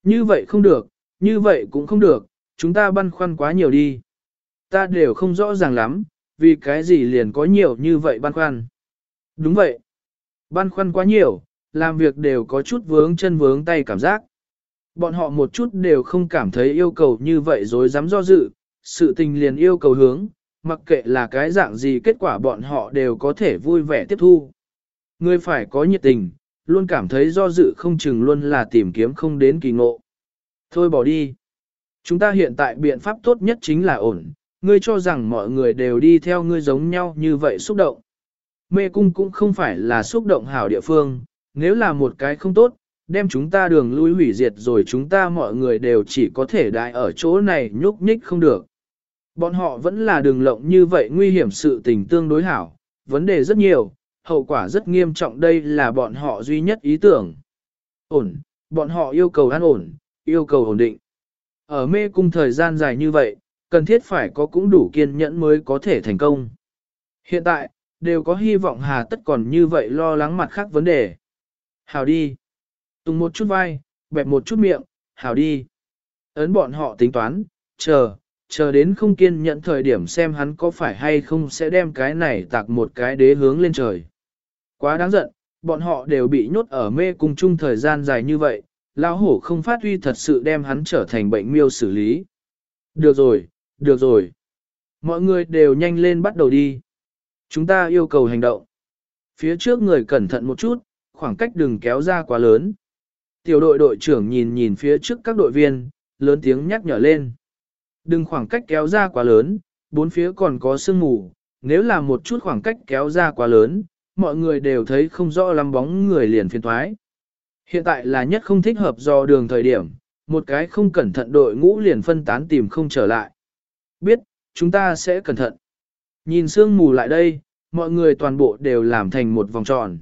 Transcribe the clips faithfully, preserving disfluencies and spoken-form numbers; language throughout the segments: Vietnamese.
Như vậy không được, như vậy cũng không được, chúng ta băn khoăn quá nhiều đi. Ta đều không rõ ràng lắm, vì cái gì liền có nhiều như vậy băn khoăn. Đúng vậy. Băn khoăn quá nhiều, làm việc đều có chút vướng chân vướng tay cảm giác. Bọn họ một chút đều không cảm thấy yêu cầu như vậy rồi dám do dự, sự tình liền yêu cầu hướng, mặc kệ là cái dạng gì kết quả bọn họ đều có thể vui vẻ tiếp thu. Người phải có nhiệt tình, luôn cảm thấy do dự không chừng luôn là tìm kiếm không đến kỳ ngộ. Thôi bỏ đi. Chúng ta hiện tại biện pháp tốt nhất chính là ổn, ngươi cho rằng mọi người đều đi theo ngươi giống nhau như vậy xúc động. Mê cung cũng không phải là xúc động hảo địa phương, nếu là một cái không tốt, đem chúng ta đường lui hủy diệt rồi chúng ta mọi người đều chỉ có thể đại ở chỗ này nhúc nhích không được. Bọn họ vẫn là đường lộng như vậy nguy hiểm sự tình tương đối hảo, vấn đề rất nhiều, hậu quả rất nghiêm trọng đây là bọn họ duy nhất ý tưởng. Ổn, bọn họ yêu cầu an ổn, yêu cầu ổn định. Ở mê cung thời gian dài như vậy, cần thiết phải có cũng đủ kiên nhẫn mới có thể thành công. Hiện tại, đều có hy vọng hà tất còn như vậy lo lắng mặt khác vấn đề. Hảo đi. Tùng một chút vai, bẹp một chút miệng, hảo đi. Ấn bọn họ tính toán, chờ, chờ đến không kiên nhẫn thời điểm xem hắn có phải hay không sẽ đem cái này tạc một cái đế hướng lên trời. Quá đáng giận, bọn họ đều bị nhốt ở mê cung chung thời gian dài như vậy, lão hổ không phát huy thật sự đem hắn trở thành bệnh miêu xử lý. Được rồi, được rồi. Mọi người đều nhanh lên bắt đầu đi. Chúng ta yêu cầu hành động. Phía trước người cẩn thận một chút, khoảng cách đừng kéo ra quá lớn. Tiểu đội đội trưởng nhìn nhìn phía trước các đội viên, lớn tiếng nhắc nhở lên. Đừng khoảng cách kéo ra quá lớn, bốn phía còn có sương mù, nếu là một chút khoảng cách kéo ra quá lớn, mọi người đều thấy không rõ lắm bóng người liền phiền thoái. Hiện tại là nhất không thích hợp do đường thời điểm, một cái không cẩn thận đội ngũ liền phân tán tìm không trở lại. Biết, chúng ta sẽ cẩn thận. Nhìn sương mù lại đây, mọi người toàn bộ đều làm thành một vòng tròn.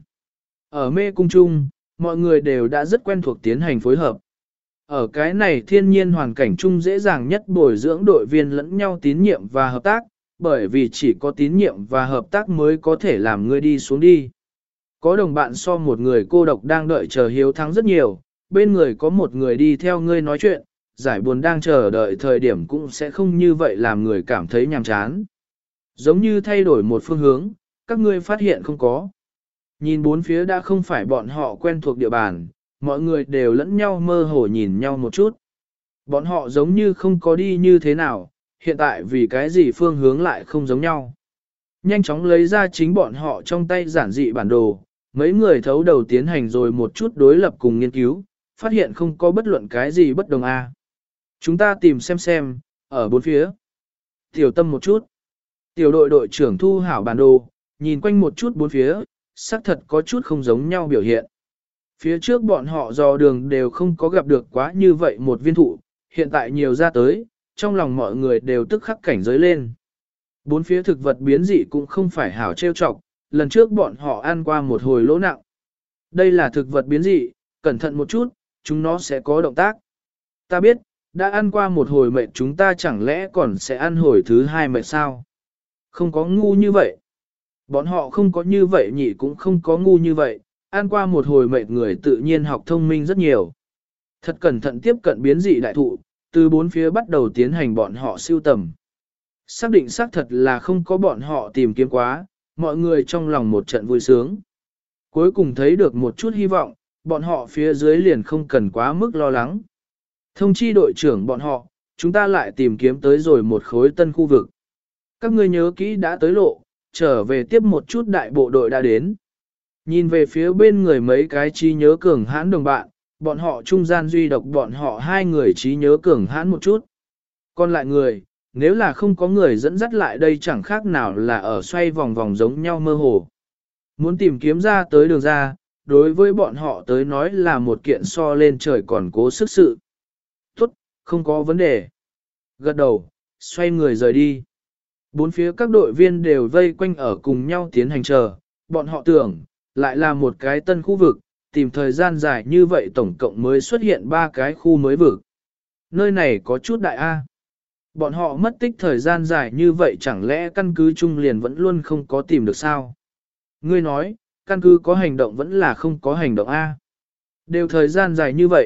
Ở mê cung chung, mọi người đều đã rất quen thuộc tiến hành phối hợp. Ở cái này thiên nhiên hoàn cảnh chung dễ dàng nhất bồi dưỡng đội viên lẫn nhau tín nhiệm và hợp tác, bởi vì chỉ có tín nhiệm và hợp tác mới có thể làm ngươi đi xuống đi. Có đồng bạn so một người cô độc đang đợi chờ hiếu thắng rất nhiều, bên người có một người đi theo ngươi nói chuyện, giải buồn đang chờ đợi thời điểm cũng sẽ không như vậy làm người cảm thấy nhàm chán. Giống như thay đổi một phương hướng, các ngươi phát hiện không có. Nhìn bốn phía đã không phải bọn họ quen thuộc địa bàn, mọi người đều lẫn nhau mơ hồ nhìn nhau một chút. Bọn họ giống như không có đi như thế nào, hiện tại vì cái gì phương hướng lại không giống nhau. Nhanh chóng lấy ra chính bọn họ trong tay giản dị bản đồ, mấy người thấu đầu tiến hành rồi một chút đối lập cùng nghiên cứu, phát hiện không có bất luận cái gì bất đồng a. Chúng ta tìm xem xem, ở bốn phía. Tiểu tâm một chút. Tiểu đội đội trưởng thu hảo bản đồ, nhìn quanh một chút bốn phía, xác thật có chút không giống nhau biểu hiện. Phía trước bọn họ dò đường đều không có gặp được quá như vậy một viên thụ, hiện tại nhiều ra tới, trong lòng mọi người đều tức khắc cảnh giới lên. Bốn phía thực vật biến dị cũng không phải hảo trêu chọc, lần trước bọn họ ăn qua một hồi lỗ nặng. Đây là thực vật biến dị, cẩn thận một chút, chúng nó sẽ có động tác. Ta biết, đã ăn qua một hồi mệt chúng ta chẳng lẽ còn sẽ ăn hồi thứ hai mệt sao? Không có ngu như vậy. Bọn họ không có như vậy nhỉ cũng không có ngu như vậy, ăn qua một hồi mệt người tự nhiên học thông minh rất nhiều. Thật cẩn thận tiếp cận biến dị đại thụ, từ bốn phía bắt đầu tiến hành bọn họ siêu tầm. Xác định xác thật là không có bọn họ tìm kiếm quá, mọi người trong lòng một trận vui sướng. Cuối cùng thấy được một chút hy vọng, bọn họ phía dưới liền không cần quá mức lo lắng. Thông chi đội trưởng bọn họ, chúng ta lại tìm kiếm tới rồi một khối tân khu vực. Các ngươi nhớ kỹ đã tới lộ, trở về tiếp một chút đại bộ đội đã đến. Nhìn về phía bên người mấy cái trí nhớ cường hãn đồng bạn, bọn họ trung gian duy độc bọn họ hai người trí nhớ cường hãn một chút. Còn lại người, nếu là không có người dẫn dắt lại đây chẳng khác nào là ở xoay vòng vòng giống nhau mơ hồ. Muốn tìm kiếm ra tới đường ra, đối với bọn họ tới nói là một kiện so lên trời còn cố sức sự. Tốt, không có vấn đề. Gật đầu, xoay người rời đi. Bốn phía các đội viên đều vây quanh ở cùng nhau tiến hành chờ, bọn họ tưởng, lại là một cái tân khu vực, tìm thời gian dài như vậy tổng cộng mới xuất hiện ba cái khu mới vực. Nơi này có chút đại A. Bọn họ mất tích thời gian dài như vậy chẳng lẽ căn cứ trung liền vẫn luôn không có tìm được sao? Ngươi nói, căn cứ có hành động vẫn là không có hành động A. Đều thời gian dài như vậy,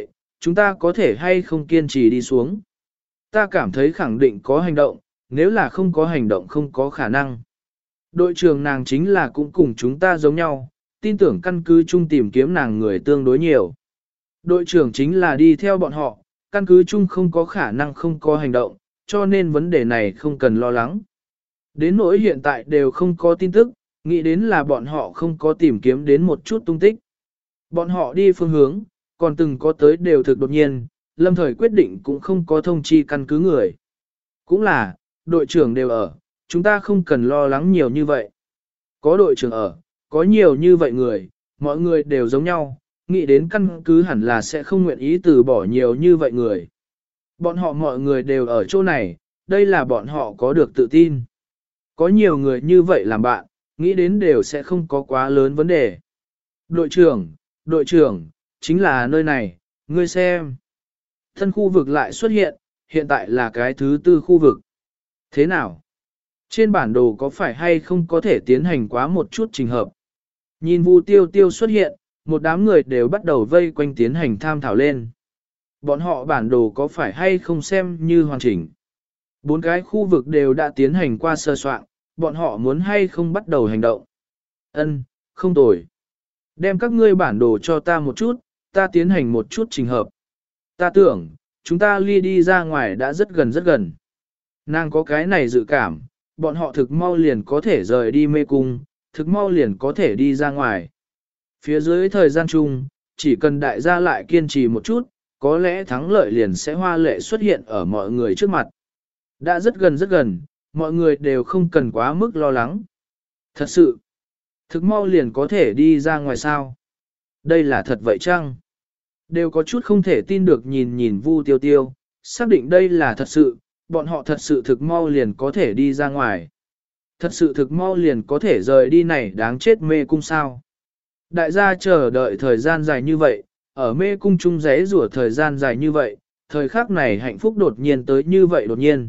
chúng ta có thể hay không kiên trì đi xuống. Ta cảm thấy khẳng định có hành động, nếu là không có hành động không có khả năng. Đội trưởng nàng chính là cũng cùng chúng ta giống nhau, tin tưởng căn cứ chung tìm kiếm nàng người tương đối nhiều. Đội trưởng chính là đi theo bọn họ, căn cứ chung không có khả năng không có hành động, cho nên vấn đề này không cần lo lắng. Đến nỗi hiện tại đều không có tin tức, nghĩ đến là bọn họ không có tìm kiếm đến một chút tung tích. Bọn họ đi phương hướng, còn từng có tới đều thực đột nhiên, lâm thời quyết định cũng không có thông chi căn cứ người. Cũng là, đội trưởng đều ở, chúng ta không cần lo lắng nhiều như vậy. Có đội trưởng ở, có nhiều như vậy người, mọi người đều giống nhau, nghĩ đến căn cứ hẳn là sẽ không nguyện ý từ bỏ nhiều như vậy người. Bọn họ mọi người đều ở chỗ này, đây là bọn họ có được tự tin. Có nhiều người như vậy làm bạn, nghĩ đến đều sẽ không có quá lớn vấn đề. Đội trưởng, đội trưởng, chính là nơi này, ngươi xem. Thân khu vực lại xuất hiện, hiện tại là cái thứ tư khu vực. Thế nào? Trên bản đồ có phải hay không có thể tiến hành quá một chút trình hợp? Nhìn Vu Tiêu Tiêu xuất hiện, một đám người đều bắt đầu vây quanh tiến hành tham thảo lên. Bọn họ bản đồ có phải hay không xem như hoàn chỉnh? Bốn cái khu vực đều đã tiến hành qua sơ soạn, bọn họ muốn hay không bắt đầu hành động? Ân, không tồi. Đem các ngươi bản đồ cho ta một chút, ta tiến hành một chút trình hợp. Ta tưởng, chúng ta ly đi ra ngoài đã rất gần rất gần. Nàng có cái này dự cảm, bọn họ thực mau liền có thể rời đi mê cung, thực mau liền có thể đi ra ngoài. Phía dưới thời gian chung, chỉ cần đại gia lại kiên trì một chút, có lẽ thắng lợi liền sẽ hoa lệ xuất hiện ở mọi người trước mặt. Đã rất gần rất gần, mọi người đều không cần quá mức lo lắng. Thật sự, thực mau liền có thể đi ra ngoài sao. Đây là thật vậy chăng? Đều có chút không thể tin được nhìn nhìn Vu Tiêu Tiêu, xác định đây là thật sự, bọn họ thật sự thực mau liền có thể đi ra ngoài. Thật sự thực mau liền có thể rời đi này đáng chết mê cung sao. Đại gia chờ đợi thời gian dài như vậy, ở mê cung chung rẽ rủa thời gian dài như vậy, thời khắc này hạnh phúc đột nhiên tới như vậy đột nhiên.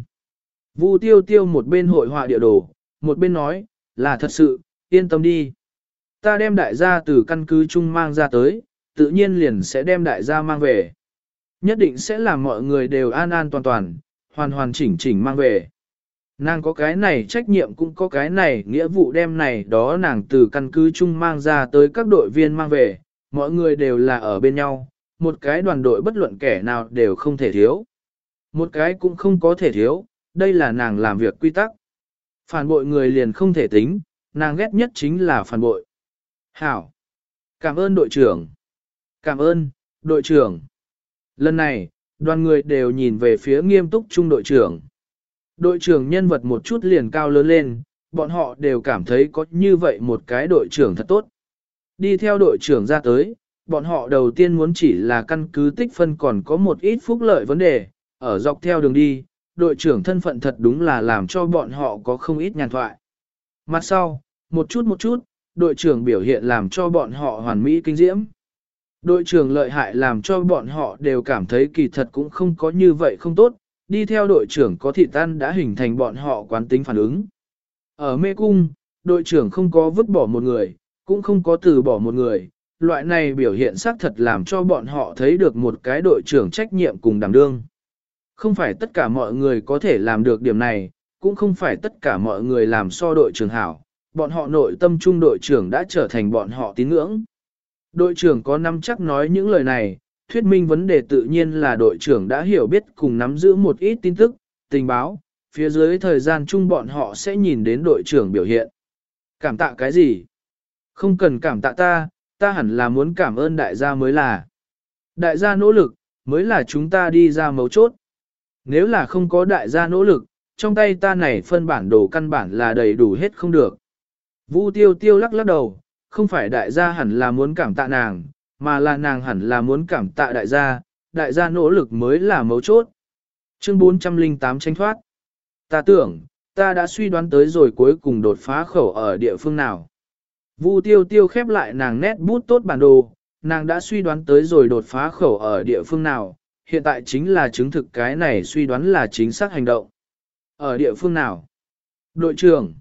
Vu Tiêu Tiêu một bên hội họa địa đồ, một bên nói, là thật sự, yên tâm đi. Ta đem đại gia từ căn cứ chung mang ra tới, tự nhiên liền sẽ đem đại gia mang về. Nhất định sẽ làm mọi người đều an an toàn toàn, hoàn hoàn chỉnh chỉnh mang về. Nàng có cái này trách nhiệm cũng có cái này nghĩa vụ đem này đó nàng từ căn cứ chung mang ra tới các đội viên mang về, mọi người đều là ở bên nhau, một cái đoàn đội bất luận kẻ nào đều không thể thiếu. Một cái cũng không có thể thiếu, đây là nàng làm việc quy tắc. Phản bội người liền không thể tính, nàng ghét nhất chính là phản bội. Hảo! Cảm ơn đội trưởng! Cảm ơn, đội trưởng! Lần này, đoàn người đều nhìn về phía nghiêm túc trung đội trưởng. Đội trưởng nhân vật một chút liền cao lớn lên, bọn họ đều cảm thấy có như vậy một cái đội trưởng thật tốt. Đi theo đội trưởng ra tới, bọn họ đầu tiên muốn chỉ là căn cứ tích phân còn có một ít phúc lợi vấn đề, ở dọc theo đường đi, đội trưởng thân phận thật đúng là làm cho bọn họ có không ít nhàn thoại. Mặt sau, một chút một chút, đội trưởng biểu hiện làm cho bọn họ hoàn mỹ kinh diễm. Đội trưởng lợi hại làm cho bọn họ đều cảm thấy kỳ thật cũng không có như vậy không tốt, đi theo đội trưởng có thị tan đã hình thành bọn họ quán tính phản ứng. Ở mê cung, đội trưởng không có vứt bỏ một người, cũng không có từ bỏ một người, loại này biểu hiện xác thật làm cho bọn họ thấy được một cái đội trưởng trách nhiệm cùng đảm đương. Không phải tất cả mọi người có thể làm được điểm này, cũng không phải tất cả mọi người làm so đội trưởng hảo, bọn họ nội tâm trung đội trưởng đã trở thành bọn họ tín ngưỡng. Đội trưởng có nắm chắc nói những lời này, thuyết minh vấn đề tự nhiên là đội trưởng đã hiểu biết cùng nắm giữ một ít tin tức, tình báo, phía dưới thời gian chung bọn họ sẽ nhìn đến đội trưởng biểu hiện. Cảm tạ cái gì? Không cần cảm tạ ta, ta hẳn là muốn cảm ơn đại gia mới là. Đại gia nỗ lực, mới là chúng ta đi ra mấu chốt. Nếu là không có đại gia nỗ lực, trong tay ta này phân bản đồ căn bản là đầy đủ hết không được. Vu Tiêu Tiêu lắc lắc đầu, không phải đại gia hẳn là muốn cảm tạ nàng, mà là nàng hẳn là muốn cảm tạ đại gia, đại gia nỗ lực mới là mấu chốt. Chương bốn trăm lẻ tám tranh thoát. Ta tưởng, ta đã suy đoán tới rồi cuối cùng đột phá khẩu ở địa phương nào. Vu Tiêu Tiêu khép lại nàng nét bút tốt bản đồ, nàng đã suy đoán tới rồi đột phá khẩu ở địa phương nào, hiện tại chính là chứng thực cái này suy đoán là chính xác hành động. Ở địa phương nào? Đội trưởng.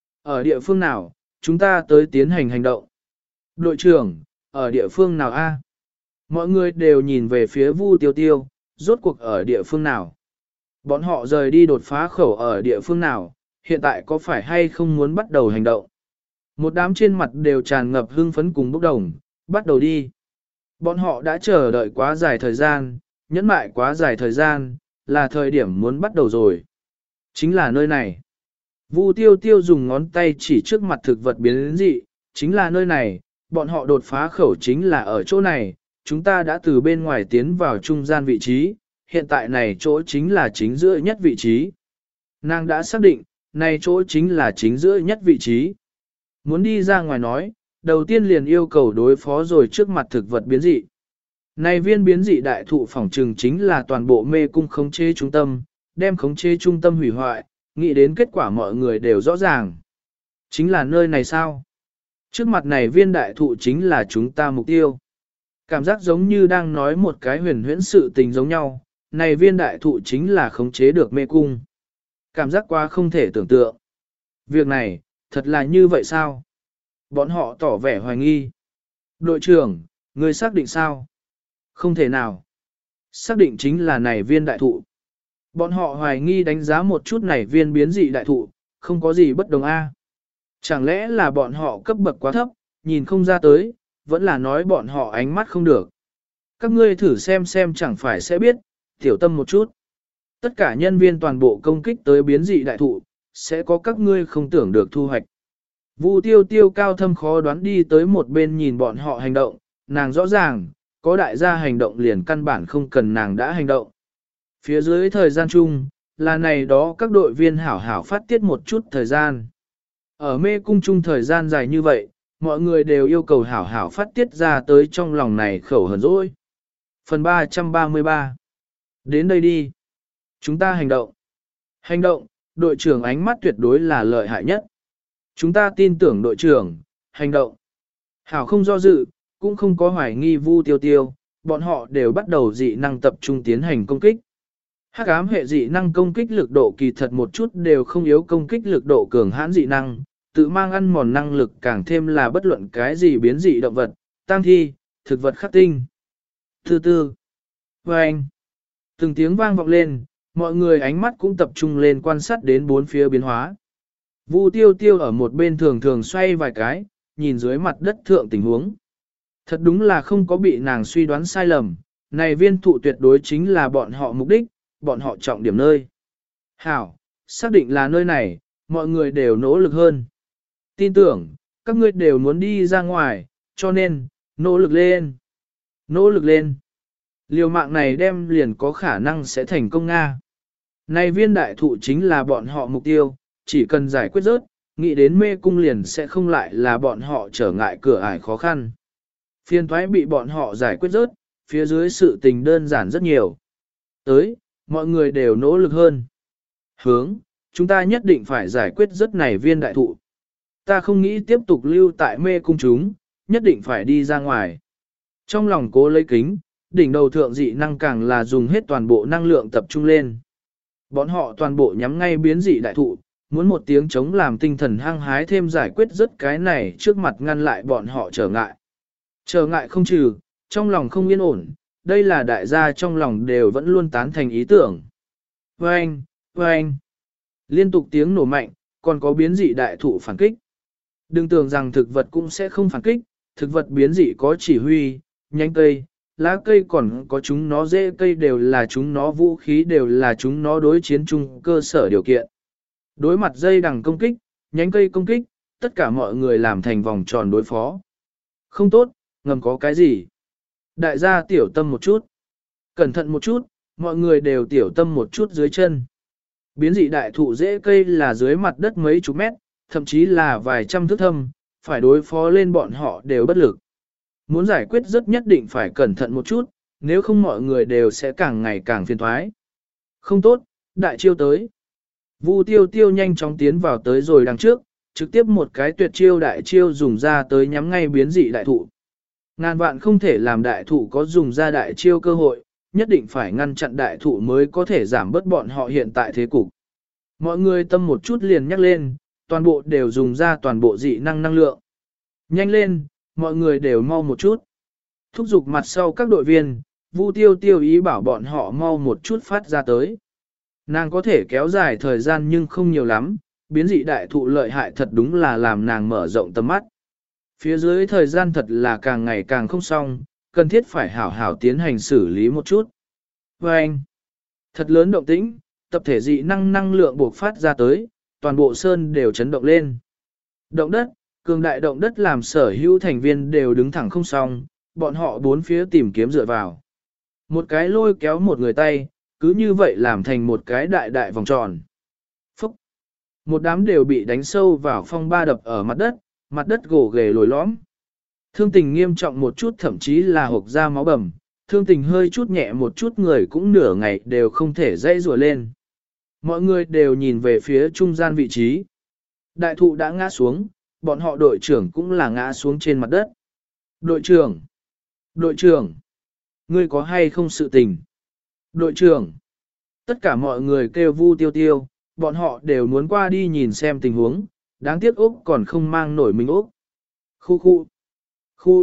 Ở địa phương nào, chúng ta tới tiến hành hành động. Đội trưởng, ở địa phương nào a? Mọi người đều nhìn về phía Vu Tiêu Tiêu, rốt cuộc ở địa phương nào. Bọn họ rời đi đột phá khẩu ở địa phương nào, hiện tại có phải hay không muốn bắt đầu hành động. Một đám trên mặt đều tràn ngập hưng phấn cùng bốc đồng, bắt đầu đi. Bọn họ đã chờ đợi quá dài thời gian, nhẫn mại quá dài thời gian, là thời điểm muốn bắt đầu rồi. Chính là nơi này. Vu Tiêu Tiêu dùng ngón tay chỉ trước mặt thực vật biến dị, chính là nơi này, bọn họ đột phá khẩu chính là ở chỗ này, chúng ta đã từ bên ngoài tiến vào trung gian vị trí, hiện tại này chỗ chính là chính giữa nhất vị trí. Nàng đã xác định, này chỗ chính là chính giữa nhất vị trí. Muốn đi ra ngoài nói, đầu tiên liền yêu cầu đối phó rồi trước mặt thực vật biến dị. Này viên biến dị đại thụ phỏng trừng chính là toàn bộ mê cung khống chế trung tâm, đem khống chế trung tâm hủy hoại, nghĩ đến kết quả mọi người đều rõ ràng. Chính là nơi này sao? Trước mặt này viên đại thụ chính là chúng ta mục tiêu. Cảm giác giống như đang nói một cái huyền huyễn sự tình giống nhau, này viên đại thụ chính là khống chế được mê cung. Cảm giác quá không thể tưởng tượng. Việc này, thật là như vậy sao? Bọn họ tỏ vẻ hoài nghi. Đội trưởng, người xác định sao? Không thể nào. Xác định chính là này viên đại thụ. Bọn họ hoài nghi đánh giá một chút này viên biến dị đại thụ, không có gì bất đồng a. Chẳng lẽ là bọn họ cấp bậc quá thấp, nhìn không ra tới, vẫn là nói bọn họ ánh mắt không được. Các ngươi thử xem xem chẳng phải sẽ biết, tiểu tâm một chút. Tất cả nhân viên toàn bộ công kích tới biến dị đại thụ, sẽ có các ngươi không tưởng được thu hoạch. Vu Tiêu Tiêu cao thâm khó đoán đi tới một bên nhìn bọn họ hành động, nàng rõ ràng, có đại gia hành động liền căn bản không cần nàng đã hành động. Phía dưới thời gian chung, là này đó các đội viên hảo hảo phát tiết một chút thời gian. Ở mê cung chung thời gian dài như vậy, mọi người đều yêu cầu hảo hảo phát tiết ra tới trong lòng này khẩu hờn dỗi. Phần ba trăm ba mươi ba. Đến đây đi. Chúng ta hành động. Hành động, đội trưởng ánh mắt tuyệt đối là lợi hại nhất. Chúng ta tin tưởng đội trưởng, hành động. Hảo không do dự, cũng không có hoài nghi Vu Tiêu Tiêu, bọn họ đều bắt đầu dị năng tập trung tiến hành công kích. Hắc ám hệ dị năng công kích lực độ kỳ thật một chút đều không yếu công kích lực độ cường hãn dị năng, tự mang ăn mòn năng lực càng thêm là bất luận cái gì biến dị động vật, tăng thi, thực vật khắc tinh. Thứ tư, và anh, từng tiếng vang vọng lên, mọi người ánh mắt cũng tập trung lên quan sát đến bốn phía biến hóa. Vu Tiêu Tiêu ở một bên thường thường xoay vài cái, nhìn dưới mặt đất thượng tình huống. Thật đúng là không có bị nàng suy đoán sai lầm, này viên thụ tuyệt đối chính là bọn họ mục đích, bọn họ trọng điểm nơi. Hảo, xác định là nơi này, mọi người đều nỗ lực hơn. Tin tưởng, các ngươi đều muốn đi ra ngoài, cho nên, nỗ lực lên. Nỗ lực lên. Liều mạng này đem liền có khả năng sẽ thành công Nga. Này viên đại thụ chính là bọn họ mục tiêu, chỉ cần giải quyết rớt, nghĩ đến mê cung liền sẽ không lại là bọn họ trở ngại cửa ải khó khăn. Phiên thoái bị bọn họ giải quyết rớt, phía dưới sự tình đơn giản rất nhiều. Tới, mọi người đều nỗ lực hơn. Hướng, chúng ta nhất định phải giải quyết rất này viên đại thụ. Ta không nghĩ tiếp tục lưu tại mê cung chúng, nhất định phải đi ra ngoài. Trong lòng cố lấy kính, đỉnh đầu thượng dị năng càng là dùng hết toàn bộ năng lượng tập trung lên. Bọn họ toàn bộ nhắm ngay biến dị đại thụ, muốn một tiếng chống làm tinh thần hăng hái thêm giải quyết rất cái này trước mặt ngăn lại bọn họ trở ngại. Trở ngại không trừ, trong lòng không yên ổn, đây là đại gia trong lòng đều vẫn luôn tán thành ý tưởng. Vâng, vâng. Liên tục tiếng nổ mạnh, còn có biến dị đại thụ phản kích. Đừng tưởng rằng thực vật cũng sẽ không phản kích, thực vật biến dị có chỉ huy, nhánh cây, lá cây còn có chúng nó rễ cây đều là chúng nó vũ khí đều là chúng nó đối chiến chung cơ sở điều kiện. Đối mặt dây đằng công kích, nhánh cây công kích, tất cả mọi người làm thành vòng tròn đối phó. Không tốt, ngầm có cái gì? Đại gia tiểu tâm một chút. Cẩn thận một chút, mọi người đều tiểu tâm một chút dưới chân. Biến dị đại thụ rễ cây là dưới mặt đất mấy chục mét, thậm chí là vài trăm thước thâm, phải đối phó lên bọn họ đều bất lực. Muốn giải quyết rất nhất định phải cẩn thận một chút, nếu không mọi người đều sẽ càng ngày càng phiền thoái. Không tốt, đại chiêu tới. Vu Tiêu Tiêu nhanh chóng tiến vào tới rồi đằng trước, trực tiếp một cái tuyệt chiêu đại chiêu dùng ra tới nhắm ngay biến dị đại thụ. Ngàn vạn không thể làm đại thụ có dùng ra đại chiêu cơ hội, nhất định phải ngăn chặn đại thụ mới có thể giảm bớt bọn họ hiện tại thế cục. Mọi người tâm một chút liền nhắc lên, toàn bộ đều dùng ra toàn bộ dị năng năng lượng. Nhanh lên, mọi người đều mau một chút. Thúc giục mặt sau các đội viên, Vu Tiêu Tiêu ý bảo bọn họ mau một chút phát ra tới. Nàng có thể kéo dài thời gian nhưng không nhiều lắm, biến dị đại thụ lợi hại thật đúng là làm nàng mở rộng tầm mắt. Phía dưới thời gian thật là càng ngày càng không xong, cần thiết phải hảo hảo tiến hành xử lý một chút. Và anh, thật lớn động tĩnh, tập thể dị năng năng lượng buộc phát ra tới, toàn bộ sơn đều chấn động lên. Động đất, cường đại động đất làm sở hữu thành viên đều đứng thẳng không xong, bọn họ bốn phía tìm kiếm dựa vào. Một cái lôi kéo một người tay, cứ như vậy làm thành một cái đại đại vòng tròn. Phúc! Một đám đều bị đánh sâu vào phong ba đập ở mặt đất, mặt đất gồ ghề lồi lõm. Thương tình nghiêm trọng một chút thậm chí là hộc ra máu bầm, thương tình hơi chút nhẹ một chút người cũng nửa ngày đều không thể dãy rùa lên. Mọi người đều nhìn về phía trung gian vị trí. Đại thụ đã ngã xuống, bọn họ đội trưởng cũng là ngã xuống trên mặt đất. Đội trưởng! Đội trưởng! Ngươi có hay không sự tình? Đội trưởng! Tất cả mọi người kêu Vu Tiêu Tiêu, bọn họ đều muốn qua đi nhìn xem tình huống, đáng tiếc Úc còn không mang nổi mình Úc. Khu khu! Khu!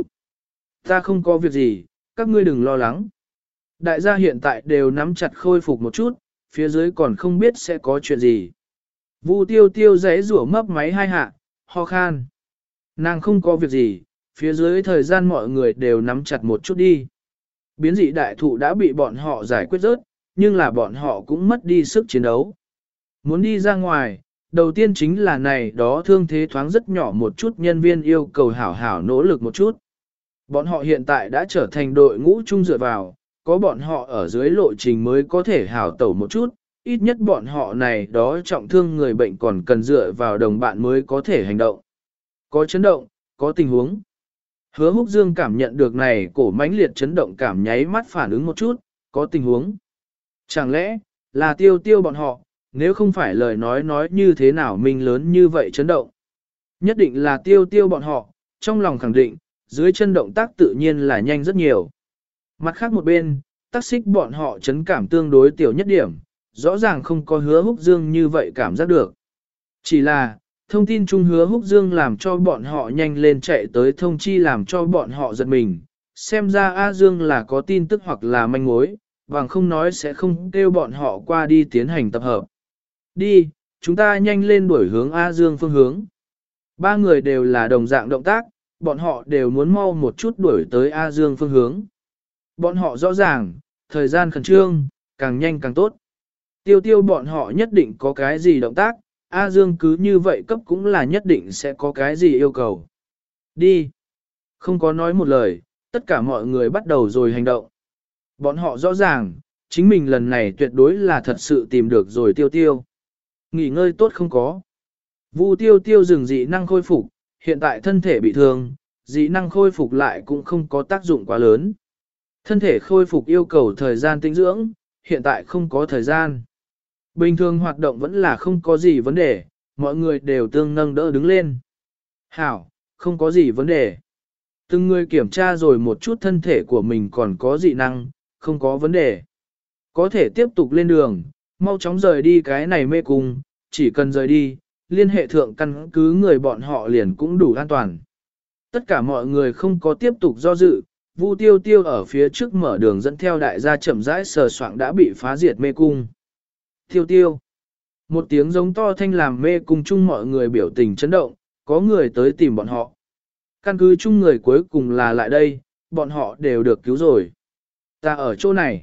Ta không có việc gì, các ngươi đừng lo lắng. Đại gia hiện tại đều nắm chặt khôi phục một chút, phía dưới còn không biết sẽ có chuyện gì. Vu Tiêu Tiêu giấy rủa mấp máy hai hạ, ho khan. Nàng không có việc gì, phía dưới thời gian mọi người đều nắm chặt một chút đi. Biến dị đại thụ đã bị bọn họ giải quyết rớt, nhưng là bọn họ cũng mất đi sức chiến đấu. Muốn đi ra ngoài, đầu tiên chính là này đó thương thế thoáng rất nhỏ một chút nhân viên yêu cầu hảo hảo nỗ lực một chút. Bọn họ hiện tại đã trở thành đội ngũ chung dựa vào, có bọn họ ở dưới lộ trình mới có thể hảo tẩu một chút, ít nhất bọn họ này đó trọng thương người bệnh còn cần dựa vào đồng bạn mới có thể hành động. Có chấn động, có tình huống. Hứa Húc Dương cảm nhận được này cổ mãnh liệt chấn động cảm nháy mắt phản ứng một chút, có tình huống. Chẳng lẽ, là tiêu tiêu bọn họ, nếu không phải lời nói nói như thế nào mình lớn như vậy chấn động. Nhất định là tiêu tiêu bọn họ, trong lòng khẳng định, dưới chân động tác tự nhiên là nhanh rất nhiều. Mặt khác một bên, tác xích bọn họ chấn cảm tương đối tiểu nhất điểm, rõ ràng không có Hứa Húc Dương như vậy cảm giác được. Chỉ là, thông tin chung Hứa Húc Dương làm cho bọn họ nhanh lên chạy tới thông chi làm cho bọn họ giật mình, xem ra A Dương là có tin tức hoặc là manh mối, bằng không nói sẽ không kêu bọn họ qua đi tiến hành tập hợp. Đi, chúng ta nhanh lên đuổi hướng A Dương phương hướng. Ba người đều là đồng dạng động tác, bọn họ đều muốn mau một chút đuổi tới A Dương phương hướng. Bọn họ rõ ràng, thời gian khẩn trương, càng nhanh càng tốt. Tiêu tiêu bọn họ nhất định có cái gì động tác, A Dương cứ như vậy cấp cũng là nhất định sẽ có cái gì yêu cầu. Đi. Không có nói một lời, tất cả mọi người bắt đầu rồi hành động. Bọn họ rõ ràng, chính mình lần này tuyệt đối là thật sự tìm được rồi tiêu tiêu. Nghỉ ngơi tốt không có. Vu tiêu tiêu dừng dị năng khôi phục, hiện tại thân thể bị thương, dị năng khôi phục lại cũng không có tác dụng quá lớn. Thân thể khôi phục yêu cầu thời gian tĩnh dưỡng, hiện tại không có thời gian. Bình thường hoạt động vẫn là không có gì vấn đề, mọi người đều tương nâng đỡ đứng lên. Hảo, không có gì vấn đề. Từng người kiểm tra rồi một chút thân thể của mình còn có dị năng, không có vấn đề. Có thể tiếp tục lên đường, mau chóng rời đi cái này mê cung, chỉ cần rời đi, liên hệ thượng căn cứ người bọn họ liền cũng đủ an toàn. Tất cả mọi người không có tiếp tục do dự, Vu Tiêu Tiêu ở phía trước mở đường dẫn theo đại gia chậm rãi sờ soạng đã bị phá diệt mê cung. Tiêu Tiêu. Một tiếng giống to thanh làm mê cung chung mọi người biểu tình chấn động, có người tới tìm bọn họ. Căn cứ chung người cuối cùng là lại đây, bọn họ đều được cứu rồi. Ta ở chỗ này.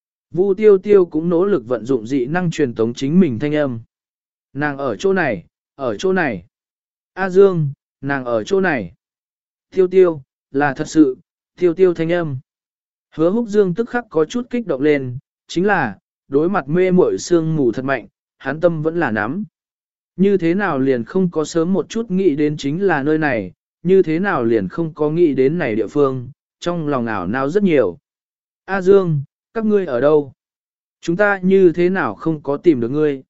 Vu Tiêu Tiêu cũng nỗ lực vận dụng dị năng truyền tống chính mình thanh âm. Nàng ở chỗ này, ở chỗ này. A Dương, nàng ở chỗ này. Tiêu Tiêu, là thật sự, Tiêu Tiêu thanh âm. Hứa Húc Dương tức khắc có chút kích động lên, chính là, đối mặt mê muội sương mù thật mạnh, hắn tâm vẫn là nắm. Như thế nào liền không có sớm một chút nghĩ đến chính là nơi này, như thế nào liền không có nghĩ đến này địa phương, trong lòng ảo não rất nhiều. A Dương, các ngươi ở đâu? Chúng ta như thế nào không có tìm được ngươi?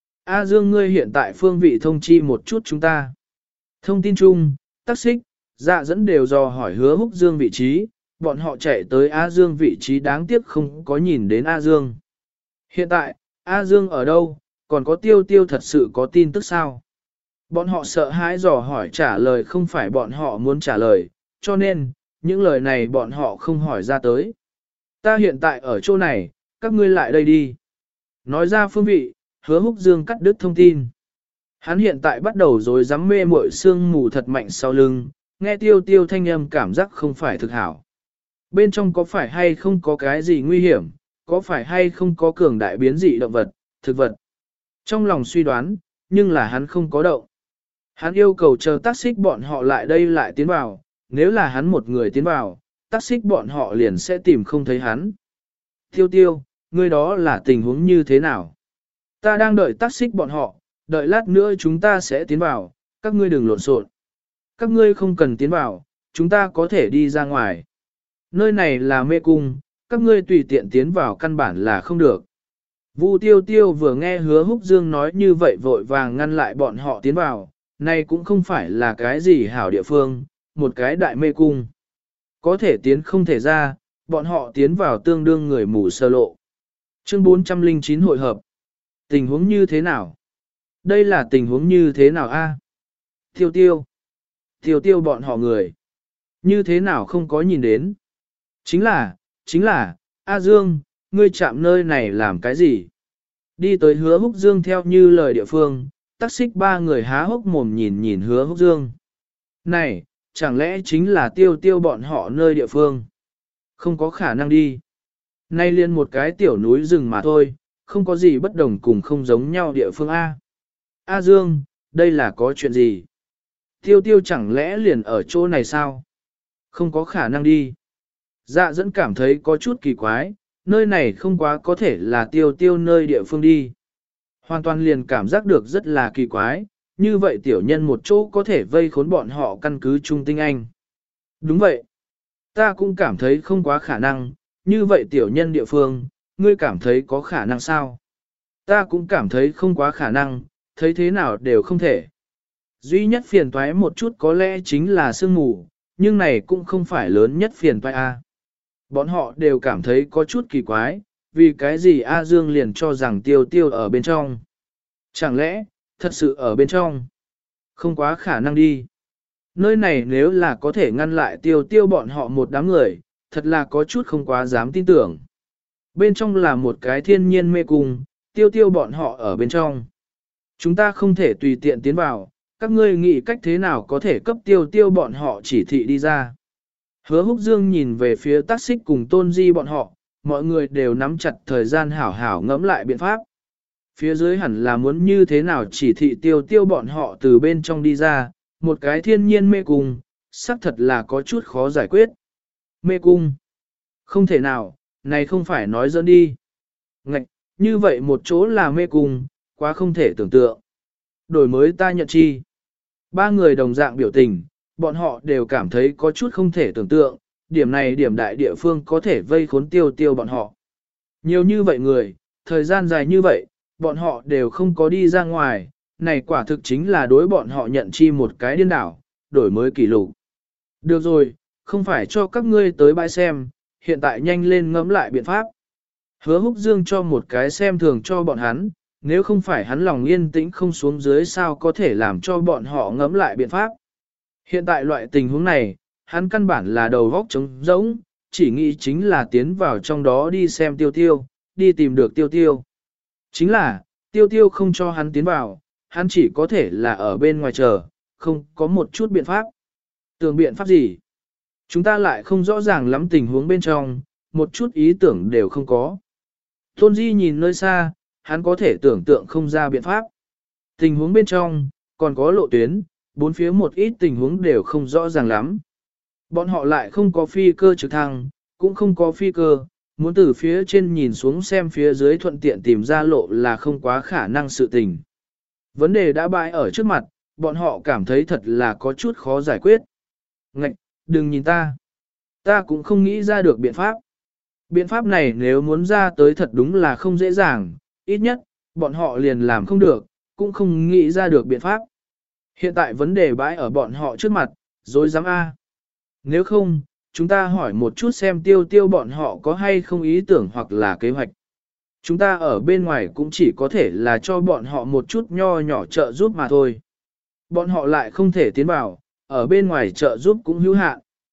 A Dương ngươi hiện tại phương vị thông chi một chút chúng ta. Thông tin chung, tác xích, dạ dẫn đều dò hỏi Hứa Húc Dương vị trí, bọn họ chạy tới A Dương vị trí đáng tiếc không có nhìn đến A Dương. Hiện tại, A Dương ở đâu, còn có tiêu tiêu thật sự có tin tức sao? Bọn họ sợ hãi dò hỏi trả lời không phải bọn họ muốn trả lời, cho nên, những lời này bọn họ không hỏi ra tới. Ta hiện tại ở chỗ này, các ngươi lại đây đi. Nói ra phương vị, Hứa Húc Dương cắt đứt thông tin. Hắn hiện tại bắt đầu rồi dám mê muội sương mù thật mạnh sau lưng, nghe tiêu tiêu thanh âm cảm giác không phải thực hảo. Bên trong có phải hay không có cái gì nguy hiểm, có phải hay không có cường đại biến dị động vật, thực vật. Trong lòng suy đoán, nhưng là hắn không có động. Hắn yêu cầu chờ tác xích bọn họ lại đây lại tiến vào, nếu là hắn một người tiến vào, tác xích bọn họ liền sẽ tìm không thấy hắn. Tiêu tiêu, ngươi đó là tình huống như thế nào? Ta đang đợi tác xích bọn họ, đợi lát nữa chúng ta sẽ tiến vào, các ngươi đừng lộn xộn. Các ngươi không cần tiến vào, chúng ta có thể đi ra ngoài. Nơi này là mê cung, các ngươi tùy tiện tiến vào căn bản là không được. Vu Tiêu Tiêu vừa nghe Hứa Húc Dương nói như vậy vội vàng ngăn lại bọn họ tiến vào, này cũng không phải là cái gì hảo địa phương, một cái đại mê cung. Có thể tiến không thể ra, bọn họ tiến vào tương đương người mù sơ lộ. Chương bốn trăm lẻ chín hội hợp. Tình huống như thế nào? Đây là tình huống như thế nào a? Tiêu Tiêu. Tiêu Tiêu bọn họ người. Như thế nào không có nhìn đến? Chính là, chính là, A Dương, ngươi chạm nơi này làm cái gì? Đi tới Hứa Húc Dương theo như lời địa phương, tắc xích ba người há hốc mồm nhìn nhìn Hứa Húc Dương. Này, chẳng lẽ chính là tiêu tiêu bọn họ nơi địa phương? Không có khả năng đi. Nay liên một cái tiểu núi rừng mà thôi, không có gì bất đồng cùng không giống nhau địa phương A. A Dương, đây là có chuyện gì? Tiêu tiêu chẳng lẽ liền ở chỗ này sao? Không có khả năng đi. Dạ dẫn cảm thấy có chút kỳ quái, nơi này không quá có thể là tiêu tiêu nơi địa phương đi. Hoàn toàn liền cảm giác được rất là kỳ quái, như vậy tiểu nhân một chỗ có thể vây khốn bọn họ căn cứ trung tinh anh. Đúng vậy. Ta cũng cảm thấy không quá khả năng, như vậy tiểu nhân địa phương, ngươi cảm thấy có khả năng sao? Ta cũng cảm thấy không quá khả năng, thấy thế nào đều không thể. Duy nhất phiền toái một chút có lẽ chính là sương mù, nhưng này cũng không phải lớn nhất phiền toái A. Bọn họ đều cảm thấy có chút kỳ quái, vì cái gì A Dương liền cho rằng tiêu tiêu ở bên trong. Chẳng lẽ, thật sự ở bên trong? Không quá khả năng đi. Nơi này nếu là có thể ngăn lại tiêu tiêu bọn họ một đám người, thật là có chút không quá dám tin tưởng. Bên trong là một cái thiên nhiên mê cung, tiêu tiêu bọn họ ở bên trong. Chúng ta không thể tùy tiện tiến vào, các ngươi nghĩ cách thế nào có thể cấp tiêu tiêu bọn họ chỉ thị đi ra. Hứa Húc Dương nhìn về phía tác xích cùng tôn di bọn họ, mọi người đều nắm chặt thời gian hảo hảo ngẫm lại biện pháp. Phía dưới hẳn là muốn như thế nào chỉ thị tiêu tiêu bọn họ từ bên trong đi ra, một cái thiên nhiên mê cung, xác thật là có chút khó giải quyết. Mê cung. Không thể nào, này không phải nói dẫn đi. Ngạch, như vậy một chỗ là mê cung, quá không thể tưởng tượng. Đổi mới ta nhận chi. Ba người đồng dạng biểu tình, bọn họ đều cảm thấy có chút không thể tưởng tượng, điểm này điểm đại địa phương có thể vây khốn tiêu tiêu bọn họ. Nhiều như vậy người, thời gian dài như vậy, bọn họ đều không có đi ra ngoài, này quả thực chính là đối bọn họ nhận chi một cái điên đảo, đổi mới kỷ lục. Được rồi, không phải cho các ngươi tới bãi xem, hiện tại nhanh lên ngẫm lại biện pháp. Hứa Húc Dương cho một cái xem thường cho bọn hắn, nếu không phải hắn lòng yên tĩnh không xuống dưới sao có thể làm cho bọn họ ngẫm lại biện pháp. Hiện tại loại tình huống này, hắn căn bản là đầu góc trống rỗng, chỉ nghĩ chính là tiến vào trong đó đi xem tiêu tiêu, đi tìm được tiêu tiêu. Chính là, tiêu tiêu không cho hắn tiến vào, hắn chỉ có thể là ở bên ngoài chờ, không có một chút biện pháp. Tưởng biện pháp gì? Chúng ta lại không rõ ràng lắm tình huống bên trong, một chút ý tưởng đều không có. Tôn Di nhìn nơi xa, hắn có thể tưởng tượng không ra biện pháp. Tình huống bên trong, còn có lộ tuyến, bốn phía một ít tình huống đều không rõ ràng lắm. Bọn họ lại không có phi cơ trực thăng, cũng không có phi cơ, muốn từ phía trên nhìn xuống xem phía dưới thuận tiện tìm ra lộ là không quá khả năng sự tình. Vấn đề đã bại ở trước mặt, bọn họ cảm thấy thật là có chút khó giải quyết. Ngạch, đừng nhìn ta. Ta cũng không nghĩ ra được biện pháp. Biện pháp này nếu muốn ra tới thật đúng là không dễ dàng, ít nhất, bọn họ liền làm không được, cũng không nghĩ ra được biện pháp. Hiện tại vấn đề bãi ở bọn họ trước mặt, dối dám A. Nếu không, chúng ta hỏi một chút xem tiêu tiêu bọn họ có hay không ý tưởng hoặc là kế hoạch. Chúng ta ở bên ngoài cũng chỉ có thể là cho bọn họ một chút nho nhỏ trợ giúp mà thôi. Bọn họ lại không thể tiến vào, ở bên ngoài trợ giúp cũng hữu hạn.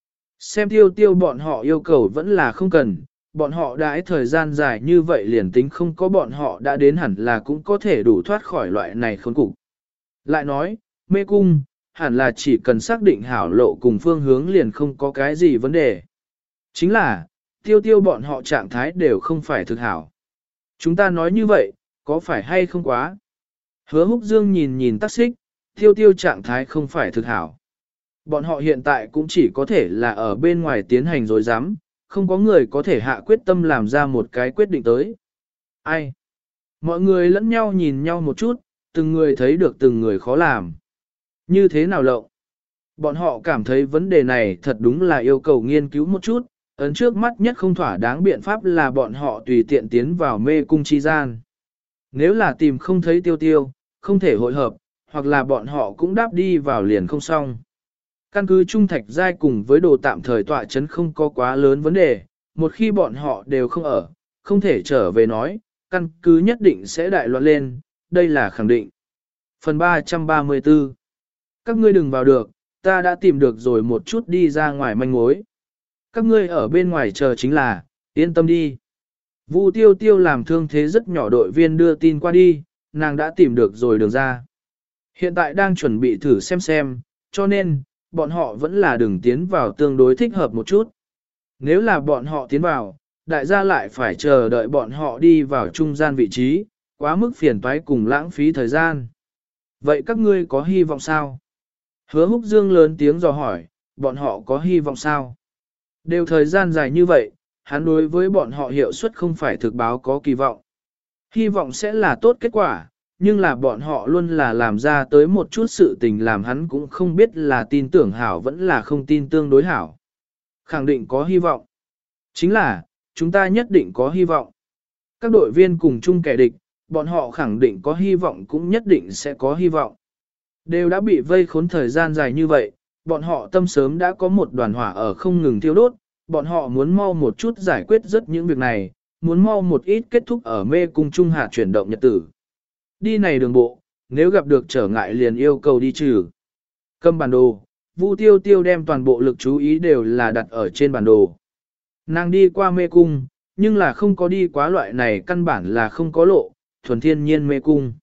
Xem tiêu tiêu bọn họ yêu cầu vẫn là không cần, bọn họ đãi thời gian dài như vậy liền tính không có bọn họ đã đến hẳn là cũng có thể đủ thoát khỏi loại này khốn cục. Lại nói, mê cung, hẳn là chỉ cần xác định hảo lộ cùng phương hướng liền không có cái gì vấn đề. Chính là, tiêu tiêu bọn họ trạng thái đều không phải thực hảo. Chúng ta nói như vậy, có phải hay không quá? Hứa húc dương nhìn nhìn tắc xích, tiêu tiêu trạng thái không phải thực hảo. Bọn họ hiện tại cũng chỉ có thể là ở bên ngoài tiến hành rồi dám, không có người có thể hạ quyết tâm làm ra một cái quyết định tới. Ai? Mọi người lẫn nhau nhìn nhau một chút, từng người thấy được từng người khó làm. Như thế nào lộng? Bọn họ cảm thấy vấn đề này thật đúng là yêu cầu nghiên cứu một chút, ấn trước mắt nhất không thỏa đáng biện pháp là bọn họ tùy tiện tiến vào mê cung chi gian. Nếu là tìm không thấy tiêu tiêu, không thể hội hợp, hoặc là bọn họ cũng đáp đi vào liền không xong. Căn cứ trung thạch giai cùng với đồ tạm thời tọa chấn không có quá lớn vấn đề, một khi bọn họ đều không ở, không thể trở về nói, căn cứ nhất định sẽ đại loạn lên, đây là khẳng định. Phần ba trăm ba mươi tư. Các ngươi đừng vào được, ta đã tìm được rồi một chút đi ra ngoài manh mối. Các ngươi ở bên ngoài chờ chính là, yên tâm đi. Vu tiêu tiêu làm thương thế rất nhỏ đội viên đưa tin qua đi, nàng đã tìm được rồi đường ra. Hiện tại đang chuẩn bị thử xem xem, cho nên, bọn họ vẫn là đừng tiến vào tương đối thích hợp một chút. Nếu là bọn họ tiến vào, đại gia lại phải chờ đợi bọn họ đi vào trung gian vị trí, quá mức phiền toái cùng lãng phí thời gian. Vậy các ngươi có hy vọng sao? Hứa húc dương lớn tiếng dò hỏi, bọn họ có hy vọng sao? Đều thời gian dài như vậy, hắn đối với bọn họ hiệu suất không phải thực báo có kỳ vọng. Hy vọng sẽ là tốt kết quả, nhưng là bọn họ luôn là làm ra tới một chút sự tình làm hắn cũng không biết là tin tưởng hảo vẫn là không tin tương đối hảo. Khẳng định có hy vọng. Chính là, chúng ta nhất định có hy vọng. Các đội viên cùng chung kẻ địch, bọn họ khẳng định có hy vọng cũng nhất định sẽ có hy vọng. Đều đã bị vây khốn thời gian dài như vậy, bọn họ tâm sớm đã có một đoàn hỏa ở không ngừng thiêu đốt, bọn họ muốn mau một chút giải quyết rất những việc này, muốn mau một ít kết thúc ở mê cung trung hạ chuyển động nhật tử. Đi này đường bộ, nếu gặp được trở ngại liền yêu cầu đi trừ. Cầm bản đồ, Vu Tiêu Tiêu đem toàn bộ lực chú ý đều là đặt ở trên bản đồ. Nàng đi qua mê cung, nhưng là không có đi quá loại này căn bản là không có lộ, thuần thiên nhiên mê cung.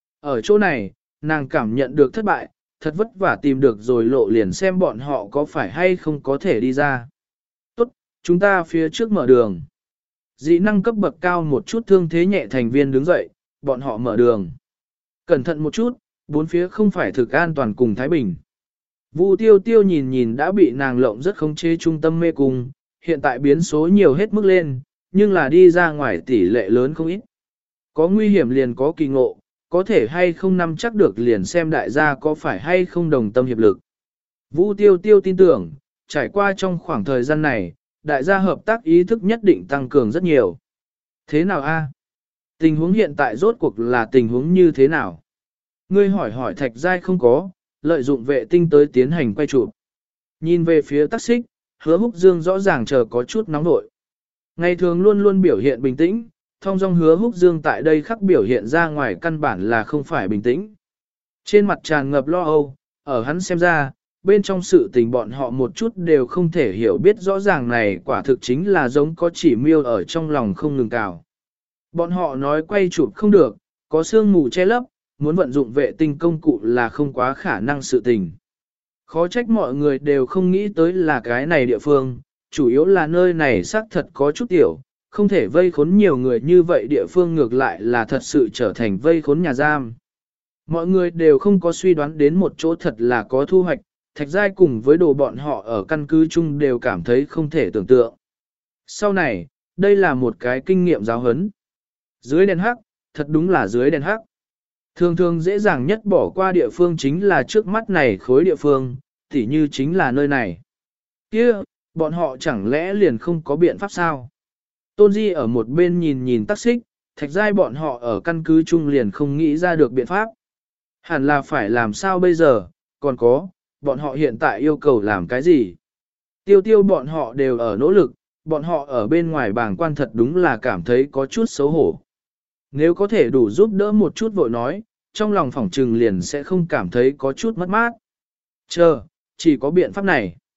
Ở chỗ này, nàng cảm nhận được thất bại, thật vất vả tìm được rồi lộ liền xem bọn họ có phải hay không có thể đi ra. Tốt, chúng ta phía trước mở đường. Dị năng cấp bậc cao một chút thương thế nhẹ thành viên đứng dậy, bọn họ mở đường. Cẩn thận một chút, bốn phía không phải thực an toàn cùng Thái Bình. Vu Tiêu Tiêu nhìn nhìn đã bị nàng lộng rất khống chế trung tâm mê cung, hiện tại biến số nhiều hết mức lên, nhưng là đi ra ngoài tỷ lệ lớn không ít. Có nguy hiểm liền có kỳ ngộ, có thể hay không nắm chắc được liền xem đại gia có phải hay không đồng tâm hiệp lực. Vu Tiêu Tiêu tin tưởng, trải qua trong khoảng thời gian này, đại gia hợp tác ý thức nhất định tăng cường rất nhiều. Thế nào a? Tình huống hiện tại rốt cuộc là tình huống như thế nào? Ngươi hỏi hỏi Thạch Giai không có, lợi dụng vệ tinh tới tiến hành quay chụp. Nhìn về phía Tắc Xích, Hứa Húc Dương rõ ràng chờ có chút nóng nội. Ngày thường luôn luôn biểu hiện bình tĩnh, thông dong Hứa Húc Dương tại đây khắc biểu hiện ra ngoài căn bản là không phải bình tĩnh. Trên mặt tràn ngập lo âu, ở hắn xem ra, bên trong sự tình bọn họ một chút đều không thể hiểu biết rõ ràng này quả thực chính là giống có chỉ miêu ở trong lòng không ngừng cào. Bọn họ nói quay chụp không được, có sương mù che lấp, muốn vận dụng vệ tinh công cụ là không quá khả năng sự tình. Khó trách mọi người đều không nghĩ tới là cái này địa phương, chủ yếu là nơi này xác thật có chút tiểu, không thể vây khốn nhiều người như vậy địa phương ngược lại là thật sự trở thành vây khốn nhà giam. Mọi người đều không có suy đoán đến một chỗ thật là có thu hoạch, Thạch Giai cùng với đồ bọn họ ở căn cứ chung đều cảm thấy không thể tưởng tượng. Sau này, đây là một cái kinh nghiệm giáo huấn. Dưới đèn hắc, thật đúng là dưới đèn hắc. Thường thường dễ dàng nhất bỏ qua địa phương chính là trước mắt này khối địa phương, tỉ như chính là nơi này. Kia, bọn họ chẳng lẽ liền không có biện pháp sao? Tôn Di ở một bên nhìn nhìn Tắc Xích, Thạch Giai bọn họ ở căn cứ chung liền không nghĩ ra được biện pháp. Hẳn là phải làm sao bây giờ, còn có, bọn họ hiện tại yêu cầu làm cái gì? Tiêu tiêu bọn họ đều ở nỗ lực, bọn họ ở bên ngoài bảng quan thật đúng là cảm thấy có chút xấu hổ. Nếu có thể đủ giúp đỡ một chút vội nói, trong lòng phỏng trừng liền sẽ không cảm thấy có chút mất mát. Chờ, chỉ có biện pháp này.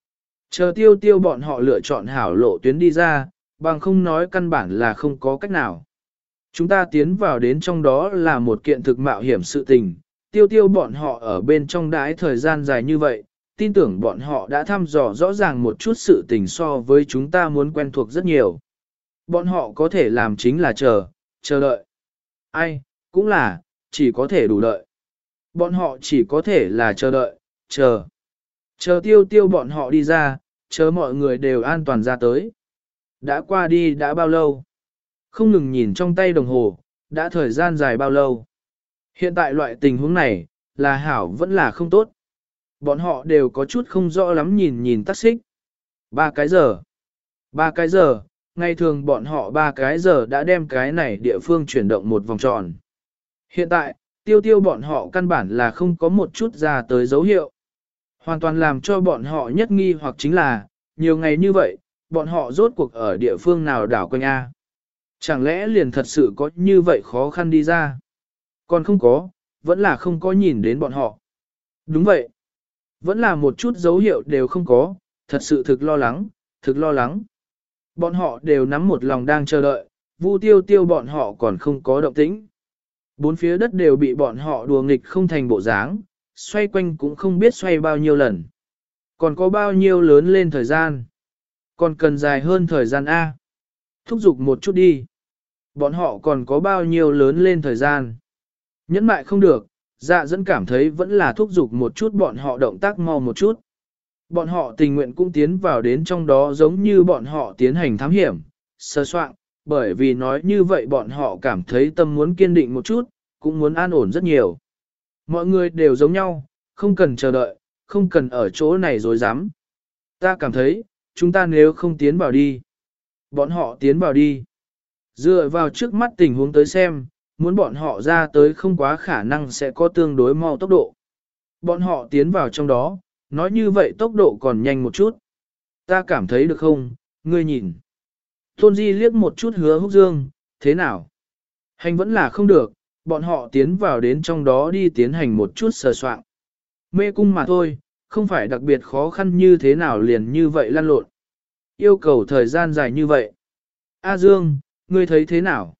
Chờ tiêu tiêu bọn họ lựa chọn hảo lộ tuyến đi ra, bằng không nói căn bản là không có cách nào. Chúng ta tiến vào đến trong đó là một kiện thực mạo hiểm sự tình, tiêu tiêu bọn họ ở bên trong đái thời gian dài như vậy, tin tưởng bọn họ đã thăm dò rõ ràng một chút sự tình so với chúng ta muốn quen thuộc rất nhiều. Bọn họ có thể làm chính là chờ, chờ đợi. Ai, cũng là, chỉ có thể đủ đợi. Bọn họ chỉ có thể là chờ đợi, chờ. Chờ tiêu tiêu bọn họ đi ra, chờ mọi người đều an toàn ra tới. Đã qua đi đã bao lâu? Không ngừng nhìn trong tay đồng hồ, đã thời gian dài bao lâu? Hiện tại loại tình huống này, là hảo vẫn là không tốt. Bọn họ đều có chút không rõ lắm nhìn nhìn tắc xích. Ba cái giờ. Ba cái giờ, ngày thường bọn họ ba cái giờ đã đem cái này địa phương chuyển động một vòng tròn. Hiện tại, tiêu tiêu bọn họ căn bản là không có một chút ra tới dấu hiệu. Hoàn toàn làm cho bọn họ nhất nghi hoặc chính là, nhiều ngày như vậy, bọn họ rốt cuộc ở địa phương nào đảo quanh A. Chẳng lẽ liền thật sự có như vậy khó khăn đi ra? Còn không có, vẫn là không có nhìn đến bọn họ. Đúng vậy. Vẫn là một chút dấu hiệu đều không có, thật sự thực lo lắng, thực lo lắng. Bọn họ đều nắm một lòng đang chờ đợi, Vu tiêu tiêu bọn họ còn không có động tĩnh. Bốn phía đất đều bị bọn họ đùa nghịch không thành bộ dáng, xoay quanh cũng không biết xoay bao nhiêu lần. Còn có bao nhiêu lớn lên thời gian. Còn cần dài hơn thời gian A. Thúc giục một chút đi. Bọn họ còn có bao nhiêu lớn lên thời gian. Nhẫn mại không được, dạ dẫn cảm thấy vẫn là thúc giục một chút bọn họ động tác mau một chút. Bọn họ tình nguyện cũng tiến vào đến trong đó giống như bọn họ tiến hành thám hiểm, sơ soạn, bởi vì nói như vậy bọn họ cảm thấy tâm muốn kiên định một chút, cũng muốn an ổn rất nhiều. Mọi người đều giống nhau, không cần chờ đợi, không cần ở chỗ này dối dám. Ta cảm thấy, chúng ta nếu không tiến vào đi, bọn họ tiến vào đi. Dựa vào trước mắt tình huống tới xem, muốn bọn họ ra tới không quá khả năng sẽ có tương đối mau tốc độ. Bọn họ tiến vào trong đó, nói như vậy tốc độ còn nhanh một chút. Ta cảm thấy được không, ngươi nhìn. Tôn Di liếc một chút Hứa Húc Dương, thế nào? Hành vẫn là không được, bọn họ tiến vào đến trong đó đi tiến hành một chút sờ soạn. Mê cung mà thôi, không phải đặc biệt khó khăn như thế nào liền như vậy lăn lộn. Yêu cầu thời gian dài như vậy. A Dương, ngươi thấy thế nào?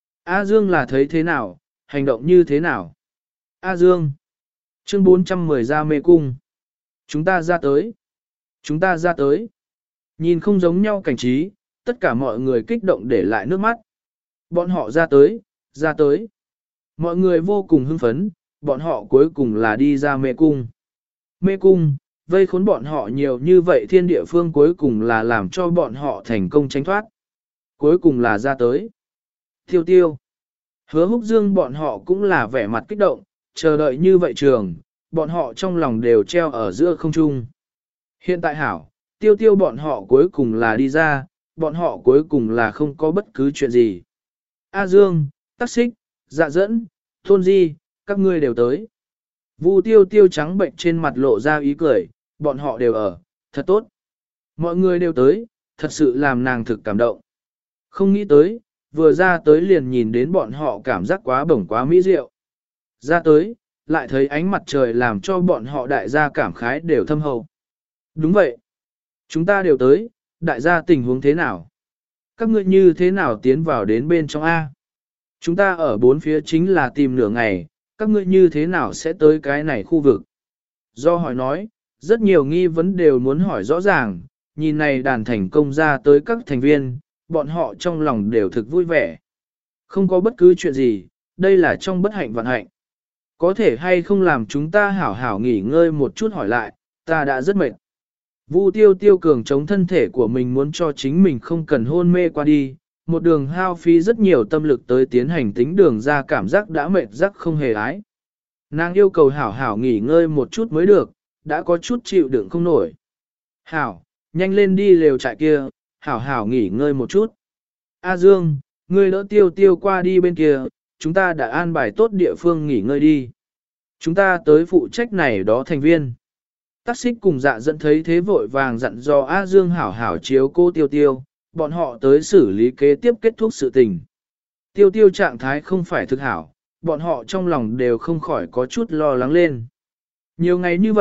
A Dương là thấy thế nào, hành động như thế nào? A Dương. Chương bốn trăm mười ra mê cung. Chúng ta ra tới. Chúng ta ra tới. Nhìn không giống nhau cảnh trí, tất cả mọi người kích động để lại nước mắt. Bọn họ ra tới, ra tới. Mọi người vô cùng hưng phấn, bọn họ cuối cùng là đi ra mê cung. Mê cung, vây khốn bọn họ nhiều như vậy thiên địa phương cuối cùng là làm cho bọn họ thành công tránh thoát. Cuối cùng là ra tới. Tiêu tiêu. Hứa Húc Dương bọn họ cũng là vẻ mặt kích động, chờ đợi như vậy trường, bọn họ trong lòng đều treo ở giữa không trung. Hiện tại hảo, tiêu tiêu bọn họ cuối cùng là đi ra, bọn họ cuối cùng là không có bất cứ chuyện gì. A Dương, Tắc Xích, Dạ Dẫn, Tôn Di, các ngươi đều tới. Vu tiêu tiêu trắng bệnh trên mặt lộ ra ý cười, bọn họ đều ở, thật tốt. Mọi người đều tới, thật sự làm nàng thực cảm động. Không nghĩ tới, vừa ra tới liền nhìn đến bọn họ cảm giác quá bổng quá mỹ diệu. Ra tới, lại thấy ánh mặt trời làm cho bọn họ đại gia cảm khái đều thâm hậu. Đúng vậy. Chúng ta đều tới, đại gia tình huống thế nào? Các ngươi như thế nào tiến vào đến bên trong A? Chúng ta ở bốn phía chính là tìm nửa ngày, các ngươi như thế nào sẽ tới cái này khu vực? Do hỏi nói, rất nhiều nghi vấn đều muốn hỏi rõ ràng, nhìn này đàn thành công ra tới các thành viên, bọn họ trong lòng đều thực vui vẻ. Không có bất cứ chuyện gì, đây là trong bất hạnh vạn hạnh. Có thể hay không làm chúng ta hảo hảo nghỉ ngơi một chút hỏi lại, ta đã rất mệt. Vu tiêu tiêu cường chống thân thể của mình muốn cho chính mình không cần hôn mê qua đi, một đường hao phí rất nhiều tâm lực tới tiến hành tính đường ra cảm giác đã mệt rắc không hề ái. Nàng yêu cầu hảo hảo nghỉ ngơi một chút mới được, đã có chút chịu đựng không nổi. Hảo, nhanh lên đi lều trại kia, hảo hảo nghỉ ngơi một chút. A Dương, ngươi đỡ tiêu tiêu qua đi bên kia, chúng ta đã an bài tốt địa phương nghỉ ngơi đi. Chúng ta tới phụ trách này đó thành viên. Tắc Xích cùng Dạ Dẫn thấy thế vội vàng dặn dò A Dương hảo hảo chiếu cô tiêu tiêu, bọn họ tới xử lý kế tiếp kết thúc sự tình. Tiêu tiêu trạng thái không phải thực hảo, bọn họ trong lòng đều không khỏi có chút lo lắng lên. Nhiều ngày như vậy,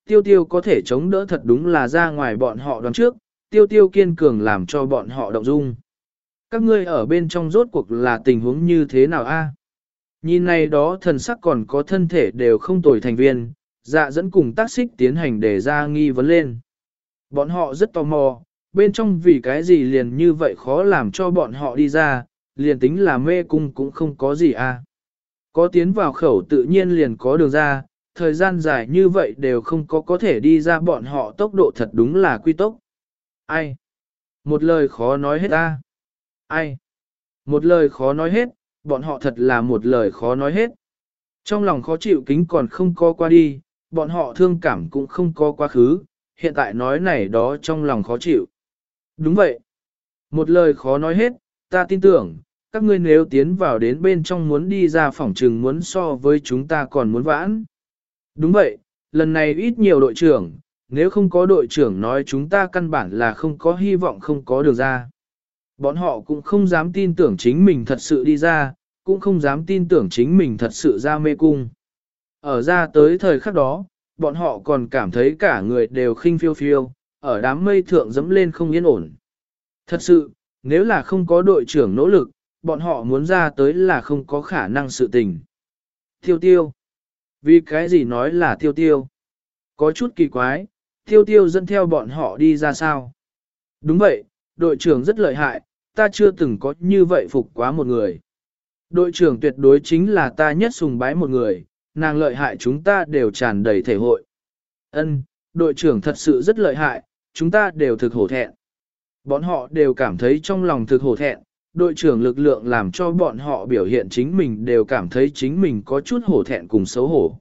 tiêu tiêu có thể chống đỡ thật đúng là ra ngoài bọn họ đoán trước, tiêu tiêu kiên cường làm cho bọn họ động dung. Các ngươi ở bên trong rốt cuộc là tình huống như thế nào a? Nhìn này đó thần sắc còn có thân thể đều không tồi thành viên, dạ dẫn cùng tác xích tiến hành để ra nghi vấn lên. Bọn họ rất tò mò, bên trong vì cái gì liền như vậy khó làm cho bọn họ đi ra, liền tính là mê cung cũng không có gì a. Có tiến vào khẩu tự nhiên liền có đường ra, thời gian dài như vậy đều không có có thể đi ra bọn họ tốc độ thật đúng là quy tốc. Ai? Một lời khó nói hết ta. Ai? Một lời khó nói hết, bọn họ thật là một lời khó nói hết. Trong lòng khó chịu kính còn không có qua đi, bọn họ thương cảm cũng không có quá khứ, hiện tại nói này đó trong lòng khó chịu. Đúng vậy. Một lời khó nói hết, ta tin tưởng, các ngươi nếu tiến vào đến bên trong muốn đi ra phòng trừng muốn so với chúng ta còn muốn vãn. Đúng vậy, lần này ít nhiều đội trưởng, nếu không có đội trưởng nói chúng ta căn bản là không có hy vọng không có đường ra. Bọn họ cũng không dám tin tưởng chính mình thật sự đi ra, cũng không dám tin tưởng chính mình thật sự ra mê cung. Ở ra tới thời khắc đó, bọn họ còn cảm thấy cả người đều khinh phiêu phiêu, ở đám mây thượng dẫm lên không yên ổn. Thật sự, nếu là không có đội trưởng nỗ lực, bọn họ muốn ra tới là không có khả năng sự tình. Tiêu tiêu. Vì cái gì nói là tiêu tiêu? Có chút kỳ quái, tiêu tiêu dẫn theo bọn họ đi ra sao? Đúng vậy, đội trưởng rất lợi hại, ta chưa từng có như vậy phục quá một người. Đội trưởng tuyệt đối chính là ta nhất sùng bái một người, nàng lợi hại chúng ta đều tràn đầy thể hội. Ân, đội trưởng thật sự rất lợi hại, chúng ta đều thực hổ thẹn. Bọn họ đều cảm thấy trong lòng thực hổ thẹn, đội trưởng lực lượng làm cho bọn họ biểu hiện chính mình đều cảm thấy chính mình có chút hổ thẹn cùng xấu hổ.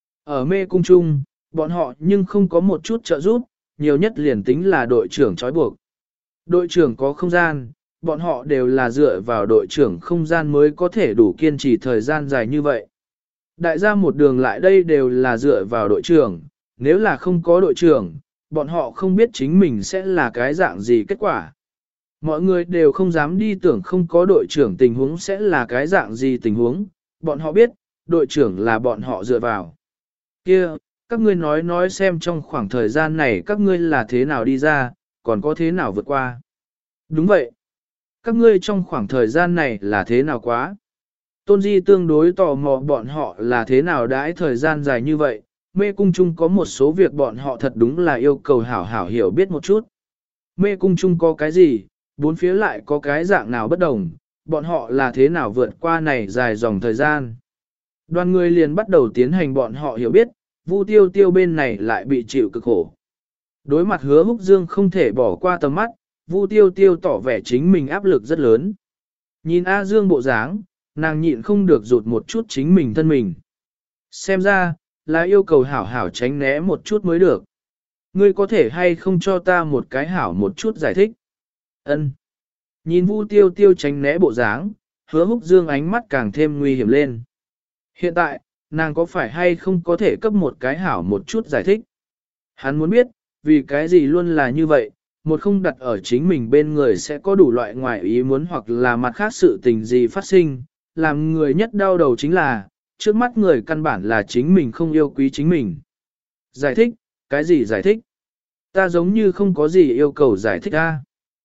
Ở mê cung chung, bọn họ nhưng không có một chút trợ giúp, nhiều nhất liền tính là đội trưởng trói buộc. Đội trưởng có không gian, bọn họ đều là dựa vào đội trưởng không gian mới có thể đủ kiên trì thời gian dài như vậy. Đại gia một đường lại đây đều là dựa vào đội trưởng, nếu là không có đội trưởng, bọn họ không biết chính mình sẽ là cái dạng gì kết quả. Mọi người đều không dám đi tưởng không có đội trưởng tình huống sẽ là cái dạng gì tình huống, bọn họ biết, đội trưởng là bọn họ dựa vào. Kia, các ngươi nói nói xem trong khoảng thời gian này các ngươi là thế nào đi ra, còn có thế nào vượt qua. Đúng vậy. Các ngươi trong khoảng thời gian này là thế nào quá? Tôn Di tương đối tò mò bọn họ là thế nào đãi thời gian dài như vậy, mê cung chung có một số việc bọn họ thật đúng là yêu cầu hảo hảo hiểu biết một chút. Mê cung chung có cái gì, bốn phía lại có cái dạng nào bất đồng, bọn họ là thế nào vượt qua này dài dòng thời gian. Đoàn người liền bắt đầu tiến hành bọn họ hiểu biết, Vu Tiêu Tiêu bên này lại bị chịu cực khổ. Đối mặt Hứa Húc Dương không thể bỏ qua tầm mắt, Vu Tiêu Tiêu tỏ vẻ chính mình áp lực rất lớn. Nhìn A Dương bộ dáng, nàng nhịn không được rụt một chút chính mình thân mình. Xem ra, là yêu cầu hảo hảo tránh né một chút mới được. Ngươi có thể hay không cho ta một cái hảo một chút giải thích? Ân. Nhìn Vu Tiêu Tiêu tránh né bộ dáng, Hứa Húc Dương ánh mắt càng thêm nguy hiểm lên. Hiện tại, nàng có phải hay không có thể cấp một cái hảo một chút giải thích? Hắn muốn biết, vì cái gì luôn là như vậy, một không đặt ở chính mình bên người sẽ có đủ loại ngoại ý muốn hoặc là mặt khác sự tình gì phát sinh, làm người nhất đau đầu chính là, trước mắt người căn bản là chính mình không yêu quý chính mình. Giải thích, cái gì giải thích? Ta giống như không có gì yêu cầu giải thích a.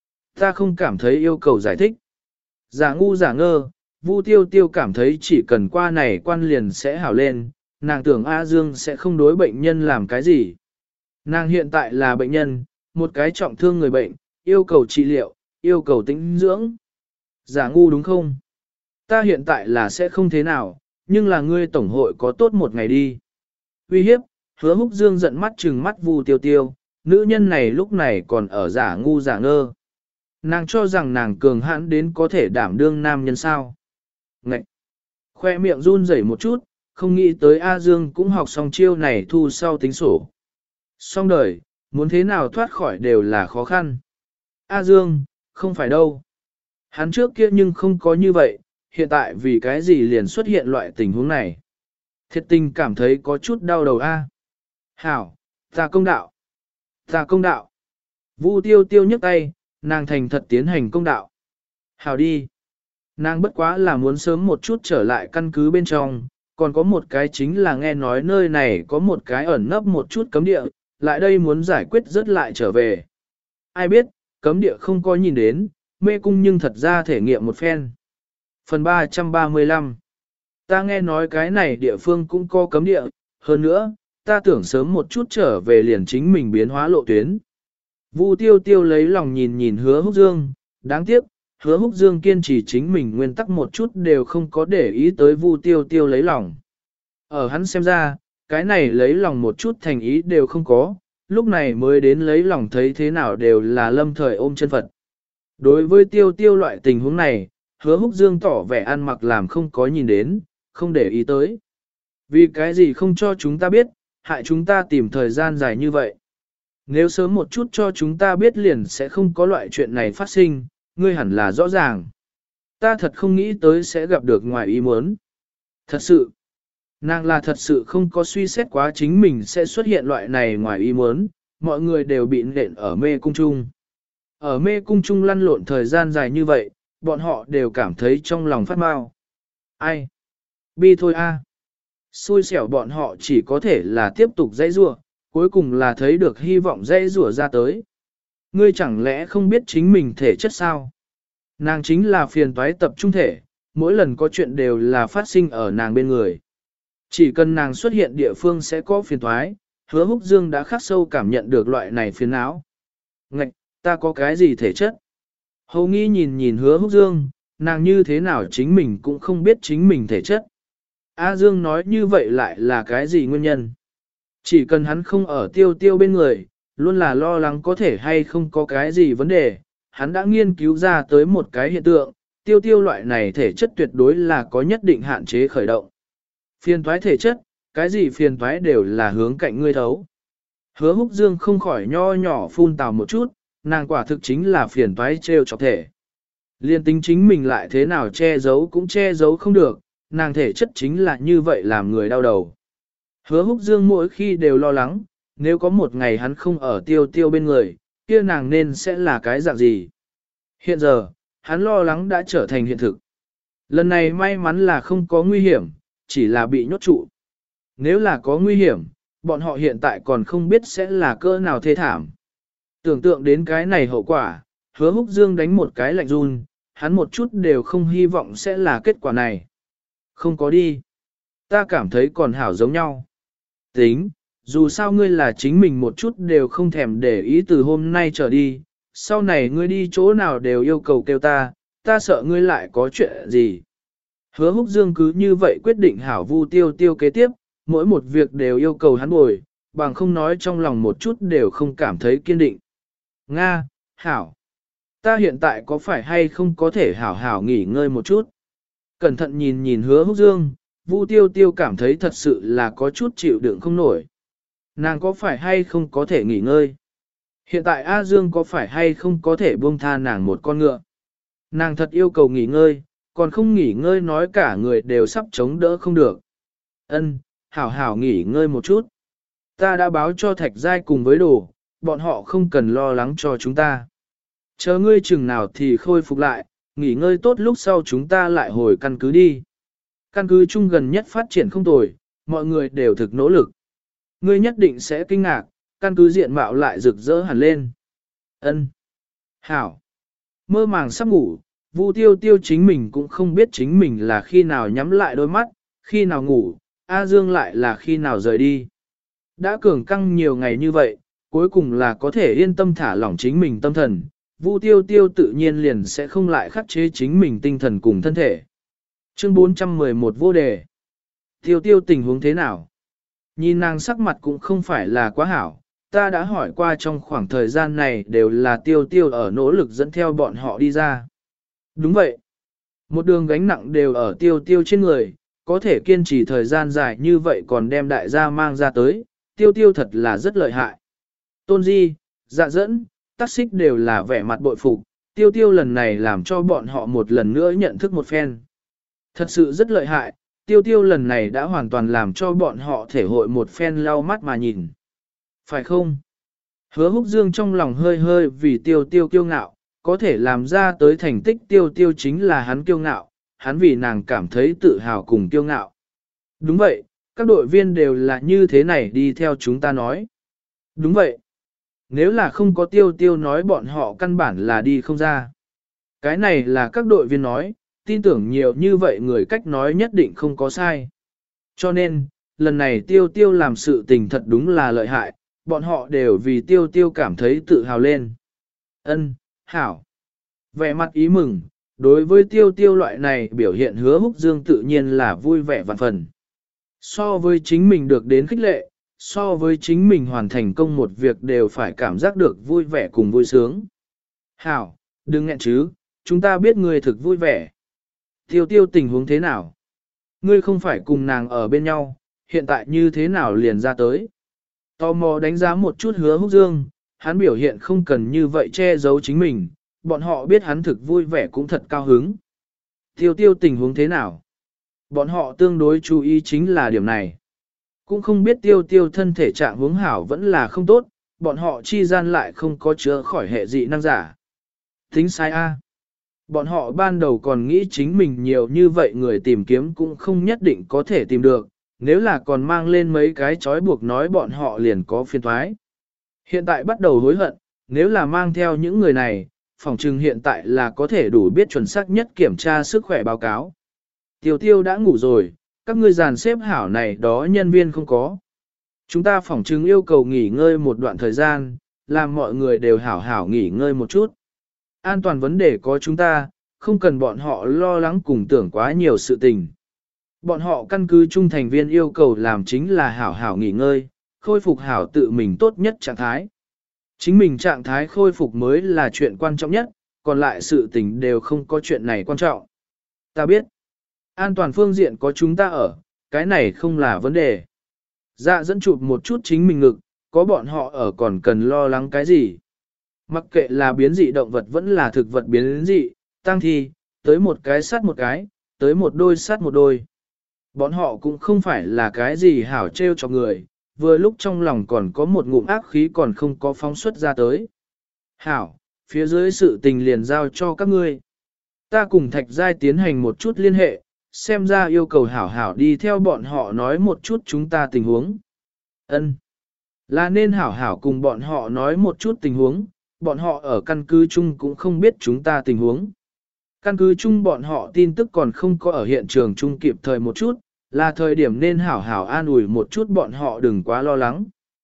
Ta không cảm thấy yêu cầu giải thích. Giả ngu giả ngơ, Vu Tiêu Tiêu cảm thấy chỉ cần qua này quan liền sẽ hảo lên, nàng tưởng A Dương sẽ không đối bệnh nhân làm cái gì. Nàng hiện tại là bệnh nhân, một cái trọng thương người bệnh, yêu cầu trị liệu, yêu cầu tĩnh dưỡng. Giả ngu đúng không? Ta hiện tại là sẽ không thế nào, nhưng là ngươi tổng hội có tốt một ngày đi. Uy hiếp, Hứa Húc Dương giận mắt trừng mắt Vu Tiêu Tiêu, nữ nhân này lúc này còn ở giả ngu giả ngơ. Nàng cho rằng nàng cường hãn đến có thể đảm đương nam nhân sao. Ngậy! Khoe miệng run rẩy một chút, không nghĩ tới A Dương cũng học xong chiêu này thu sau tính sổ. Xong đời, muốn thế nào thoát khỏi đều là khó khăn. A Dương, không phải đâu. Hắn trước kia nhưng không có như vậy, hiện tại vì cái gì liền xuất hiện loại tình huống này. Thiệt tình cảm thấy có chút đau đầu A. Hảo, ta công đạo. Ta công đạo. Vu Tiêu Tiêu nhấc tay, nàng thành thật tiến hành công đạo. Hảo đi. Nàng bất quá là muốn sớm một chút trở lại căn cứ bên trong, Còn có một cái chính là nghe nói nơi này có một cái ẩn nấp một chút cấm địa, lại đây muốn giải quyết rất lại trở về. Ai biết, cấm địa không có nhìn đến, mê cung nhưng thật ra thể nghiệm một phen. Phần ba trăm ba mươi lăm. Ta nghe nói cái này địa phương cũng có cấm địa, hơn nữa, ta tưởng sớm một chút trở về liền chính mình biến hóa lộ tuyến. Vu tiêu tiêu lấy lòng nhìn nhìn hứa húc dương, đáng tiếc, hứa húc dương kiên trì chính mình nguyên tắc một chút đều không có để ý tới vu tiêu tiêu lấy lòng. Ở hắn xem ra, cái này lấy lòng một chút thành ý đều không có, lúc này mới đến lấy lòng thấy thế nào đều là lâm thời ôm chân Phật. Đối với tiêu tiêu loại tình huống này, hứa húc dương tỏ vẻ ăn mặc làm không có nhìn đến, không để ý tới. Vì cái gì không cho chúng ta biết, hại chúng ta tìm thời gian dài như vậy. Nếu sớm một chút cho chúng ta biết liền sẽ không có loại chuyện này phát sinh, ngươi hẳn là rõ ràng. Ta thật không nghĩ tới sẽ gặp được ngoài ý muốn. Thật sự, nàng là thật sự không có suy xét quá chính mình sẽ xuất hiện loại này ngoài ý muốn, mọi người đều bị nện ở mê cung chung. Ở mê cung chung lăn lộn thời gian dài như vậy, bọn họ đều cảm thấy trong lòng phát mau. Ai? Bi thôi a. Xui xẻo bọn họ chỉ có thể là tiếp tục dãy rủa, cuối cùng là thấy được hy vọng dãy rủa ra tới. Ngươi chẳng lẽ không biết chính mình thể chất sao? Nàng chính là phiền toái tập trung thể, mỗi lần có chuyện đều là phát sinh ở nàng bên người. Chỉ cần nàng xuất hiện địa phương sẽ có phiền toái, hứa húc dương đã khắc sâu cảm nhận được loại này phiền não. Ngạch, ta có cái gì thể chất? Hầu nghi nhìn nhìn hứa húc dương, nàng như thế nào chính mình cũng không biết chính mình thể chất. A Dương nói như vậy lại là cái gì nguyên nhân? Chỉ cần hắn không ở tiêu tiêu bên người, luôn là lo lắng có thể hay không có cái gì vấn đề, hắn đã nghiên cứu ra tới một cái hiện tượng, tiêu tiêu loại này thể chất tuyệt đối là có nhất định hạn chế khởi động. Phiền toái thể chất, cái gì phiền toái đều là hướng cạnh ngươi thấu. Hứa húc dương không khỏi nho nhỏ phun tào một chút, nàng quả thực chính là phiền toái trêu chọc thể. Liên tính chính mình lại thế nào che giấu cũng che giấu không được, nàng thể chất chính là như vậy làm người đau đầu. Hứa húc dương mỗi khi đều lo lắng, nếu có một ngày hắn không ở tiêu tiêu bên người, kia nàng nên sẽ là cái dạng gì. Hiện giờ, hắn lo lắng đã trở thành hiện thực. Lần này may mắn là không có nguy hiểm, chỉ là bị nhốt trụ. Nếu là có nguy hiểm, bọn họ hiện tại còn không biết sẽ là cỡ nào thê thảm. Tưởng tượng đến cái này hậu quả, hứa húc dương đánh một cái lạnh run, hắn một chút đều không hy vọng sẽ là kết quả này. Không có đi. Ta cảm thấy còn hảo giống nhau. Tính, dù sao ngươi là chính mình một chút đều không thèm để ý từ hôm nay trở đi, sau này ngươi đi chỗ nào đều yêu cầu kêu ta, ta sợ ngươi lại có chuyện gì. Hứa húc dương cứ như vậy quyết định hảo vu tiêu tiêu kế tiếp, mỗi một việc đều yêu cầu hắn bồi, bằng không nói trong lòng một chút đều không cảm thấy kiên định. Nga, hảo. Ta hiện tại có phải hay không có thể hảo hảo nghỉ ngơi một chút? Cẩn thận nhìn nhìn hứa húc dương, Vu tiêu tiêu cảm thấy thật sự là có chút chịu đựng không nổi. Nàng có phải hay không có thể nghỉ ngơi? Hiện tại A Dương có phải hay không có thể buông tha nàng một con ngựa? Nàng thật yêu cầu nghỉ ngơi, còn không nghỉ ngơi nói cả người đều sắp chống đỡ không được. Ân, hảo hảo nghỉ ngơi một chút. Ta đã báo cho Thạch Giai cùng với đồ, bọn họ không cần lo lắng cho chúng ta. Chờ ngươi chừng nào thì khôi phục lại, nghỉ ngơi tốt lúc sau chúng ta lại hồi căn cứ đi. Căn cứ chung gần nhất phát triển không tồi, mọi người đều thực nỗ lực. Ngươi nhất định sẽ kinh ngạc, căn cứ diện mạo lại rực rỡ hẳn lên. Ân, hảo. Mơ màng sắp ngủ, Vu tiêu tiêu chính mình cũng không biết chính mình là khi nào nhắm lại đôi mắt, khi nào ngủ, A Dương lại là khi nào rời đi. Đã cường căng nhiều ngày như vậy, cuối cùng là có thể yên tâm thả lỏng chính mình tâm thần, Vu tiêu tiêu tự nhiên liền sẽ không lại khắc chế chính mình tinh thần cùng thân thể. Chương bốn trăm mười một vô đề. Tiêu tiêu tình huống thế nào? Nhìn nàng sắc mặt cũng không phải là quá hảo, ta đã hỏi qua trong khoảng thời gian này đều là tiêu tiêu ở nỗ lực dẫn theo bọn họ đi ra. Đúng vậy. Một đường gánh nặng đều ở tiêu tiêu trên người, có thể kiên trì thời gian dài như vậy còn đem đại gia mang ra tới, tiêu tiêu thật là rất lợi hại. Tôn Di, Dạ Dẫn, Tắc Xích đều là vẻ mặt bội phục, tiêu tiêu lần này làm cho bọn họ một lần nữa nhận thức một phen. Thật sự rất lợi hại, tiêu tiêu lần này đã hoàn toàn làm cho bọn họ thể hội một phen lau mắt mà nhìn. Phải không? Hứa Húc Dương trong lòng hơi hơi vì tiêu tiêu kiêu ngạo, có thể làm ra tới thành tích tiêu tiêu chính là hắn kiêu ngạo, hắn vì nàng cảm thấy tự hào cùng kiêu ngạo. Đúng vậy, các đội viên đều là như thế này đi theo chúng ta nói. Đúng vậy. Nếu là không có tiêu tiêu nói bọn họ căn bản là đi không ra. Cái này là các đội viên nói, tin tưởng nhiều như vậy người cách nói nhất định không có sai. Cho nên, lần này tiêu tiêu làm sự tình thật đúng là lợi hại, bọn họ đều vì tiêu tiêu cảm thấy tự hào lên. Ân, hảo. Vẻ mặt ý mừng, đối với tiêu tiêu loại này biểu hiện Hứa Húc Dương tự nhiên là vui vẻ vạn phần. So với chính mình được đến khích lệ, so với chính mình hoàn thành công một việc đều phải cảm giác được vui vẻ cùng vui sướng. Hảo, đừng nghẹn chứ, chúng ta biết ngươi thực vui vẻ. Tiêu tiêu tình huống thế nào? Ngươi không phải cùng nàng ở bên nhau, hiện tại như thế nào liền ra tới? Tò mò đánh giá một chút Hứa Húc Dương, hắn biểu hiện không cần như vậy che giấu chính mình, bọn họ biết hắn thực vui vẻ cũng thật cao hứng. Tiêu tiêu tình huống thế nào? Bọn họ tương đối chú ý chính là điểm này. Cũng không biết tiêu tiêu thân thể trạng huống hảo vẫn là không tốt, bọn họ chi gian lại không có chữa khỏi hệ dị năng giả. Tính sai a. Bọn họ ban đầu còn nghĩ chính mình nhiều như vậy người tìm kiếm cũng không nhất định có thể tìm được, nếu là còn mang lên mấy cái trói buộc nói bọn họ liền có phiền thoái. Hiện tại bắt đầu hối hận, nếu là mang theo những người này, phòng trừng hiện tại là có thể đủ biết chuẩn xác nhất kiểm tra sức khỏe báo cáo. Tiêu tiêu đã ngủ rồi, các ngươi dàn xếp hảo này đó nhân viên không có. Chúng ta phòng trừng yêu cầu nghỉ ngơi một đoạn thời gian, làm mọi người đều hảo hảo nghỉ ngơi một chút. An toàn vấn đề có chúng ta, không cần bọn họ lo lắng cùng tưởng quá nhiều sự tình. Bọn họ căn cứ trung thành viên yêu cầu làm chính là hảo hảo nghỉ ngơi, khôi phục hảo tự mình tốt nhất trạng thái. Chính mình trạng thái khôi phục mới là chuyện quan trọng nhất, còn lại sự tình đều không có chuyện này quan trọng. Ta biết, an toàn phương diện có chúng ta ở, cái này không là vấn đề. Dạ dẫn chụp một chút chính mình ngực, có bọn họ ở còn cần lo lắng cái gì. Mặc kệ là biến dị động vật vẫn là thực vật biến dị, tăng thi, tới một cái sát một cái, tới một đôi sát một đôi. Bọn họ cũng không phải là cái gì hảo trêu cho người, vừa lúc trong lòng còn có một ngụm ác khí còn không có phóng xuất ra tới. Hảo, phía dưới sự tình liền giao cho các ngươi. Ta cùng Thạch Giai tiến hành một chút liên hệ, xem ra yêu cầu hảo hảo đi theo bọn họ nói một chút chúng ta tình huống. Ân, là nên hảo hảo cùng bọn họ nói một chút tình huống, bọn họ ở căn cứ chung cũng không biết chúng ta tình huống. Căn cứ chung bọn họ tin tức còn không có ở hiện trường chung kịp thời một chút, là thời điểm nên hảo hảo an ủi một chút bọn họ đừng quá lo lắng.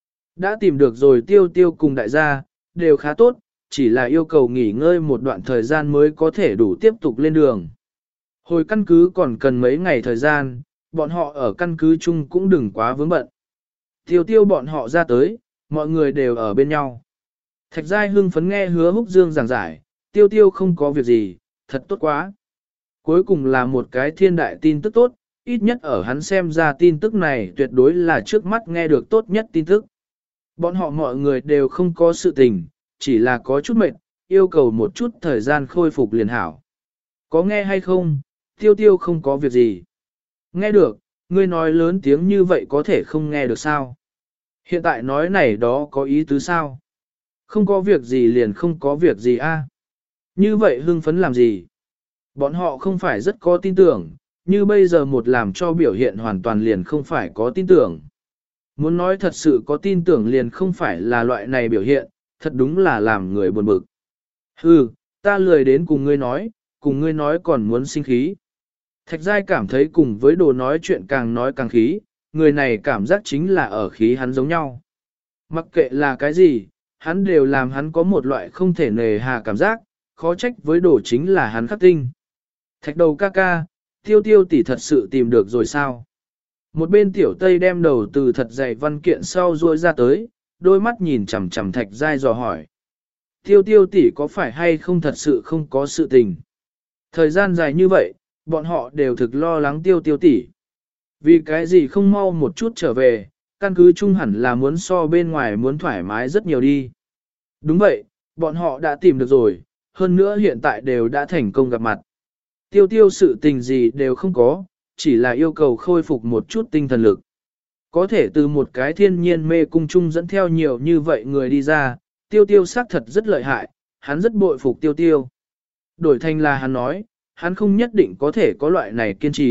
Đã tìm được rồi tiêu tiêu cùng đại gia, đều khá tốt, chỉ là yêu cầu nghỉ ngơi một đoạn thời gian mới có thể đủ tiếp tục lên đường. Hồi căn cứ còn cần mấy ngày thời gian, bọn họ ở căn cứ chung cũng đừng quá vướng bận. Tiêu tiêu bọn họ ra tới, mọi người đều ở bên nhau. Thạch Giai hưng phấn nghe Hứa Húc Dương giảng giải, tiêu tiêu không có việc gì, thật tốt quá. Cuối cùng là một cái thiên đại tin tức tốt, ít nhất ở hắn xem ra tin tức này tuyệt đối là trước mắt nghe được tốt nhất tin tức. Bọn họ mọi người đều không có sự tình, chỉ là có chút mệt, yêu cầu một chút thời gian khôi phục liền hảo. Có nghe hay không, tiêu tiêu không có việc gì. Nghe được, ngươi nói lớn tiếng như vậy có thể không nghe được sao? Hiện tại nói này đó có ý tứ sao? Không có việc gì liền không có việc gì a. Như vậy hưng phấn làm gì? Bọn họ không phải rất có tin tưởng, như bây giờ một làm cho biểu hiện hoàn toàn liền không phải có tin tưởng. Muốn nói thật sự có tin tưởng liền không phải là loại này biểu hiện, thật đúng là làm người buồn bực. Hừ, ta lười đến cùng ngươi nói, cùng ngươi nói còn muốn sinh khí. Thạch Giai cảm thấy cùng với đồ nói chuyện càng nói càng khí, người này cảm giác chính là ở khí hắn giống nhau. Mặc kệ là cái gì, hắn đều làm hắn có một loại không thể nề hà cảm giác, khó trách với đồ chính là hắn khắc tinh. Thạch đầu ca ca, tiêu tiêu tỷ thật sự tìm được rồi sao? Một bên tiểu tây đem đầu từ thật dày văn kiện sau ruôi ra tới, đôi mắt nhìn chằm chằm Thạch Giai dò hỏi. Tiêu tiêu tỷ có phải hay không thật sự không có sự tình? Thời gian dài như vậy, bọn họ đều thực lo lắng tiêu tiêu tỷ. Vì cái gì không mau một chút trở về, căn cứ chung hẳn là muốn so bên ngoài muốn thoải mái rất nhiều đi. Đúng vậy, bọn họ đã tìm được rồi, hơn nữa hiện tại đều đã thành công gặp mặt. Tiêu tiêu sự tình gì đều không có, chỉ là yêu cầu khôi phục một chút tinh thần lực. Có thể từ một cái thiên nhiên mê cung chung dẫn theo nhiều như vậy người đi ra, tiêu tiêu xác thật rất lợi hại, hắn rất bội phục tiêu tiêu. Đổi thành là hắn nói, hắn không nhất định có thể có loại này kiên trì,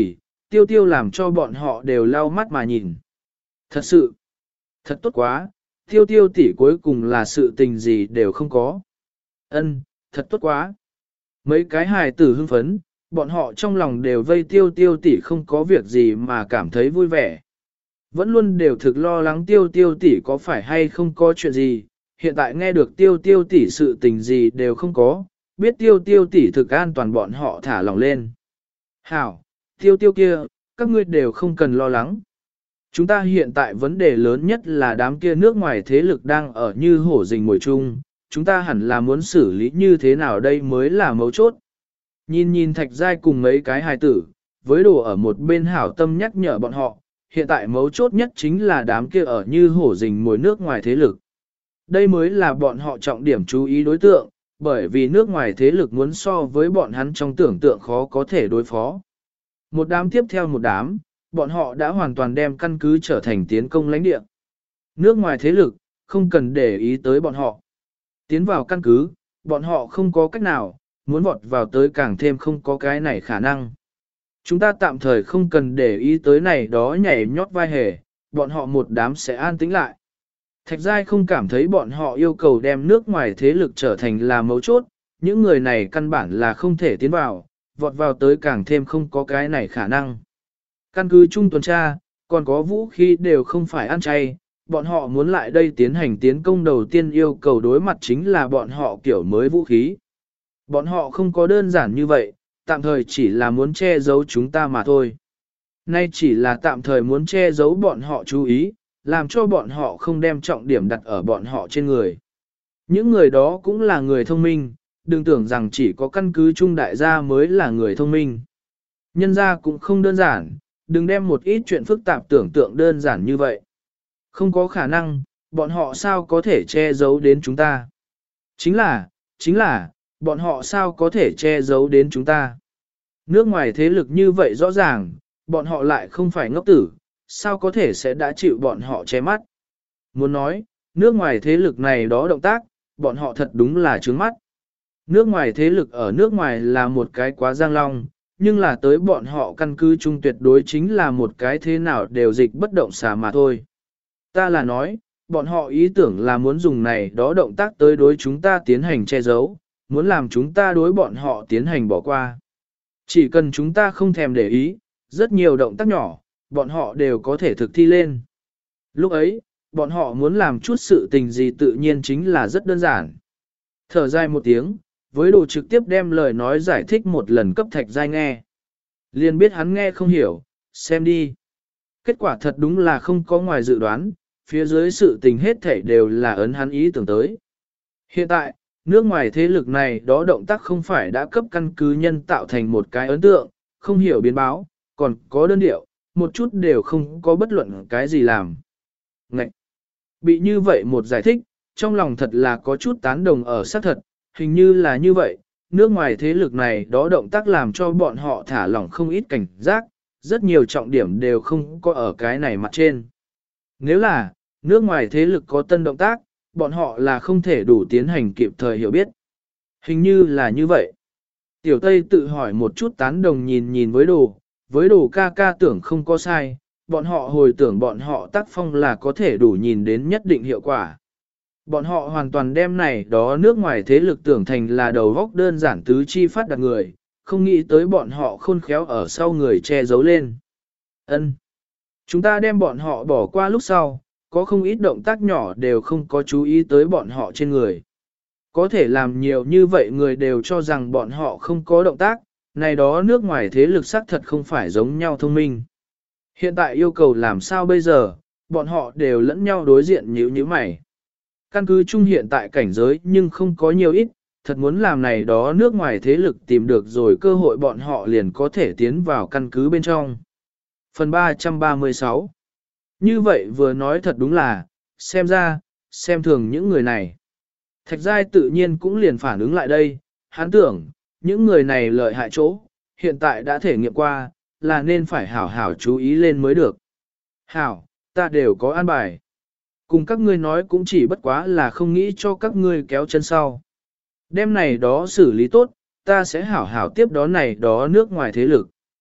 tiêu tiêu làm cho bọn họ đều lau mắt mà nhìn. Thật sự, thật tốt quá, tiêu tiêu tỷ cuối cùng là sự tình gì đều không có. Ân, thật tốt quá. Mấy cái hài tử hưng phấn, bọn họ trong lòng đều vây tiêu tiêu tỷ không có việc gì mà cảm thấy vui vẻ. Vẫn luôn đều thực lo lắng tiêu tiêu tỷ có phải hay không có chuyện gì, hiện tại nghe được tiêu tiêu tỷ sự tình gì đều không có, biết tiêu tiêu tỷ thực an toàn bọn họ thả lòng lên. Hảo, tiêu tiêu kia, các ngươi đều không cần lo lắng. Chúng ta hiện tại vấn đề lớn nhất là đám kia nước ngoài thế lực đang ở như hổ rình mồi chung, chúng ta hẳn là muốn xử lý như thế nào đây mới là mấu chốt. Nhìn nhìn thạch giai cùng mấy cái hài tử, với đồ ở một bên hảo tâm nhắc nhở bọn họ, hiện tại mấu chốt nhất chính là đám kia ở như hổ rình mồi nước ngoài thế lực. Đây mới là bọn họ trọng điểm chú ý đối tượng, bởi vì nước ngoài thế lực muốn so với bọn hắn trong tưởng tượng khó có thể đối phó. Một đám tiếp theo một đám, bọn họ đã hoàn toàn đem căn cứ trở thành tiến công lãnh địa. Nước ngoài thế lực, không cần để ý tới bọn họ. Tiến vào căn cứ, bọn họ không có cách nào, muốn vọt vào tới càng thêm không có cái này khả năng. Chúng ta tạm thời không cần để ý tới này đó nhảy nhót vai hề, bọn họ một đám sẽ an tĩnh lại. Thạch Giai không cảm thấy bọn họ yêu cầu đem nước ngoài thế lực trở thành là mấu chốt, những người này căn bản là không thể tiến vào, vọt vào tới càng thêm không có cái này khả năng. Căn cứ chung tuần tra, còn có vũ khí đều không phải ăn chay, bọn họ muốn lại đây tiến hành tiến công đầu tiên yêu cầu đối mặt chính là bọn họ kiểu mới vũ khí. Bọn họ không có đơn giản như vậy, tạm thời chỉ là muốn che giấu chúng ta mà thôi. Nay chỉ là tạm thời muốn che giấu bọn họ chú ý, làm cho bọn họ không đem trọng điểm đặt ở bọn họ trên người. Những người đó cũng là người thông minh, đừng tưởng rằng chỉ có căn cứ trung đại gia mới là người thông minh. Nhân gia cũng không đơn giản, đừng đem một ít chuyện phức tạp tưởng tượng đơn giản như vậy. Không có khả năng, bọn họ sao có thể che giấu đến chúng ta. Chính là, chính là, bọn họ sao có thể che giấu đến chúng ta. Nước ngoài thế lực như vậy rõ ràng, bọn họ lại không phải ngốc tử, sao có thể sẽ đã chịu bọn họ che mắt. Muốn nói, nước ngoài thế lực này đó động tác, bọn họ thật đúng là trướng mắt. Nước ngoài thế lực ở nước ngoài là một cái quá giang long, nhưng là tới bọn họ căn cứ chung tuyệt đối chính là một cái thế nào đều dịch bất động xà mà thôi. Ta là nói, bọn họ ý tưởng là muốn dùng này đó động tác tới đối chúng ta tiến hành che giấu, muốn làm chúng ta đối bọn họ tiến hành bỏ qua. Chỉ cần chúng ta không thèm để ý, rất nhiều động tác nhỏ, bọn họ đều có thể thực thi lên. Lúc ấy, bọn họ muốn làm chút sự tình gì tự nhiên chính là rất đơn giản. Thở dài một tiếng, với đồ trực tiếp đem lời nói giải thích một lần cấp thạch giai nghe. Liền biết hắn nghe không hiểu, xem đi. Kết quả thật đúng là không có ngoài dự đoán, phía dưới sự tình hết thảy đều là ấn hắn ý tưởng tới. Hiện tại, nước ngoài thế lực này đó động tác không phải đã cấp căn cứ nhân tạo thành một cái ấn tượng, không hiểu biến báo, còn có đơn điệu, một chút đều không có bất luận cái gì làm. Ngậy! Bị như vậy một giải thích, trong lòng thật là có chút tán đồng ở xác thật, hình như là như vậy, nước ngoài thế lực này đó động tác làm cho bọn họ thả lỏng không ít cảnh giác, rất nhiều trọng điểm đều không có ở cái này mặt trên. Nếu là, nước ngoài thế lực có tân động tác, bọn họ là không thể đủ tiến hành kịp thời hiểu biết. Hình như là như vậy. Tiểu Tây tự hỏi một chút tán đồng nhìn nhìn với đồ, với đồ ca ca tưởng không có sai, bọn họ hồi tưởng bọn họ tác phong là có thể đủ nhìn đến nhất định hiệu quả. Bọn họ hoàn toàn đem này đó nước ngoài thế lực tưởng thành là đầu góc đơn giản tứ chi phát đạt người, không nghĩ tới bọn họ khôn khéo ở sau người che giấu lên. Ân, chúng ta đem bọn họ bỏ qua lúc sau, có không ít động tác nhỏ đều không có chú ý tới bọn họ trên người. Có thể làm nhiều như vậy người đều cho rằng bọn họ không có động tác, này đó nước ngoài thế lực xác thật không phải giống nhau thông minh. Hiện tại yêu cầu làm sao bây giờ, bọn họ đều lẫn nhau đối diện nhíu nhíu mày. Căn cứ chung hiện tại cảnh giới nhưng không có nhiều ít, thật muốn làm này đó nước ngoài thế lực tìm được rồi cơ hội bọn họ liền có thể tiến vào căn cứ bên trong. Phần ba trăm ba mươi sáu. Như vậy vừa nói thật đúng là, xem ra, xem thường những người này. Thạch Giai tự nhiên cũng liền phản ứng lại đây, hắn tưởng, những người này lợi hại chỗ, hiện tại đã thể nghiệm qua, là nên phải hảo hảo chú ý lên mới được. Hảo, ta đều có an bài. Cùng các ngươi nói cũng chỉ bất quá là không nghĩ cho các ngươi kéo chân sau. Đêm này đó xử lý tốt, ta sẽ hảo hảo tiếp đó này đó nước ngoài thế lực.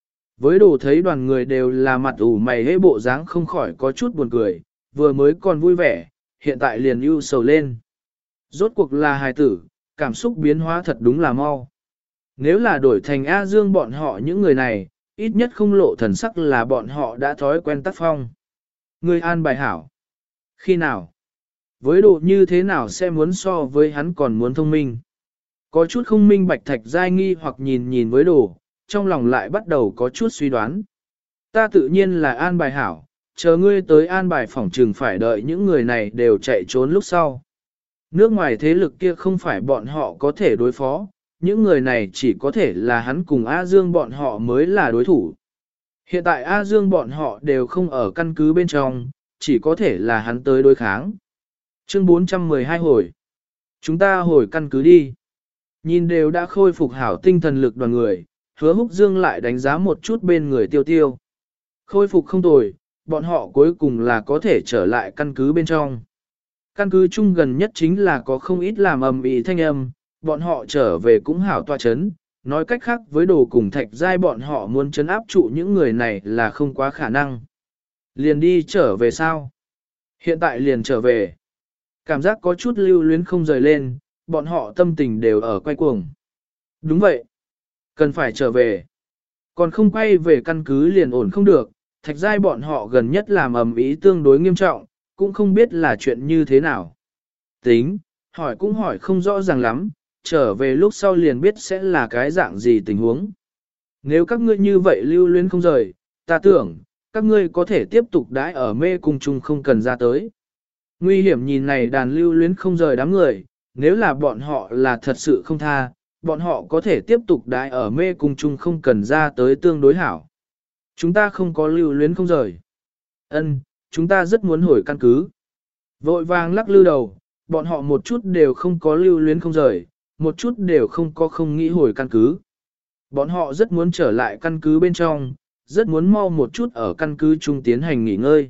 Với đồ thấy đoàn người đều là mặt ủ mày hế bộ dáng không khỏi có chút buồn cười, vừa mới còn vui vẻ, hiện tại liền ưu sầu lên. Rốt cuộc là hài tử, cảm xúc biến hóa thật đúng là mau. Nếu là đổi thành A Dương bọn họ những người này, ít nhất không lộ thần sắc là bọn họ đã thói quen tác phong. Người an bài hảo. Khi nào? Với độ như thế nào sẽ muốn so với hắn còn muốn thông minh? Có chút không minh bạch Thạch Giai nghi hoặc nhìn nhìn với đồ, trong lòng lại bắt đầu có chút suy đoán. Ta tự nhiên là an bài hảo, chờ ngươi tới an bài phỏng trừng phải đợi những người này đều chạy trốn lúc sau. Nước ngoài thế lực kia không phải bọn họ có thể đối phó, những người này chỉ có thể là hắn cùng A Dương bọn họ mới là đối thủ. Hiện tại A Dương bọn họ đều không ở căn cứ bên trong, chỉ có thể là hắn tới đối kháng. Chương bốn trăm mười hai hồi. Chúng ta hồi căn cứ đi. Nhìn đều đã khôi phục hảo tinh thần lực đoàn người, Hứa Húc Dương lại đánh giá một chút bên người tiêu tiêu. Khôi phục không tồi, bọn họ cuối cùng là có thể trở lại căn cứ bên trong. Căn cứ chung gần nhất chính là có không ít làm ầm ĩ thanh âm, bọn họ trở về cũng hảo tọa chấn, nói cách khác với đồ cùng Thạch Giai bọn họ muốn chấn áp trụ những người này là không quá khả năng. Liền đi trở về sao? Hiện tại liền trở về. Cảm giác có chút lưu luyến không rời lên, bọn họ tâm tình đều ở quay cuồng. Đúng vậy. Cần phải trở về. Còn không quay về căn cứ liền ổn không được, Thạch Giai bọn họ gần nhất làm ầm ĩ tương đối nghiêm trọng, cũng không biết là chuyện như thế nào. Tính, hỏi cũng hỏi không rõ ràng lắm, trở về lúc sau liền biết sẽ là cái dạng gì tình huống. Nếu các ngươi như vậy lưu luyến không rời, ta tưởng, các ngươi có thể tiếp tục đãi ở mê cung chung không cần ra tới. Nguy hiểm nhìn này đàn lưu luyến không rời đám người, nếu là bọn họ là thật sự không tha, bọn họ có thể tiếp tục đãi ở mê cung chung không cần ra tới tương đối hảo. Chúng ta không có lưu luyến không rời. Ân, chúng ta rất muốn hồi căn cứ. Vội vàng lắc lư đầu, bọn họ một chút đều không có lưu luyến không rời, một chút đều không có không nghĩ hồi căn cứ. Bọn họ rất muốn trở lại căn cứ bên trong, rất muốn mau một chút ở căn cứ chung tiến hành nghỉ ngơi.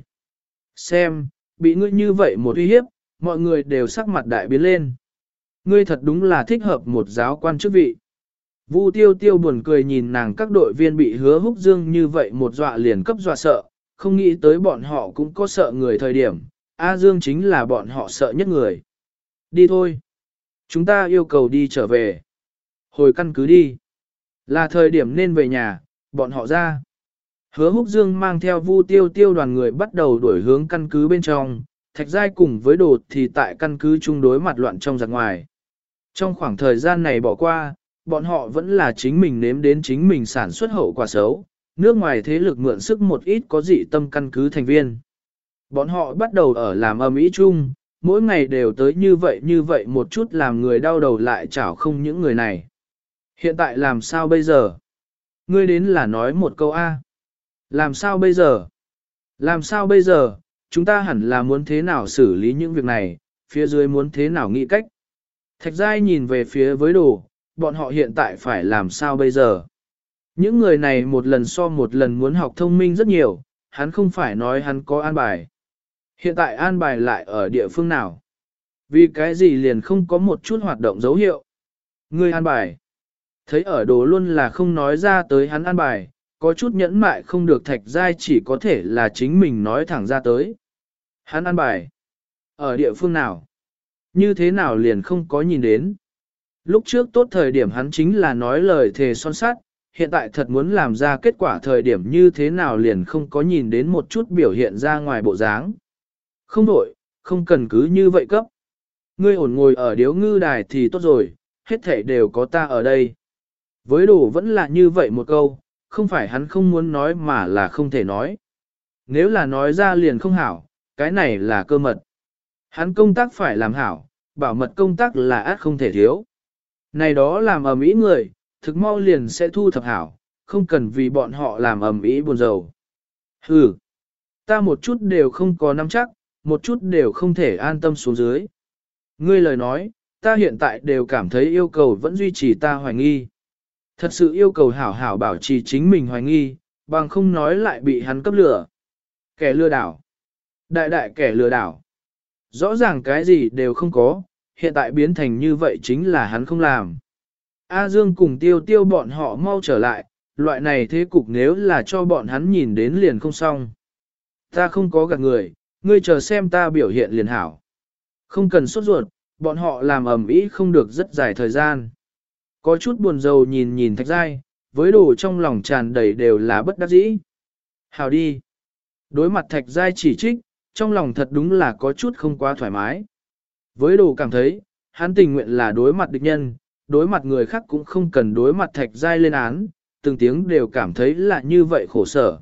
Xem, bị ngươi như vậy một uy hiếp, mọi người đều sắc mặt đại biến lên. Ngươi thật đúng là thích hợp một giáo quan chức vị. Vu tiêu tiêu buồn cười nhìn nàng các đội viên bị Hứa Húc Dương như vậy một dọa liền cấp dọa sợ, không nghĩ tới bọn họ cũng có sợ người thời điểm, A Dương chính là bọn họ sợ nhất người. Đi thôi. Chúng ta yêu cầu đi trở về. Hồi căn cứ đi. Là thời điểm nên về nhà, bọn họ ra. Hứa Húc Dương mang theo Vu tiêu tiêu đoàn người bắt đầu đuổi hướng căn cứ bên trong, Thạch Giai cùng với Đồ thì tại căn cứ chung đối mặt loạn trong giặc ngoài. Trong khoảng thời gian này bỏ qua, bọn họ vẫn là chính mình nếm đến chính mình sản xuất hậu quả xấu, nước ngoài thế lực mượn sức một ít có dị tâm căn cứ thành viên. Bọn họ bắt đầu ở làm ầm ĩ chung, mỗi ngày đều tới như vậy như vậy một chút làm người đau đầu lại chảo không những người này. Hiện tại làm sao bây giờ? Ngươi đến là nói một câu A. Làm sao bây giờ? Làm sao bây giờ? Chúng ta hẳn là muốn thế nào xử lý những việc này, phía dưới muốn thế nào nghĩ cách? Thạch Giai nhìn về phía với Đồ, bọn họ hiện tại phải làm sao bây giờ? Những người này một lần so một lần muốn học thông minh rất nhiều, hắn không phải nói hắn có an bài. Hiện tại an bài lại ở địa phương nào? Vì cái gì liền không có một chút hoạt động dấu hiệu? Ngươi an bài. Thấy ở Đồ luôn là không nói ra tới hắn an bài, có chút nhẫn mại không được Thạch Giai chỉ có thể là chính mình nói thẳng ra tới. Hắn an bài. Ở địa phương nào? Như thế nào liền không có nhìn đến? Lúc trước tốt thời điểm hắn chính là nói lời thề son sắt, hiện tại thật muốn làm ra kết quả thời điểm như thế nào liền không có nhìn đến một chút biểu hiện ra ngoài bộ dáng. Không đổi, không cần cứ như vậy cấp. Ngươi ổn ngồi ở điếu ngư đài thì tốt rồi, hết thảy đều có ta ở đây. Với Đồ vẫn là như vậy một câu, không phải hắn không muốn nói mà là không thể nói. Nếu là nói ra liền không hảo, cái này là cơ mật. Hắn công tác phải làm hảo, bảo mật công tác là át không thể thiếu. Này đó làm ầm ĩ người, thực mau liền sẽ thu thập hảo, không cần vì bọn họ làm ầm ĩ buồn rầu. Hừ, ta một chút đều không có nắm chắc, một chút đều không thể an tâm xuống dưới. Ngươi lời nói, ta hiện tại đều cảm thấy yêu cầu vẫn duy trì ta hoài nghi. Thật sự yêu cầu hảo hảo bảo trì chính mình hoài nghi, bằng không nói lại bị hắn cấp lừa. Kẻ lừa đảo. Đại đại kẻ lừa đảo. Rõ ràng cái gì đều không có, hiện tại biến thành như vậy chính là hắn không làm. A Dương cùng tiêu tiêu bọn họ mau trở lại, loại này thế cục nếu là cho bọn hắn nhìn đến liền không xong. Ta không có gạt người, ngươi chờ xem ta biểu hiện liền hảo. Không cần sốt ruột, bọn họ làm ầm ĩ không được rất dài thời gian. Có chút buồn rầu nhìn nhìn Thạch Giai, với đồ trong lòng tràn đầy đều là bất đắc dĩ. Hảo đi. Đối mặt Thạch Giai chỉ trích, trong lòng thật đúng là có chút không quá thoải mái. Với đồ cảm thấy, hắn tình nguyện là đối mặt địch nhân, đối mặt người khác cũng không cần đối mặt Thạch Giai lên án, từng tiếng đều cảm thấy là như vậy khổ sở.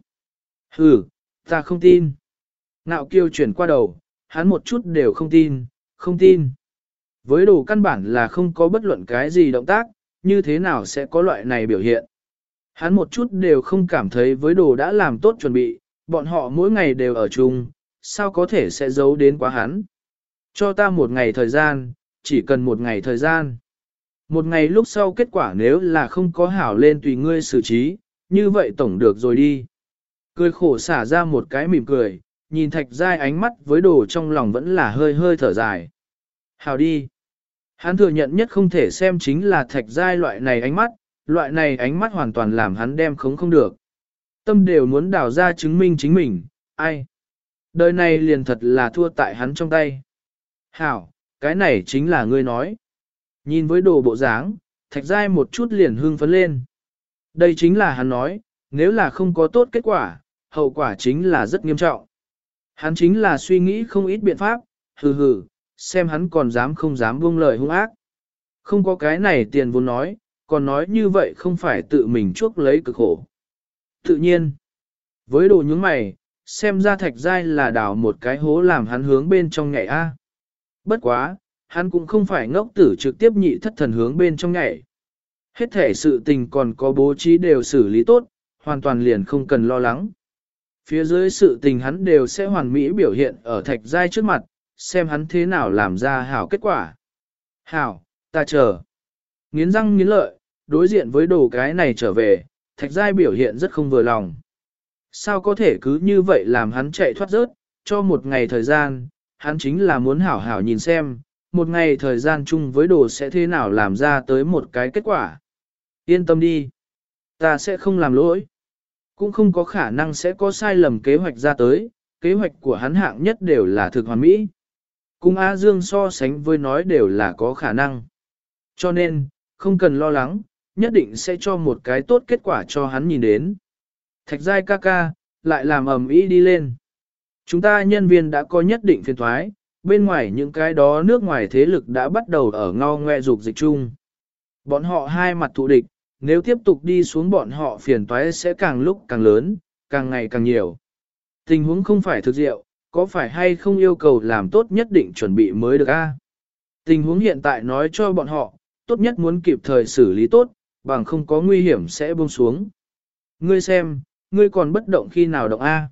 Hừ, ta không tin. Ngạo kiêu chuyển qua đầu, hắn một chút đều không tin, không tin. Với đồ căn bản là không có bất luận cái gì động tác, như thế nào sẽ có loại này biểu hiện. Hắn một chút đều không cảm thấy với đồ đã làm tốt chuẩn bị, bọn họ mỗi ngày đều ở chung, sao có thể sẽ giấu đến quá hắn. Cho ta một ngày thời gian, chỉ cần một ngày thời gian. Một ngày lúc sau kết quả nếu là không có hảo lên tùy ngươi xử trí, như vậy tổng được rồi đi. Cười khổ xả ra một cái mỉm cười, nhìn Thạch Giai ánh mắt với đồ trong lòng vẫn là hơi hơi thở dài. Hảo đi. Hắn thừa nhận nhất không thể xem chính là Thạch Giai loại này ánh mắt, loại này ánh mắt hoàn toàn làm hắn đem khống không được. Tâm đều muốn đào ra chứng minh chính mình, ai. Đời này liền thật là thua tại hắn trong tay. Hảo, cái này chính là ngươi nói. Nhìn với đồ bộ dáng, Thạch Giai một chút liền hưng phấn lên. Đây chính là hắn nói, nếu là không có tốt kết quả, hậu quả chính là rất nghiêm trọng. Hắn chính là suy nghĩ không ít biện pháp, hừ hừ, xem hắn còn dám không dám buông lời hung ác. Không có cái này tiền vốn nói, còn nói như vậy không phải tự mình chuốc lấy cực khổ. Tự nhiên, với đồ nhướng mày, xem ra Thạch Giai là đào một cái hố làm hắn hướng bên trong nhảy A. Bất quá, hắn cũng không phải ngốc tử trực tiếp nhị thất thần hướng bên trong nhảy. Hết thể sự tình còn có bố trí đều xử lý tốt, hoàn toàn liền không cần lo lắng. Phía dưới sự tình hắn đều sẽ hoàn mỹ biểu hiện ở Thạch Giai trước mặt, xem hắn thế nào làm ra hảo kết quả. Hảo, ta chờ. Nghiến răng nghiến lợi, đối diện với đồ cái này trở về, Thạch Giai biểu hiện rất không vừa lòng. Sao có thể cứ như vậy làm hắn chạy thoát rớt, cho một ngày thời gian, hắn chính là muốn hảo hảo nhìn xem, một ngày thời gian chung với đồ sẽ thế nào làm ra tới một cái kết quả. Yên tâm đi, ta sẽ không làm lỗi. Cũng không có khả năng sẽ có sai lầm kế hoạch ra tới, kế hoạch của hắn hạng nhất đều là thực hoàn mỹ. Cùng A Dương so sánh với nói đều là có khả năng. Cho nên, không cần lo lắng, nhất định sẽ cho một cái tốt kết quả cho hắn nhìn đến. Thạch Giai ca ca, lại làm ầm ĩ đi lên. Chúng ta nhân viên đã có nhất định phiền thoái, bên ngoài những cái đó nước ngoài thế lực đã bắt đầu ở ngao ngoe dục dịch chung. Bọn họ hai mặt thù địch, nếu tiếp tục đi xuống bọn họ phiền toái sẽ càng lúc càng lớn, càng ngày càng nhiều. Tình huống không phải thực diệu, có phải hay không yêu cầu làm tốt nhất định chuẩn bị mới được a? Tình huống hiện tại nói cho bọn họ, tốt nhất muốn kịp thời xử lý tốt, bằng không có nguy hiểm sẽ buông xuống. Ngươi xem, ngươi còn bất động khi nào động a?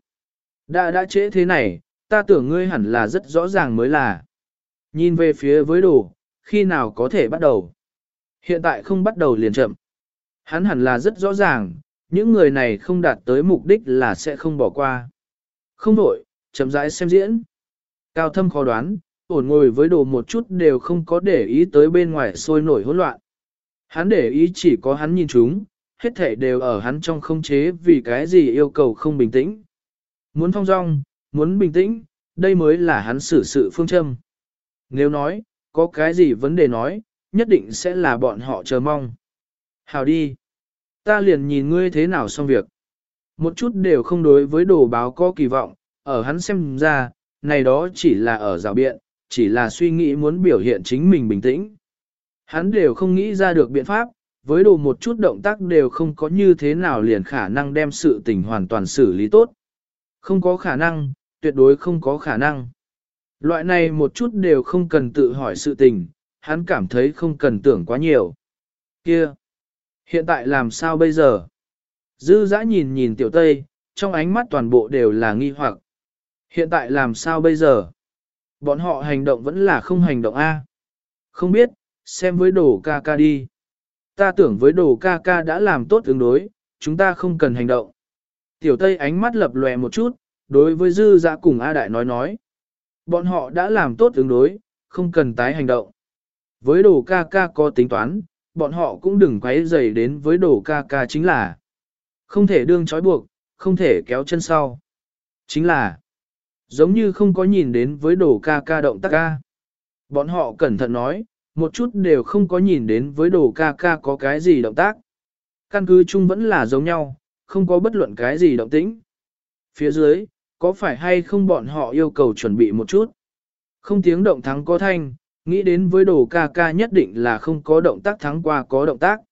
Đã đã trễ thế này, ta tưởng ngươi hẳn là rất rõ ràng mới là. Nhìn về phía với đồ, khi nào có thể bắt đầu? Hiện tại không bắt đầu liền chậm. Hắn hẳn là rất rõ ràng, những người này không đạt tới mục đích là sẽ không bỏ qua. Không đổi, chậm rãi xem diễn. Cao thâm khó đoán, ổn ngồi với đồ một chút đều không có để ý tới bên ngoài sôi nổi hỗn loạn. Hắn để ý chỉ có hắn nhìn chúng, hết thể đều ở hắn trong không chế vì cái gì yêu cầu không bình tĩnh. Muốn thong dong, muốn bình tĩnh, đây mới là hắn xử sự phương châm. Nếu nói, có cái gì vấn đề nói, nhất định sẽ là bọn họ chờ mong. Hào đi. Ta liền nhìn ngươi thế nào xong việc. Một chút đều không đối với đồ báo có kỳ vọng, ở hắn xem ra, này đó chỉ là ở rào biện, chỉ là suy nghĩ muốn biểu hiện chính mình bình tĩnh. Hắn đều không nghĩ ra được biện pháp, với đồ một chút động tác đều không có như thế nào liền khả năng đem sự tình hoàn toàn xử lý tốt. Không có khả năng, tuyệt đối không có khả năng. Loại này một chút đều không cần tự hỏi sự tình, hắn cảm thấy không cần tưởng quá nhiều. Kia! Hiện tại làm sao bây giờ? Dư dã nhìn nhìn tiểu Tây, trong ánh mắt toàn bộ đều là nghi hoặc. Hiện tại làm sao bây giờ? Bọn họ hành động vẫn là không hành động A. Không biết, xem với đồ ca ca đi. Ta tưởng với đồ ca ca đã làm tốt ứng đối, chúng ta không cần hành động. Tiểu Tây ánh mắt lập lòe một chút, đối với dư dã cùng A Đại nói nói. Bọn họ đã làm tốt ứng đối, không cần tái hành động. Với đồ ca ca có tính toán, bọn họ cũng đừng quấy rầy đến với đồ ca ca chính là. Không thể đương trói buộc, không thể kéo chân sau. Chính là, giống như không có nhìn đến với đồ ca ca động tác ca. Bọn họ cẩn thận nói, một chút đều không có nhìn đến với đồ ca ca có cái gì động tác. Căn cứ chung vẫn là giống nhau, không có bất luận cái gì động tĩnh. Phía dưới, có phải hay không bọn họ yêu cầu chuẩn bị một chút? Không tiếng động thắng có thanh, nghĩ đến với đồ ca ca nhất định là không có động tác thắng qua có động tác.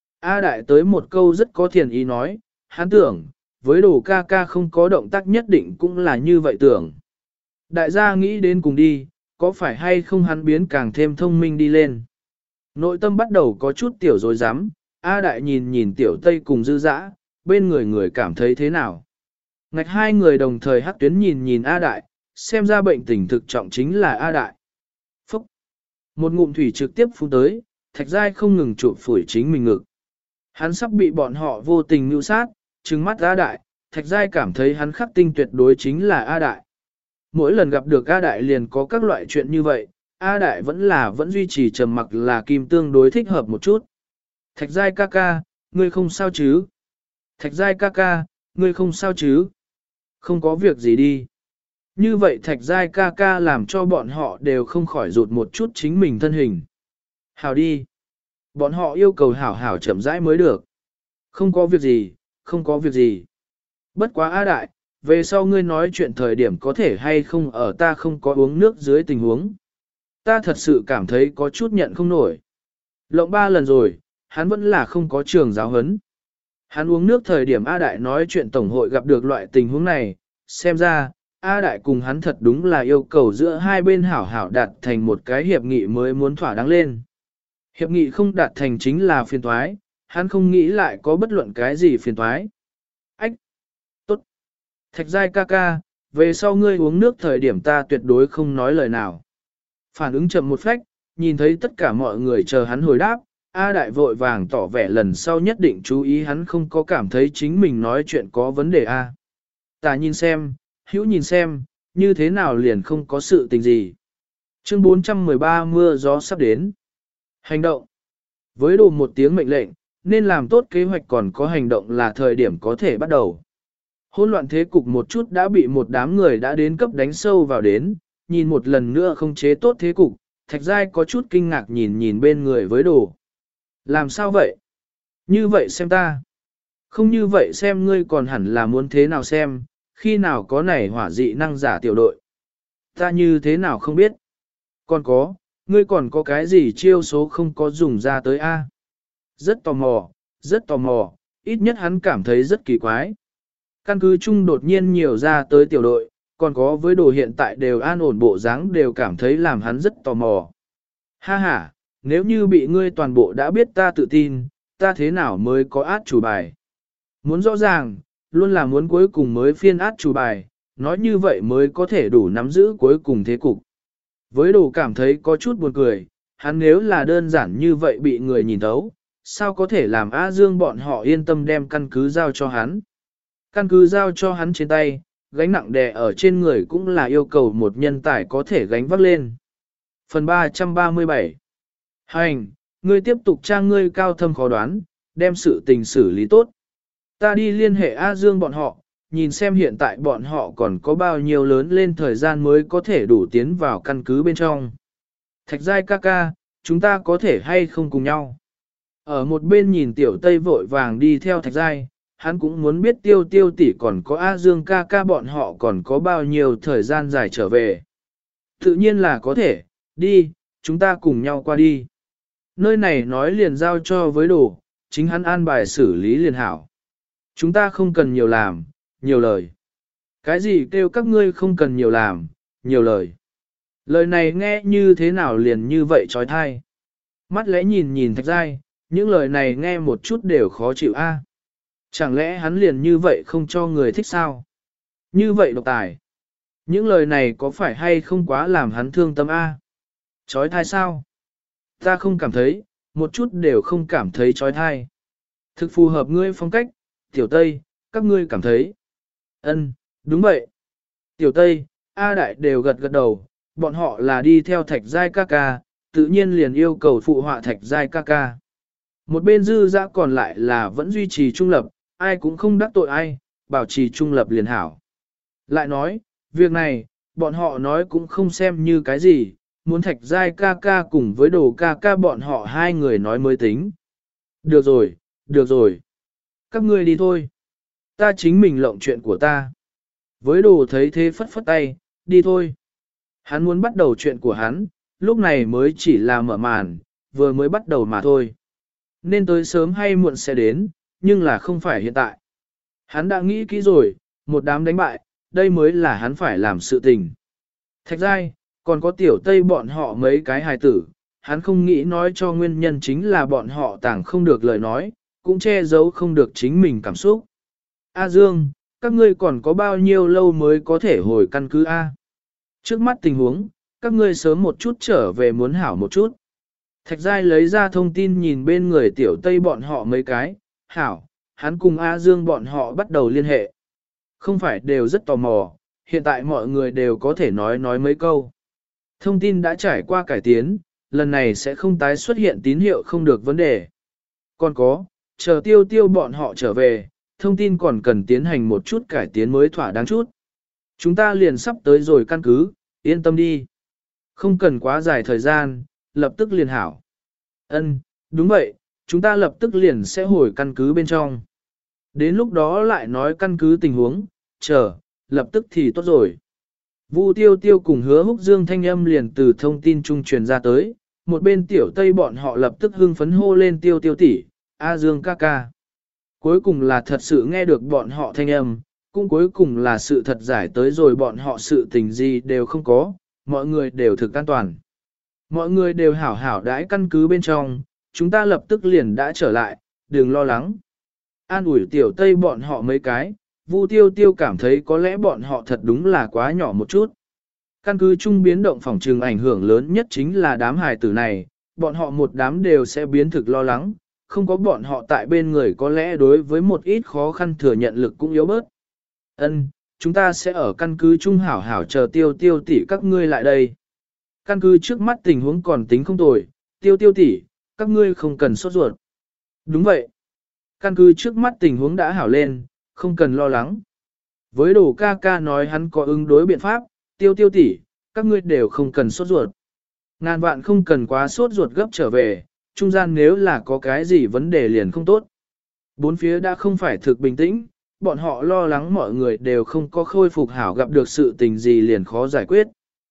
A đại tới một câu rất có thiền ý nói, hắn tưởng, với đồ ca ca không có động tác nhất định cũng là như vậy tưởng. Đại gia nghĩ đến cùng đi, có phải hay không hắn biến càng thêm thông minh đi lên. Nội tâm bắt đầu có chút tiểu dối rắm A đại nhìn nhìn tiểu tây cùng dư dã, bên người người cảm thấy thế nào. Ngạch hai người đồng thời hắc tuyến nhìn nhìn A đại, xem ra bệnh tình thực trọng chính là A đại. Phúc! Một ngụm thủy trực tiếp phun tới, thạch giai không ngừng chụp phủi chính mình ngực. Hắn sắp bị bọn họ vô tình mưu sát, trừng mắt A đại, thạch giai cảm thấy hắn khắc tinh tuyệt đối chính là A đại. Mỗi lần gặp được A đại liền có các loại chuyện như vậy, A đại vẫn là vẫn duy trì trầm mặc là kim tương đối thích hợp một chút. Thạch giai ca ca, ngươi không sao chứ? Thạch giai ca ca, ngươi không sao chứ? Không có việc gì đi. Như vậy thạch giai ca ca làm cho bọn họ đều không khỏi rụt một chút chính mình thân hình. Hảo đi. Bọn họ yêu cầu hảo hảo chậm rãi mới được. Không có việc gì, không có việc gì. Bất quá A đại, về sau ngươi nói chuyện thời điểm có thể hay không ở ta không có uống nước dưới tình huống. Ta thật sự cảm thấy có chút nhận không nổi. Lộng ba lần rồi, hắn vẫn là không có trường giáo huấn. Hắn uống nước thời điểm A đại nói chuyện tổng hội gặp được loại tình huống này, xem ra, A đại cùng hắn thật đúng là yêu cầu giữa hai bên hảo hảo đạt thành một cái hiệp nghị mới muốn thỏa đáng lên. Hiệp nghị không đạt thành chính là phiền toái, hắn không nghĩ lại có bất luận cái gì phiền toái. Ách! Tốt! Thạch giai ca ca, về sau ngươi uống nước thời điểm ta tuyệt đối không nói lời nào. Phản ứng chậm một phách, nhìn thấy tất cả mọi người chờ hắn hồi đáp, A đại vội vàng tỏ vẻ lần sau nhất định chú ý hắn không có cảm thấy chính mình nói chuyện có vấn đề A. Ta nhìn xem, hữu nhìn xem, như thế nào liền không có sự tình gì. Chương bốn trăm mười ba mưa gió sắp đến. Hành động. Với đồ một tiếng mệnh lệnh, nên làm tốt kế hoạch còn có hành động là thời điểm có thể bắt đầu. Hỗn loạn thế cục một chút đã bị một đám người đã đến cấp đánh sâu vào đến, nhìn một lần nữa không chế tốt thế cục, thạch giai có chút kinh ngạc nhìn nhìn bên người với đồ. Làm sao vậy? Như vậy xem ta. Không như vậy xem ngươi còn hẳn là muốn thế nào xem, khi nào có này hỏa dị năng giả tiểu đội. Ta như thế nào không biết. Còn có, ngươi còn có cái gì chiêu số không có dùng ra tới A. Rất tò mò, rất tò mò, ít nhất hắn cảm thấy rất kỳ quái. Căn cứ chung đột nhiên nhiều ra tới tiểu đội, còn có với đồ hiện tại đều an ổn bộ dáng đều cảm thấy làm hắn rất tò mò. Ha ha, nếu như bị ngươi toàn bộ đã biết ta tự tin, ta thế nào mới có át chủ bài. Muốn rõ ràng, luôn là muốn cuối cùng mới phiên át chủ bài, nói như vậy mới có thể đủ nắm giữ cuối cùng thế cục. Với đồ cảm thấy có chút buồn cười, hắn nếu là đơn giản như vậy bị người nhìn thấu, sao có thể làm A Dương bọn họ yên tâm đem căn cứ giao cho hắn. Căn cứ giao cho hắn trên tay, gánh nặng đè ở trên người cũng là yêu cầu một nhân tài có thể gánh vác lên. Phần ba trăm ba mươi bảy Hành, ngươi tiếp tục trang ngươi cao thâm khó đoán, đem sự tình xử lý tốt. Ta đi liên hệ A Dương bọn họ, nhìn xem hiện tại bọn họ còn có bao nhiêu lớn lên thời gian mới có thể đủ tiến vào căn cứ bên trong. Thạch giai ca ca, chúng ta có thể hay không cùng nhau. Ở một bên nhìn tiểu tây vội vàng đi theo thạch giai, hắn cũng muốn biết tiêu tiêu tỷ còn có A Dương ca ca bọn họ còn có bao nhiêu thời gian dài trở về. Tự nhiên là có thể, đi, chúng ta cùng nhau qua đi. Nơi này nói liền giao cho với đồ, chính hắn an bài xử lý liền hảo. Chúng ta không cần nhiều làm, nhiều lời. Cái gì kêu các ngươi không cần nhiều làm, nhiều lời. Lời này nghe như thế nào liền như vậy trói thai. Mắt lẽ nhìn nhìn thạch giai, những lời này nghe một chút đều khó chịu a. Chẳng lẽ hắn liền như vậy không cho người thích sao? Như vậy độc tài. Những lời này có phải hay không quá làm hắn thương tâm a? Chói thai sao? Ta không cảm thấy, một chút đều không cảm thấy chói thai. Thực phù hợp ngươi phong cách, tiểu Tây, các ngươi cảm thấy. Ân, đúng vậy. Tiểu Tây, A Đại đều gật gật đầu, bọn họ là đi theo thạch giai ca ca, tự nhiên liền yêu cầu phụ họa thạch giai ca ca. Một bên dư dã còn lại là vẫn duy trì trung lập, ai cũng không đắc tội ai, bảo trì trung lập liền hảo. Lại nói, việc này, bọn họ nói cũng không xem như cái gì, muốn thạch giai ca ca cùng với đồ ca ca bọn họ hai người nói mới tính. Được rồi, được rồi. Các ngươi đi thôi. Ta chính mình lộng chuyện của ta. Với đồ thấy thế phất phất tay, đi thôi. Hắn muốn bắt đầu chuyện của hắn, lúc này mới chỉ là mở màn, vừa mới bắt đầu mà thôi. Nên tới sớm hay muộn sẽ đến, nhưng là không phải hiện tại. Hắn đã nghĩ kỹ rồi, một đám đánh bại, đây mới là hắn phải làm sự tình. Thạch giai, còn có tiểu tây bọn họ mấy cái hài tử, hắn không nghĩ nói cho nguyên nhân chính là bọn họ tảng không được lời nói, cũng che giấu không được chính mình cảm xúc. A Dương, các ngươi còn có bao nhiêu lâu mới có thể hồi căn cứ A? Trước mắt tình huống, các ngươi sớm một chút trở về muốn hảo một chút. Thạch giai lấy ra thông tin nhìn bên người tiểu tây bọn họ mấy cái, hảo, hắn cùng A Dương bọn họ bắt đầu liên hệ. Không phải đều rất tò mò, hiện tại mọi người đều có thể nói nói mấy câu. Thông tin đã trải qua cải tiến, lần này sẽ không tái xuất hiện tín hiệu không được vấn đề. Còn có, chờ tiêu tiêu bọn họ trở về, thông tin còn cần tiến hành một chút cải tiến mới thỏa đáng chút. Chúng ta liền sắp tới rồi căn cứ, yên tâm đi. Không cần quá dài thời gian, lập tức liền hảo. Ân, đúng vậy, chúng ta lập tức liền sẽ hồi căn cứ bên trong. Đến lúc đó lại nói căn cứ tình huống, chờ, lập tức thì tốt rồi. Vu tiêu tiêu cùng hứa húc dương thanh âm liền từ thông tin trung truyền ra tới, một bên tiểu tây bọn họ lập tức hưng phấn hô lên tiêu tiêu tỷ, A Dương ca ca. Cuối cùng là thật sự nghe được bọn họ thanh âm, cũng cuối cùng là sự thật giải tới rồi bọn họ sự tình gì đều không có, mọi người đều thực an toàn. Mọi người đều hảo hảo đãi căn cứ bên trong, chúng ta lập tức liền đã trở lại, đừng lo lắng. An ủi tiểu tây bọn họ mấy cái, Vu tiêu tiêu cảm thấy có lẽ bọn họ thật đúng là quá nhỏ một chút. Căn cứ chung biến động phòng trường ảnh hưởng lớn nhất chính là đám hài tử này, bọn họ một đám đều sẽ biến thực lo lắng, không có bọn họ tại bên người có lẽ đối với một ít khó khăn thừa nhận lực cũng yếu bớt. Ân, chúng ta sẽ ở căn cứ chung hảo hảo chờ tiêu tiêu tỷ các ngươi lại đây. Căn cứ trước mắt tình huống còn tính không tồi, tiêu tiêu tỷ, các ngươi không cần sốt ruột. Đúng vậy. Căn cứ trước mắt tình huống đã hảo lên, không cần lo lắng. Với đồ ca ca nói hắn có ứng đối biện pháp, tiêu tiêu tỷ, các ngươi đều không cần sốt ruột. Ngàn vạn không cần quá sốt ruột gấp trở về, trung gian nếu là có cái gì vấn đề liền không tốt. Bốn phía đã không phải thực bình tĩnh, bọn họ lo lắng mọi người đều không có khôi phục hảo gặp được sự tình gì liền khó giải quyết.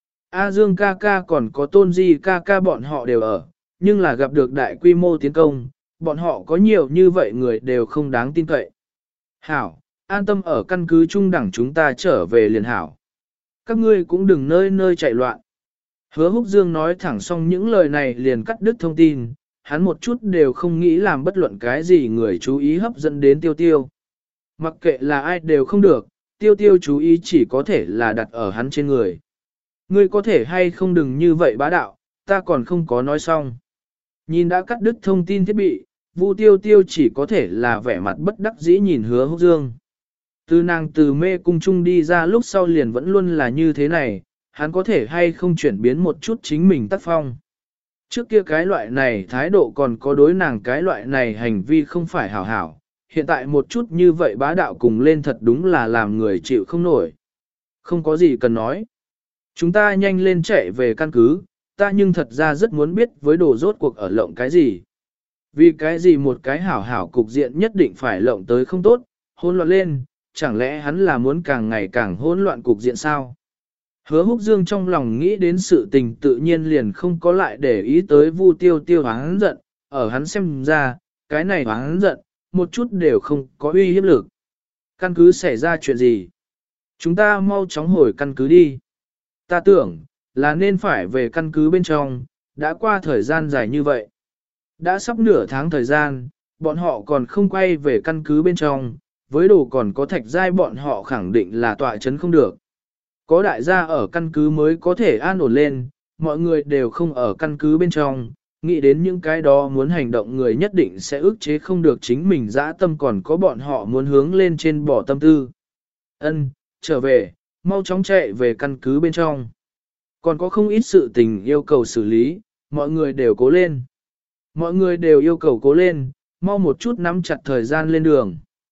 A Dương ca ca còn có tôn di ca ca bọn họ đều ở, nhưng là gặp được đại quy mô tiến công, bọn họ có nhiều như vậy người đều không đáng tin cậy. Hảo, an tâm ở căn cứ trung đẳng chúng ta trở về liền hảo. Các ngươi cũng đừng nơi nơi chạy loạn. Hứa Húc Dương nói thẳng xong những lời này liền cắt đứt thông tin, hắn một chút đều không nghĩ làm bất luận cái gì người chú ý hấp dẫn đến tiêu tiêu. Mặc kệ là ai đều không được, tiêu tiêu chú ý chỉ có thể là đặt ở hắn trên người. Ngươi có thể hay không đừng như vậy bá đạo, ta còn không có nói xong. Nhìn đã cắt đứt thông tin thiết bị, Vu tiêu tiêu chỉ có thể là vẻ mặt bất đắc dĩ nhìn Hứa Húc Dương. Từ nàng từ mê cung chung đi ra lúc sau liền vẫn luôn là như thế này, hắn có thể hay không chuyển biến một chút chính mình tác phong. Trước kia cái loại này thái độ còn có đối nàng cái loại này hành vi không phải hảo hảo, hiện tại một chút như vậy bá đạo cùng lên thật đúng là làm người chịu không nổi. Không có gì cần nói. Chúng ta nhanh lên chạy về căn cứ, ta nhưng thật ra rất muốn biết với đồ rốt cuộc ở lộng cái gì. Vì cái gì một cái hảo hảo cục diện nhất định phải lộng tới không tốt, hỗn loạn lên, chẳng lẽ hắn là muốn càng ngày càng hỗn loạn cục diện sao? Hứa Húc Dương trong lòng nghĩ đến sự tình tự nhiên liền không có lại để ý tới Vu tiêu tiêu hắn giận, ở hắn xem ra, cái này hắn giận, một chút đều không có uy hiếp lực. Căn cứ xảy ra chuyện gì? Chúng ta mau chóng hồi căn cứ đi. Ta tưởng, là nên phải về căn cứ bên trong, đã qua thời gian dài như vậy. Đã sắp nửa tháng thời gian, bọn họ còn không quay về căn cứ bên trong, với đồ còn có thạch giai bọn họ khẳng định là tọa chấn không được. Có đại gia ở căn cứ mới có thể an ổn lên, mọi người đều không ở căn cứ bên trong, nghĩ đến những cái đó muốn hành động người nhất định sẽ ức chế không được chính mình dã tâm còn có bọn họ muốn hướng lên trên bỏ tâm tư. Ân, trở về, mau chóng chạy về căn cứ bên trong. Còn có không ít sự tình yêu cầu xử lý, mọi người đều cố lên. Mọi người đều yêu cầu cố lên, mau một chút nắm chặt thời gian lên đường.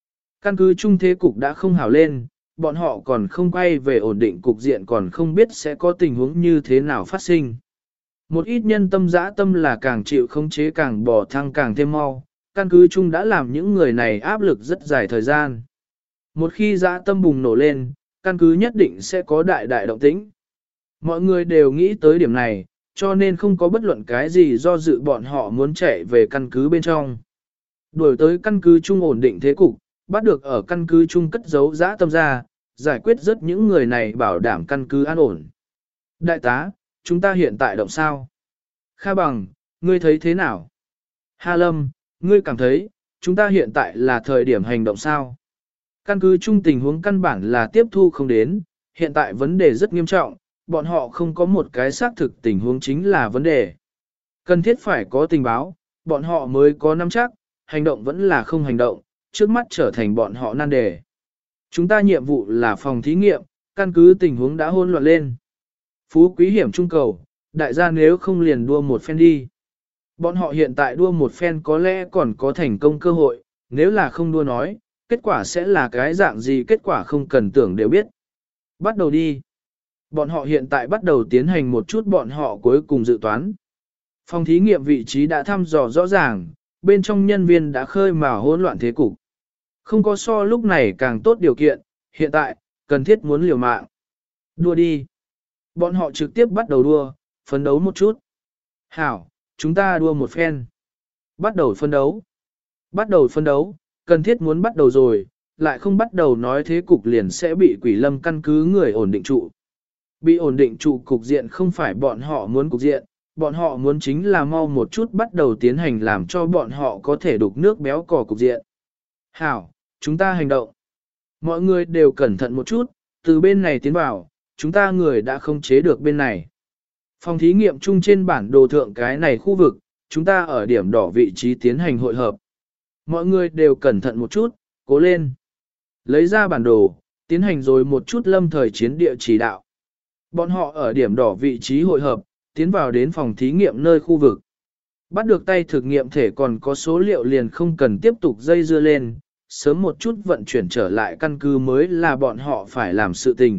Căn cứ trung thế cục đã không hảo lên, bọn họ còn không quay về ổn định cục diện còn không biết sẽ có tình huống như thế nào phát sinh. Một ít nhân tâm dã tâm là càng chịu khống chế càng bỏ thăng càng thêm mau, căn cứ chung đã làm những người này áp lực rất dài thời gian. Một khi dã tâm bùng nổ lên, căn cứ nhất định sẽ có đại đại động tĩnh. Mọi người đều nghĩ tới điểm này, cho nên không có bất luận cái gì do dự bọn họ muốn chạy về căn cứ bên trong. Đuổi tới căn cứ chung ổn định thế cục, bắt được ở căn cứ chung cất giấu dã tâm ra, giải quyết rất những người này bảo đảm căn cứ an ổn. Đại tá, chúng ta hiện tại động sao? Kha Bằng, ngươi thấy thế nào? Hà Lâm, ngươi cảm thấy, chúng ta hiện tại là thời điểm hành động sao? Căn cứ chung tình huống căn bản là tiếp thu không đến, hiện tại vấn đề rất nghiêm trọng, bọn họ không có một cái xác thực tình huống chính là vấn đề. Cần thiết phải có tình báo, bọn họ mới có nắm chắc, hành động vẫn là không hành động, trước mắt trở thành bọn họ nan đề. Chúng ta nhiệm vụ là phòng thí nghiệm, căn cứ tình huống đã hỗn loạn lên. Phú quý hiểm trung cầu, đại gia nếu không liền đua một phen đi. Bọn họ hiện tại đua một phen có lẽ còn có thành công cơ hội, nếu là không đua nói, kết quả sẽ là cái dạng gì kết quả không cần tưởng đều biết. Bắt đầu đi. Bọn họ hiện tại bắt đầu tiến hành một chút bọn họ cuối cùng dự toán. Phòng thí nghiệm vị trí đã thăm dò rõ ràng, bên trong nhân viên đã khơi mào hỗn loạn thế cục. Không có so lúc này càng tốt điều kiện, hiện tại, cần thiết muốn liều mạng. Đua đi. Bọn họ trực tiếp bắt đầu đua, phấn đấu một chút. Hảo, chúng ta đua một phen. Bắt đầu phân đấu. Bắt đầu phân đấu, cần thiết muốn bắt đầu rồi, lại không bắt đầu nói thế cục liền sẽ bị quỷ lâm căn cứ người ổn định trụ. Bị ổn định trụ cục diện không phải bọn họ muốn cục diện, bọn họ muốn chính là mau một chút bắt đầu tiến hành làm cho bọn họ có thể đục nước béo cò cục diện. Hảo, chúng ta hành động. Mọi người đều cẩn thận một chút, từ bên này tiến vào, chúng ta người đã không chế được bên này. Phòng thí nghiệm chung trên bản đồ thượng cái này khu vực, chúng ta ở điểm đỏ vị trí tiến hành hội hợp. Mọi người đều cẩn thận một chút, cố lên. Lấy ra bản đồ, tiến hành rồi một chút lâm thời chiến địa chỉ đạo. Bọn họ ở điểm đỏ vị trí hội hợp, tiến vào đến phòng thí nghiệm nơi khu vực. Bắt được tay thực nghiệm thể còn có số liệu liền không cần tiếp tục dây dưa lên, sớm một chút vận chuyển trở lại căn cứ mới là bọn họ phải làm sự tình.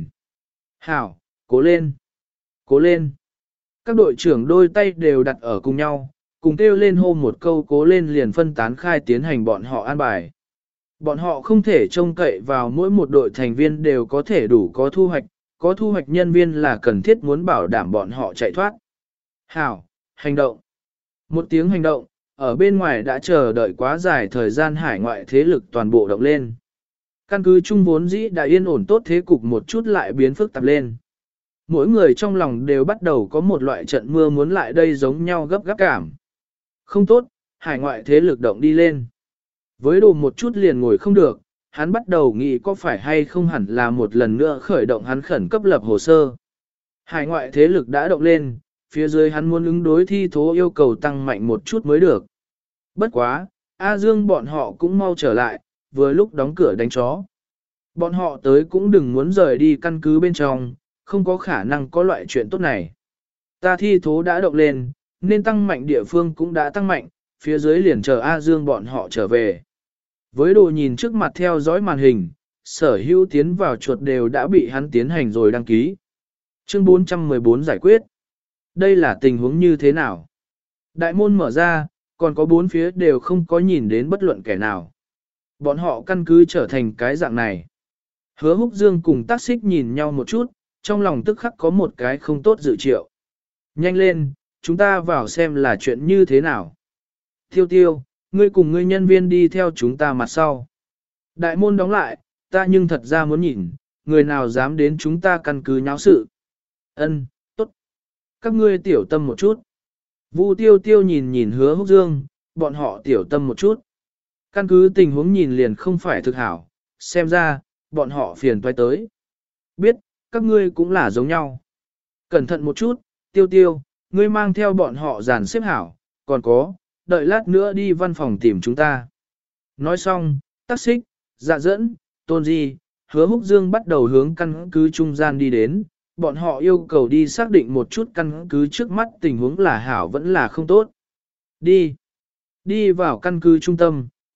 Hảo, cố lên, cố lên. Các đội trưởng đôi tay đều đặt ở cùng nhau, cùng kêu lên hô một câu cố lên liền phân tán khai tiến hành bọn họ an bài. Bọn họ không thể trông cậy vào mỗi một đội thành viên đều có thể đủ có thu hoạch, có thu hoạch nhân viên là cần thiết muốn bảo đảm bọn họ chạy thoát. Hảo, hành động. Một tiếng hành động, ở bên ngoài đã chờ đợi quá dài thời gian hải ngoại thế lực toàn bộ động lên. Căn cứ chung vốn dĩ đã yên ổn tốt thế cục một chút lại biến phức tạp lên. Mỗi người trong lòng đều bắt đầu có một loại trận mưa muốn lại đây giống nhau gấp gáp cảm. Không tốt, hải ngoại thế lực động đi lên. Với đồ một chút liền ngồi không được, hắn bắt đầu nghĩ có phải hay không hẳn là một lần nữa khởi động hắn khẩn cấp lập hồ sơ. Hải ngoại thế lực đã động lên, phía dưới hắn muốn ứng đối thi thố yêu cầu tăng mạnh một chút mới được. Bất quá, A Dương bọn họ cũng mau trở lại, vừa lúc đóng cửa đánh chó. Bọn họ tới cũng đừng muốn rời đi căn cứ bên trong, không có khả năng có loại chuyện tốt này. Ta thi thố đã động lên, nên tăng mạnh địa phương cũng đã tăng mạnh, phía dưới liền chờ A Dương bọn họ trở về. Với đồ nhìn trước mặt theo dõi màn hình, sở hữu tiến vào chuột đều đã bị hắn tiến hành rồi đăng ký. Chương bốn trăm mười bốn giải quyết. Đây là tình huống như thế nào? Đại môn mở ra, còn có bốn phía đều không có nhìn đến bất luận kẻ nào. Bọn họ căn cứ trở thành cái dạng này. Hứa Húc Dương cùng Tác Xích nhìn nhau một chút, trong lòng tức khắc có một cái không tốt dự triệu. Nhanh lên, chúng ta vào xem là chuyện như thế nào. Tiêu tiêu, ngươi cùng ngươi nhân viên đi theo chúng ta mặt sau. Đại môn đóng lại, ta nhưng thật ra muốn nhìn, người nào dám đến chúng ta căn cứ nháo sự. Ân, tốt. Các ngươi tiểu tâm một chút. Vu tiêu tiêu nhìn nhìn Hứa Húc Dương, bọn họ tiểu tâm một chút. Căn cứ tình huống nhìn liền không phải thực hảo, xem ra, bọn họ phiền toái tới. Biết, các ngươi cũng là giống nhau. Cẩn thận một chút, tiêu tiêu, ngươi mang theo bọn họ dàn xếp hảo, còn có, đợi lát nữa đi văn phòng tìm chúng ta. Nói xong, Tác Xích, Dạ Dẫn, Tôn Di, Hứa Húc Dương bắt đầu hướng căn cứ trung gian đi đến, bọn họ yêu cầu đi xác định một chút căn cứ trước mắt tình huống là hảo vẫn là không tốt. Đi. Đi vào căn cứ trung tâm,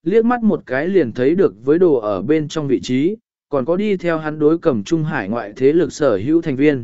liếc mắt một cái liền thấy được với đồ ở bên trong vị trí, còn có đi theo hắn đối cầm trung hải ngoại thế lực sở hữu thành viên.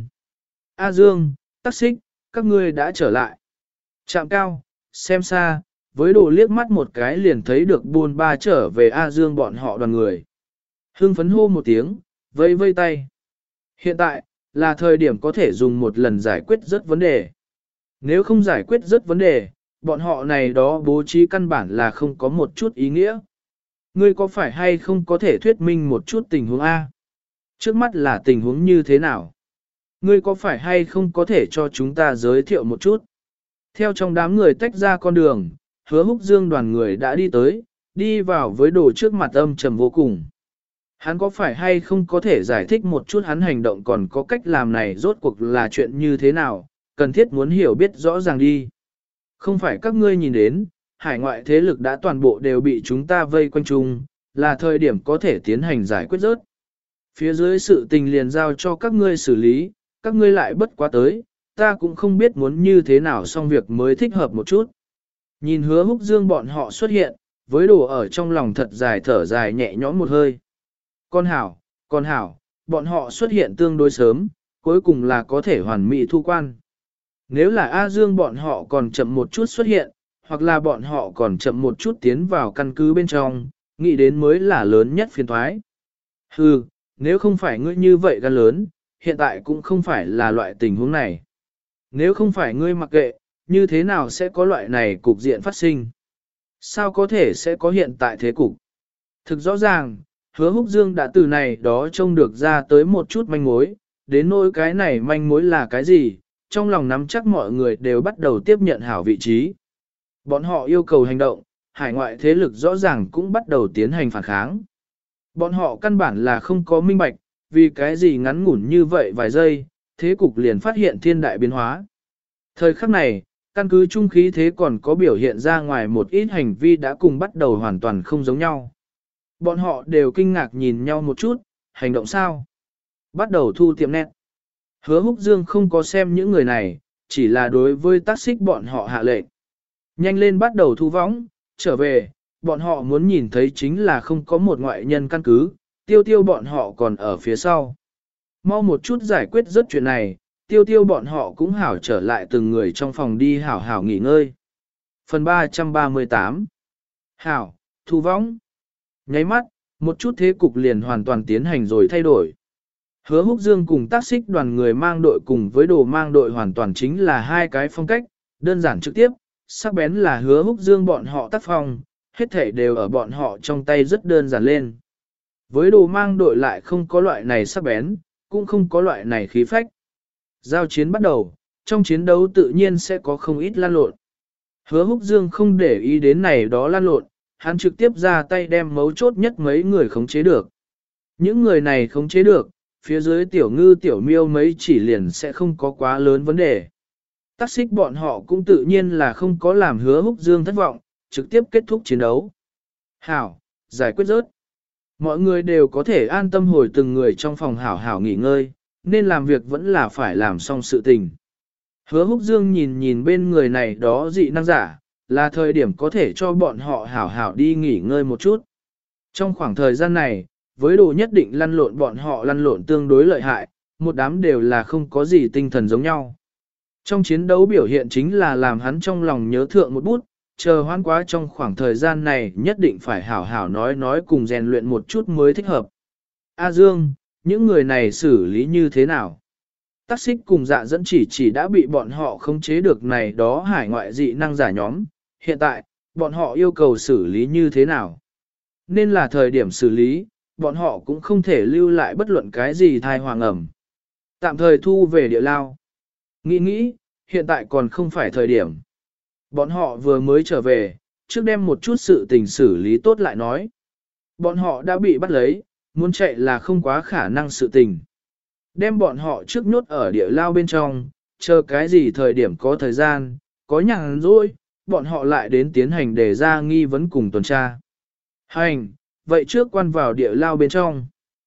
A Dương, Tắc Xích, các ngươi đã trở lại. Trạm cao, xem xa, với đồ liếc mắt một cái liền thấy được buôn ba trở về A Dương bọn họ đoàn người. Hưng phấn hô một tiếng, vây vây tay. Hiện tại, là thời điểm có thể dùng một lần giải quyết rất vấn đề. Nếu không giải quyết rất vấn đề, bọn họ này đó bố trí căn bản là không có một chút ý nghĩa. Ngươi có phải hay không có thể thuyết minh một chút tình huống A? Trước mắt là tình huống như thế nào? Ngươi có phải hay không có thể cho chúng ta giới thiệu một chút? Theo trong đám người tách ra con đường, Hứa Húc Dương đoàn người đã đi tới, đi vào với đồ trước mặt âm trầm vô cùng. Hắn có phải hay không có thể giải thích một chút hắn hành động còn có cách làm này rốt cuộc là chuyện như thế nào, cần thiết muốn hiểu biết rõ ràng đi. Không phải các ngươi nhìn đến, hải ngoại thế lực đã toàn bộ đều bị chúng ta vây quanh chung, là thời điểm có thể tiến hành giải quyết rớt. Phía dưới sự tình liền giao cho các ngươi xử lý, các ngươi lại bất quá tới, ta cũng không biết muốn như thế nào xong việc mới thích hợp một chút. Nhìn Hứa Húc Dương bọn họ xuất hiện, với đồ ở trong lòng thật dài thở dài nhẹ nhõm một hơi. Con hảo, con hảo, bọn họ xuất hiện tương đối sớm, cuối cùng là có thể hoàn mỹ thu quan. Nếu là A Dương bọn họ còn chậm một chút xuất hiện, hoặc là bọn họ còn chậm một chút tiến vào căn cứ bên trong, nghĩ đến mới là lớn nhất phiền thoái. Hừ, nếu không phải ngươi như vậy gan lớn, hiện tại cũng không phải là loại tình huống này. Nếu không phải ngươi mặc kệ, như thế nào sẽ có loại này cục diện phát sinh? Sao có thể sẽ có hiện tại thế cục? Thực rõ ràng, Hứa Húc Dương đã từ này đó trông được ra tới một chút manh mối, đến nỗi cái này manh mối là cái gì, trong lòng nắm chắc mọi người đều bắt đầu tiếp nhận hảo vị trí. Bọn họ yêu cầu hành động, hải ngoại thế lực rõ ràng cũng bắt đầu tiến hành phản kháng. Bọn họ căn bản là không có minh bạch, vì cái gì ngắn ngủn như vậy vài giây, thế cục liền phát hiện thiên đại biến hóa. Thời khắc này, căn cứ trung khí thế còn có biểu hiện ra ngoài một ít hành vi đã cùng bắt đầu hoàn toàn không giống nhau. Bọn họ đều kinh ngạc nhìn nhau một chút, hành động sao? Bắt đầu thu tiệm nét. Hứa Húc Dương không có xem những người này, chỉ là đối với tác xích bọn họ hạ lệnh. Nhanh lên bắt đầu thu võng, trở về, bọn họ muốn nhìn thấy chính là không có một ngoại nhân căn cứ, tiêu tiêu bọn họ còn ở phía sau. Mau một chút giải quyết rất chuyện này, tiêu tiêu bọn họ cũng hảo trở lại từng người trong phòng đi hảo hảo nghỉ ngơi. Phần ba trăm ba mươi tám Hảo, thu võng. Nháy mắt, một chút thế cục liền hoàn toàn tiến hành rồi thay đổi. Hứa Húc Dương cùng tác xích đoàn người mang đội cùng với đồ mang đội hoàn toàn chính là hai cái phong cách, đơn giản trực tiếp, sắc bén là Hứa Húc Dương bọn họ tác phong, hết thể đều ở bọn họ trong tay rất đơn giản lên. Với đồ mang đội lại không có loại này sắc bén, cũng không có loại này khí phách. Giao chiến bắt đầu, trong chiến đấu tự nhiên sẽ có không ít lan lộn. Hứa Húc Dương không để ý đến này đó lan lộn, hắn trực tiếp ra tay đem mấu chốt nhất mấy người khống chế được. Những người này khống chế được, phía dưới tiểu ngư tiểu miêu mấy chỉ liền sẽ không có quá lớn vấn đề. Tác xích bọn họ cũng tự nhiên là không có làm Hứa Húc Dương thất vọng, trực tiếp kết thúc chiến đấu. Hảo, giải quyết rớt. Mọi người đều có thể an tâm hồi từng người trong phòng hảo hảo nghỉ ngơi, nên làm việc vẫn là phải làm xong sự tình. Hứa Húc Dương nhìn nhìn bên người này đó dị năng giả, là thời điểm có thể cho bọn họ hảo hảo đi nghỉ ngơi một chút. Trong khoảng thời gian này, với đồ nhất định lăn lộn bọn họ lăn lộn tương đối lợi hại, một đám đều là không có gì tinh thần giống nhau. Trong chiến đấu biểu hiện chính là làm hắn trong lòng nhớ thượng một bút, chờ hoãn quá trong khoảng thời gian này nhất định phải hảo hảo nói nói cùng rèn luyện một chút mới thích hợp. A Dương, những người này xử lý như thế nào? Tác xích cùng dạ dẫn chỉ chỉ đã bị bọn họ khống chế được này đó hải ngoại dị năng giả nhóm, hiện tại, bọn họ yêu cầu xử lý như thế nào? Nên là thời điểm xử lý, bọn họ cũng không thể lưu lại bất luận cái gì thai hoàng ẩm. Tạm thời thu về địa lao. Nghĩ nghĩ, hiện tại còn không phải thời điểm. Bọn họ vừa mới trở về, trước đem một chút sự tình xử lý tốt lại nói. Bọn họ đã bị bắt lấy, muốn chạy là không quá khả năng sự tình. Đem bọn họ trước nhốt ở địa lao bên trong, chờ cái gì thời điểm có thời gian, có nhàn rỗi, bọn họ lại đến tiến hành đề ra nghi vấn cùng tuần tra. Hành, vậy trước quan vào địa lao bên trong.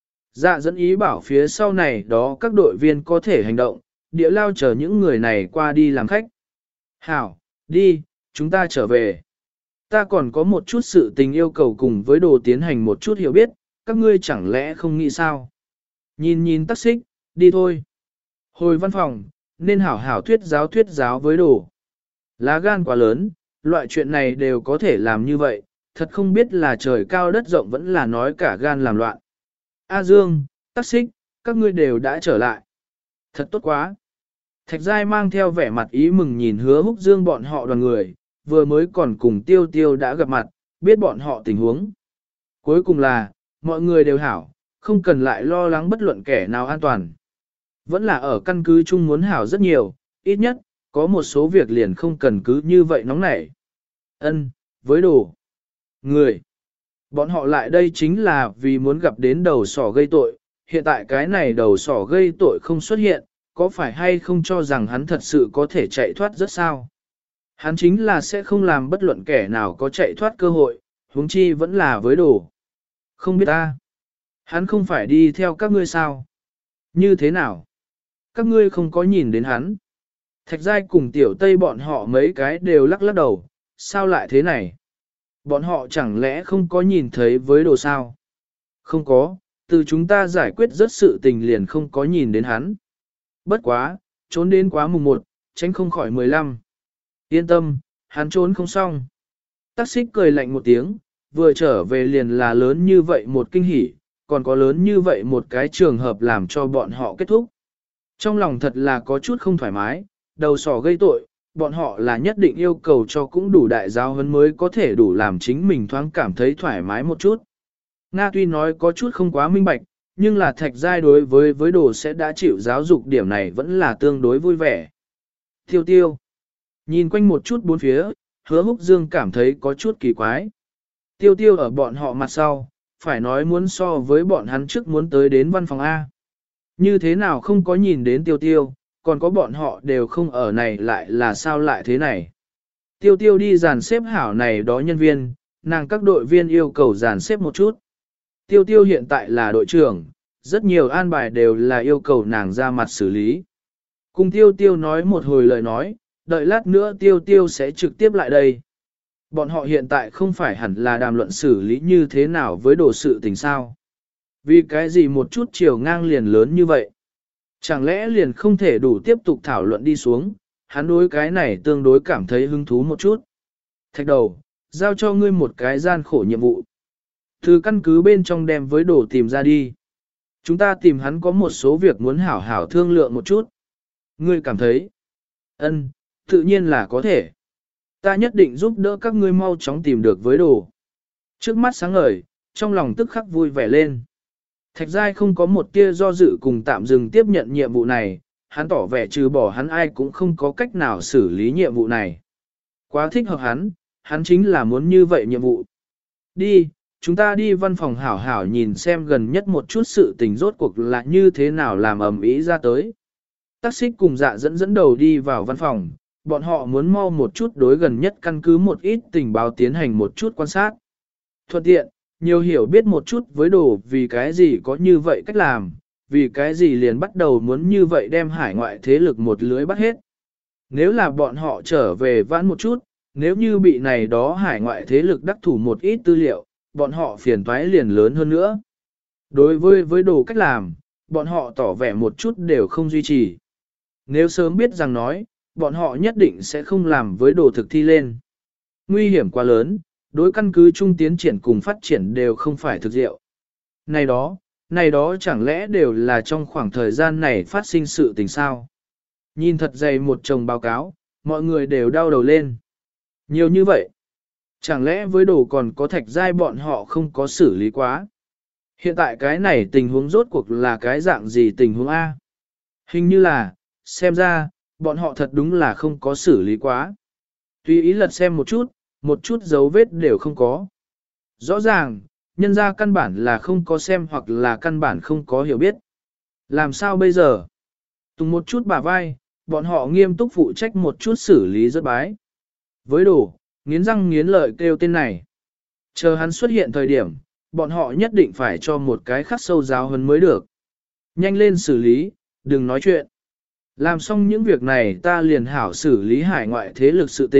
Dạ dẫn ý bảo phía sau này đó các đội viên có thể hành động, địa lao chờ những người này qua đi làm khách. Hảo, đi, chúng ta trở về. Ta còn có một chút sự tình yêu cầu cùng với đồ tiến hành một chút hiểu biết, các ngươi chẳng lẽ không nghĩ sao? Nhìn nhìn tắc xích, đi thôi. Hồi văn phòng, nên hảo hảo thuyết giáo thuyết giáo với đồ. Lá gan quá lớn, loại chuyện này đều có thể làm như vậy, thật không biết là trời cao đất rộng vẫn là nói cả gan làm loạn. A Dương, tắc xích, các ngươi đều đã trở lại. Thật tốt quá. Thạch Giai mang theo vẻ mặt ý mừng nhìn Hứa Húc Dương bọn họ đoàn người, vừa mới còn cùng Tiêu Tiêu đã gặp mặt, biết bọn họ tình huống. Cuối cùng là, mọi người đều hảo, không cần lại lo lắng bất luận kẻ nào an toàn. Vẫn là ở căn cứ chung muốn hảo rất nhiều, ít nhất, có một số việc liền không cần cứ như vậy nóng nảy. Ân, với đồ. Người. Bọn họ lại đây chính là vì muốn gặp đến đầu sỏ gây tội, hiện tại cái này đầu sỏ gây tội không xuất hiện, có phải hay không cho rằng hắn thật sự có thể chạy thoát rất sao? Hắn chính là sẽ không làm bất luận kẻ nào có chạy thoát cơ hội, huống chi vẫn là với đồ. Không biết ta. Hắn không phải đi theo các ngươi sao? Như thế nào? Các ngươi không có nhìn đến hắn. Thạch Giai cùng Tiểu Tây bọn họ mấy cái đều lắc lắc đầu, sao lại thế này? Bọn họ chẳng lẽ không có nhìn thấy với đồ sao? Không có, từ chúng ta giải quyết rất sự tình liền không có nhìn đến hắn. Bất quá, trốn đến quá mùng một, tránh không khỏi mười lăm. Yên tâm, hắn trốn không xong. Tắc xích cười lạnh một tiếng, vừa trở về liền là lớn như vậy một kinh hỉ, còn có lớn như vậy một cái trường hợp làm cho bọn họ kết thúc. Trong lòng thật là có chút không thoải mái, đầu sỏ gây tội, bọn họ là nhất định yêu cầu cho cũng đủ đại giáo huấn mới có thể đủ làm chính mình thoáng cảm thấy thoải mái một chút. Nga tuy nói có chút không quá minh bạch, nhưng là Thạch Giai đối với với đồ sẽ đã chịu giáo dục điểm này vẫn là tương đối vui vẻ. Tiêu tiêu. Nhìn quanh một chút bốn phía, Hứa Húc Dương cảm thấy có chút kỳ quái. Tiêu tiêu ở bọn họ mặt sau, phải nói muốn so với bọn hắn trước muốn tới đến văn phòng A. Như thế nào không có nhìn đến tiêu tiêu, còn có bọn họ đều không ở này lại là sao lại thế này. Tiêu tiêu đi dàn xếp hảo này đó nhân viên, nàng các đội viên yêu cầu dàn xếp một chút. Tiêu tiêu hiện tại là đội trưởng, rất nhiều an bài đều là yêu cầu nàng ra mặt xử lý. Cùng tiêu tiêu nói một hồi lời nói, đợi lát nữa tiêu tiêu sẽ trực tiếp lại đây. Bọn họ hiện tại không phải hẳn là đàm luận xử lý như thế nào với đồ sự tình sao. Vì cái gì một chút chiều ngang liền lớn như vậy? Chẳng lẽ liền không thể đủ tiếp tục thảo luận đi xuống, hắn đối cái này tương đối cảm thấy hứng thú một chút. Thạch đầu, giao cho ngươi một cái gian khổ nhiệm vụ. Từ căn cứ bên trong đem với đồ tìm ra đi. Chúng ta tìm hắn có một số việc muốn hảo hảo thương lượng một chút. Ngươi cảm thấy? Ân, tự nhiên là có thể. Ta nhất định giúp đỡ các ngươi mau chóng tìm được với đồ. Trước mắt sáng ngời, trong lòng tức khắc vui vẻ lên. Thạch Giai không có một tia do dự cùng tạm dừng tiếp nhận nhiệm vụ này, hắn tỏ vẻ trừ bỏ hắn ai cũng không có cách nào xử lý nhiệm vụ này. Quá thích hợp hắn, hắn chính là muốn như vậy nhiệm vụ. Đi, chúng ta đi văn phòng hảo hảo nhìn xem gần nhất một chút sự tình rốt cuộc là như thế nào làm ầm ĩ ra tới. Tắc xích cùng dạ dẫn dẫn đầu đi vào văn phòng, bọn họ muốn mau một chút đối gần nhất căn cứ một ít tình báo tiến hành một chút quan sát. Thuận tiện, nhiều hiểu biết một chút với đồ vì cái gì có như vậy cách làm, vì cái gì liền bắt đầu muốn như vậy đem hải ngoại thế lực một lưới bắt hết. Nếu là bọn họ trở về vãn một chút, nếu như bị này đó hải ngoại thế lực đắc thủ một ít tư liệu, bọn họ phiền toái liền lớn hơn nữa. Đối với với đồ cách làm, bọn họ tỏ vẻ một chút đều không duy trì. Nếu sớm biết rằng nói, bọn họ nhất định sẽ không làm với đồ thực thi lên. Nguy hiểm quá lớn, đối căn cứ trung tiến triển cùng phát triển đều không phải thực diệu. Này đó, này đó chẳng lẽ đều là trong khoảng thời gian này phát sinh sự tình sao? Nhìn thật dày một chồng báo cáo, mọi người đều đau đầu lên. Nhiều như vậy. Chẳng lẽ với đồ còn có Thạch Giai bọn họ không có xử lý quá? Hiện tại cái này tình huống rốt cuộc là cái dạng gì tình huống A? Hình như là, xem ra, bọn họ thật đúng là không có xử lý quá. Tùy ý lật xem một chút, một chút dấu vết đều không có. Rõ ràng, nhân ra căn bản là không có xem hoặc là căn bản không có hiểu biết. Làm sao bây giờ? Tùng một chút bả vai, bọn họ nghiêm túc phụ trách một chút xử lý rất bái. Với đồ, nghiến răng nghiến lợi kêu tên này. Chờ hắn xuất hiện thời điểm, bọn họ nhất định phải cho một cái khắc sâu giáo hơn mới được. Nhanh lên xử lý, đừng nói chuyện. Làm xong những việc này ta liền hảo xử lý hải ngoại thế lực sự tình,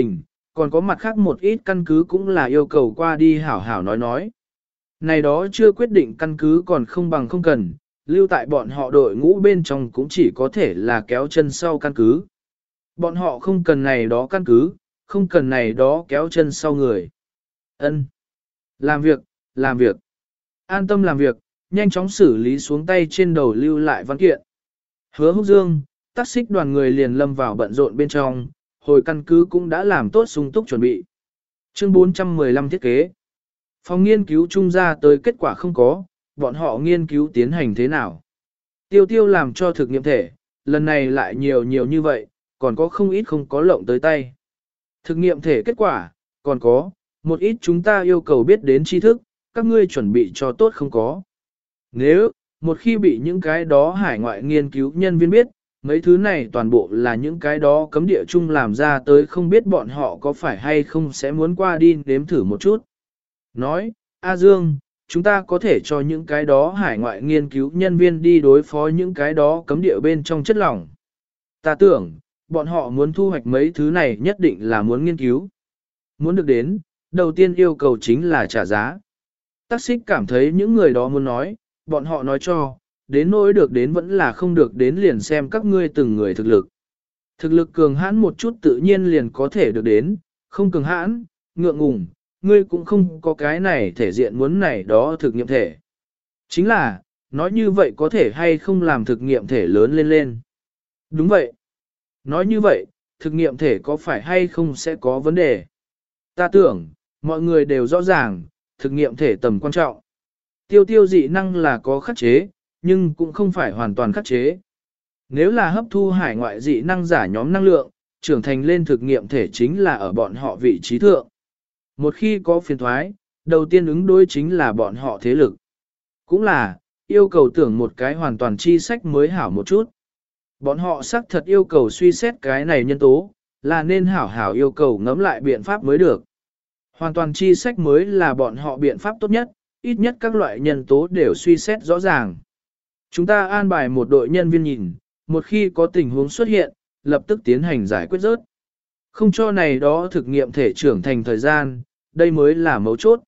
còn có mặt khác một ít căn cứ cũng là yêu cầu qua đi hảo hảo nói nói. Này đó chưa quyết định căn cứ còn không bằng không cần, lưu tại bọn họ đội ngũ bên trong cũng chỉ có thể là kéo chân sau căn cứ. Bọn họ không cần này đó căn cứ, không cần này đó kéo chân sau người. Ân, làm việc, làm việc. An tâm làm việc, nhanh chóng xử lý xuống tay trên đầu lưu lại văn kiện. Hứa Húc Dương, tác xích đoàn người liền lâm vào bận rộn bên trong, hồi căn cứ cũng đã làm tốt sung túc chuẩn bị. Chương bốn trăm mười lăm thiết kế. Phòng nghiên cứu trung ra tới kết quả không có, bọn họ nghiên cứu tiến hành thế nào. Tiêu tiêu làm cho thực nghiệm thể, lần này lại nhiều nhiều như vậy, còn có không ít không có lộng tới tay. Thực nghiệm thể kết quả, còn có, một ít chúng ta yêu cầu biết đến tri thức, các ngươi chuẩn bị cho tốt không có. Nếu, một khi bị những cái đó hải ngoại nghiên cứu nhân viên biết, mấy thứ này toàn bộ là những cái đó cấm địa chung làm ra tới không biết bọn họ có phải hay không sẽ muốn qua đi nếm thử một chút. Nói, A Dương, chúng ta có thể cho những cái đó hải ngoại nghiên cứu nhân viên đi đối phó những cái đó cấm địa bên trong chất lỏng. Ta tưởng, bọn họ muốn thu hoạch mấy thứ này nhất định là muốn nghiên cứu. Muốn được đến, đầu tiên yêu cầu chính là trả giá. Tác xích cảm thấy những người đó muốn nói, bọn họ nói cho, đến nỗi được đến vẫn là không được đến liền xem các ngươi từng người thực lực. Thực lực cường hãn một chút tự nhiên liền có thể được đến, không cường hãn, ngượng ngùng, ngươi cũng không có cái này thể diện muốn này đó thực nghiệm thể. Chính là, nói như vậy có thể hay không làm thực nghiệm thể lớn lên lên. Đúng vậy. Nói như vậy, thực nghiệm thể có phải hay không sẽ có vấn đề. Ta tưởng, mọi người đều rõ ràng, thực nghiệm thể tầm quan trọng. Tiêu tiêu dị năng là có khắc chế, nhưng cũng không phải hoàn toàn khắc chế. Nếu là hấp thu hải ngoại dị năng giả nhóm năng lượng, trưởng thành lên thực nghiệm thể chính là ở bọn họ vị trí thượng. Một khi có phiền thoái, đầu tiên ứng đối chính là bọn họ thế lực. Cũng là, yêu cầu tưởng một cái hoàn toàn chi sách mới hảo một chút. Bọn họ xác thật yêu cầu suy xét cái này nhân tố, là nên hảo hảo yêu cầu ngẫm lại biện pháp mới được. Hoàn toàn chi sách mới là bọn họ biện pháp tốt nhất, ít nhất các loại nhân tố đều suy xét rõ ràng. Chúng ta an bài một đội nhân viên nhìn, một khi có tình huống xuất hiện, lập tức tiến hành giải quyết rớt. Không cho này đó thực nghiệm thể trưởng thành thời gian, đây mới là mấu chốt.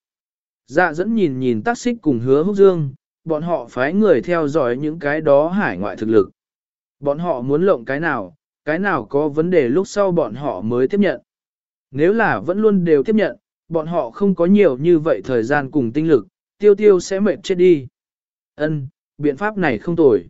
Dạ dẫn nhìn nhìn tác xích cùng Hứa Húc Dương, bọn họ phái người theo dõi những cái đó hải ngoại thực lực. Bọn họ muốn lộng cái nào, cái nào có vấn đề lúc sau bọn họ mới tiếp nhận. Nếu là vẫn luôn đều tiếp nhận, bọn họ không có nhiều như vậy thời gian cùng tinh lực, tiêu tiêu sẽ mệt chết đi. Ân, biện pháp này không tồi.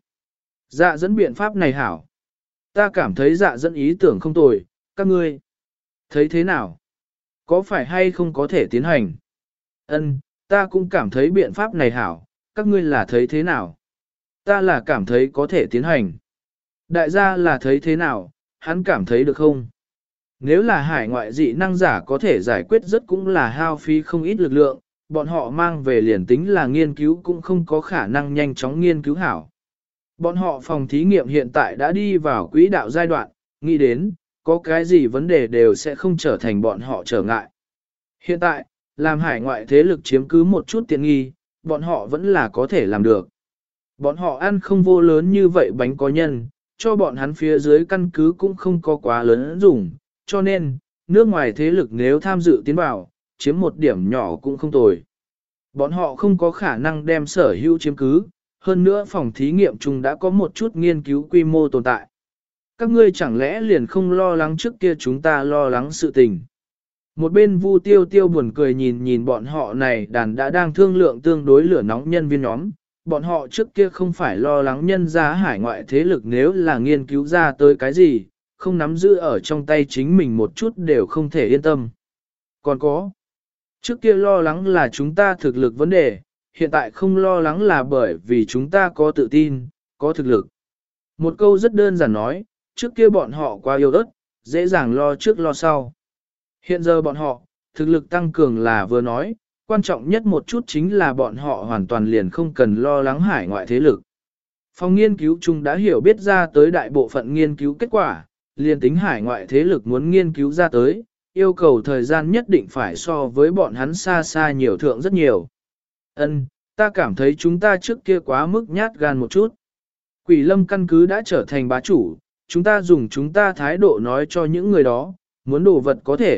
Dạ dẫn biện pháp này hảo. Ta cảm thấy dạ dẫn ý tưởng không tồi, các ngươi. Thấy thế nào? Có phải hay không có thể tiến hành? Ân, ta cũng cảm thấy biện pháp này hảo, các ngươi là thấy thế nào? Ta là cảm thấy có thể tiến hành. Đại gia là thấy thế nào, hắn cảm thấy được không? Nếu là hải ngoại dị năng giả có thể giải quyết rất cũng là hao phí không ít lực lượng, bọn họ mang về liền tính là nghiên cứu cũng không có khả năng nhanh chóng nghiên cứu hảo. Bọn họ phòng thí nghiệm hiện tại đã đi vào quỹ đạo giai đoạn, nghĩ đến, có cái gì vấn đề đều sẽ không trở thành bọn họ trở ngại. Hiện tại, làm hải ngoại thế lực chiếm cứ một chút tiện nghi, bọn họ vẫn là có thể làm được. Bọn họ ăn không vô lớn như vậy bánh có nhân, cho bọn hắn phía dưới căn cứ cũng không có quá lớn dùng, cho nên, nước ngoài thế lực nếu tham dự tiến vào, chiếm một điểm nhỏ cũng không tồi. Bọn họ không có khả năng đem sở hữu chiếm cứ, hơn nữa phòng thí nghiệm chung đã có một chút nghiên cứu quy mô tồn tại. Các ngươi chẳng lẽ liền không lo lắng trước kia chúng ta lo lắng sự tình. Một bên Vu Tiêu Tiêu buồn cười nhìn nhìn bọn họ này đàn đã đang thương lượng tương đối lửa nóng nhân viên nhóm, bọn họ trước kia không phải lo lắng nhân ra hải ngoại thế lực nếu là nghiên cứu ra tới cái gì, không nắm giữ ở trong tay chính mình một chút đều không thể yên tâm. Còn có, trước kia lo lắng là chúng ta thực lực vấn đề, hiện tại không lo lắng là bởi vì chúng ta có tự tin, có thực lực. Một câu rất đơn giản nói, trước kia bọn họ quá yêu ớt, dễ dàng lo trước lo sau. Hiện giờ bọn họ, thực lực tăng cường là vừa nói, quan trọng nhất một chút chính là bọn họ hoàn toàn liền không cần lo lắng hải ngoại thế lực. Phòng nghiên cứu chung đã hiểu biết ra tới đại bộ phận nghiên cứu kết quả, liền tính hải ngoại thế lực muốn nghiên cứu ra tới, yêu cầu thời gian nhất định phải so với bọn hắn xa xa nhiều thượng rất nhiều. Ân, ta cảm thấy chúng ta trước kia quá mức nhát gan một chút. Quỷ lâm căn cứ đã trở thành bá chủ, chúng ta dùng chúng ta thái độ nói cho những người đó, muốn đồ vật có thể,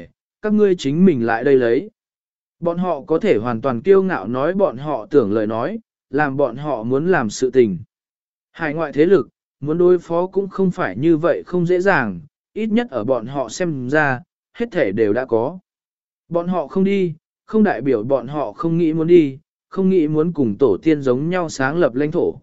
các ngươi chính mình lại đây lấy. Bọn họ có thể hoàn toàn kiêu ngạo nói bọn họ tưởng lời nói, làm bọn họ muốn làm sự tình. Hải ngoại thế lực, muốn đối phó cũng không phải như vậy không dễ dàng, ít nhất ở bọn họ xem ra, hết thể đều đã có. Bọn họ không đi, không đại biểu bọn họ không nghĩ muốn đi, không nghĩ muốn cùng tổ tiên giống nhau sáng lập lãnh thổ.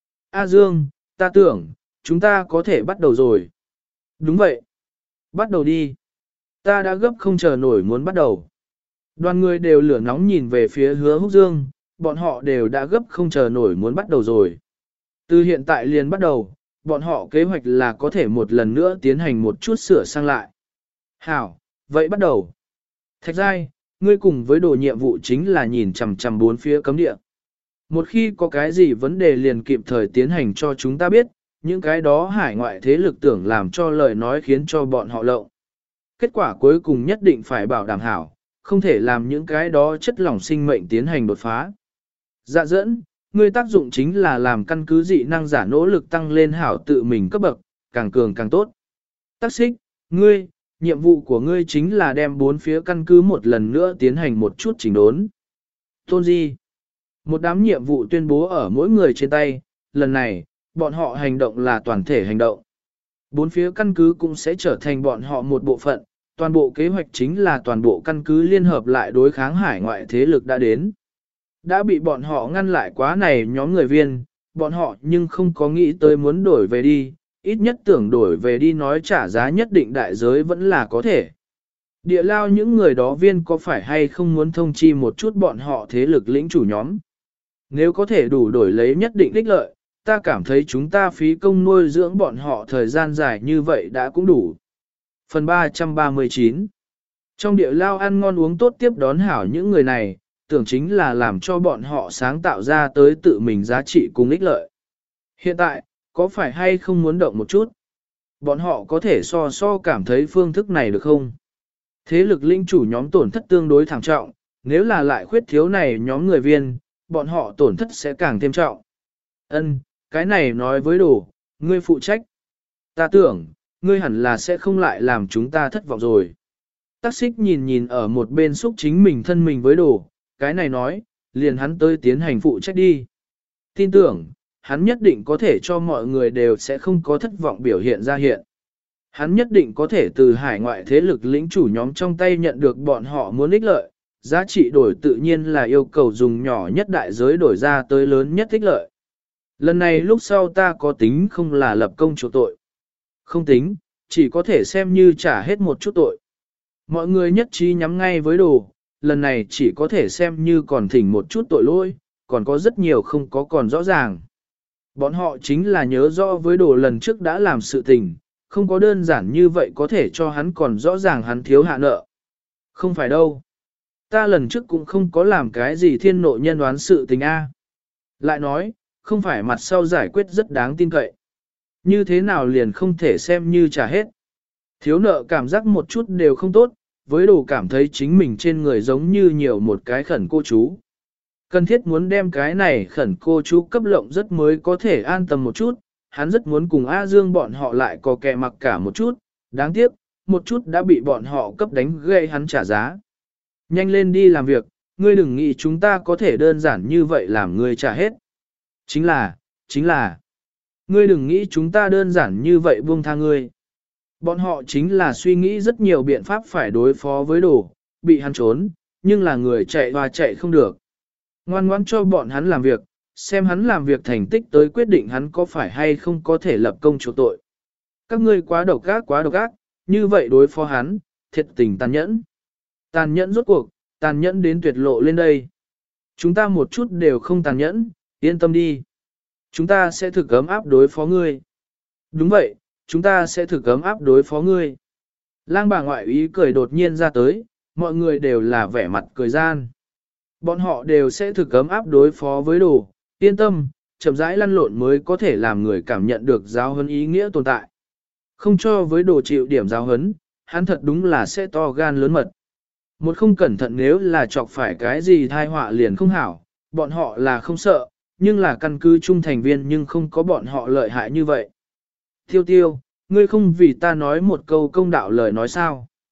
A Dương, ta tưởng, chúng ta có thể bắt đầu rồi. Đúng vậy. Bắt đầu đi. Ta đã gấp không chờ nổi muốn bắt đầu. Đoàn người đều lửa nóng nhìn về phía Hứa Húc Dương, bọn họ đều đã gấp không chờ nổi muốn bắt đầu rồi. Từ hiện tại liền bắt đầu, bọn họ kế hoạch là có thể một lần nữa tiến hành một chút sửa sang lại. Hảo, vậy bắt đầu. Thạch Giai, ngươi cùng với đồ nhiệm vụ chính là nhìn chằm chằm bốn phía cấm địa. Một khi có cái gì vấn đề liền kịp thời tiến hành cho chúng ta biết, những cái đó hải ngoại thế lực tưởng làm cho lời nói khiến cho bọn họ lộng. Kết quả cuối cùng nhất định phải bảo đảm hảo, không thể làm những cái đó chất lỏng sinh mệnh tiến hành đột phá. Dạ dẫn, ngươi tác dụng chính là làm căn cứ dị năng giả nỗ lực tăng lên hảo tự mình cấp bậc, càng cường càng tốt. Tác xích, ngươi, nhiệm vụ của ngươi chính là đem bốn phía căn cứ một lần nữa tiến hành một chút chỉnh đốn. Tôn Di, một đám nhiệm vụ tuyên bố ở mỗi người trên tay, lần này, bọn họ hành động là toàn thể hành động. Bốn phía căn cứ cũng sẽ trở thành bọn họ một bộ phận, toàn bộ kế hoạch chính là toàn bộ căn cứ liên hợp lại đối kháng hải ngoại thế lực đã đến. Đã bị bọn họ ngăn lại quá này nhóm người viên, bọn họ nhưng không có nghĩ tới muốn đổi về đi, ít nhất tưởng đổi về đi nói trả giá nhất định đại giới vẫn là có thể. Địa lao những người đó viên có phải hay không muốn thông chi một chút bọn họ thế lực lĩnh chủ nhóm. Nếu có thể đủ đổi lấy nhất định ích lợi, ta cảm thấy chúng ta phí công nuôi dưỡng bọn họ thời gian dài như vậy đã cũng đủ. Phần ba trăm ba mươi chín. Trong địa lao ăn ngon uống tốt tiếp đón hảo những người này, tưởng chính là làm cho bọn họ sáng tạo ra tới tự mình giá trị cùng ích lợi. Hiện tại, có phải hay không muốn động một chút? Bọn họ có thể so so cảm thấy phương thức này được không? Thế lực linh chủ nhóm tổn thất tương đối thảm trọng, nếu là lại khuyết thiếu này nhóm người viên, bọn họ tổn thất sẽ càng thêm trọng. Ân, cái này nói với đồ, ngươi phụ trách. Ta tưởng, ngươi hẳn là sẽ không lại làm chúng ta thất vọng rồi. Tác xích nhìn nhìn ở một bên xúc chính mình thân mình với đồ, cái này nói, liền hắn tới tiến hành phụ trách đi. Tin tưởng, hắn nhất định có thể cho mọi người đều sẽ không có thất vọng biểu hiện ra hiện. Hắn nhất định có thể từ hải ngoại thế lực lĩnh chủ nhóm trong tay nhận được bọn họ muốn ích lợi, giá trị đổi tự nhiên là yêu cầu dùng nhỏ nhất đại giới đổi ra tới lớn nhất ích lợi. Lần này lúc sau ta có tính không là lập công chỗ tội. Không tính, chỉ có thể xem như trả hết một chút tội. Mọi người nhất trí nhắm ngay với đồ, lần này chỉ có thể xem như còn thỉnh một chút tội lỗi, còn có rất nhiều không có còn rõ ràng. Bọn họ chính là nhớ rõ với đồ lần trước đã làm sự tình, không có đơn giản như vậy có thể cho hắn còn rõ ràng hắn thiếu hạ nợ. Không phải đâu. Ta lần trước cũng không có làm cái gì thiên nộ nhân đoán sự tình A. Lại nói, không phải mặt sau giải quyết rất đáng tin cậy. Như thế nào liền không thể xem như trả hết. Thiếu nợ cảm giác một chút đều không tốt, với đồ cảm thấy chính mình trên người giống như nhiều một cái khẩn cô chú. Cần thiết muốn đem cái này khẩn cô chú cấp lộng rất mới có thể an tâm một chút, hắn rất muốn cùng A Dương bọn họ lại có kẻ mặc cả một chút, đáng tiếc, một chút đã bị bọn họ cấp đánh gây hắn trả giá. Nhanh lên đi làm việc, ngươi đừng nghĩ chúng ta có thể đơn giản như vậy làm ngươi trả hết. Chính là, chính là, ngươi đừng nghĩ chúng ta đơn giản như vậy buông tha ngươi. Bọn họ chính là suy nghĩ rất nhiều biện pháp phải đối phó với đồ, bị hắn trốn, nhưng là người chạy và chạy không được. Ngoan ngoãn cho bọn hắn làm việc, xem hắn làm việc thành tích tới quyết định hắn có phải hay không có thể lập công chỗ tội. Các ngươi quá độc ác quá độc ác, như vậy đối phó hắn, thiệt tình tàn nhẫn. Tàn nhẫn rốt cuộc, tàn nhẫn đến tuyệt lộ lên đây. Chúng ta một chút đều không tàn nhẫn, yên tâm đi. Chúng ta sẽ thực ấm áp đối phó ngươi. Đúng vậy, chúng ta sẽ thực ấm áp đối phó ngươi. Lang bà ngoại ý cười đột nhiên ra tới, mọi người đều là vẻ mặt cười gian. Bọn họ đều sẽ thực ấm áp đối phó với đồ, yên tâm, chậm rãi lăn lộn mới có thể làm người cảm nhận được giáo huấn ý nghĩa tồn tại. Không cho với đồ chịu điểm giáo huấn, hắn thật đúng là sẽ to gan lớn mật. Một không cẩn thận nếu là chọc phải cái gì thai họa liền không hảo, bọn họ là không sợ, nhưng là căn cứ trung thành viên nhưng không có bọn họ lợi hại như vậy. Tiêu tiêu, ngươi không vì ta nói một câu công đạo lời nói sao?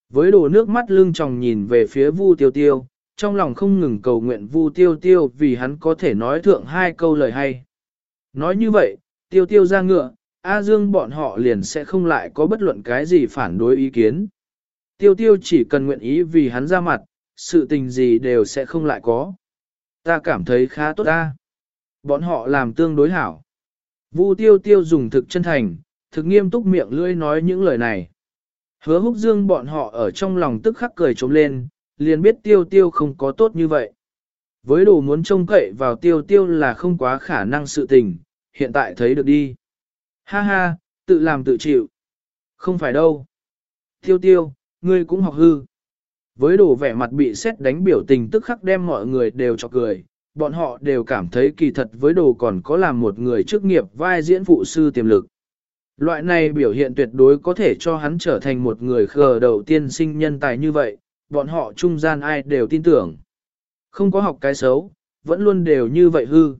Với đồ nước mắt lưng tròng nhìn về phía Vu Tiêu Tiêu, trong lòng không ngừng cầu nguyện Vu Tiêu Tiêu vì hắn có thể nói thượng hai câu lời hay. Nói như vậy, Tiêu Tiêu ra ngựa, A Dương bọn họ liền sẽ không lại có bất luận cái gì phản đối ý kiến. Tiêu Tiêu chỉ cần nguyện ý vì hắn ra mặt, sự tình gì đều sẽ không lại có. Ta cảm thấy khá tốt ta. Bọn họ làm tương đối hảo. Vu Tiêu Tiêu dùng thực chân thành, thực nghiêm túc miệng lưỡi nói những lời này. Hứa Húc Dương bọn họ ở trong lòng tức khắc cười trống lên, liền biết Tiêu Tiêu không có tốt như vậy. Với đồ muốn trông cậy vào Tiêu Tiêu là không quá khả năng sự tình, hiện tại thấy được đi. Ha ha, tự làm tự chịu. Không phải đâu. Tiêu Tiêu, ngươi cũng học hư. Với đồ vẻ mặt bị xét đánh biểu tình tức khắc đem mọi người đều cho cười, bọn họ đều cảm thấy kỳ thật với đồ còn có làm một người chức nghiệp vai diễn phụ sư tiềm lực. Loại này biểu hiện tuyệt đối có thể cho hắn trở thành một người khờ đầu tiên sinh nhân tài như vậy, bọn họ trung gian ai đều tin tưởng. Không có học cái xấu, vẫn luôn đều như vậy hư.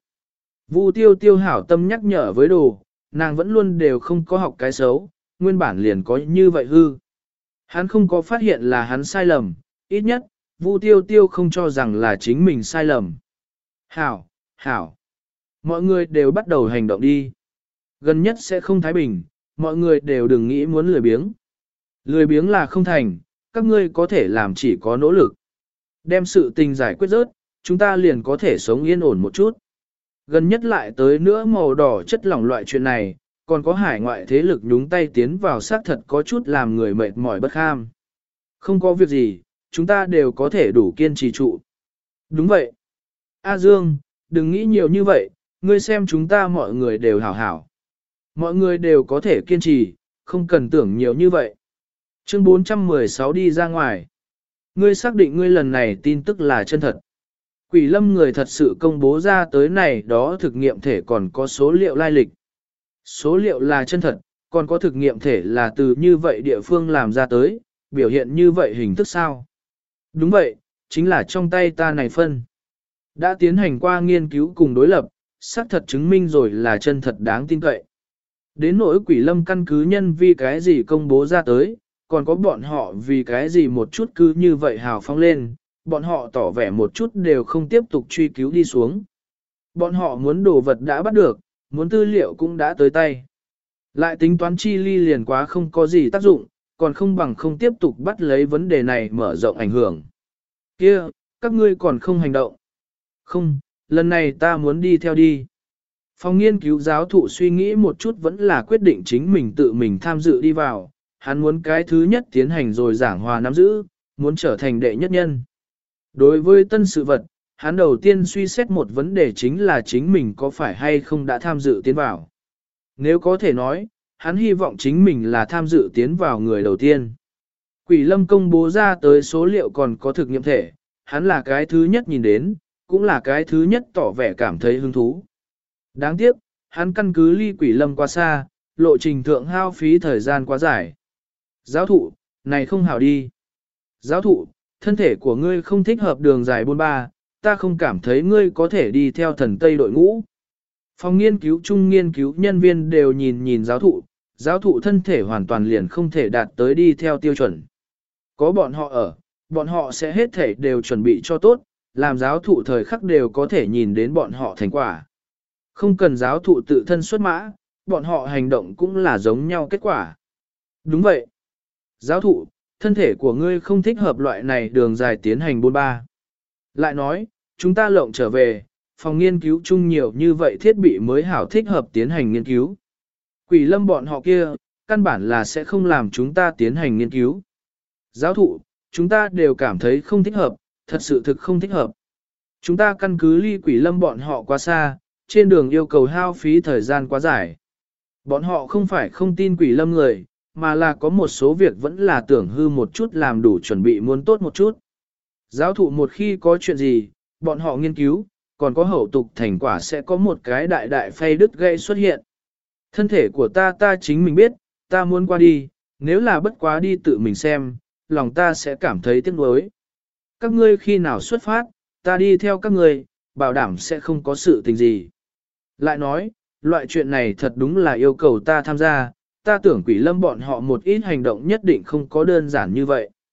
Vu Tiêu Tiêu hảo tâm nhắc nhở với đồ, nàng vẫn luôn đều không có học cái xấu, nguyên bản liền có như vậy hư. Hắn không có phát hiện là hắn sai lầm, ít nhất, Vu Tiêu Tiêu không cho rằng là chính mình sai lầm. Hảo, hảo. Mọi người đều bắt đầu hành động đi. Gần nhất sẽ không thái bình, mọi người đều đừng nghĩ muốn lười biếng. Lười biếng là không thành, các ngươi có thể làm chỉ có nỗ lực. Đem sự tình giải quyết rớt, chúng ta liền có thể sống yên ổn một chút. Gần nhất lại tới nữa màu đỏ chất lỏng loại chuyện này, còn có hải ngoại thế lực nhúng tay tiến vào xác thật có chút làm người mệt mỏi bất kham. Không có việc gì, chúng ta đều có thể đủ kiên trì trụ. Đúng vậy. A Dương, đừng nghĩ nhiều như vậy, ngươi xem chúng ta mọi người đều hảo hảo. Mọi người đều có thể kiên trì, không cần tưởng nhiều như vậy. Chương bốn trăm mười sáu đi ra ngoài. Ngươi xác định ngươi lần này tin tức là chân thật. Quỷ lâm người thật sự công bố ra tới này đó thực nghiệm thể còn có số liệu lai lịch. Số liệu là chân thật, còn có thực nghiệm thể là từ như vậy địa phương làm ra tới, biểu hiện như vậy hình thức sao? Đúng vậy, chính là trong tay ta này phân. Đã tiến hành qua nghiên cứu cùng đối lập, xác thật chứng minh rồi là chân thật đáng tin cậy. Đến nỗi quỷ lâm căn cứ nhân vì cái gì công bố ra tới, còn có bọn họ vì cái gì một chút cứ như vậy hào phóng lên, bọn họ tỏ vẻ một chút đều không tiếp tục truy cứu đi xuống. Bọn họ muốn đồ vật đã bắt được, muốn tư liệu cũng đã tới tay. Lại tính toán chi ly liền quá không có gì tác dụng, còn không bằng không tiếp tục bắt lấy vấn đề này mở rộng ảnh hưởng. Kia, các ngươi còn không hành động. Không, lần này ta muốn đi theo đi. Phòng nghiên cứu giáo thụ suy nghĩ một chút vẫn là quyết định chính mình tự mình tham dự đi vào, hắn muốn cái thứ nhất tiến hành rồi giảng hòa nắm giữ, muốn trở thành đệ nhất nhân. Đối với tân sự vật, hắn đầu tiên suy xét một vấn đề chính là chính mình có phải hay không đã tham dự tiến vào. Nếu có thể nói, hắn hy vọng chính mình là tham dự tiến vào người đầu tiên. Quỷ lâm công bố ra tới số liệu còn có thực nghiệm thể, hắn là cái thứ nhất nhìn đến, cũng là cái thứ nhất tỏ vẻ cảm thấy hứng thú. Đáng tiếc, hắn căn cứ ly quỷ lâm quá xa, lộ trình thượng hao phí thời gian quá dài. Giáo thụ, này không hảo đi. Giáo thụ, thân thể của ngươi không thích hợp đường dài bôn ba, ta không cảm thấy ngươi có thể đi theo thần Tây đội ngũ. Phòng nghiên cứu chung nghiên cứu nhân viên đều nhìn nhìn giáo thụ, giáo thụ thân thể hoàn toàn liền không thể đạt tới đi theo tiêu chuẩn. Có bọn họ ở, bọn họ sẽ hết thể đều chuẩn bị cho tốt, làm giáo thụ thời khắc đều có thể nhìn đến bọn họ thành quả. Không cần giáo thụ tự thân xuất mã, bọn họ hành động cũng là giống nhau kết quả. Đúng vậy. Giáo thụ, thân thể của ngươi không thích hợp loại này đường dài tiến hành bôn ba. Lại nói, chúng ta lộng trở về, phòng nghiên cứu chung nhiều như vậy thiết bị mới hảo thích hợp tiến hành nghiên cứu. Quỷ lâm bọn họ kia, căn bản là sẽ không làm chúng ta tiến hành nghiên cứu. Giáo thụ, chúng ta đều cảm thấy không thích hợp, thật sự thực không thích hợp. Chúng ta căn cứ ly quỷ lâm bọn họ quá xa, trên đường yêu cầu hao phí thời gian quá dài. Bọn họ không phải không tin quỷ lâm người, mà là có một số việc vẫn là tưởng hư một chút làm đủ chuẩn bị muốn tốt một chút. Giáo thụ một khi có chuyện gì, bọn họ nghiên cứu, còn có hậu tục thành quả sẽ có một cái đại đại phay đứt gãy xuất hiện. Thân thể của ta ta chính mình biết, ta muốn qua đi, nếu là bất quá đi tự mình xem, lòng ta sẽ cảm thấy tiếc nuối. Các ngươi khi nào xuất phát, ta đi theo các ngươi, bảo đảm sẽ không có sự tình gì. Lại nói, loại chuyện này thật đúng là yêu cầu ta tham gia, ta tưởng quỷ lâm bọn họ một ít hành động nhất định không có đơn giản như vậy.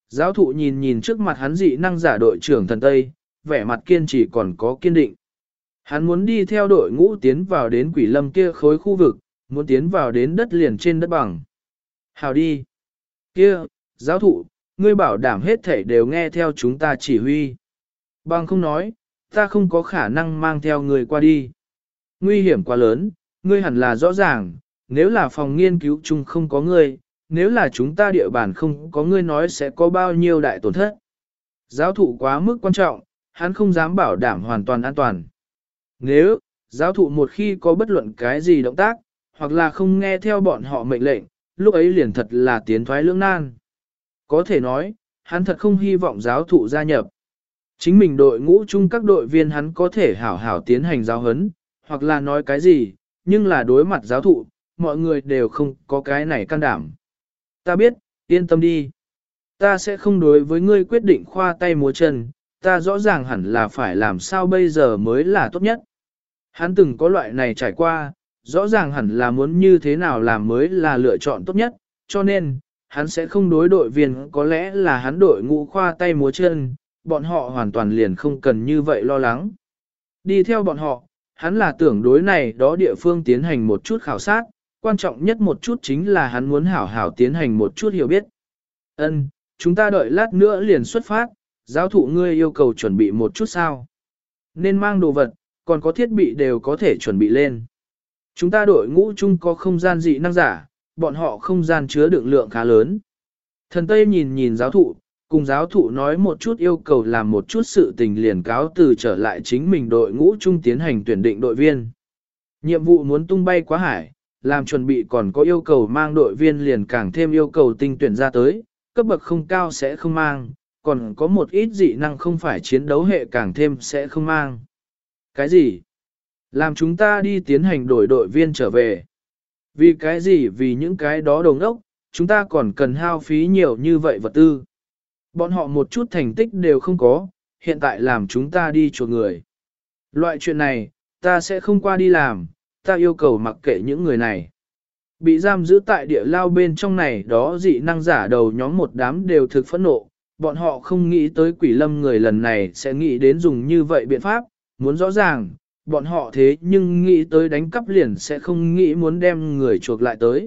Giáo thụ nhìn nhìn trước mặt hắn dị năng giả đội trưởng thần Tây, vẻ mặt kiên trì còn có kiên định. Hắn muốn đi theo đội ngũ tiến vào đến quỷ lâm kia khối khu vực, muốn tiến vào đến đất liền trên đất bằng. Hào đi! Kia, giáo thụ, ngươi bảo đảm hết thể đều nghe theo chúng ta chỉ huy. Bằng không nói, ta không có khả năng mang theo người qua đi. Nguy hiểm quá lớn, ngươi hẳn là rõ ràng, nếu là phòng nghiên cứu chung không có ngươi, nếu là chúng ta địa bàn không có ngươi nói sẽ có bao nhiêu đại tổn thất. Giáo thụ quá mức quan trọng, hắn không dám bảo đảm hoàn toàn an toàn. Nếu, giáo thụ một khi có bất luận cái gì động tác, hoặc là không nghe theo bọn họ mệnh lệnh, lúc ấy liền thật là tiến thoái lưỡng nan. Có thể nói, hắn thật không hy vọng giáo thụ gia nhập. Chính mình đội ngũ chung các đội viên hắn có thể hảo hảo tiến hành giáo huấn, hoặc là nói cái gì, nhưng là đối mặt giáo thụ, mọi người đều không có cái này can đảm. Ta biết, yên tâm đi. Ta sẽ không đối với ngươi quyết định khoa tay múa chân, ta rõ ràng hẳn là phải làm sao bây giờ mới là tốt nhất. Hắn từng có loại này trải qua, rõ ràng hẳn là muốn như thế nào làm mới là lựa chọn tốt nhất, cho nên, hắn sẽ không đối đội viên có lẽ là hắn đội ngũ khoa tay múa chân, bọn họ hoàn toàn liền không cần như vậy lo lắng. Đi theo bọn họ, hắn là tưởng đối này đó địa phương tiến hành một chút khảo sát, quan trọng nhất một chút chính là hắn muốn hảo hảo tiến hành một chút hiểu biết. Ân, chúng ta đợi lát nữa liền xuất phát, giáo thụ ngươi yêu cầu chuẩn bị một chút sao. Nên mang đồ vật, còn có thiết bị đều có thể chuẩn bị lên. Chúng ta đội ngũ chung có không gian dị năng giả, bọn họ không gian chứa đựng lượng khá lớn. Thần Tây nhìn nhìn giáo thụ, cùng giáo thụ nói một chút yêu cầu làm một chút sự tình liền cáo từ trở lại chính mình đội ngũ chung tiến hành tuyển định đội viên. Nhiệm vụ muốn tung bay quá hải, làm chuẩn bị còn có yêu cầu mang đội viên liền càng thêm yêu cầu tinh tuyển ra tới, cấp bậc không cao sẽ không mang, còn có một ít dị năng không phải chiến đấu hệ càng thêm sẽ không mang. Cái gì? Làm chúng ta đi tiến hành đổi đội viên trở về. Vì cái gì? Vì những cái đó đồng ốc, chúng ta còn cần hao phí nhiều như vậy vật tư. Bọn họ một chút thành tích đều không có, hiện tại làm chúng ta đi chuộc người. Loại chuyện này, ta sẽ không qua đi làm, ta yêu cầu mặc kệ những người này. Bị giam giữ tại địa lao bên trong này đó dị năng giả đầu nhóm một đám đều thực phẫn nộ, bọn họ không nghĩ tới quỷ lâm người lần này sẽ nghĩ đến dùng như vậy biện pháp, muốn rõ ràng, bọn họ thế nhưng nghĩ tới đánh cắp liền sẽ không nghĩ muốn đem người chuộc lại tới.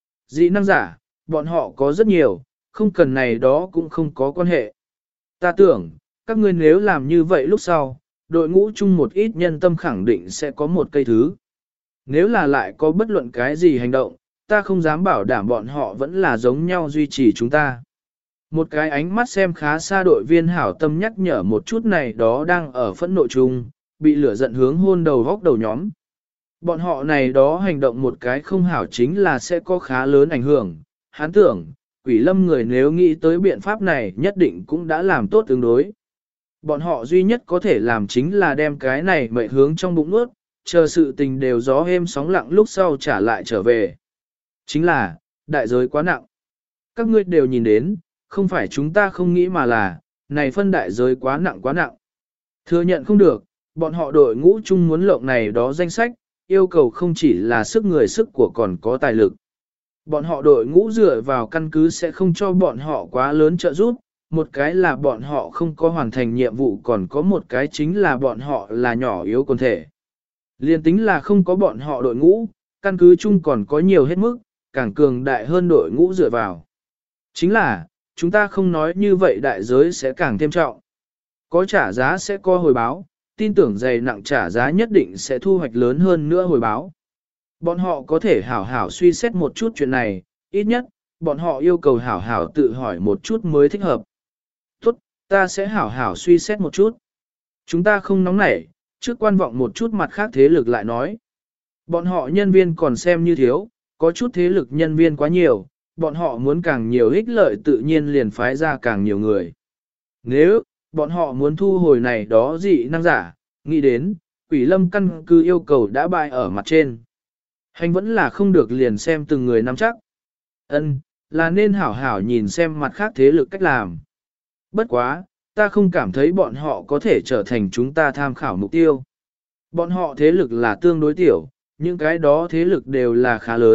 Dị năng giả, bọn họ có rất nhiều, không cần này đó cũng không có quan hệ. Ta tưởng, các ngươi nếu làm như vậy lúc sau, đội ngũ chung một ít nhân tâm khẳng định sẽ có một cây thứ. Nếu là lại có bất luận cái gì hành động, ta không dám bảo đảm bọn họ vẫn là giống nhau duy trì chúng ta. Một cái ánh mắt xem khá xa đội viên hảo tâm nhắc nhở một chút này đó đang ở phẫn nộ chung, bị lửa giận hướng hôn đầu góc đầu nhóm. Bọn họ này đó hành động một cái không hảo chính là sẽ có khá lớn ảnh hưởng. Hắn tưởng, quỷ lâm người nếu nghĩ tới biện pháp này nhất định cũng đã làm tốt tương đối. Bọn họ duy nhất có thể làm chính là đem cái này mệ hướng trong bụng nuốt, chờ sự tình đều gió êm sóng lặng lúc sau trả lại trở về. Chính là, đại giới quá nặng. Các ngươi đều nhìn đến, không phải chúng ta không nghĩ mà là, này phân đại giới quá nặng quá nặng. Thừa nhận không được, bọn họ đội ngũ chung muốn lộng này đó danh sách, yêu cầu không chỉ là sức người sức của còn có tài lực. Bọn họ đội ngũ dựa vào căn cứ sẽ không cho bọn họ quá lớn trợ giúp, một cái là bọn họ không có hoàn thành nhiệm vụ còn có một cái chính là bọn họ là nhỏ yếu quần thể. Liên tính là không có bọn họ đội ngũ, căn cứ chung còn có nhiều hết mức, càng cường đại hơn đội ngũ dựa vào. Chính là, chúng ta không nói như vậy đại giới sẽ càng thêm trọng. Có trả giá sẽ có hồi báo, tin tưởng dày nặng trả giá nhất định sẽ thu hoạch lớn hơn nữa hồi báo. Bọn họ có thể hảo hảo suy xét một chút chuyện này, ít nhất, bọn họ yêu cầu hảo hảo tự hỏi một chút mới thích hợp. Tốt, ta sẽ hảo hảo suy xét một chút. Chúng ta không nóng nảy, trước quan vọng một chút mặt khác thế lực lại nói. Bọn họ nhân viên còn xem như thiếu, có chút thế lực nhân viên quá nhiều, bọn họ muốn càng nhiều ích lợi tự nhiên liền phái ra càng nhiều người. Nếu, bọn họ muốn thu hồi này đó dị năng giả, nghĩ đến, quỷ lâm căn cứ yêu cầu đã bại ở mặt trên. Hành vẫn là không được liền xem từng người nắm chắc. Ân, là nên hảo hảo nhìn xem mặt khác thế lực cách làm. Bất quá, ta không cảm thấy bọn họ có thể trở thành chúng ta tham khảo mục tiêu. Bọn họ thế lực là tương đối tiểu, những cái đó thế lực đều là khá lớn,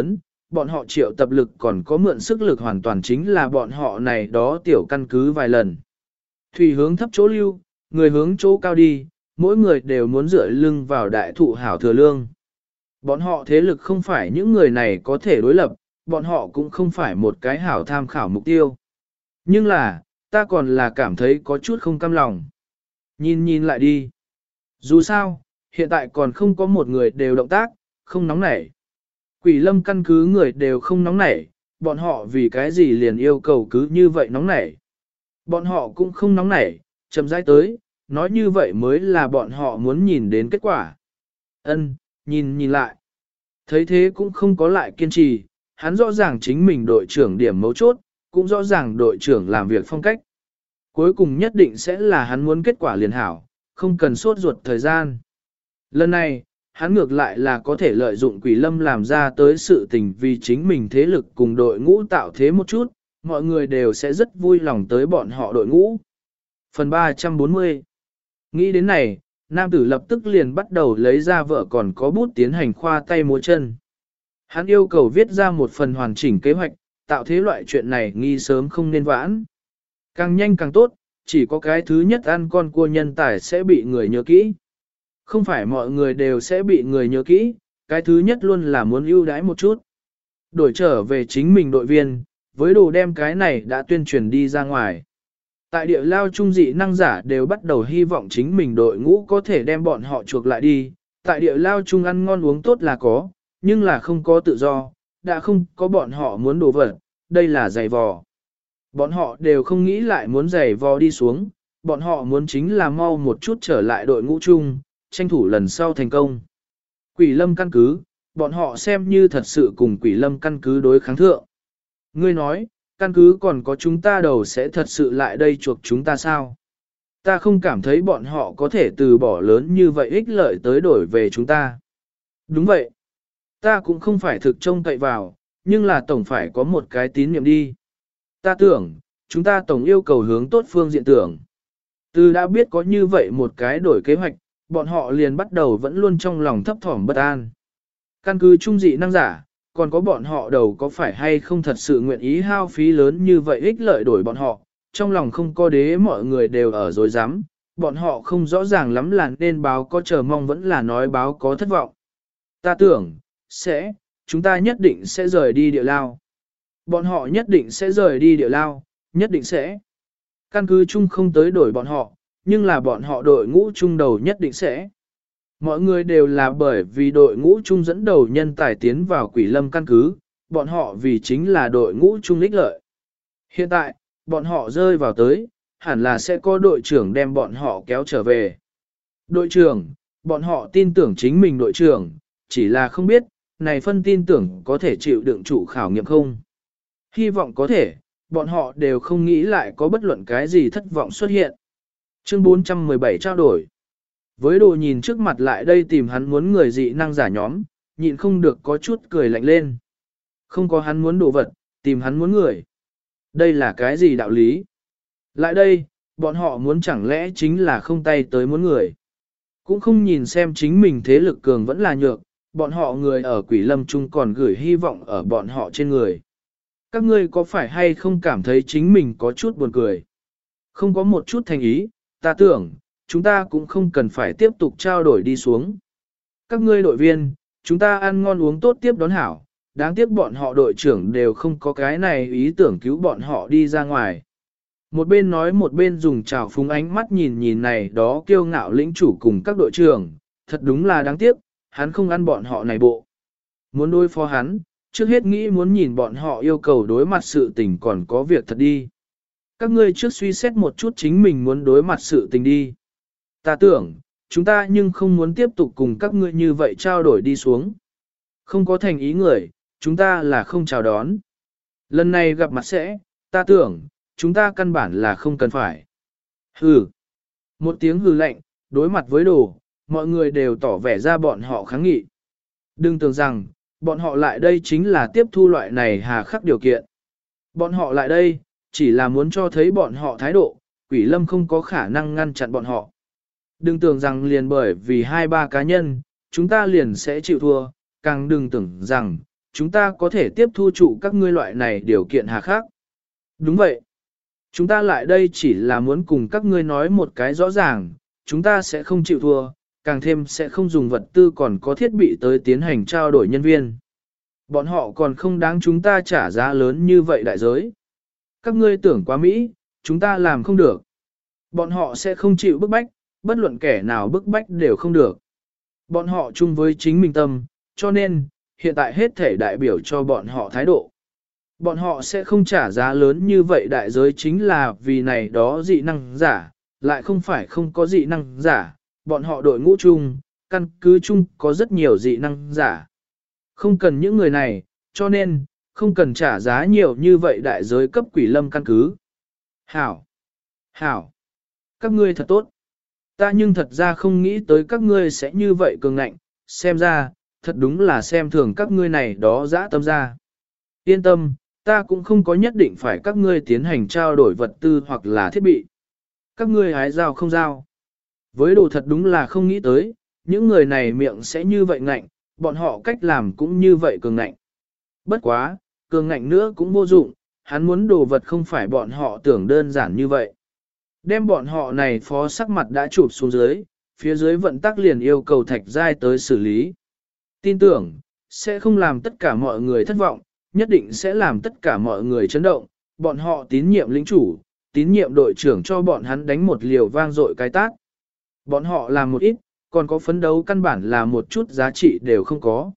bọn họ triệu tập lực còn có mượn sức lực hoàn toàn chính là bọn họ này đó tiểu căn cứ vài lần. Thủy hướng thấp chỗ lưu, người hướng chỗ cao đi, mỗi người đều muốn dựa lưng vào đại thụ hảo thừa lương. Bọn họ thế lực không phải những người này có thể đối lập, bọn họ cũng không phải một cái hảo tham khảo mục tiêu. Nhưng là, ta còn là cảm thấy có chút không cam lòng. Nhìn nhìn lại đi. Dù sao, hiện tại còn không có một người đều động tác, không nóng nảy. Quỷ lâm căn cứ người đều không nóng nảy, bọn họ vì cái gì liền yêu cầu cứ như vậy nóng nảy. Bọn họ cũng không nóng nảy, chậm rãi tới, nói như vậy mới là bọn họ muốn nhìn đến kết quả. Ân, nhìn nhìn lại. Thấy thế cũng không có lại kiên trì, hắn rõ ràng chính mình đội trưởng điểm mấu chốt, cũng rõ ràng đội trưởng làm việc phong cách. Cuối cùng nhất định sẽ là hắn muốn kết quả liền hảo, không cần sốt ruột thời gian. Lần này, hắn ngược lại là có thể lợi dụng quỷ lâm làm ra tới sự tình vì chính mình thế lực cùng đội ngũ tạo thế một chút, mọi người đều sẽ rất vui lòng tới bọn họ đội ngũ. Phần ba trăm bốn mươi. Nghĩ đến này, nam tử lập tức liền bắt đầu lấy ra vợ còn có bút tiến hành khoa tay múa chân. Hắn yêu cầu viết ra một phần hoàn chỉnh kế hoạch, tạo thế loại chuyện này nghi sớm không nên vãn. Càng nhanh càng tốt, chỉ có cái thứ nhất ăn con cua nhân tài sẽ bị người nhớ kỹ. Không phải mọi người đều sẽ bị người nhớ kỹ, cái thứ nhất luôn là muốn ưu đãi một chút. Đổi trở về chính mình đội viên, với đồ đem cái này đã tuyên truyền đi ra ngoài. Tại địa lao trung dị năng giả đều bắt đầu hy vọng chính mình đội ngũ có thể đem bọn họ chuộc lại đi. Tại địa lao trung ăn ngon uống tốt là có, nhưng là không có tự do, đã không có bọn họ muốn đổ vật, đây là giày vò. Bọn họ đều không nghĩ lại muốn giày vò đi xuống, bọn họ muốn chính là mau một chút trở lại đội ngũ chung, tranh thủ lần sau thành công. Quỷ lâm căn cứ, bọn họ xem như thật sự cùng quỷ lâm căn cứ đối kháng thượng. Ngươi nói, căn cứ còn có chúng ta đầu sẽ thật sự lại đây chuộc chúng ta sao? Ta không cảm thấy bọn họ có thể từ bỏ lớn như vậy ích lợi tới đổi về chúng ta. Đúng vậy. Ta cũng không phải thực trông cậy vào, nhưng là tổng phải có một cái tín nhiệm đi. Ta tưởng, chúng ta tổng yêu cầu hướng tốt phương diện tưởng. Từ đã biết có như vậy một cái đổi kế hoạch, bọn họ liền bắt đầu vẫn luôn trong lòng thấp thỏm bất an. Căn cứ trung dị năng giả, còn có bọn họ đầu có phải hay không thật sự nguyện ý hao phí lớn như vậy ích lợi đổi bọn họ, trong lòng không có đế mọi người đều ở dối rắm bọn họ không rõ ràng lắm là nên báo có chờ mong vẫn là nói báo có thất vọng. Ta tưởng, sẽ, chúng ta nhất định sẽ rời đi địa lao. Bọn họ nhất định sẽ rời đi địa lao, nhất định sẽ. Căn cứ chung không tới đổi bọn họ, nhưng là bọn họ đội ngũ chung đầu nhất định sẽ. Mọi người đều là bởi vì đội ngũ chung dẫn đầu nhân tài tiến vào quỷ lâm căn cứ, bọn họ vì chính là đội ngũ chung lích lợi. Hiện tại, bọn họ rơi vào tới, hẳn là sẽ có đội trưởng đem bọn họ kéo trở về. Đội trưởng, bọn họ tin tưởng chính mình đội trưởng, chỉ là không biết, này phân tin tưởng có thể chịu đựng chủ khảo nghiệm không. Hy vọng có thể, bọn họ đều không nghĩ lại có bất luận cái gì thất vọng xuất hiện. Chương bốn trăm mười bảy trao đổi. Với đồ nhìn trước mặt lại đây tìm hắn muốn người dị năng giả nhóm, nhịn không được có chút cười lạnh lên. Không có hắn muốn đồ vật, tìm hắn muốn người. Đây là cái gì đạo lý? Lại đây, bọn họ muốn chẳng lẽ chính là không tay tới muốn người. Cũng không nhìn xem chính mình thế lực cường vẫn là nhược, bọn họ người ở quỷ lâm chung còn gửi hy vọng ở bọn họ trên người. Các ngươi có phải hay không cảm thấy chính mình có chút buồn cười? Không có một chút thành ý, ta tưởng, chúng ta cũng không cần phải tiếp tục trao đổi đi xuống. Các ngươi đội viên, chúng ta ăn ngon uống tốt tiếp đón hảo, đáng tiếc bọn họ đội trưởng đều không có cái này ý tưởng cứu bọn họ đi ra ngoài. Một bên nói một bên dùng trào phúng ánh mắt nhìn nhìn này đó kiêu ngạo lĩnh chủ cùng các đội trưởng, thật đúng là đáng tiếc, hắn không ăn bọn họ này bộ. Muốn đối phó hắn, trước hết nghĩ muốn nhìn bọn họ yêu cầu đối mặt sự tình còn có việc thật đi. Các ngươi trước suy xét một chút chính mình muốn đối mặt sự tình đi. Ta tưởng, chúng ta nhưng không muốn tiếp tục cùng các ngươi như vậy trao đổi đi xuống. Không có thành ý người, chúng ta là không chào đón. Lần này gặp mặt sẽ, ta tưởng, chúng ta căn bản là không cần phải. Hừ. Một tiếng hừ lạnh, đối mặt với đồ, mọi người đều tỏ vẻ ra bọn họ kháng nghị. Đừng tưởng rằng, bọn họ lại đây chính là tiếp thu loại này hà khắc điều kiện. Bọn họ lại đây, chỉ là muốn cho thấy bọn họ thái độ, quỷ lâm không có khả năng ngăn chặn bọn họ. Đừng tưởng rằng liền bởi vì hai ba cá nhân, chúng ta liền sẽ chịu thua, càng đừng tưởng rằng, chúng ta có thể tiếp thu trụ các ngươi loại này điều kiện hà khắc. Đúng vậy. Chúng ta lại đây chỉ là muốn cùng các ngươi nói một cái rõ ràng, chúng ta sẽ không chịu thua, càng thêm sẽ không dùng vật tư còn có thiết bị tới tiến hành trao đổi nhân viên. Bọn họ còn không đáng chúng ta trả giá lớn như vậy đại giới. Các ngươi tưởng quá Mỹ, chúng ta làm không được. Bọn họ sẽ không chịu bức bách, bất luận kẻ nào bức bách đều không được. Bọn họ chung với chính mình tâm, cho nên, hiện tại hết thể đại biểu cho bọn họ thái độ. Bọn họ sẽ không trả giá lớn như vậy đại giới chính là vì này đó dị năng giả, lại không phải không có dị năng giả, bọn họ đội ngũ chung, căn cứ chung có rất nhiều dị năng giả. Không cần những người này, cho nên, không cần trả giá nhiều như vậy đại giới cấp quỷ lâm căn cứ. Hảo! Hảo! Các ngươi thật tốt! Ta nhưng thật ra không nghĩ tới các ngươi sẽ như vậy cường ngạnh, xem ra, thật đúng là xem thường các ngươi này đó dã tâm ra. Yên tâm, ta cũng không có nhất định phải các ngươi tiến hành trao đổi vật tư hoặc là thiết bị. Các ngươi hái giao không giao. Với đồ thật đúng là không nghĩ tới, những người này miệng sẽ như vậy ngạnh, bọn họ cách làm cũng như vậy cường ngạnh. Bất quá, cường ngạnh nữa cũng vô dụng, hắn muốn đồ vật không phải bọn họ tưởng đơn giản như vậy. Đem bọn họ này phó sắc mặt đã chụp xuống dưới, phía dưới vận tắc liền yêu cầu Thạch Giai tới xử lý. Tin tưởng, sẽ không làm tất cả mọi người thất vọng, nhất định sẽ làm tất cả mọi người chấn động, bọn họ tín nhiệm lĩnh chủ, tín nhiệm đội trưởng cho bọn hắn đánh một liều vang dội cái tác. Bọn họ làm một ít, còn có phấn đấu căn bản là một chút giá trị đều không có.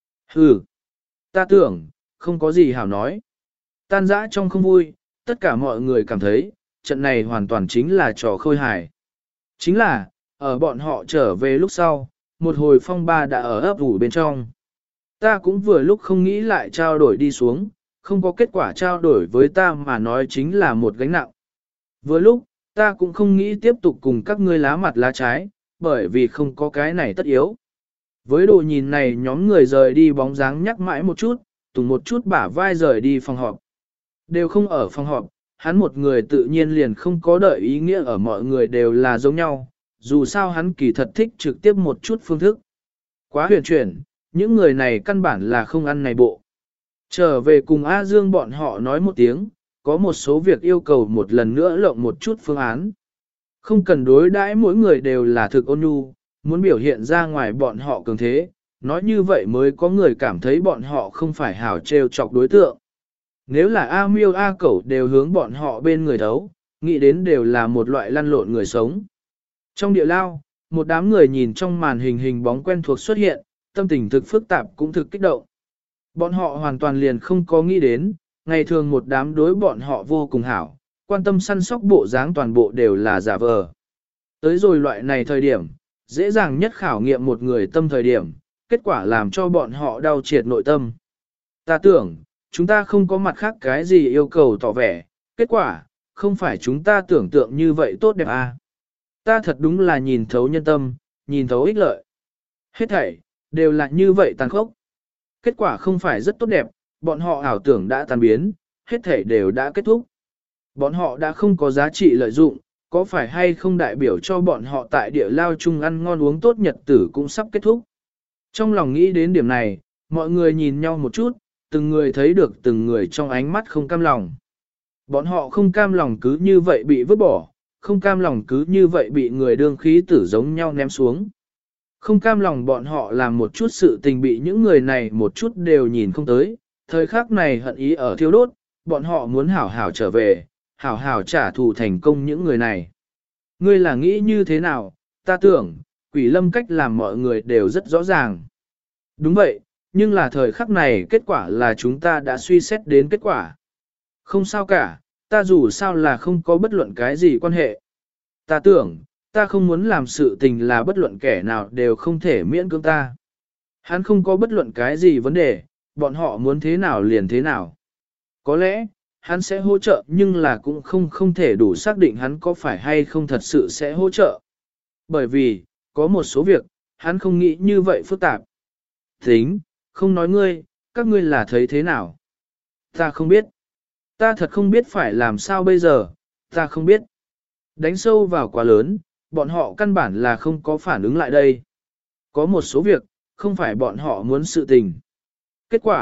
Hừ, ta tưởng, không có gì hảo nói. Tan dã trong không vui, tất cả mọi người cảm thấy, trận này hoàn toàn chính là trò khôi hài. Chính là, ở bọn họ trở về lúc sau, một hồi phong ba đã ở ấp ủ bên trong. Ta cũng vừa lúc không nghĩ lại trao đổi đi xuống, không có kết quả trao đổi với ta mà nói chính là một gánh nặng. Vừa lúc, ta cũng không nghĩ tiếp tục cùng các ngươi lá mặt lá trái, bởi vì không có cái này tất yếu. Với đồ nhìn này nhóm người rời đi bóng dáng nhắc mãi một chút, tùng một chút bả vai rời đi phòng họp. Đều không ở phòng họp, hắn một người tự nhiên liền không có đợi ý nghĩa ở mọi người đều là giống nhau, dù sao hắn kỳ thật thích trực tiếp một chút phương thức. Quá huyền chuyển, những người này căn bản là không ăn này bộ. Trở về cùng A Dương bọn họ nói một tiếng, có một số việc yêu cầu một lần nữa lộng một chút phương án. Không cần đối đãi mỗi người đều là thực ôn nhu, muốn biểu hiện ra ngoài bọn họ cường thế, nói như vậy mới có người cảm thấy bọn họ không phải hảo trêu chọc đối tượng. Nếu là A Miêu A Cẩu đều hướng bọn họ bên người đấu, nghĩ đến đều là một loại lăn lộn người sống. Trong địa lao, một đám người nhìn trong màn hình hình bóng quen thuộc xuất hiện, tâm tình thực phức tạp cũng thực kích động. Bọn họ hoàn toàn liền không có nghĩ đến, ngày thường một đám đối bọn họ vô cùng hảo, quan tâm săn sóc bộ dáng toàn bộ đều là giả vờ. Tới rồi loại này thời điểm, dễ dàng nhất khảo nghiệm một người tâm thời điểm, kết quả làm cho bọn họ đau triệt nội tâm. Ta tưởng, chúng ta không có mặt khác cái gì yêu cầu tỏ vẻ, kết quả, không phải chúng ta tưởng tượng như vậy tốt đẹp à. Ta thật đúng là nhìn thấu nhân tâm, nhìn thấu ích lợi. Hết thảy, đều là như vậy tàn khốc. Kết quả không phải rất tốt đẹp, bọn họ ảo tưởng đã tan biến, hết thảy đều đã kết thúc. Bọn họ đã không có giá trị lợi dụng, có phải hay không đại biểu cho bọn họ tại địa lao chung ăn ngon uống tốt nhật tử cũng sắp kết thúc. Trong lòng nghĩ đến điểm này, mọi người nhìn nhau một chút, từng người thấy được từng người trong ánh mắt không cam lòng. Bọn họ không cam lòng cứ như vậy bị vứt bỏ, không cam lòng cứ như vậy bị người đương khí tử giống nhau ném xuống. Không cam lòng bọn họ làm một chút sự tình bị những người này một chút đều nhìn không tới, thời khắc này hận ý ở thiêu đốt, bọn họ muốn hảo hảo trở về, hảo hảo trả thù thành công những người này. Ngươi là nghĩ như thế nào, ta tưởng, quỷ lâm cách làm mọi người đều rất rõ ràng. Đúng vậy, nhưng là thời khắc này kết quả là chúng ta đã suy xét đến kết quả. Không sao cả, ta dù sao là không có bất luận cái gì quan hệ. Ta tưởng, ta không muốn làm sự tình là bất luận kẻ nào đều không thể miễn cưỡng ta. Hắn không có bất luận cái gì vấn đề, bọn họ muốn thế nào liền thế nào. Có lẽ, hắn sẽ hỗ trợ nhưng là cũng không không thể đủ xác định hắn có phải hay không thật sự sẽ hỗ trợ. Bởi vì, có một số việc, hắn không nghĩ như vậy phức tạp. Tính, không nói ngươi, các ngươi là thấy thế nào? Ta không biết. Ta thật không biết phải làm sao bây giờ, ta không biết. Đánh sâu vào quá lớn, bọn họ căn bản là không có phản ứng lại đây. Có một số việc, không phải bọn họ muốn sự tình. Kết quả,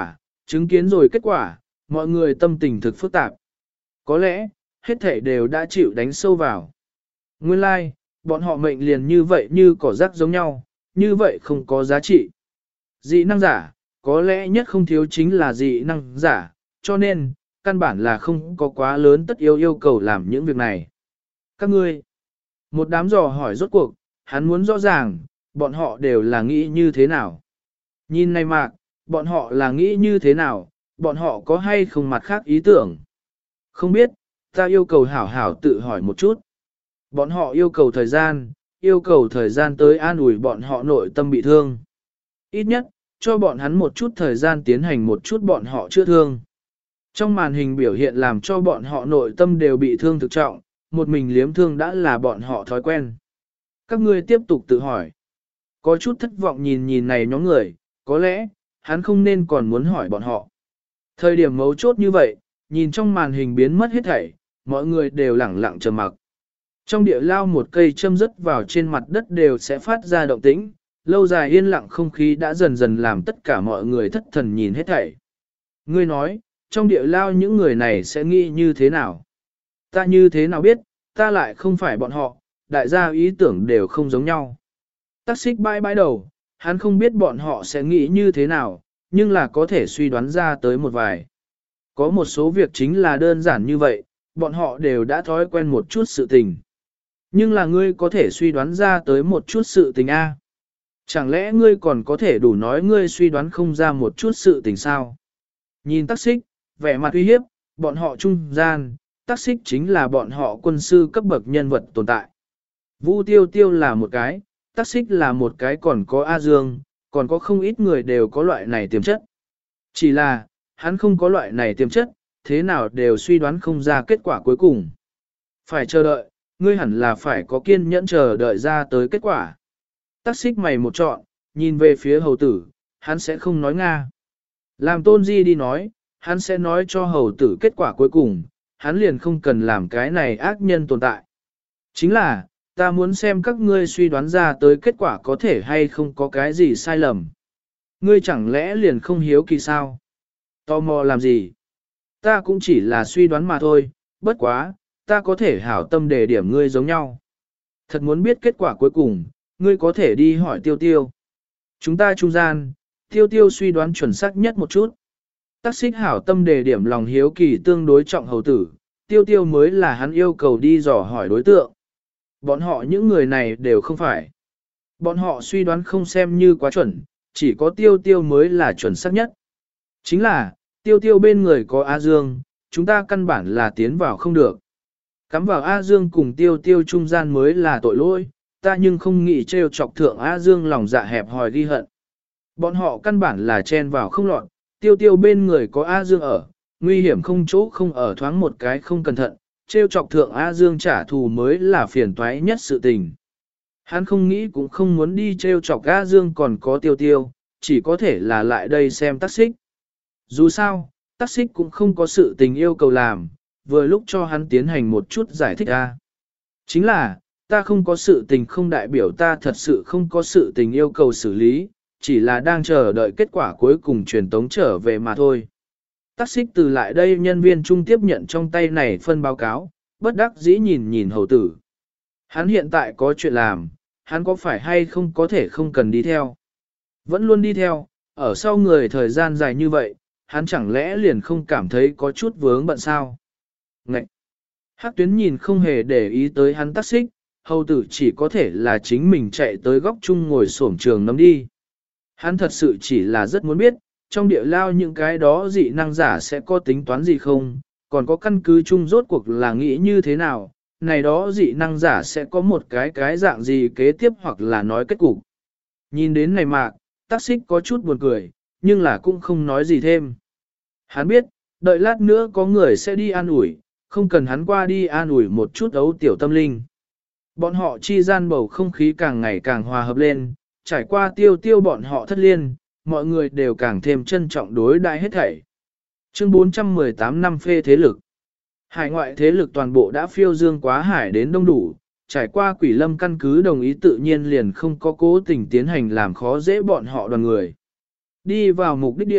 Chứng kiến rồi kết quả, mọi người tâm tình thực phức tạp. Có lẽ, hết thảy đều đã chịu đánh sâu vào. Nguyên lai, like, bọn họ mệnh liền như vậy như cỏ rác giống nhau, như vậy không có giá trị. Dị năng giả, có lẽ nhất không thiếu chính là dị năng giả, cho nên, căn bản là không có quá lớn tất yếu yêu cầu làm những việc này. Các ngươi, một đám dò hỏi rốt cuộc, hắn muốn rõ ràng, bọn họ đều là nghĩ như thế nào. Nhìn này mạc, bọn họ là nghĩ như thế nào, bọn họ có hay không mặt khác ý tưởng. Không biết, ta yêu cầu hảo hảo tự hỏi một chút. Bọn họ yêu cầu thời gian, yêu cầu thời gian tới an ủi bọn họ nội tâm bị thương. Ít nhất, cho bọn hắn một chút thời gian tiến hành một chút bọn họ chữa thương. Trong màn hình biểu hiện làm cho bọn họ nội tâm đều bị thương thực trọng, một mình liếm thương đã là bọn họ thói quen. Các ngươi tiếp tục tự hỏi. Có chút thất vọng nhìn nhìn này nhóm người, có lẽ, hắn không nên còn muốn hỏi bọn họ. Thời điểm mấu chốt như vậy, nhìn trong màn hình biến mất hết thảy, mọi người đều lẳng lặng trầm mặc. Trong địa lao một cây châm rớt vào trên mặt đất đều sẽ phát ra động tĩnh, lâu dài yên lặng không khí đã dần dần làm tất cả mọi người thất thần nhìn hết thảy. Ngươi nói, trong địa lao những người này sẽ nghĩ như thế nào? Ta như thế nào biết, ta lại không phải bọn họ, đại gia ý tưởng đều không giống nhau. Tắc xích bãi bãi đầu, hắn không biết bọn họ sẽ nghĩ như thế nào, nhưng là có thể suy đoán ra tới một vài. Có một số việc chính là đơn giản như vậy, bọn họ đều đã thói quen một chút sự tình. Nhưng là ngươi có thể suy đoán ra tới một chút sự tình A. Chẳng lẽ ngươi còn có thể đủ nói ngươi suy đoán không ra một chút sự tình sao? Nhìn tắc xích, vẻ mặt uy hiếp, bọn họ trung gian, tắc xích chính là bọn họ quân sư cấp bậc nhân vật tồn tại. Vũ Tiêu Tiêu là một cái, tắc xích là một cái, còn có A Dương, còn có không ít người đều có loại này tiềm chất. Chỉ là, hắn không có loại này tiềm chất, thế nào đều suy đoán không ra kết quả cuối cùng. Phải chờ đợi, ngươi hẳn là phải có kiên nhẫn chờ đợi ra tới kết quả. Tắc xích mày một chọn, nhìn về phía hầu tử, hắn sẽ không nói Nga. Làm tôn di đi nói, hắn sẽ nói cho hầu tử kết quả cuối cùng, hắn liền không cần làm cái này ác nhân tồn tại. Chính là, ta muốn xem các ngươi suy đoán ra tới kết quả có thể hay không có cái gì sai lầm. Ngươi chẳng lẽ liền không hiếu kỳ sao? Tò mò làm gì? Ta cũng chỉ là suy đoán mà thôi, bất quá, ta có thể hảo tâm để điểm ngươi giống nhau. Thật muốn biết kết quả cuối cùng, ngươi có thể đi hỏi tiêu tiêu. Chúng ta trung gian, tiêu tiêu suy đoán chuẩn xác nhất một chút. Tắc xích hảo tâm đề điểm lòng hiếu kỳ tương đối trọng hầu tử, tiêu tiêu mới là hắn yêu cầu đi dò hỏi đối tượng. Bọn họ những người này đều không phải. Bọn họ suy đoán không xem như quá chuẩn, chỉ có tiêu tiêu mới là chuẩn xác nhất. Chính là, tiêu tiêu bên người có A Dương, chúng ta căn bản là tiến vào không được. Cắm vào A Dương cùng tiêu tiêu trung gian mới là tội lỗi, ta nhưng không nghĩ trêu chọc thượng A Dương lòng dạ hẹp hòi ghi hận. Bọn họ căn bản là chen vào không lọt, tiêu tiêu bên người có A Dương ở, nguy hiểm không chỗ không ở thoáng một cái không cẩn thận, trêu chọc thượng A Dương trả thù mới là phiền toái nhất sự tình. Hắn không nghĩ cũng không muốn đi trêu chọc A Dương còn có tiêu tiêu, chỉ có thể là lại đây xem tắc xích. Dù sao, tắc xích cũng không có sự tình yêu cầu làm, vừa lúc cho hắn tiến hành một chút giải thích A. Chính là, ta không có sự tình không đại biểu ta thật sự không có sự tình yêu cầu xử lý, chỉ là đang chờ đợi kết quả cuối cùng truyền tống trở về mà thôi. Tắc xích từ lại đây nhân viên trung tiếp nhận trong tay này phân báo cáo, bất đắc dĩ nhìn nhìn hầu tử. Hắn hiện tại có chuyện làm, hắn có phải hay không có thể không cần đi theo. Vẫn luôn đi theo, ở sau người thời gian dài như vậy, hắn chẳng lẽ liền không cảm thấy có chút vướng bận sao. Ngậy! Hắc tuyến nhìn không hề để ý tới hắn tắc xích, hầu tử chỉ có thể là chính mình chạy tới góc chung ngồi xổm trường nấm đi. Hắn thật sự chỉ là rất muốn biết, trong địa lao những cái đó dị năng giả sẽ có tính toán gì không, còn có căn cứ chung rốt cuộc là nghĩ như thế nào, này đó dị năng giả sẽ có một cái cái dạng gì kế tiếp hoặc là nói kết cục. Nhìn đến này mạc, tắc xích có chút buồn cười, nhưng là cũng không nói gì thêm. Hắn biết, đợi lát nữa có người sẽ đi an ủi, không cần hắn qua đi an ủi một chút ấu tiểu tâm linh. Bọn họ chi gian bầu không khí càng ngày càng hòa hợp lên, trải qua tiêu tiêu bọn họ thất liên, mọi người đều càng thêm trân trọng đối đãi hết thảy. Chương bốn trăm mười tám năm phê thế lực. Hải ngoại thế lực toàn bộ đã phiêu dương quá hải đến đông đủ, trải qua quỷ lâm căn cứ đồng ý tự nhiên liền không có cố tình tiến hành làm khó dễ bọn họ đoàn người. Đi vào mục đích địa,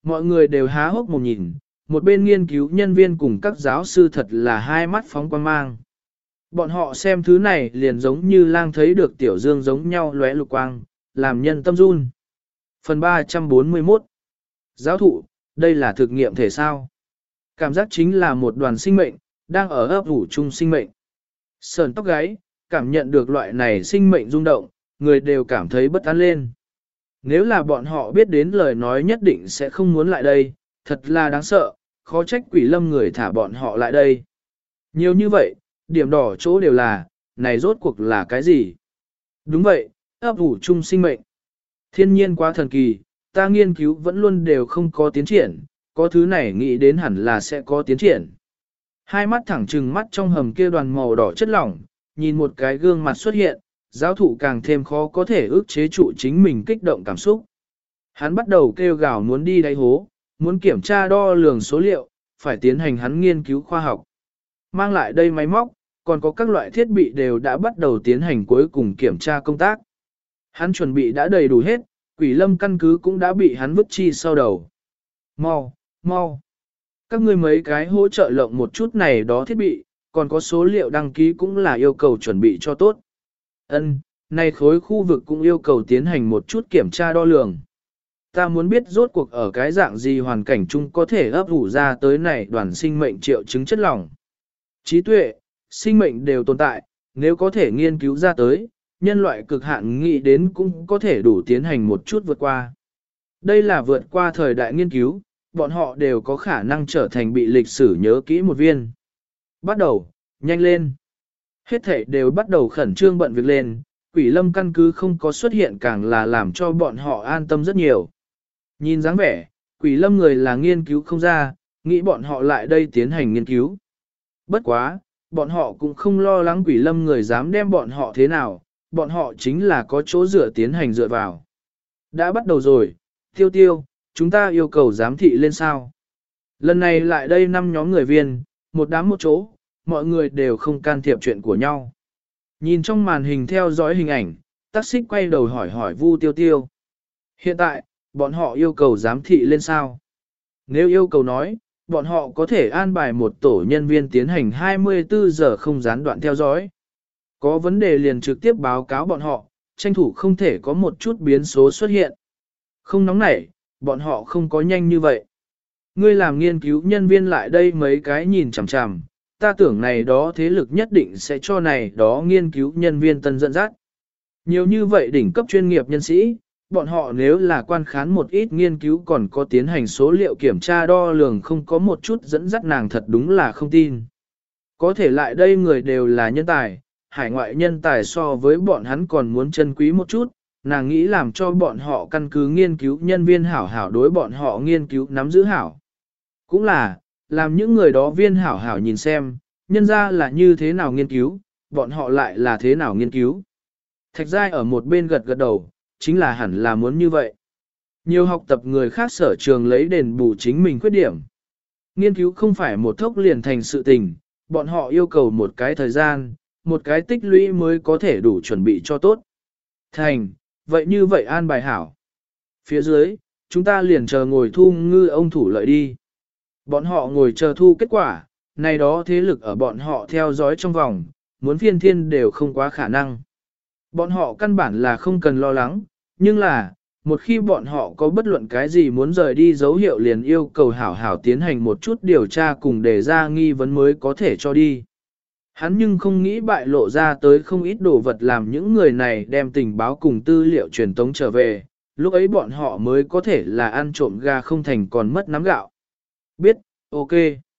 Mọi người đều há hốc mồm nhìn, một bên nghiên cứu nhân viên cùng các giáo sư thật là hai mắt phóng quang mang. Bọn họ xem thứ này liền giống như lang thấy được tiểu dương giống nhau lóe lục quang, làm nhân tâm run. Phần ba trăm bốn mươi mốt Giáo thụ, đây là thực nghiệm thể sao? Cảm giác chính là một đoàn sinh mệnh, đang ở ấp ủ chung sinh mệnh. Sờn tóc gáy, cảm nhận được loại này sinh mệnh rung động, người đều cảm thấy bất an lên. Nếu là bọn họ biết đến lời nói nhất định sẽ không muốn lại đây, thật là đáng sợ, khó trách quỷ lâm người thả bọn họ lại đây. Nhiều như vậy, điểm đỏ chỗ đều là, này rốt cuộc là cái gì? Đúng vậy, ấp ủ chung sinh mệnh. Thiên nhiên quá thần kỳ, ta nghiên cứu vẫn luôn đều không có tiến triển, có thứ này nghĩ đến hẳn là sẽ có tiến triển. Hai mắt thẳng trừng mắt trong hầm kia đoàn màu đỏ chất lỏng, nhìn một cái gương mặt xuất hiện, giáo thụ càng thêm khó có thể ức chế trụ chính mình kích động cảm xúc. Hắn bắt đầu kêu gào muốn đi đáy hố, muốn kiểm tra đo lường số liệu, phải tiến hành hắn nghiên cứu khoa học. Mang lại đây máy móc, còn có các loại thiết bị đều đã bắt đầu tiến hành cuối cùng kiểm tra công tác. Hắn chuẩn bị đã đầy đủ hết, quỷ lâm căn cứ cũng đã bị hắn vứt chi sau đầu. Mau, mau. Các ngươi mấy cái hỗ trợ lộng một chút này đó thiết bị, còn có số liệu đăng ký cũng là yêu cầu chuẩn bị cho tốt. Ân, này khối khu vực cũng yêu cầu tiến hành một chút kiểm tra đo lường. Ta muốn biết rốt cuộc ở cái dạng gì hoàn cảnh chung có thể ấp ủ ra tới này đoàn sinh mệnh triệu chứng chất lỏng. Trí tuệ, sinh mệnh đều tồn tại, nếu có thể nghiên cứu ra tới, nhân loại cực hạn nghĩ đến cũng có thể đủ tiến hành một chút vượt qua. Đây là vượt qua thời đại nghiên cứu, bọn họ đều có khả năng trở thành bị lịch sử nhớ kỹ một viên. Bắt đầu, nhanh lên. Hết thảy đều bắt đầu khẩn trương bận việc lên, quỷ lâm căn cứ không có xuất hiện càng là làm cho bọn họ an tâm rất nhiều. Nhìn dáng vẻ, quỷ lâm người là nghiên cứu không ra, nghĩ bọn họ lại đây tiến hành nghiên cứu. Bất quá, bọn họ cũng không lo lắng quỷ lâm người dám đem bọn họ thế nào, bọn họ chính là có chỗ dựa tiến hành dựa vào. Đã bắt đầu rồi, tiêu tiêu, chúng ta yêu cầu giám thị lên sao. Lần này lại đây năm nhóm người viên, một đám một chỗ, mọi người đều không can thiệp chuyện của nhau. Nhìn trong màn hình theo dõi hình ảnh, tác xích quay đầu hỏi hỏi Vu Tiêu Tiêu. Hiện tại, bọn họ yêu cầu giám thị lên sao? Nếu yêu cầu nói, bọn họ có thể an bài một tổ nhân viên tiến hành hai mươi tư giờ không gián đoạn theo dõi. Có vấn đề liền trực tiếp báo cáo bọn họ, tranh thủ không thể có một chút biến số xuất hiện. Không nóng nảy, bọn họ không có nhanh như vậy. Ngươi làm nghiên cứu nhân viên lại đây mấy cái nhìn chằm chằm, ta tưởng này đó thế lực nhất định sẽ cho này đó nghiên cứu nhân viên tân dẫn dắt. Nhiều như vậy đỉnh cấp chuyên nghiệp nhân sĩ, bọn họ nếu là quan khán một ít nghiên cứu còn có tiến hành số liệu kiểm tra đo lường không có một chút dẫn dắt nàng thật đúng là không tin. Có thể lại đây người đều là nhân tài, hải ngoại nhân tài so với bọn hắn còn muốn chân quý một chút, nàng nghĩ làm cho bọn họ căn cứ nghiên cứu nhân viên hảo hảo đối bọn họ nghiên cứu nắm giữ hảo. Cũng là, làm những người đó viên hảo hảo nhìn xem, nhân ra là như thế nào nghiên cứu, bọn họ lại là thế nào nghiên cứu. Thạch Giai ở một bên gật gật đầu, chính là hẳn là muốn như vậy. Nhiều học tập người khác sở trường lấy đền bù chính mình khuyết điểm. Nghiên cứu không phải một thốc liền thành sự tình, bọn họ yêu cầu một cái thời gian, một cái tích lũy mới có thể đủ chuẩn bị cho tốt. Thành, vậy như vậy an bài hảo. Phía dưới, chúng ta liền chờ ngồi thu ngư ông thủ lợi đi. Bọn họ ngồi chờ thu kết quả, này đó thế lực ở bọn họ theo dõi trong vòng, muốn phiên thiên đều không quá khả năng. Bọn họ căn bản là không cần lo lắng, nhưng là, một khi bọn họ có bất luận cái gì muốn rời đi dấu hiệu liền yêu cầu hảo hảo tiến hành một chút điều tra cùng để ra nghi vấn mới có thể cho đi. Hắn nhưng không nghĩ bại lộ ra tới không ít đồ vật làm những người này đem tình báo cùng tư liệu truyền tống trở về, lúc ấy bọn họ mới có thể là ăn trộm gà không thành còn mất nắm gạo. Biết, ok.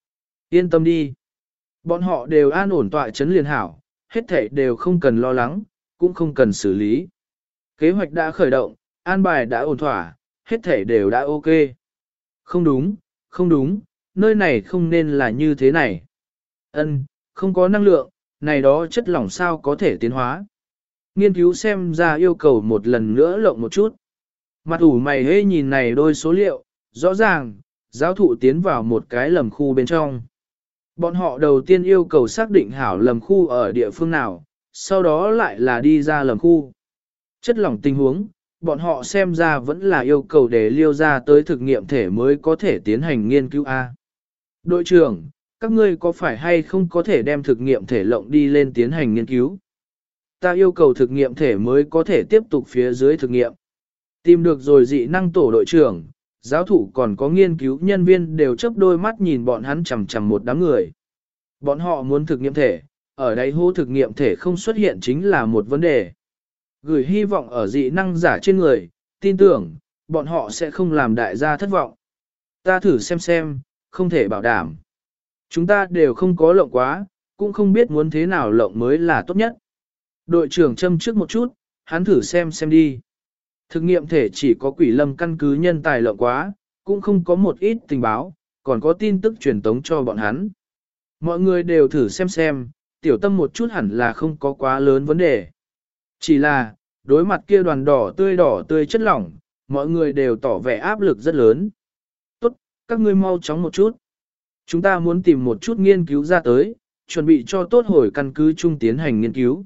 Yên tâm đi. Bọn họ đều an ổn tọa chấn liền hảo, hết thảy đều không cần lo lắng, cũng không cần xử lý. Kế hoạch đã khởi động, an bài đã ổn thỏa, hết thảy đều đã ok. Không đúng, không đúng, nơi này không nên là như thế này. Ân, không có năng lượng, này đó chất lỏng sao có thể tiến hóa. Nghiên cứu xem ra yêu cầu một lần nữa lộng một chút. Mặt ủ mày hê nhìn này đôi số liệu, rõ ràng, giáo thụ tiến vào một cái lầm khu bên trong. Bọn họ đầu tiên yêu cầu xác định hảo lầm khu ở địa phương nào, sau đó lại là đi ra lầm khu. Chất lỏng tình huống, bọn họ xem ra vẫn là yêu cầu để liêu ra tới thực nghiệm thể mới có thể tiến hành nghiên cứu A. Đội trưởng, các ngươi có phải hay không có thể đem thực nghiệm thể lộng đi lên tiến hành nghiên cứu? Ta yêu cầu thực nghiệm thể mới có thể tiếp tục phía dưới thực nghiệm. Tìm được rồi dị năng tổ đội trưởng, giáo thủ còn có nghiên cứu nhân viên đều chớp đôi mắt nhìn bọn hắn chằm chằm một đám người. Bọn họ muốn thực nghiệm thể, ở đây hô thực nghiệm thể không xuất hiện chính là một vấn đề. Gửi hy vọng ở dị năng giả trên người, tin tưởng, bọn họ sẽ không làm đại gia thất vọng. Ta thử xem xem, không thể bảo đảm. Chúng ta đều không có lộng quá, cũng không biết muốn thế nào lộng mới là tốt nhất. Đội trưởng châm trước một chút, hắn thử xem xem đi. Thực nghiệm thể chỉ có quỷ lâm căn cứ nhân tài lộng quá, cũng không có một ít tình báo, còn có tin tức truyền tống cho bọn hắn. Mọi người đều thử xem xem, tiểu tâm một chút hẳn là không có quá lớn vấn đề. Chỉ là, đối mặt kia đoàn đỏ tươi đỏ tươi chất lỏng, mọi người đều tỏ vẻ áp lực rất lớn. Tốt, các ngươi mau chóng một chút. Chúng ta muốn tìm một chút nghiên cứu ra tới, chuẩn bị cho tốt hồi căn cứ chung tiến hành nghiên cứu.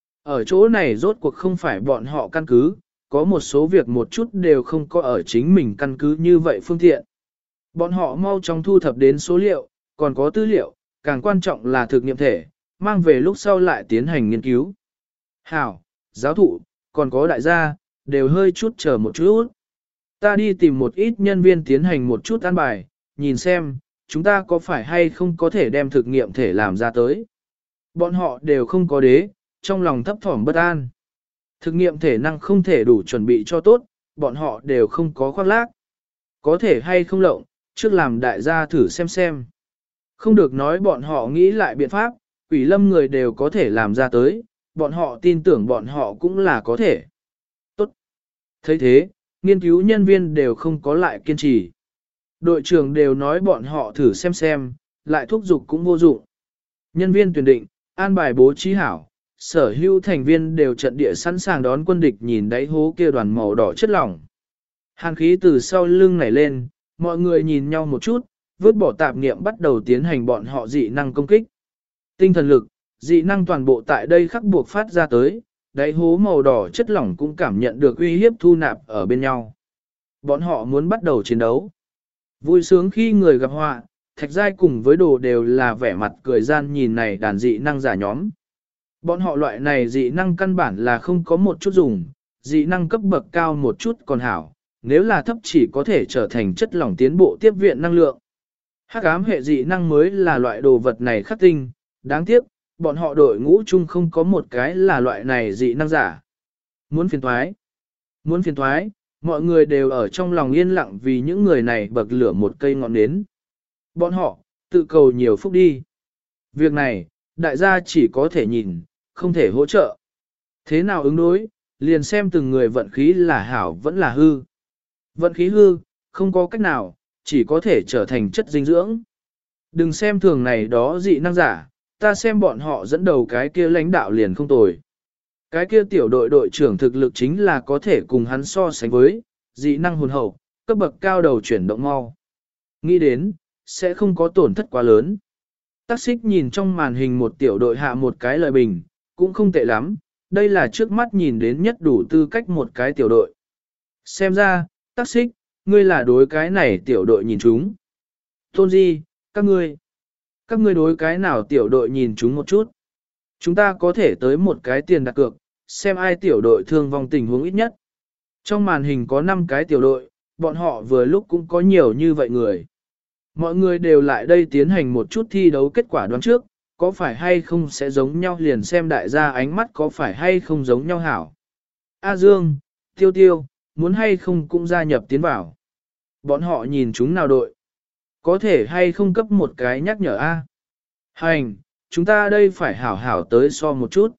Ở chỗ này rốt cuộc không phải bọn họ căn cứ, có một số việc một chút đều không có ở chính mình căn cứ như vậy phương tiện. Bọn họ mau chóng thu thập đến số liệu, còn có tư liệu, càng quan trọng là thực nghiệm thể, mang về lúc sau lại tiến hành nghiên cứu. Hảo, giáo thụ, còn có đại gia, đều hơi chút chờ một chút. Ta đi tìm một ít nhân viên tiến hành một chút an bài, nhìn xem, chúng ta có phải hay không có thể đem thực nghiệm thể làm ra tới. Bọn họ đều không có đế, trong lòng thấp thỏm bất an. Thực nghiệm thể năng không thể đủ chuẩn bị cho tốt, bọn họ đều không có khoác lác. Có thể hay không lộng, trước làm đại gia thử xem xem. Không được nói bọn họ nghĩ lại biện pháp, quỷ lâm người đều có thể làm ra tới, bọn họ tin tưởng bọn họ cũng là có thể. Tốt. thấy thế, nghiên cứu nhân viên đều không có lại kiên trì. Đội trưởng đều nói bọn họ thử xem xem, lại thúc giục cũng vô dụng. Nhân viên tuyển định, an bài bố trí hảo, sở hữu thành viên đều trận địa sẵn sàng đón quân địch nhìn đáy hố kia đoàn màu đỏ chất lỏng. Hàn khí từ sau lưng nảy lên, mọi người nhìn nhau một chút, vứt bỏ tạp niệm bắt đầu tiến hành bọn họ dị năng công kích. Tinh thần lực, dị năng toàn bộ tại đây khắc buộc phát ra tới, đáy hố màu đỏ chất lỏng cũng cảm nhận được uy hiếp thu nạp ở bên nhau. Bọn họ muốn bắt đầu chiến đấu. Vui sướng khi người gặp họa, Thạch Giai cùng với đồ đều là vẻ mặt cười gian nhìn này đàn dị năng giả nhóm. Bọn họ loại này dị năng căn bản là không có một chút dùng, dị năng cấp bậc cao một chút còn hảo, nếu là thấp chỉ có thể trở thành chất lỏng tiến bộ tiếp viện năng lượng. Hắc ám hệ dị năng mới là loại đồ vật này khắc tinh, đáng tiếc, bọn họ đội ngũ chung không có một cái là loại này dị năng giả. Muốn phiền thoái, muốn phiền thoái, mọi người đều ở trong lòng yên lặng vì những người này bậc lửa một cây ngọn nến. Bọn họ, tự cầu nhiều phúc đi. Việc này, đại gia chỉ có thể nhìn, không thể hỗ trợ. Thế nào ứng đối, liền xem từng người vận khí là hảo vẫn là hư. Vận khí hư, không có cách nào, chỉ có thể trở thành chất dinh dưỡng. Đừng xem thường này đó dị năng giả, ta xem bọn họ dẫn đầu cái kia lãnh đạo liền không tồi. Cái kia tiểu đội đội trưởng thực lực chính là có thể cùng hắn so sánh với, dị năng hồn hậu, cấp bậc cao đầu chuyển động mau. Nghĩ đến, sẽ không có tổn thất quá lớn. Tắc xích nhìn trong màn hình một tiểu đội hạ một cái lời bình, cũng không tệ lắm, đây là trước mắt nhìn đến nhất đủ tư cách một cái tiểu đội. Xem ra, Tắc xích, ngươi là đối cái này tiểu đội nhìn chúng. Tôn Di, các ngươi, các ngươi đối cái nào tiểu đội nhìn chúng một chút. Chúng ta có thể tới một cái tiền đặt cược, xem ai tiểu đội thương vong tình huống ít nhất. Trong màn hình có năm cái tiểu đội, bọn họ vừa lúc cũng có nhiều như vậy người. Mọi người đều lại đây tiến hành một chút thi đấu kết quả đoán trước, có phải hay không sẽ giống nhau liền xem đại gia ánh mắt có phải hay không giống nhau hảo. A Dương, Tiêu Tiêu, muốn hay không cũng gia nhập tiến vào. Bọn họ nhìn chúng nào đội. Có thể hay không cấp một cái nhắc nhở A. Hành, chúng ta đây phải hảo hảo tới so một chút.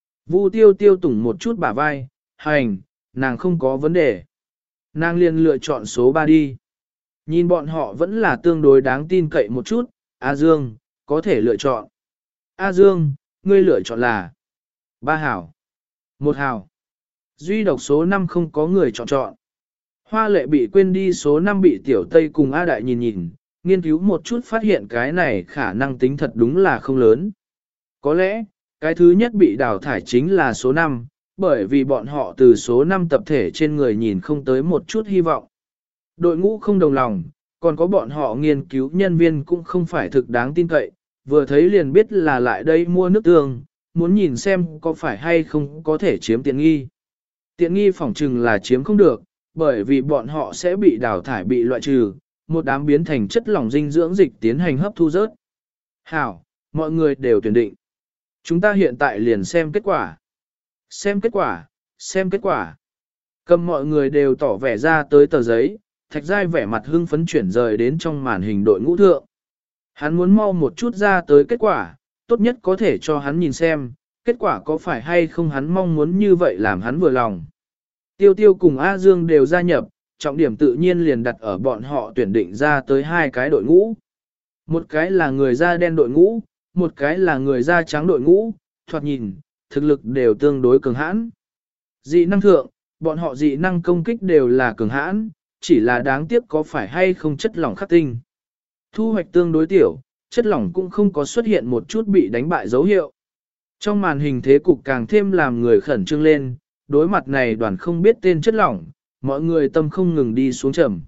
Vu Tiêu Tiêu tủng một chút bả vai, hành, nàng không có vấn đề. Nàng liền lựa chọn số ba đi. Nhìn bọn họ vẫn là tương đối đáng tin cậy một chút, A Dương, có thể lựa chọn. A Dương, ngươi lựa chọn là ba hảo, một hảo. Duy độc số năm không có người chọn chọn. Hoa lệ bị quên đi số năm bị tiểu Tây cùng A Đại nhìn nhìn, nghiên cứu một chút phát hiện cái này khả năng tính thật đúng là không lớn. Có lẽ, cái thứ nhất bị đào thải chính là số năm, bởi vì bọn họ từ số năm tập thể trên người nhìn không tới một chút hy vọng. Đội ngũ không đồng lòng, còn có bọn họ nghiên cứu nhân viên cũng không phải thực đáng tin cậy, vừa thấy liền biết là lại đây mua nước tương, muốn nhìn xem có phải hay không có thể chiếm tiện nghi. Tiện nghi phỏng chừng là chiếm không được, bởi vì bọn họ sẽ bị đào thải bị loại trừ, một đám biến thành chất lỏng dinh dưỡng dịch tiến hành hấp thu rớt. Hảo, mọi người đều tuyển định. Chúng ta hiện tại liền xem kết quả. Xem kết quả, xem kết quả. Cầm mọi người đều tỏ vẻ ra tới tờ giấy, Thạch Giai vẻ mặt hưng phấn chuyển rời đến trong màn hình đội ngũ thượng. Hắn muốn mau một chút ra tới kết quả, tốt nhất có thể cho hắn nhìn xem, kết quả có phải hay không hắn mong muốn như vậy làm hắn vừa lòng. Tiêu Tiêu cùng A Dương đều gia nhập, trọng điểm tự nhiên liền đặt ở bọn họ tuyển định ra tới hai cái đội ngũ. Một cái là người da đen đội ngũ, một cái là người da trắng đội ngũ, thoạt nhìn, thực lực đều tương đối cường hãn. Dị năng thượng, bọn họ dị năng công kích đều là cường hãn, chỉ là đáng tiếc có phải hay không chất lỏng khắc tinh. Thu hoạch tương đối tiểu, chất lỏng cũng không có xuất hiện một chút bị đánh bại dấu hiệu. Trong màn hình thế cục càng thêm làm người khẩn trương lên, đối mặt này đoàn không biết tên chất lỏng, mọi người tâm không ngừng đi xuống trầm.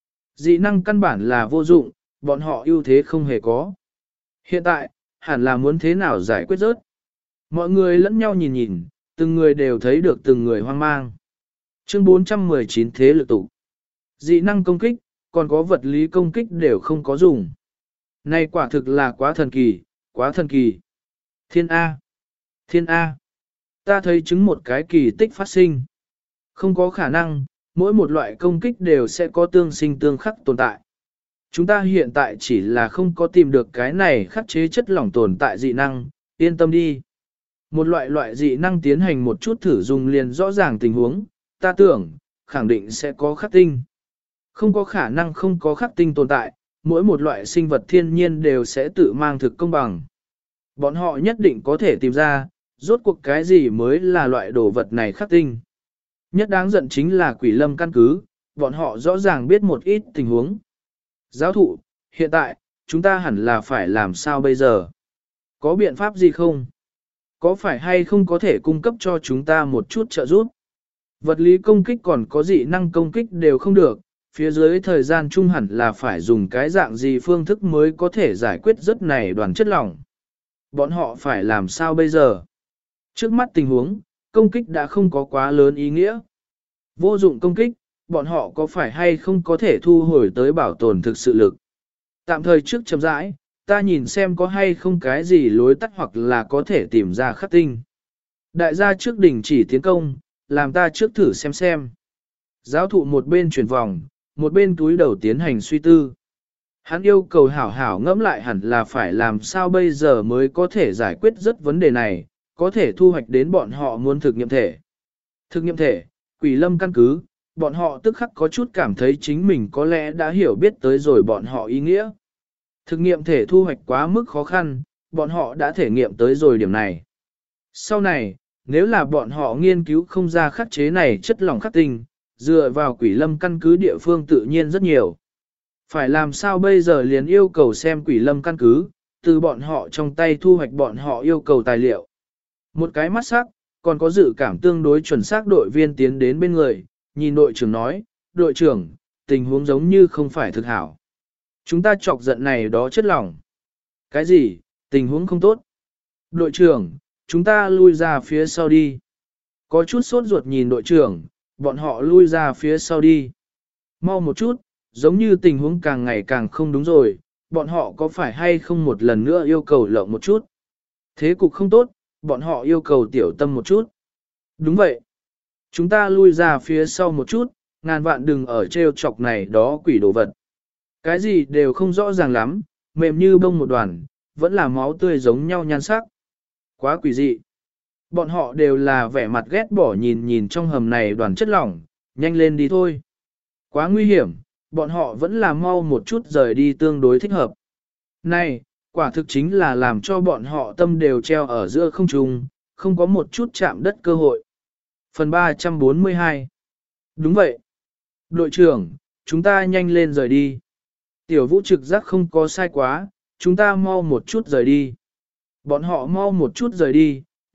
Dị năng căn bản là vô dụng, bọn họ ưu thế không hề có. Hiện tại, hẳn là muốn thế nào giải quyết rớt. Mọi người lẫn nhau nhìn nhìn, từng người đều thấy được từng người hoang mang. Chương bốn trăm mười chín thế lực tụ. Dị năng công kích, còn có vật lý công kích đều không có dùng. Này quả thực là quá thần kỳ, quá thần kỳ. Thiên A. Thiên A. Ta thấy chứng một cái kỳ tích phát sinh. Không có khả năng, mỗi một loại công kích đều sẽ có tương sinh tương khắc tồn tại. Chúng ta hiện tại chỉ là không có tìm được cái này khắc chế chất lỏng tồn tại dị năng, yên tâm đi. Một loại loại dị năng tiến hành một chút thử dùng liền rõ ràng tình huống, ta tưởng, khẳng định sẽ có khắc tinh. Không có khả năng không có khắc tinh tồn tại, mỗi một loại sinh vật thiên nhiên đều sẽ tự mang thực công bằng. Bọn họ nhất định có thể tìm ra, rốt cuộc cái gì mới là loại đồ vật này khắc tinh. Nhất đáng giận chính là Quỷ Lâm căn cứ, bọn họ rõ ràng biết một ít tình huống. Giáo thụ, hiện tại, chúng ta hẳn là phải làm sao bây giờ? Có biện pháp gì không? Có phải hay không có thể cung cấp cho chúng ta một chút trợ giúp? Vật lý công kích còn có dị năng công kích đều không được, phía dưới thời gian chung hẳn là phải dùng cái dạng gì phương thức mới có thể giải quyết rất này đoàn chất lỏng. Bọn họ phải làm sao bây giờ? Trước mắt tình huống, công kích đã không có quá lớn ý nghĩa. Vô dụng công kích, bọn họ có phải hay không có thể thu hồi tới bảo tồn thực sự lực. Tạm thời trước chậm rãi, ta nhìn xem có hay không cái gì lối tắt hoặc là có thể tìm ra khắc tinh. Đại gia trước đỉnh chỉ tiến công, làm ta trước thử xem xem. Giáo thụ một bên chuyển vòng, một bên túi đầu tiến hành suy tư. Hắn yêu cầu hảo hảo ngẫm lại hẳn là phải làm sao bây giờ mới có thể giải quyết rất vấn đề này, có thể thu hoạch đến bọn họ muốn thực nghiệm thể. Thực nghiệm thể, Quỷ Lâm căn cứ, bọn họ tức khắc có chút cảm thấy chính mình có lẽ đã hiểu biết tới rồi bọn họ ý nghĩa. Thực nghiệm thể thu hoạch quá mức khó khăn, bọn họ đã thể nghiệm tới rồi điểm này. Sau này, nếu là bọn họ nghiên cứu không ra khắc chế này chất lỏng khắc tinh, dựa vào Quỷ Lâm căn cứ địa phương tự nhiên rất nhiều. Phải làm sao bây giờ liền yêu cầu xem Quỷ Lâm căn cứ, từ bọn họ trong tay thu hoạch bọn họ yêu cầu tài liệu. Một cái mắt sắc, còn có dự cảm tương đối chuẩn xác đội viên tiến đến bên người, nhìn đội trưởng nói, đội trưởng, tình huống giống như không phải thực hảo. Chúng ta chọc giận này đó chất lỏng. Cái gì, tình huống không tốt? Đội trưởng, chúng ta lui ra phía sau đi. Có chút sốt ruột nhìn đội trưởng, bọn họ lui ra phía sau đi. Mau một chút, giống như tình huống càng ngày càng không đúng rồi, bọn họ có phải hay không một lần nữa yêu cầu lộng một chút. Thế cục không tốt, bọn họ yêu cầu tiểu tâm một chút. Đúng vậy. Chúng ta lui ra phía sau một chút, ngàn vạn đừng ở treo chọc này đó quỷ đồ vật. Cái gì đều không rõ ràng lắm, mềm như bông một đoàn, vẫn là máu tươi giống nhau nhan sắc. Quá quỷ dị. Bọn họ đều là vẻ mặt ghét bỏ nhìn nhìn trong hầm này đoàn chất lỏng, nhanh lên đi thôi. Quá nguy hiểm, bọn họ vẫn là mau một chút rời đi tương đối thích hợp. Này, quả thực chính là làm cho bọn họ tâm đều treo ở giữa không trung, không có một chút chạm đất cơ hội. Phần ba trăm bốn mươi hai. Đúng vậy. Đội trưởng, chúng ta nhanh lên rời đi. Tiểu vũ trực giác không có sai quá, chúng ta mau một chút rời đi. Bọn họ mau một chút rời đi,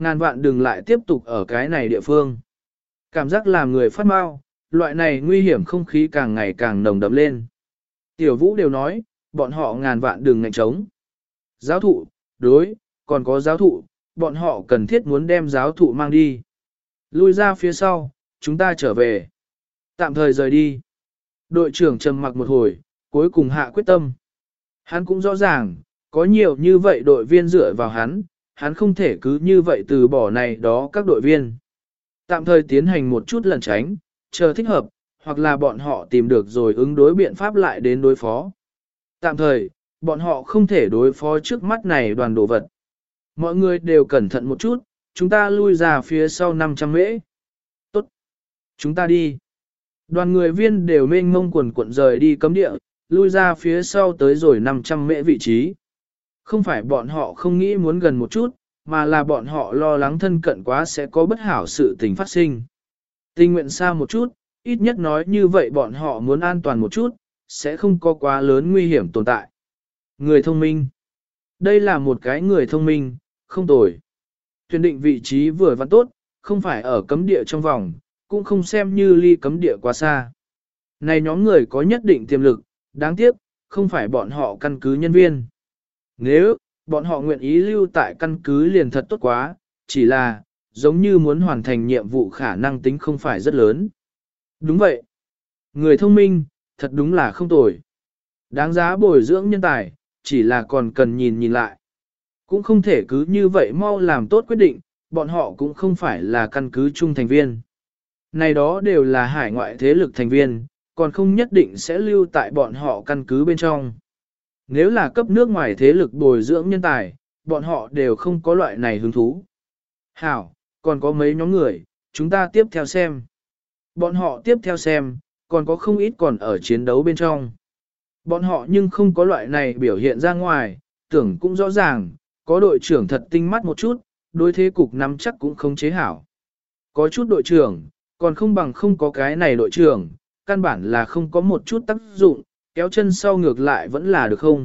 ngàn vạn đừng lại tiếp tục ở cái này địa phương. Cảm giác làm người phát mau, loại này nguy hiểm không khí càng ngày càng nồng đậm lên. Tiểu vũ đều nói, bọn họ ngàn vạn đừng ngạnh trống. Giáo thụ, đối, còn có giáo thụ, bọn họ cần thiết muốn đem giáo thụ mang đi. Lui ra phía sau, chúng ta trở về. Tạm thời rời đi. Đội trưởng trầm mặc một hồi, cuối cùng hạ quyết tâm. Hắn cũng rõ ràng, có nhiều như vậy đội viên dựa vào hắn, hắn không thể cứ như vậy từ bỏ này đó các đội viên. Tạm thời tiến hành một chút lẩn tránh, chờ thích hợp, hoặc là bọn họ tìm được rồi ứng đối biện pháp lại đến đối phó. Tạm thời, bọn họ không thể đối phó trước mắt này đoàn đồ vật. Mọi người đều cẩn thận một chút, chúng ta lui ra phía sau năm trăm mễ. Tốt. Chúng ta đi. Đoàn người viên đều mênh mông quần cuộn rời đi cấm địa, lui ra phía sau tới rồi năm trăm mễ vị trí. Không phải bọn họ không nghĩ muốn gần một chút, mà là bọn họ lo lắng thân cận quá sẽ có bất hảo sự tình phát sinh. Tình nguyện xa một chút, ít nhất nói như vậy bọn họ muốn an toàn một chút, sẽ không có quá lớn nguy hiểm tồn tại. Người thông minh. Đây là một cái người thông minh, không tồi. Tuyển định vị trí vừa vặn tốt, không phải ở cấm địa trong vòng, cũng không xem như ly cấm địa quá xa. Này nhóm người có nhất định tiềm lực, đáng tiếc, không phải bọn họ căn cứ nhân viên. Nếu, bọn họ nguyện ý lưu tại căn cứ liền thật tốt quá, chỉ là, giống như muốn hoàn thành nhiệm vụ khả năng tính không phải rất lớn. Đúng vậy. Người thông minh, thật đúng là không tồi. Đáng giá bồi dưỡng nhân tài, chỉ là còn cần nhìn nhìn lại. Cũng không thể cứ như vậy mau làm tốt quyết định, bọn họ cũng không phải là căn cứ chung thành viên. Này đó đều là hải ngoại thế lực thành viên, còn không nhất định sẽ lưu tại bọn họ căn cứ bên trong. Nếu là cấp nước ngoài thế lực bồi dưỡng nhân tài, bọn họ đều không có loại này hứng thú. Hảo, còn có mấy nhóm người, chúng ta tiếp theo xem. Bọn họ tiếp theo xem, còn có không ít còn ở chiến đấu bên trong. Bọn họ nhưng không có loại này biểu hiện ra ngoài, tưởng cũng rõ ràng, có đội trưởng thật tinh mắt một chút, đối thế cục nắm chắc cũng không chế hảo. Có chút đội trưởng, còn không bằng không có cái này đội trưởng, căn bản là không có một chút tác dụng, kéo chân sau ngược lại vẫn là được không?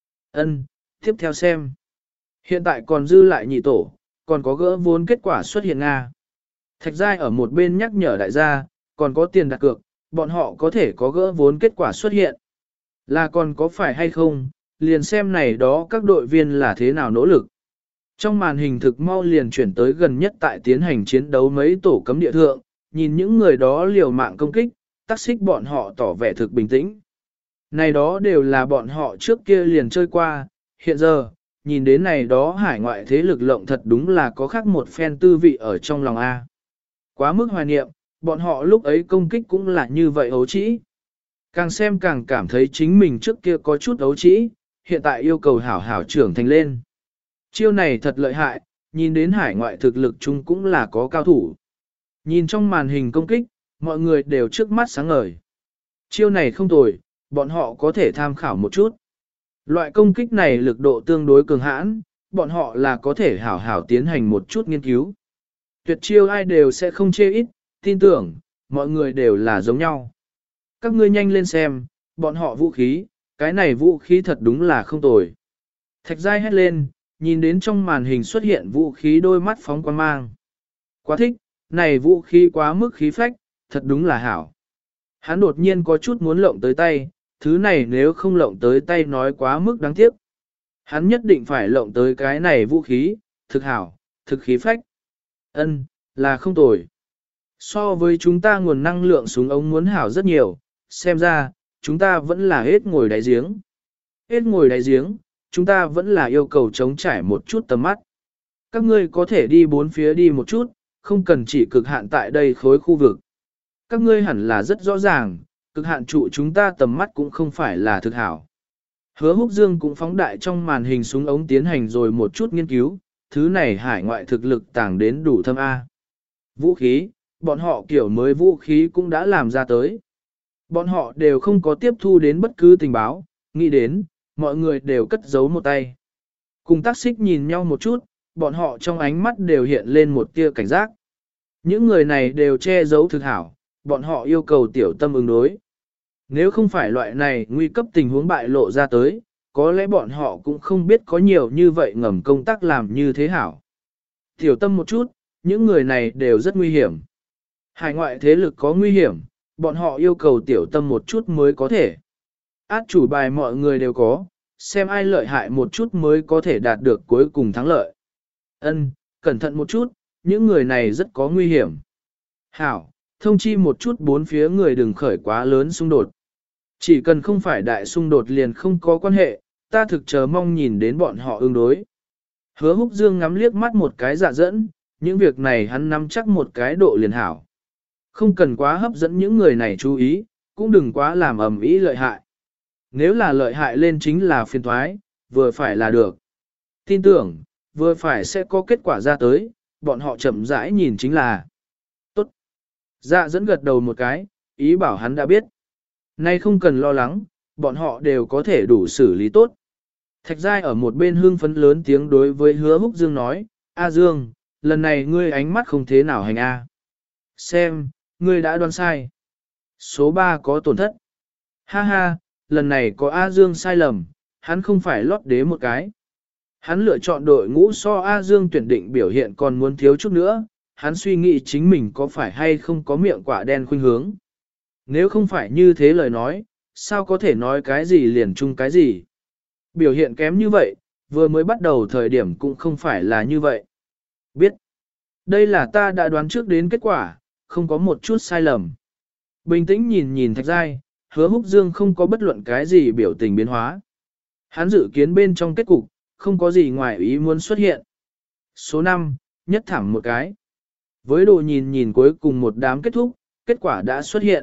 Ân, tiếp theo xem. Hiện tại còn dư lại nhị tổ, còn có gỡ vốn kết quả xuất hiện Nga. Thạch Giai ở một bên nhắc nhở đại gia, còn có tiền đặt cược, bọn họ có thể có gỡ vốn kết quả xuất hiện. Là còn có phải hay không, liền xem này đó các đội viên là thế nào nỗ lực. Trong màn hình thực mau liền chuyển tới gần nhất tại tiến hành chiến đấu mấy tổ cấm địa thượng, nhìn những người đó liều mạng công kích, tác xích bọn họ tỏ vẻ thực bình tĩnh. Này đó đều là bọn họ trước kia liền chơi qua, hiện giờ, nhìn đến này đó hải ngoại thế lực lộng thật đúng là có khác một phen tư vị ở trong lòng A. Quá mức hoài niệm, bọn họ lúc ấy công kích cũng là như vậy ấu trĩ. Càng xem càng cảm thấy chính mình trước kia có chút ấu trĩ, hiện tại yêu cầu hảo hảo trưởng thành lên. Chiêu này thật lợi hại, nhìn đến hải ngoại thực lực chung cũng là có cao thủ. Nhìn trong màn hình công kích, mọi người đều trước mắt sáng ngời. Chiêu này không tồi, bọn họ có thể tham khảo một chút. Loại công kích này lực độ tương đối cường hãn, bọn họ là có thể hảo hảo tiến hành một chút nghiên cứu. Tuyệt chiêu ai đều sẽ không chê ít, tin tưởng, mọi người đều là giống nhau. Các ngươi nhanh lên xem, bọn họ vũ khí, cái này vũ khí thật đúng là không tồi. Thạch Giai hét lên, nhìn đến trong màn hình xuất hiện vũ khí đôi mắt phóng quang mang. Quá thích, này vũ khí quá mức khí phách, thật đúng là hảo. Hắn đột nhiên có chút muốn lộng tới tay, thứ này nếu không lộng tới tay nói quá mức đáng tiếc. Hắn nhất định phải lộng tới cái này vũ khí, thực hảo, thực khí phách. Ân, là không tồi. So với chúng ta nguồn năng lượng súng ống muốn hảo rất nhiều, xem ra, chúng ta vẫn là hết ngồi đáy giếng. Hết ngồi đáy giếng, chúng ta vẫn là yêu cầu chống trải một chút tầm mắt. Các ngươi có thể đi bốn phía đi một chút, không cần chỉ cực hạn tại đây khối khu vực. Các ngươi hẳn là rất rõ ràng, cực hạn trụ chúng ta tầm mắt cũng không phải là thực hảo. Hứa Húc Dương cũng phóng đại trong màn hình súng ống tiến hành rồi một chút nghiên cứu, thứ này hải ngoại thực lực tàng đến đủ thâm A. Vũ khí, bọn họ kiểu mới vũ khí cũng đã làm ra tới. Bọn họ đều không có tiếp thu đến bất cứ tình báo, nghĩ đến, mọi người đều cất giấu một tay. Cùng tác xích nhìn nhau một chút, bọn họ trong ánh mắt đều hiện lên một tia cảnh giác. Những người này đều che giấu thực hảo, bọn họ yêu cầu tiểu tâm ứng đối. Nếu không phải loại này nguy cấp tình huống bại lộ ra tới, có lẽ bọn họ cũng không biết có nhiều như vậy ngầm công tác làm như thế hảo. Tiểu tâm một chút, những người này đều rất nguy hiểm. Hải ngoại thế lực có nguy hiểm, bọn họ yêu cầu tiểu tâm một chút mới có thể. Át chủ bài mọi người đều có, xem ai lợi hại một chút mới có thể đạt được cuối cùng thắng lợi. Ân, cẩn thận một chút, những người này rất có nguy hiểm. Hảo, thông chi một chút bốn phía người đừng khởi quá lớn xung đột. Chỉ cần không phải đại xung đột liền không có quan hệ, ta thực chờ mong nhìn đến bọn họ ứng đối. Hứa Húc Dương ngắm liếc mắt một cái dạ dẫn, những việc này hắn nắm chắc một cái độ liền hảo. Không cần quá hấp dẫn những người này chú ý, cũng đừng quá làm ầm ĩ lợi hại. Nếu là lợi hại lên chính là phiền thoái, vừa phải là được. Tin tưởng, vừa phải sẽ có kết quả ra tới, bọn họ chậm rãi nhìn chính là. Tốt. Dạ dẫn gật đầu một cái, ý bảo hắn đã biết. Nay không cần lo lắng, bọn họ đều có thể đủ xử lý tốt. Thạch Giai ở một bên hương phấn lớn tiếng đối với Hứa Húc Dương nói, A Dương, lần này ngươi ánh mắt không thế nào hành A. Xem, ngươi đã đoán sai. Số ba có tổn thất. Ha ha, lần này có A Dương sai lầm, hắn không phải lót đế một cái. Hắn lựa chọn đội ngũ so A Dương tuyển định biểu hiện còn muốn thiếu chút nữa, hắn suy nghĩ chính mình có phải hay không có miệng quả đen khuynh hướng. Nếu không phải như thế lời nói, sao có thể nói cái gì liền chung cái gì. Biểu hiện kém như vậy, vừa mới bắt đầu thời điểm cũng không phải là như vậy. Biết, đây là ta đã đoán trước đến kết quả, không có một chút sai lầm. Bình tĩnh nhìn nhìn Thạch Giai, Hứa Húc Dương không có bất luận cái gì biểu tình biến hóa. Hắn dự kiến bên trong kết cục, không có gì ngoài ý muốn xuất hiện. Số năm, nhất thẳng một cái. Với đồ nhìn nhìn cuối cùng một đám kết thúc, kết quả đã xuất hiện.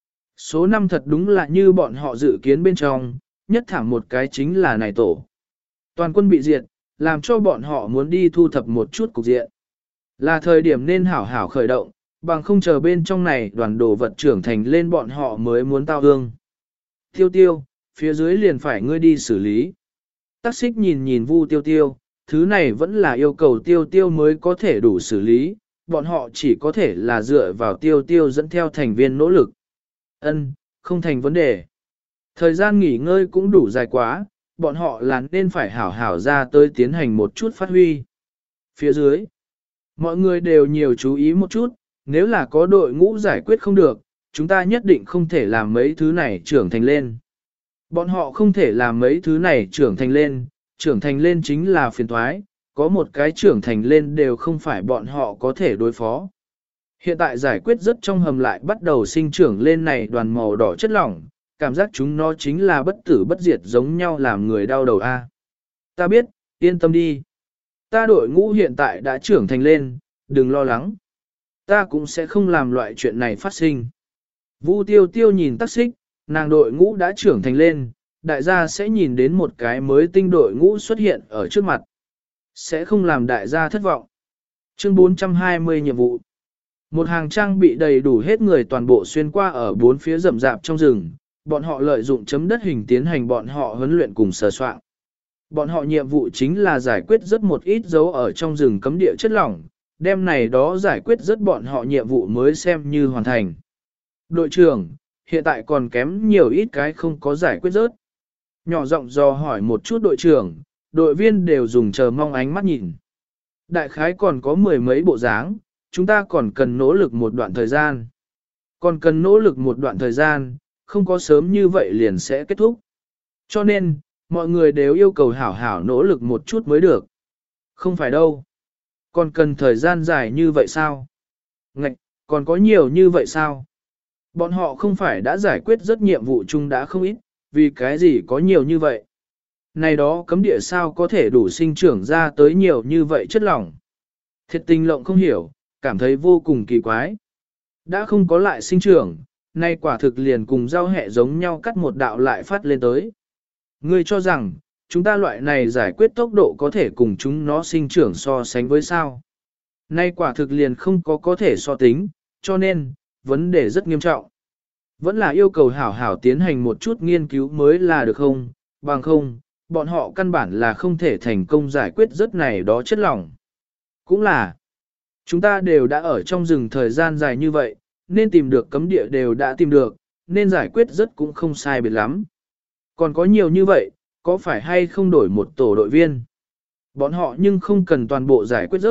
Số năm thật đúng là như bọn họ dự kiến bên trong, nhất thẳng một cái chính là này tổ. Toàn quân bị diệt, làm cho bọn họ muốn đi thu thập một chút cục diện. Là thời điểm nên hảo hảo khởi động, bằng không chờ bên trong này đoàn đồ vật trưởng thành lên bọn họ mới muốn tao hương. Tiêu tiêu, phía dưới liền phải ngươi đi xử lý. Tắc xích nhìn nhìn Vu tiêu tiêu, thứ này vẫn là yêu cầu tiêu tiêu mới có thể đủ xử lý, bọn họ chỉ có thể là dựa vào tiêu tiêu dẫn theo thành viên nỗ lực. Ân, không thành vấn đề. Thời gian nghỉ ngơi cũng đủ dài quá, bọn họ là nên phải hảo hảo ra tới tiến hành một chút phát huy. Phía dưới, mọi người đều nhiều chú ý một chút, nếu là có đội ngũ giải quyết không được, chúng ta nhất định không thể làm mấy thứ này trưởng thành lên. Bọn họ không thể làm mấy thứ này trưởng thành lên, trưởng thành lên chính là phiền thoái, có một cái trưởng thành lên đều không phải bọn họ có thể đối phó. Hiện tại giải quyết rất trong hầm lại bắt đầu sinh trưởng lên này đoàn màu đỏ chất lỏng, cảm giác chúng nó chính là bất tử bất diệt giống nhau làm người đau đầu a. Ta biết, yên tâm đi. Ta đội ngũ hiện tại đã trưởng thành lên, đừng lo lắng. Ta cũng sẽ không làm loại chuyện này phát sinh. Vu tiêu tiêu nhìn Tắc Xích, nàng đội ngũ đã trưởng thành lên, đại gia sẽ nhìn đến một cái mới tinh đội ngũ xuất hiện ở trước mặt. Sẽ không làm đại gia thất vọng. Chương bốn trăm hai mươi nhiệm vụ. Một hàng trang bị đầy đủ hết người toàn bộ xuyên qua ở bốn phía rậm rạp trong rừng, bọn họ lợi dụng chấm đất hình tiến hành bọn họ huấn luyện cùng sờ soạn. Bọn họ nhiệm vụ chính là giải quyết rất một ít dấu ở trong rừng cấm địa chất lỏng, đêm này đó giải quyết rất bọn họ nhiệm vụ mới xem như hoàn thành. Đội trưởng, hiện tại còn kém nhiều ít cái không có giải quyết rớt. Nhỏ giọng dò hỏi một chút đội trưởng, đội viên đều dùng chờ mong ánh mắt nhìn. Đại khái còn có mười mấy bộ dáng, chúng ta còn cần nỗ lực một đoạn thời gian. Còn cần nỗ lực một đoạn thời gian, không có sớm như vậy liền sẽ kết thúc. Cho nên, mọi người đều yêu cầu hảo hảo nỗ lực một chút mới được. Không phải đâu. Còn cần thời gian dài như vậy sao? Ngạch, còn có nhiều như vậy sao? Bọn họ không phải đã giải quyết rất nhiệm vụ chung đã không ít, vì cái gì có nhiều như vậy? Này đó cấm địa sao có thể đủ sinh trưởng ra tới nhiều như vậy chất lỏng? Thiệt tình lộng không hiểu, cảm thấy vô cùng kỳ quái. Đã không có lại sinh trưởng, nay quả thực liền cùng rau hẹ giống nhau cắt một đạo lại phát lên tới. Ngươi cho rằng, chúng ta loại này giải quyết tốc độ có thể cùng chúng nó sinh trưởng so sánh với sao? Nay quả thực liền không có có thể so tính, cho nên, vấn đề rất nghiêm trọng. Vẫn là yêu cầu hảo hảo tiến hành một chút nghiên cứu mới là được không, bằng không, bọn họ căn bản là không thể thành công giải quyết rất này đó chất lỏng. Cũng là, chúng ta đều đã ở trong rừng thời gian dài như vậy, nên tìm được cấm địa đều đã tìm được, nên giải quyết rất cũng không sai biệt lắm. Còn có nhiều như vậy, có phải hay không đổi một tổ đội viên? Bọn họ nhưng không cần toàn bộ giải quyết rớt,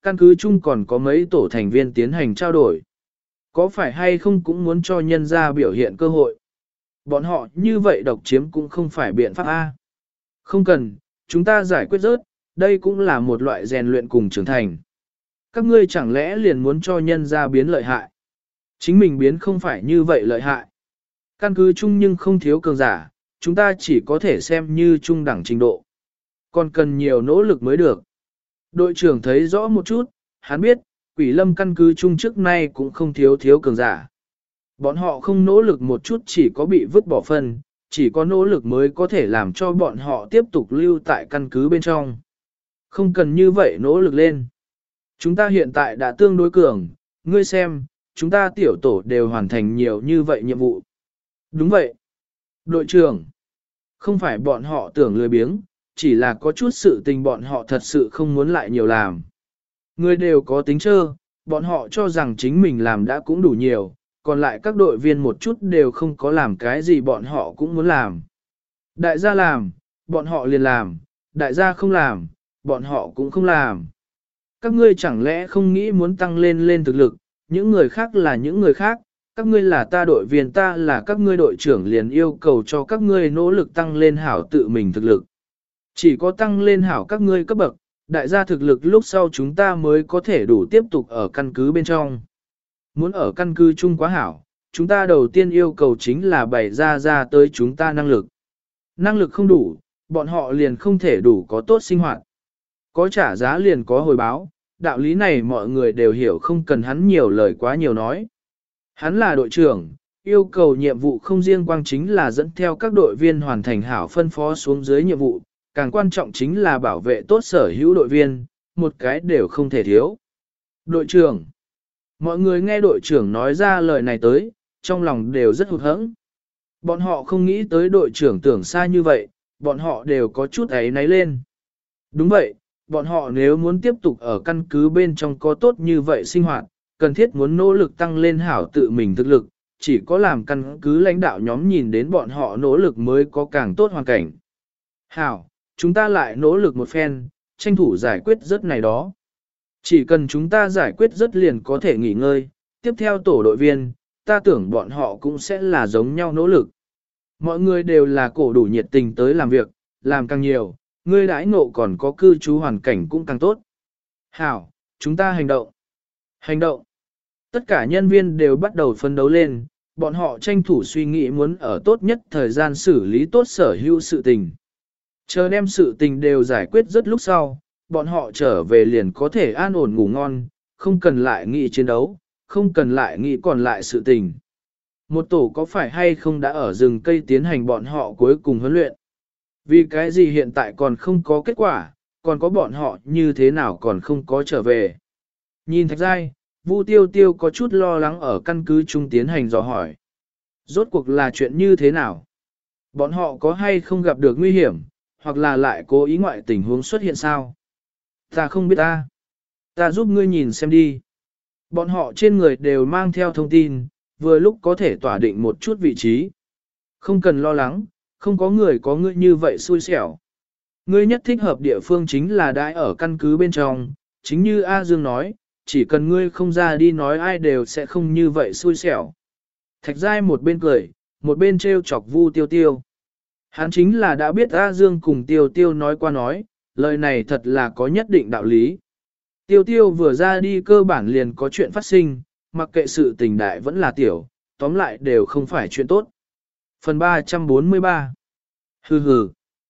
căn cứ chung còn có mấy tổ thành viên tiến hành trao đổi. Có phải hay không cũng muốn cho nhân ra biểu hiện cơ hội. Bọn họ như vậy độc chiếm cũng không phải biện pháp A. Không cần, chúng ta giải quyết rớt, đây cũng là một loại rèn luyện cùng trưởng thành. Các ngươi chẳng lẽ liền muốn cho nhân ra biến lợi hại. Chính mình biến không phải như vậy lợi hại. Căn cứ chung nhưng không thiếu cường giả, chúng ta chỉ có thể xem như trung đẳng trình độ. Còn cần nhiều nỗ lực mới được. Đội trưởng thấy rõ một chút, hắn biết, Quỷ Lâm căn cứ chung trước nay cũng không thiếu thiếu cường giả. Bọn họ không nỗ lực một chút chỉ có bị vứt bỏ phân, chỉ có nỗ lực mới có thể làm cho bọn họ tiếp tục lưu tại căn cứ bên trong. Không cần như vậy nỗ lực lên. Chúng ta hiện tại đã tương đối cường, ngươi xem, chúng ta tiểu tổ đều hoàn thành nhiều như vậy nhiệm vụ. Đúng vậy. Đội trưởng, không phải bọn họ tưởng lười biếng, chỉ là có chút sự tình bọn họ thật sự không muốn lại nhiều làm. Người đều có tính trơ, bọn họ cho rằng chính mình làm đã cũng đủ nhiều, còn lại các đội viên một chút đều không có làm cái gì bọn họ cũng muốn làm. Đại gia làm, bọn họ liền làm, đại gia không làm, bọn họ cũng không làm. Các ngươi chẳng lẽ không nghĩ muốn tăng lên lên thực lực, những người khác là những người khác, các ngươi là ta đội viên ta là các ngươi đội trưởng liền yêu cầu cho các ngươi nỗ lực tăng lên hảo tự mình thực lực. Chỉ có tăng lên hảo các ngươi cấp bậc, đại gia thực lực lúc sau chúng ta mới có thể đủ tiếp tục ở căn cứ bên trong. Muốn ở căn cứ chung quá hảo, chúng ta đầu tiên yêu cầu chính là bày ra ra tới chúng ta năng lực. Năng lực không đủ, bọn họ liền không thể đủ có tốt sinh hoạt. Có trả giá liền có hồi báo, đạo lý này mọi người đều hiểu không cần hắn nhiều lời quá nhiều nói. Hắn là đội trưởng, yêu cầu nhiệm vụ không riêng quang chính là dẫn theo các đội viên hoàn thành hảo phân phó xuống dưới nhiệm vụ, càng quan trọng chính là bảo vệ tốt sở hữu đội viên, một cái đều không thể thiếu. Đội trưởng, mọi người nghe đội trưởng nói ra lời này tới, trong lòng đều rất hụt hẫng. Bọn họ không nghĩ tới đội trưởng tưởng xa như vậy, bọn họ đều có chút ấy náy lên. Đúng vậy, bọn họ nếu muốn tiếp tục ở căn cứ bên trong có tốt như vậy sinh hoạt, cần thiết muốn nỗ lực tăng lên hảo tự mình thực lực, chỉ có làm căn cứ lãnh đạo nhóm nhìn đến bọn họ nỗ lực mới có càng tốt hoàn cảnh. Hảo, chúng ta lại nỗ lực một phen, tranh thủ giải quyết rất này đó. Chỉ cần chúng ta giải quyết rất liền có thể nghỉ ngơi, tiếp theo tổ đội viên, ta tưởng bọn họ cũng sẽ là giống nhau nỗ lực. Mọi người đều là cổ đủ nhiệt tình tới làm việc, làm càng nhiều, người đãi ngộ còn có cư trú hoàn cảnh cũng càng tốt. Hảo, chúng ta hành động. Hành động. Tất cả nhân viên đều bắt đầu phân đấu lên, bọn họ tranh thủ suy nghĩ muốn ở tốt nhất thời gian xử lý tốt sở hữu sự tình. Chờ đem sự tình đều giải quyết rất lúc sau, bọn họ trở về liền có thể an ổn ngủ ngon, không cần lại nghĩ chiến đấu, không cần lại nghĩ còn lại sự tình. Một tổ có phải hay không đã ở rừng cây tiến hành bọn họ cuối cùng huấn luyện? Vì cái gì hiện tại còn không có kết quả, còn có bọn họ như thế nào còn không có trở về? Nhìn Thạch Giai, Vu Tiêu Tiêu có chút lo lắng ở căn cứ chung tiến hành dò hỏi. Rốt cuộc là chuyện như thế nào? Bọn họ có hay không gặp được nguy hiểm, hoặc là lại cố ý ngoại tình huống xuất hiện sao? Ta không biết ta. Ta giúp ngươi nhìn xem đi. Bọn họ trên người đều mang theo thông tin, vừa lúc có thể tỏa định một chút vị trí. Không cần lo lắng, không có người có ngươi như vậy xui xẻo. Ngươi nhất thích hợp địa phương chính là đãi ở căn cứ bên trong, chính như A Dương nói, chỉ cần ngươi không ra đi nói ai đều sẽ không như vậy xui xẻo. Thạch Giai một bên cười, một bên trêu chọc Vu Tiêu Tiêu. Hắn chính là đã biết A Dương cùng Tiêu Tiêu nói qua nói, lời này thật là có nhất định đạo lý. Tiêu Tiêu vừa ra đi cơ bản liền có chuyện phát sinh, mặc kệ sự tình đại vẫn là tiểu, tóm lại đều không phải chuyện tốt. Phần ba trăm bốn mươi ba. Hừ hừ.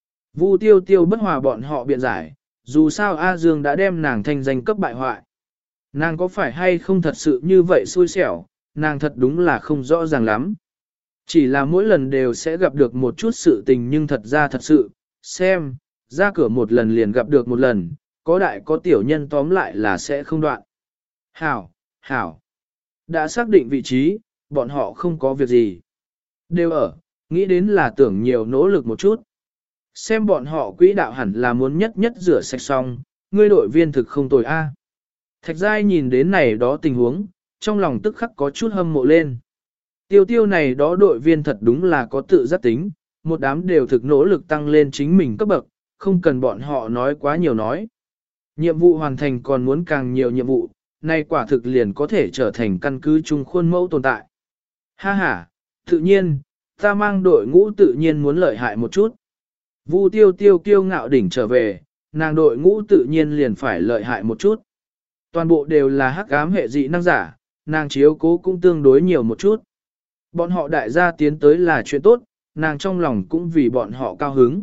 Vu Tiêu Tiêu bất hòa bọn họ biện giải, dù sao A Dương đã đem nàng thành danh cấp bại hoại. Nàng có phải hay không thật sự như vậy xui xẻo, nàng thật đúng là không rõ ràng lắm. Chỉ là mỗi lần đều sẽ gặp được một chút sự tình nhưng thật ra thật sự, xem, ra cửa một lần liền gặp được một lần, có đại có tiểu nhân tóm lại là sẽ không đoạn. Hảo, hảo. Đã xác định vị trí, bọn họ không có việc gì. Đều ở, nghĩ đến là tưởng nhiều nỗ lực một chút. Xem bọn họ quỹ đạo hẳn là muốn nhất nhất rửa sạch xong, ngươi đội viên thực không tồi a. Thạch Giai nhìn đến này đó tình huống, trong lòng tức khắc có chút hâm mộ lên. Tiêu tiêu này đó đội viên thật đúng là có tự giác tính, một đám đều thực nỗ lực tăng lên chính mình cấp bậc, không cần bọn họ nói quá nhiều nói. Nhiệm vụ hoàn thành còn muốn càng nhiều nhiệm vụ, nay quả thực liền có thể trở thành căn cứ chung khuôn mẫu tồn tại. Ha ha, tự nhiên, ta mang đội ngũ tự nhiên muốn lợi hại một chút. Vu tiêu tiêu kiêu ngạo đỉnh trở về, nàng đội ngũ tự nhiên liền phải lợi hại một chút. Toàn bộ đều là hắc ám hệ dị năng giả, nàng chiếu cố cũng tương đối nhiều một chút. Bọn họ đại gia tiến tới là chuyện tốt, nàng trong lòng cũng vì bọn họ cao hứng.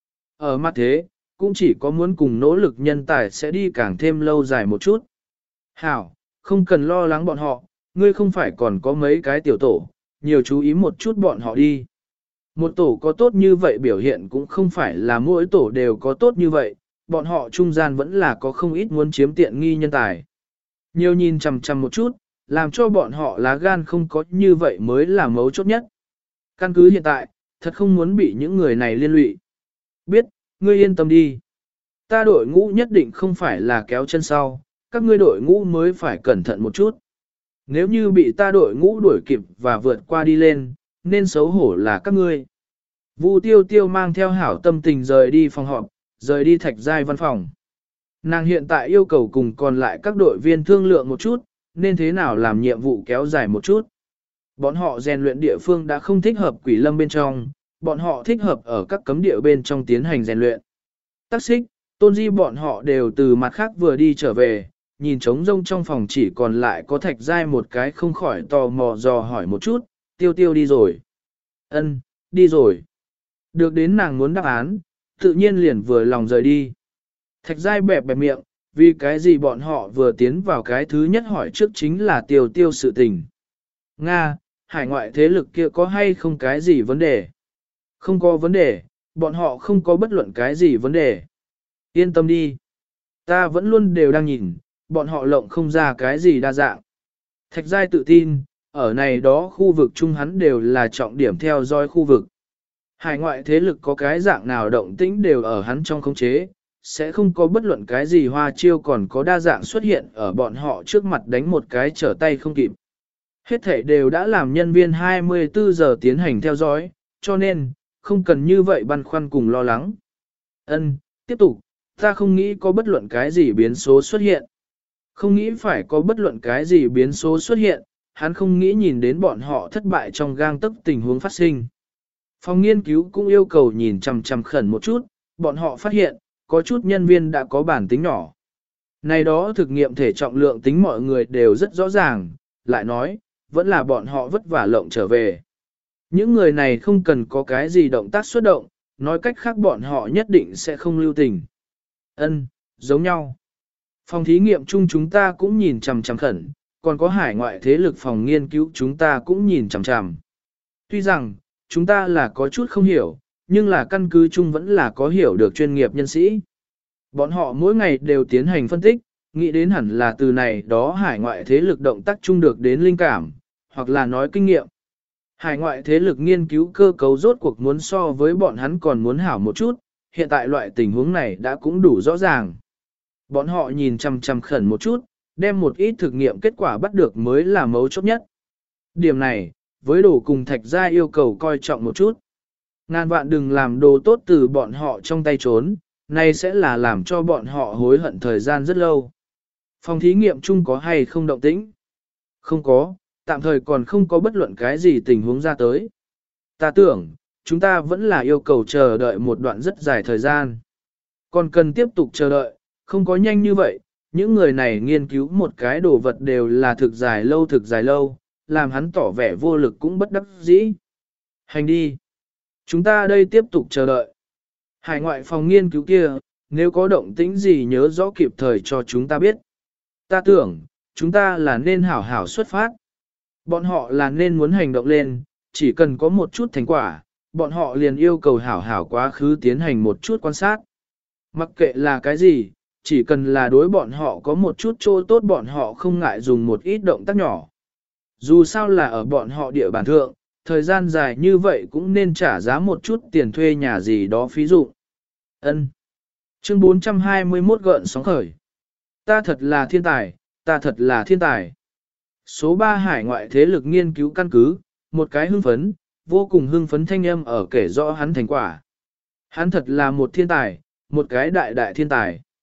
Ở mặt thế, cũng chỉ có muốn cùng nỗ lực nhân tài sẽ đi càng thêm lâu dài một chút. Hảo, không cần lo lắng bọn họ, ngươi không phải còn có mấy cái tiểu tổ, nhiều chú ý một chút bọn họ đi. Một tổ có tốt như vậy biểu hiện cũng không phải là mỗi tổ đều có tốt như vậy, bọn họ trung gian vẫn là có không ít muốn chiếm tiện nghi nhân tài. Nhiều nhìn chằm chằm một chút, làm cho bọn họ lá gan không có như vậy mới là mấu chốt nhất. Căn cứ hiện tại, thật không muốn bị những người này liên lụy. Biết, ngươi yên tâm đi. Ta đội ngũ nhất định không phải là kéo chân sau, các ngươi đội ngũ mới phải cẩn thận một chút. Nếu như bị ta đội ngũ đuổi kịp và vượt qua đi lên, nên xấu hổ là các ngươi. Vu tiêu tiêu mang theo hảo tâm tình rời đi phòng họp, rời đi thạch giai văn phòng. Nàng hiện tại yêu cầu cùng còn lại các đội viên thương lượng một chút, nên thế nào làm nhiệm vụ kéo dài một chút. Bọn họ rèn luyện địa phương đã không thích hợp quỷ lâm bên trong, bọn họ thích hợp ở các cấm địa bên trong tiến hành rèn luyện. Tắc xích, tôn di bọn họ đều từ mặt khác vừa đi trở về, nhìn trống rông trong phòng chỉ còn lại có thạch giai một cái không khỏi tò mò dò hỏi một chút, tiêu tiêu đi rồi. Ân, đi rồi. Được đến nàng muốn đáp án, tự nhiên liền vừa lòng rời đi. Thạch giai bẹp bẹp miệng, vì cái gì bọn họ vừa tiến vào cái thứ nhất hỏi trước chính là tiêu tiêu sự tình. Nga, hải ngoại thế lực kia có hay không cái gì vấn đề? Không có vấn đề, bọn họ không có bất luận cái gì vấn đề. Yên tâm đi. Ta vẫn luôn đều đang nhìn, bọn họ lộng không ra cái gì đa dạng. Thạch giai tự tin, ở này đó khu vực chung hắn đều là trọng điểm theo dõi khu vực. Hải ngoại thế lực có cái dạng nào động tĩnh đều ở hắn trong khống chế, sẽ không có bất luận cái gì hoa chiêu còn có đa dạng xuất hiện ở bọn họ trước mặt đánh một cái trở tay không kịp. Hết thể đều đã làm nhân viên hai mươi bốn giờ tiến hành theo dõi, cho nên, không cần như vậy băn khoăn cùng lo lắng. Ân, tiếp tục, ta không nghĩ có bất luận cái gì biến số xuất hiện. Không nghĩ phải có bất luận cái gì biến số xuất hiện, hắn không nghĩ nhìn đến bọn họ thất bại trong gang tấc tình huống phát sinh. Phòng nghiên cứu cũng yêu cầu nhìn chằm chằm khẩn một chút, bọn họ phát hiện, có chút nhân viên đã có bản tính nhỏ. Này đó thực nghiệm thể trọng lượng tính mọi người đều rất rõ ràng, lại nói, vẫn là bọn họ vất vả lộng trở về. Những người này không cần có cái gì động tác xuất động, nói cách khác bọn họ nhất định sẽ không lưu tình. Ân, giống nhau. Phòng thí nghiệm chung chúng ta cũng nhìn chằm chằm khẩn, còn có hải ngoại thế lực phòng nghiên cứu chúng ta cũng nhìn chằm chằm. Tuy rằng, chúng ta là có chút không hiểu, nhưng là căn cứ chung vẫn là có hiểu được chuyên nghiệp nhân sĩ. Bọn họ mỗi ngày đều tiến hành phân tích, nghĩ đến hẳn là từ này đó hải ngoại thế lực động tác chung được đến linh cảm, hoặc là nói kinh nghiệm. Hải ngoại thế lực nghiên cứu cơ cấu rốt cuộc muốn so với bọn hắn còn muốn hảo một chút, hiện tại loại tình huống này đã cũng đủ rõ ràng. Bọn họ nhìn chằm chằm khẩn một chút, đem một ít thực nghiệm kết quả bắt được mới là mấu chốt nhất. Điểm này, với đồ cùng thạch gia yêu cầu coi trọng một chút. Ngàn vạn đừng làm đồ tốt từ bọn họ trong tay trốn, này sẽ là làm cho bọn họ hối hận thời gian rất lâu. Phòng thí nghiệm chung có hay không động tĩnh? Không có, tạm thời còn không có bất luận cái gì tình huống ra tới. Ta tưởng, chúng ta vẫn là yêu cầu chờ đợi một đoạn rất dài thời gian. Còn cần tiếp tục chờ đợi, không có nhanh như vậy, những người này nghiên cứu một cái đồ vật đều là thực dài lâu thực dài lâu, làm hắn tỏ vẻ vô lực cũng bất đắc dĩ. Hành đi. Chúng ta đây tiếp tục chờ đợi. Hải ngoại phòng nghiên cứu kia, nếu có động tĩnh gì nhớ rõ kịp thời cho chúng ta biết. Ta tưởng, chúng ta là nên hảo hảo xuất phát. Bọn họ là nên muốn hành động lên, chỉ cần có một chút thành quả, bọn họ liền yêu cầu hảo hảo quá khứ tiến hành một chút quan sát. Mặc kệ là cái gì, chỉ cần là đối bọn họ có một chút chỗ tốt bọn họ không ngại dùng một ít động tác nhỏ. Dù sao là ở bọn họ địa bàn thượng, thời gian dài như vậy cũng nên trả giá một chút tiền thuê nhà gì đó phí dụ. Ân. Chương bốn trăm hai mươi mốt gợn sóng khởi. Ta thật là thiên tài, ta thật là thiên tài. Số ba hải ngoại thế lực nghiên cứu căn cứ, một cái hưng phấn, vô cùng hưng phấn thanh âm ở kể rõ hắn thành quả. Hắn thật là một thiên tài, một cái đại đại thiên tài.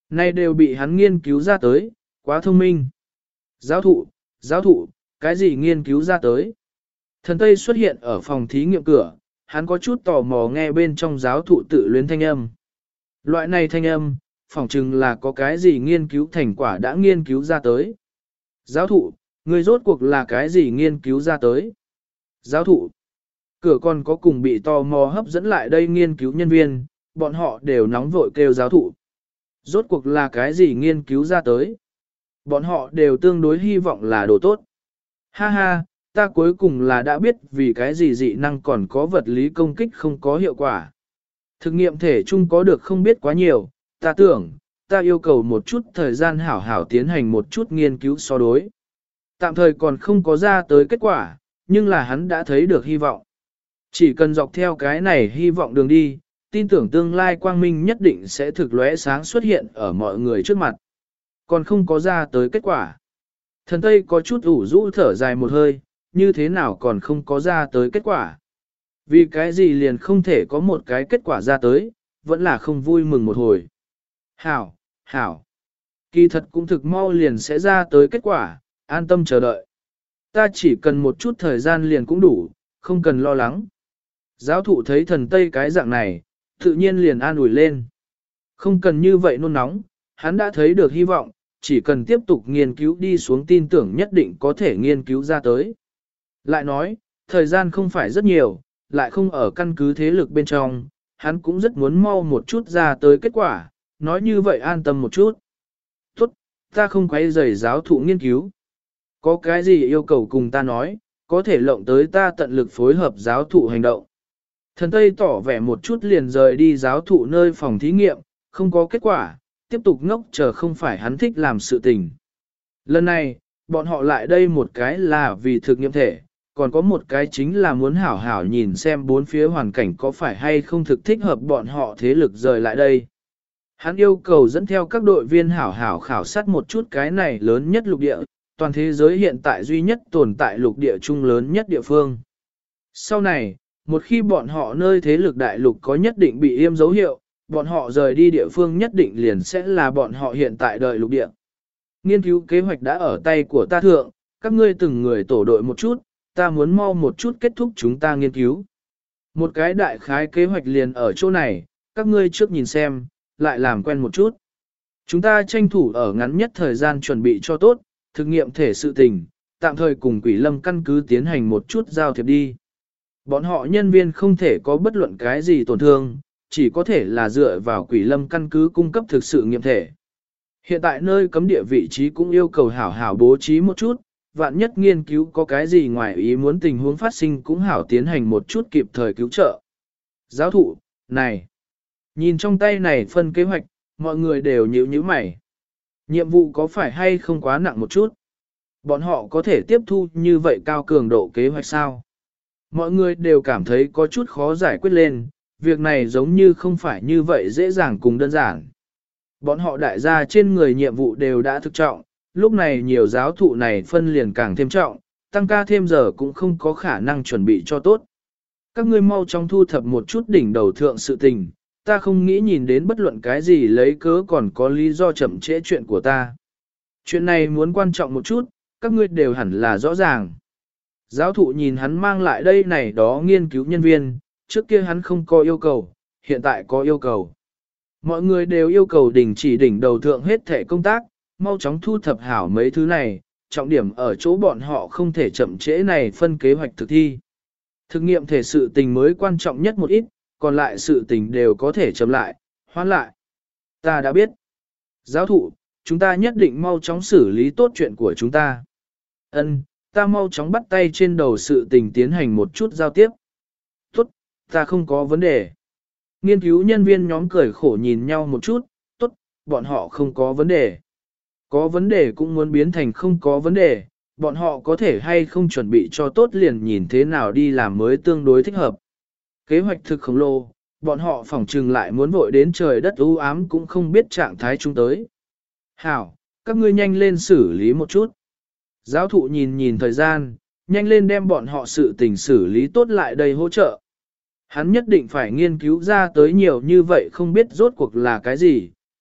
Nay đều bị hắn nghiên cứu ra tới, quá thông minh. Giáo thụ, giáo thụ, cái gì nghiên cứu ra tới? Thần Tây xuất hiện ở phòng thí nghiệm cửa, hắn có chút tò mò nghe bên trong giáo thụ tự luyến thanh âm. Loại này thanh âm, phỏng chừng là có cái gì nghiên cứu thành quả đã nghiên cứu ra tới. Giáo thụ, người rốt cuộc là cái gì nghiên cứu ra tới? Giáo thụ, cửa còn có cùng bị tò mò hấp dẫn lại đây nghiên cứu nhân viên, bọn họ đều nóng vội kêu giáo thụ. Rốt cuộc là cái gì nghiên cứu ra tới? Bọn họ đều tương đối hy vọng là đồ tốt. Ha ha, ta cuối cùng là đã biết vì cái gì dị năng còn có vật lý công kích không có hiệu quả. Thực nghiệm thể chung có được không biết quá nhiều, ta tưởng, ta yêu cầu một chút thời gian hảo hảo tiến hành một chút nghiên cứu so đối. Tạm thời còn không có ra tới kết quả, nhưng là hắn đã thấy được hy vọng. Chỉ cần dọc theo cái này hy vọng đường đi, tin tưởng tương lai quang minh nhất định sẽ thực lóe sáng xuất hiện ở mọi người trước mặt. Còn không có ra tới kết quả. Thần Tây có chút ủ rũ thở dài một hơi, như thế nào còn không có ra tới kết quả. Vì cái gì liền không thể có một cái kết quả ra tới, vẫn là không vui mừng một hồi. Hảo, hảo. Kỳ thật cũng thực mau liền sẽ ra tới kết quả, an tâm chờ đợi. Ta chỉ cần một chút thời gian liền cũng đủ, không cần lo lắng. Giáo thụ thấy thần Tây cái dạng này, tự nhiên liền an ủi lên. Không cần như vậy nôn nóng, hắn đã thấy được hy vọng, chỉ cần tiếp tục nghiên cứu đi xuống tin tưởng nhất định có thể nghiên cứu ra tới. Lại nói, thời gian không phải rất nhiều, lại không ở căn cứ thế lực bên trong, hắn cũng rất muốn mau một chút ra tới kết quả, nói như vậy an tâm một chút. Tốt, ta không quấy rầy giáo thụ nghiên cứu. Có cái gì yêu cầu cùng ta nói, có thể lộng tới ta tận lực phối hợp giáo thụ hành động. Thần Tây tỏ vẻ một chút liền rời đi giáo thụ nơi phòng thí nghiệm, không có kết quả, tiếp tục ngốc chờ không phải hắn thích làm sự tình. Lần này, bọn họ lại đây một cái là vì thực nghiệm thể, còn có một cái chính là muốn hảo hảo nhìn xem bốn phía hoàn cảnh có phải hay không thực thích hợp bọn họ thế lực rời lại đây. Hắn yêu cầu dẫn theo các đội viên hảo hảo khảo sát một chút cái này lớn nhất lục địa, toàn thế giới hiện tại duy nhất tồn tại lục địa chung lớn nhất địa phương. Sau này, một khi bọn họ nơi thế lực đại lục có nhất định bị yêm dấu hiệu, bọn họ rời đi địa phương nhất định liền sẽ là bọn họ hiện tại đợi lục địa. Nghiên cứu kế hoạch đã ở tay của ta thượng, các ngươi từng người tổ đội một chút, ta muốn mau một chút kết thúc chúng ta nghiên cứu. Một cái đại khái kế hoạch liền ở chỗ này, các ngươi trước nhìn xem, lại làm quen một chút. Chúng ta tranh thủ ở ngắn nhất thời gian chuẩn bị cho tốt, thực nghiệm thể sự tình, tạm thời cùng Quỷ Lâm căn cứ tiến hành một chút giao thiệp đi. Bọn họ nhân viên không thể có bất luận cái gì tổn thương, chỉ có thể là dựa vào Quỷ Lâm căn cứ cung cấp thực sự nghiệm thể. Hiện tại nơi cấm địa vị trí cũng yêu cầu hảo hảo bố trí một chút, vạn nhất nghiên cứu có cái gì ngoài ý muốn tình huống phát sinh cũng hảo tiến hành một chút kịp thời cứu trợ. Giáo thụ, này, nhìn trong tay này phân kế hoạch, mọi người đều nhíu nhíu mày. Nhiệm vụ có phải hay không quá nặng một chút? Bọn họ có thể tiếp thu như vậy cao cường độ kế hoạch sao? Mọi người đều cảm thấy có chút khó giải quyết lên, việc này giống như không phải như vậy dễ dàng cùng đơn giản. Bọn họ đại gia trên người nhiệm vụ đều đã thực trọng, lúc này nhiều giáo thụ này phân liền càng thêm trọng, tăng ca thêm giờ cũng không có khả năng chuẩn bị cho tốt. Các ngươi mau chóng thu thập một chút đỉnh đầu thượng sự tình, ta không nghĩ nhìn đến bất luận cái gì lấy cớ còn có lý do chậm trễ chuyện của ta. Chuyện này muốn quan trọng một chút, các ngươi đều hẳn là rõ ràng. Giáo thụ nhìn hắn mang lại đây này đó nghiên cứu nhân viên, trước kia hắn không có yêu cầu, hiện tại có yêu cầu. Mọi người đều yêu cầu đình chỉ đỉnh đầu thượng hết thể công tác, mau chóng thu thập hảo mấy thứ này, trọng điểm ở chỗ bọn họ không thể chậm trễ này phân kế hoạch thực thi. Thực nghiệm thể sự tình mới quan trọng nhất một ít, còn lại sự tình đều có thể chậm lại, hoãn lại. Ta đã biết. Giáo thụ, chúng ta nhất định mau chóng xử lý tốt chuyện của chúng ta. Ân, ta mau chóng bắt tay trên đầu sự tình tiến hành một chút giao tiếp. Tốt, ta không có vấn đề. Nghiên cứu nhân viên nhóm cười khổ nhìn nhau một chút, tốt, bọn họ không có vấn đề. Có vấn đề cũng muốn biến thành không có vấn đề, bọn họ có thể hay không chuẩn bị cho tốt liền nhìn thế nào đi làm mới tương đối thích hợp. Kế hoạch thực khổng lồ, bọn họ phỏng trừng lại muốn vội đến trời đất u ám cũng không biết trạng thái chúng tới. Hảo, các ngươi nhanh lên xử lý một chút. Giáo thụ nhìn nhìn thời gian, nhanh lên đem bọn họ sự tình xử lý tốt lại đây hỗ trợ. Hắn nhất định phải nghiên cứu ra tới nhiều như vậy không biết rốt cuộc là cái gì,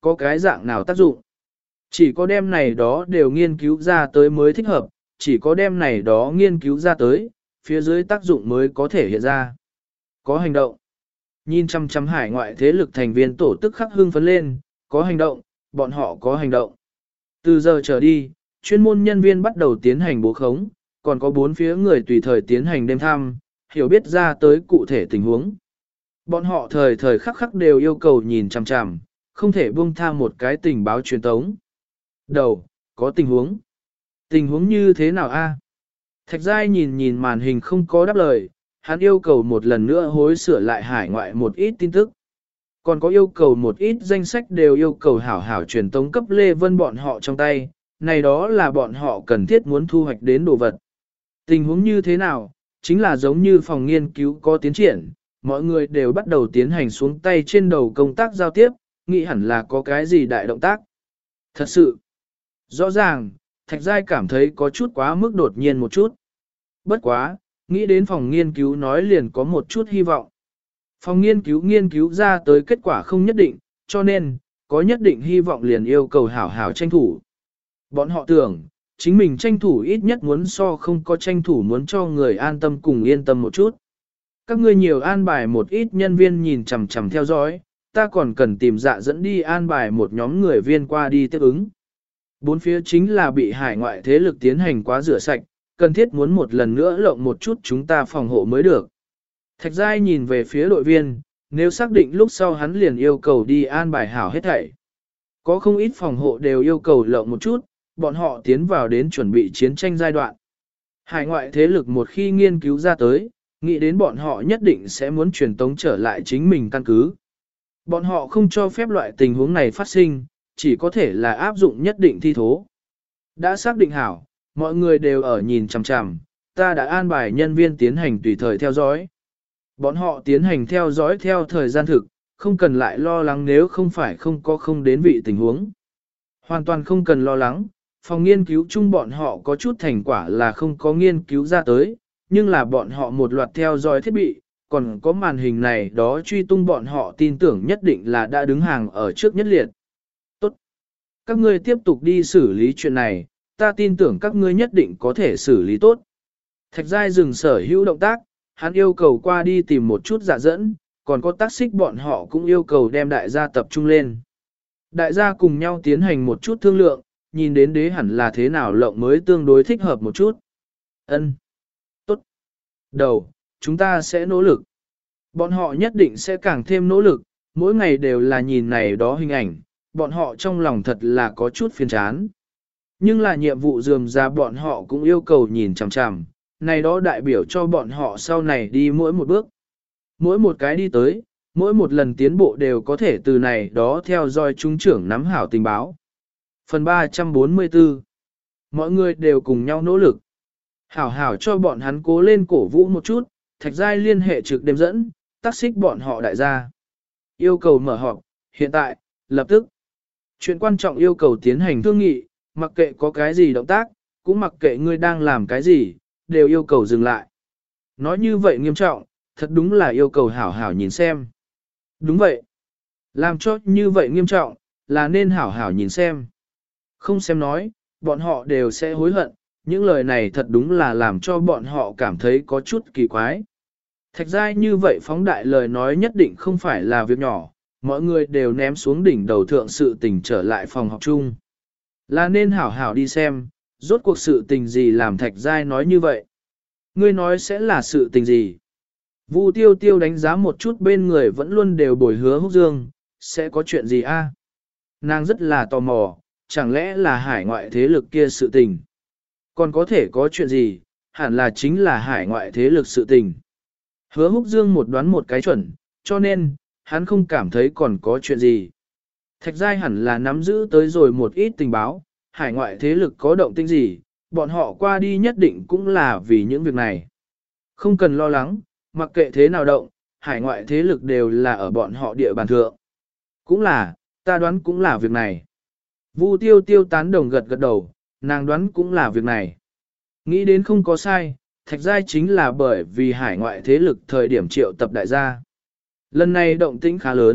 có cái dạng nào tác dụng. Chỉ có đem này đó đều nghiên cứu ra tới mới thích hợp, chỉ có đem này đó nghiên cứu ra tới, phía dưới tác dụng mới có thể hiện ra. Có hành động. Nhìn chăm chăm hải ngoại thế lực thành viên tổ tức khắc hưng phấn lên, có hành động, bọn họ có hành động. Từ giờ trở đi, chuyên môn nhân viên bắt đầu tiến hành bố khống, còn có bốn phía người tùy thời tiến hành đêm thăm, hiểu biết ra tới cụ thể tình huống. Bọn họ thời thời khắc khắc đều yêu cầu nhìn chằm chằm, không thể buông tha một cái tình báo truyền tống. Đầu, có tình huống. Tình huống như thế nào a? Thạch Giai nhìn nhìn màn hình không có đáp lời, hắn yêu cầu một lần nữa hối sửa lại hải ngoại một ít tin tức. Còn có yêu cầu một ít danh sách đều yêu cầu hảo hảo truyền tống cấp Lê Vân bọn họ trong tay, này đó là bọn họ cần thiết muốn thu hoạch đến đồ vật. Tình huống như thế nào, chính là giống như phòng nghiên cứu có tiến triển, mọi người đều bắt đầu tiến hành xuống tay trên đầu công tác giao tiếp, nghĩ hẳn là có cái gì đại động tác. Thật sự, rõ ràng, Thạch Giai cảm thấy có chút quá mức đột nhiên một chút. Bất quá, nghĩ đến phòng nghiên cứu nói liền có một chút hy vọng. Phòng nghiên cứu nghiên cứu ra tới kết quả không nhất định, cho nên, có nhất định hy vọng liền yêu cầu hảo hảo tranh thủ. Bọn họ tưởng, chính mình tranh thủ ít nhất muốn so không có tranh thủ muốn cho người an tâm cùng yên tâm một chút. Các ngươi nhiều an bài một ít nhân viên nhìn chằm chằm theo dõi, ta còn cần tìm dạ dẫn đi an bài một nhóm người viên qua đi tiếp ứng. Bốn phía chính là bị hải ngoại thế lực tiến hành quá rửa sạch, cần thiết muốn một lần nữa lộng một chút chúng ta phòng hộ mới được. Thạch Giai nhìn về phía đội viên, nếu xác định lúc sau hắn liền yêu cầu đi an bài hảo hết thảy. Có không ít phòng hộ đều yêu cầu lộng một chút, bọn họ tiến vào đến chuẩn bị chiến tranh giai đoạn. Hải ngoại thế lực một khi nghiên cứu ra tới, nghĩ đến bọn họ nhất định sẽ muốn truyền tống trở lại chính mình căn cứ. Bọn họ không cho phép loại tình huống này phát sinh, chỉ có thể là áp dụng nhất định thi thố. Đã xác định hảo, mọi người đều ở nhìn chằm chằm, ta đã an bài nhân viên tiến hành tùy thời theo dõi. Bọn họ tiến hành theo dõi theo thời gian thực, không cần lại lo lắng nếu không phải không có không đến vị tình huống. Hoàn toàn không cần lo lắng, phòng nghiên cứu chung bọn họ có chút thành quả là không có nghiên cứu ra tới, nhưng là bọn họ một loạt theo dõi thiết bị, còn có màn hình này đó truy tung bọn họ tin tưởng nhất định là đã đứng hàng ở trước nhất liệt. Tốt. Các ngươi tiếp tục đi xử lý chuyện này, ta tin tưởng các ngươi nhất định có thể xử lý tốt. Thạch Giai dừng sở hữu động tác, hắn yêu cầu qua đi tìm một chút dạ dẫn, còn có tác xích bọn họ cũng yêu cầu đem đại gia tập trung lên. Đại gia cùng nhau tiến hành một chút thương lượng, nhìn đến đế hẳn là thế nào lộng mới tương đối thích hợp một chút. Ân, tốt. Đầu, chúng ta sẽ nỗ lực. Bọn họ nhất định sẽ càng thêm nỗ lực, mỗi ngày đều là nhìn này đó hình ảnh, bọn họ trong lòng thật là có chút phiền chán. Nhưng là nhiệm vụ dườm ra bọn họ cũng yêu cầu nhìn chằm chằm, này đó đại biểu cho bọn họ sau này đi mỗi một bước. Mỗi một cái đi tới, mỗi một lần tiến bộ đều có thể từ này đó theo dõi trung trưởng nắm hảo tình báo. Phần ba trăm bốn mươi tư. Mọi người đều cùng nhau nỗ lực. Hảo hảo cho bọn hắn cố lên cổ vũ một chút, Thạch Giai liên hệ trực đêm dẫn, tác xích bọn họ đại gia. Yêu cầu mở họp, hiện tại, lập tức. Chuyện quan trọng yêu cầu tiến hành thương nghị, mặc kệ có cái gì động tác, cũng mặc kệ ngươi đang làm cái gì, đều yêu cầu dừng lại. Nói như vậy nghiêm trọng, thật đúng là yêu cầu hảo hảo nhìn xem. Đúng vậy. Làm cho như vậy nghiêm trọng, là nên hảo hảo nhìn xem. Không xem nói, bọn họ đều sẽ hối hận, những lời này thật đúng là làm cho bọn họ cảm thấy có chút kỳ quái. Thạch Giai như vậy phóng đại lời nói nhất định không phải là việc nhỏ, mọi người đều ném xuống đỉnh đầu thượng sự tình trở lại phòng học chung. Là nên hảo hảo đi xem, rốt cuộc sự tình gì làm Thạch Giai nói như vậy. Ngươi nói sẽ là sự tình gì? Vu Tiêu Tiêu đánh giá một chút bên người vẫn luôn đều bồi hứa Húc Dương, sẽ có chuyện gì a? Nàng rất là tò mò, chẳng lẽ là hải ngoại thế lực kia sự tình? Còn có thể có chuyện gì, hẳn là chính là hải ngoại thế lực sự tình. Hứa Húc Dương một đoán một cái chuẩn, cho nên, hắn không cảm thấy còn có chuyện gì. Thạch Giai hẳn là nắm giữ tới rồi một ít tình báo, hải ngoại thế lực có động tĩnh gì, bọn họ qua đi nhất định cũng là vì những việc này. Không cần lo lắng, mặc kệ thế nào động, hải ngoại thế lực đều là ở bọn họ địa bàn thượng. Cũng là, ta đoán cũng là việc này. Vu Tiêu Tiêu tán đồng gật gật đầu, nàng đoán cũng là việc này. Nghĩ đến không có sai, Thạch Giai chính là bởi vì hải ngoại thế lực thời điểm triệu tập đại gia. Lần này động tĩnh khá lớn,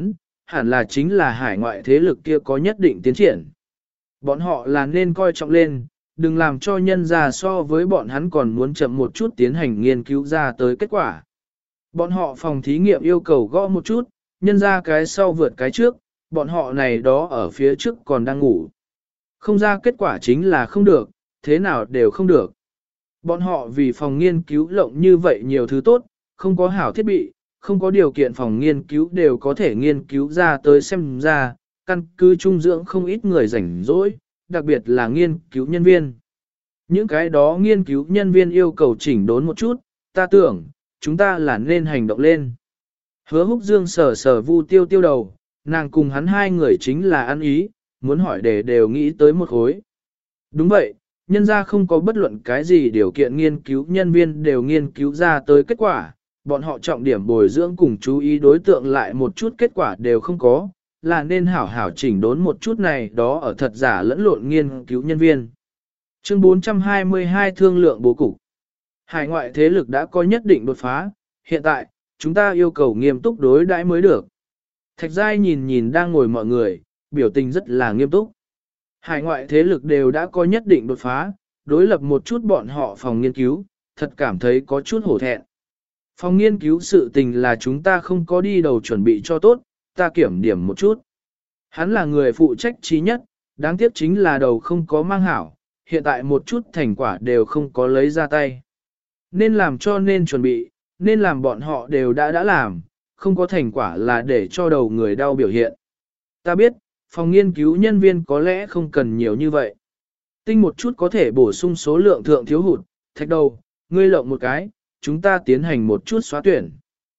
hẳn là chính là hải ngoại thế lực kia có nhất định tiến triển. Bọn họ là nên coi trọng lên, đừng làm cho nhân ra so với bọn hắn còn muốn chậm một chút tiến hành nghiên cứu ra tới kết quả. Bọn họ phòng thí nghiệm yêu cầu gõ một chút, nhân ra cái sau vượt cái trước, bọn họ này đó ở phía trước còn đang ngủ. Không ra kết quả chính là không được, thế nào đều không được. Bọn họ vì phòng nghiên cứu lộng như vậy nhiều thứ tốt, không có hảo thiết bị, không có điều kiện phòng nghiên cứu đều có thể nghiên cứu ra tới xem ra, căn cứ trung dưỡng không ít người rảnh rỗi, đặc biệt là nghiên cứu nhân viên. Những cái đó nghiên cứu nhân viên yêu cầu chỉnh đốn một chút, ta tưởng, chúng ta là nên hành động lên. Hứa Húc Dương sờ sờ Vu Tiêu Tiêu đầu, nàng cùng hắn hai người chính là ăn ý, muốn hỏi để đều nghĩ tới một khối. Đúng vậy, nhân ra không có bất luận cái gì điều kiện nghiên cứu nhân viên đều nghiên cứu ra tới kết quả, bọn họ trọng điểm bồi dưỡng cùng chú ý đối tượng lại một chút kết quả đều không có, là nên hảo hảo chỉnh đốn một chút này đó ở thật giả lẫn lộn nghiên cứu nhân viên. Chương bốn trăm hai mươi hai Thương lượng bố cục. Hải ngoại thế lực đã có nhất định đột phá, hiện tại, chúng ta yêu cầu nghiêm túc đối đãi mới được. Thạch Giai nhìn nhìn đang ngồi mọi người, biểu tình rất là nghiêm túc. Hải ngoại thế lực đều đã có nhất định đột phá, đối lập một chút bọn họ phòng nghiên cứu, thật cảm thấy có chút hổ thẹn. Phòng nghiên cứu sự tình là chúng ta không có đi đầu chuẩn bị cho tốt, ta kiểm điểm một chút. Hắn là người phụ trách trí nhất, đáng tiếc chính là đầu không có mang hảo, hiện tại một chút thành quả đều không có lấy ra tay. Nên làm cho nên chuẩn bị, nên làm bọn họ đều đã đã làm, không có thành quả là để cho đầu người đau biểu hiện. Ta biết, phòng nghiên cứu nhân viên có lẽ không cần nhiều như vậy. Tinh một chút có thể bổ sung số lượng thượng thiếu hụt, thạch đầu, ngươi lộng một cái, chúng ta tiến hành một chút xóa tuyển.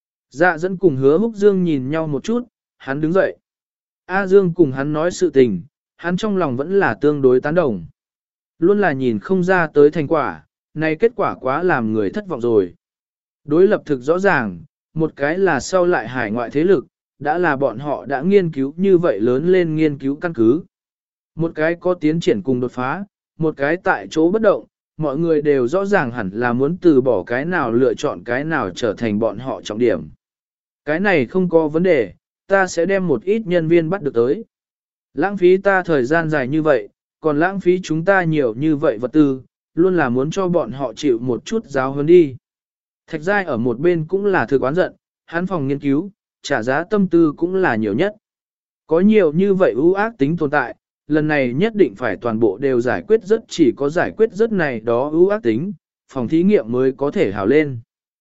Dạ dẫn cùng Hứa Húc Dương nhìn nhau một chút, hắn đứng dậy. A Dương cùng hắn nói sự tình, hắn trong lòng vẫn là tương đối tán đồng. Luôn là nhìn không ra tới thành quả, này kết quả quá làm người thất vọng rồi. Đối lập thực rõ ràng, một cái là sau lại hải ngoại thế lực, đã là bọn họ đã nghiên cứu như vậy lớn lên nghiên cứu căn cứ. Một cái có tiến triển cùng đột phá, một cái tại chỗ bất động, mọi người đều rõ ràng hẳn là muốn từ bỏ cái nào lựa chọn cái nào trở thành bọn họ trọng điểm. Cái này không có vấn đề, ta sẽ đem một ít nhân viên bắt được tới. Lãng phí ta thời gian dài như vậy, còn lãng phí chúng ta nhiều như vậy vật tư, luôn là muốn cho bọn họ chịu một chút giáo hơn đi. Thạch Giai ở một bên cũng là thực oán giận, hắn phòng nghiên cứu, trả giá tâm tư cũng là nhiều nhất. Có nhiều như vậy ưu ác tính tồn tại, lần này nhất định phải toàn bộ đều giải quyết rất chỉ có giải quyết rất này đó ưu ác tính, phòng thí nghiệm mới có thể hào lên.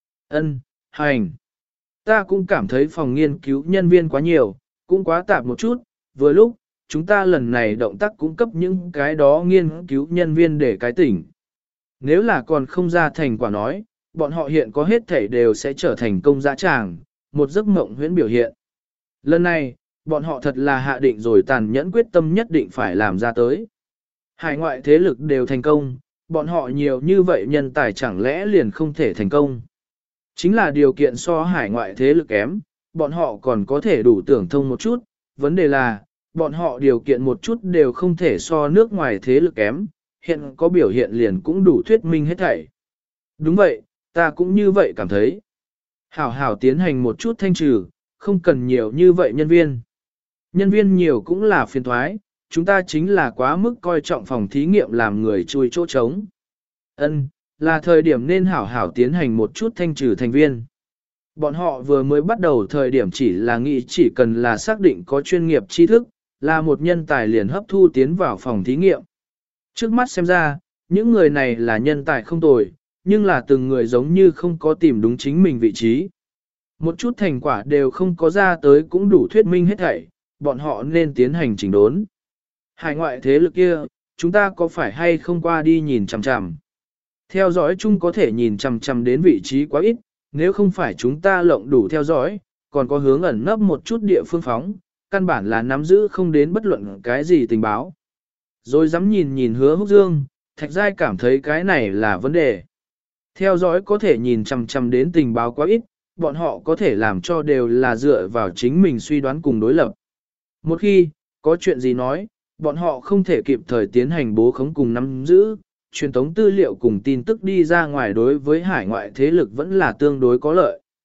Ân, hành. Ta cũng cảm thấy phòng nghiên cứu nhân viên quá nhiều, cũng quá tạp một chút, vừa lúc, chúng ta lần này động tác cung cấp những cái đó nghiên cứu nhân viên để cái tỉnh. Nếu là còn không ra thành quả nói, bọn họ hiện có hết thể đều sẽ trở thành công dã tràng, một giấc mộng huyễn biểu hiện. Lần này, bọn họ thật là hạ định rồi tàn nhẫn quyết tâm nhất định phải làm ra tới. Hải ngoại thế lực đều thành công, bọn họ nhiều như vậy nhân tài chẳng lẽ liền không thể thành công. Chính là điều kiện so hải ngoại thế lực kém, bọn họ còn có thể đủ tưởng thông một chút, vấn đề là, bọn họ điều kiện một chút đều không thể so nước ngoài thế lực kém, hiện có biểu hiện liền cũng đủ thuyết minh hết thảy. Đúng vậy, ta cũng như vậy cảm thấy. Hảo hảo tiến hành một chút thanh trừ, không cần nhiều như vậy nhân viên. Nhân viên nhiều cũng là phiền thoái, chúng ta chính là quá mức coi trọng phòng thí nghiệm làm người chui chỗ trống. Ân, là thời điểm nên hảo hảo tiến hành một chút thanh trừ thành viên. Bọn họ vừa mới bắt đầu thời điểm chỉ là nghĩ chỉ cần là xác định có chuyên nghiệp tri thức, là một nhân tài liền hấp thu tiến vào phòng thí nghiệm. Trước mắt xem ra, những người này là nhân tài không tồi, nhưng là từng người giống như không có tìm đúng chính mình vị trí. Một chút thành quả đều không có ra tới cũng đủ thuyết minh hết thảy, bọn họ nên tiến hành chỉnh đốn. Hải ngoại thế lực kia, chúng ta có phải hay không qua đi nhìn chằm chằm. Theo dõi chung có thể nhìn chằm chằm đến vị trí quá ít, nếu không phải chúng ta lộng đủ theo dõi, còn có hướng ẩn nấp một chút địa phương phóng, căn bản là nắm giữ không đến bất luận cái gì tình báo. Rồi dám nhìn nhìn Hứa Húc Dương, Thạch Giai cảm thấy cái này là vấn đề. Theo dõi có thể nhìn chằm chằm đến tình báo quá ít, bọn họ có thể làm cho đều là dựa vào chính mình suy đoán cùng đối lập. Một khi, có chuyện gì nói, bọn họ không thể kịp thời tiến hành bố khống cùng nắm giữ, truyền tống tư liệu cùng tin tức đi ra ngoài đối với hải ngoại thế lực vẫn là tương đối có lợi.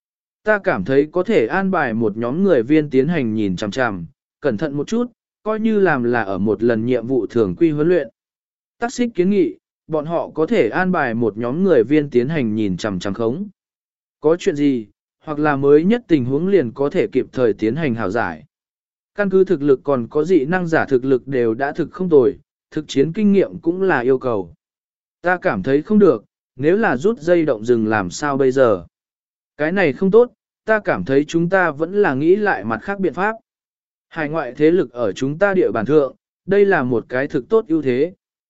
Ta cảm thấy có thể an bài một nhóm người viên tiến hành nhìn chằm chằm, cẩn thận một chút, coi như làm là ở một lần nhiệm vụ thường quy huấn luyện. Tác xích kiến nghị, bọn họ có thể an bài một nhóm người viên tiến hành nhìn chằm chằm khống. Có chuyện gì, hoặc là mới nhất tình huống liền có thể kịp thời tiến hành hảo giải. Căn cứ thực lực còn có dị năng giả thực lực đều đã thực không tồi, thực chiến kinh nghiệm cũng là yêu cầu. Ta cảm thấy không được, nếu là rút dây động rừng làm sao bây giờ? Cái này không tốt, ta cảm thấy chúng ta vẫn là nghĩ lại mặt khác biện pháp. Hải ngoại thế lực ở chúng ta địa bàn thượng, đây là một cái thực tốt ưu thế.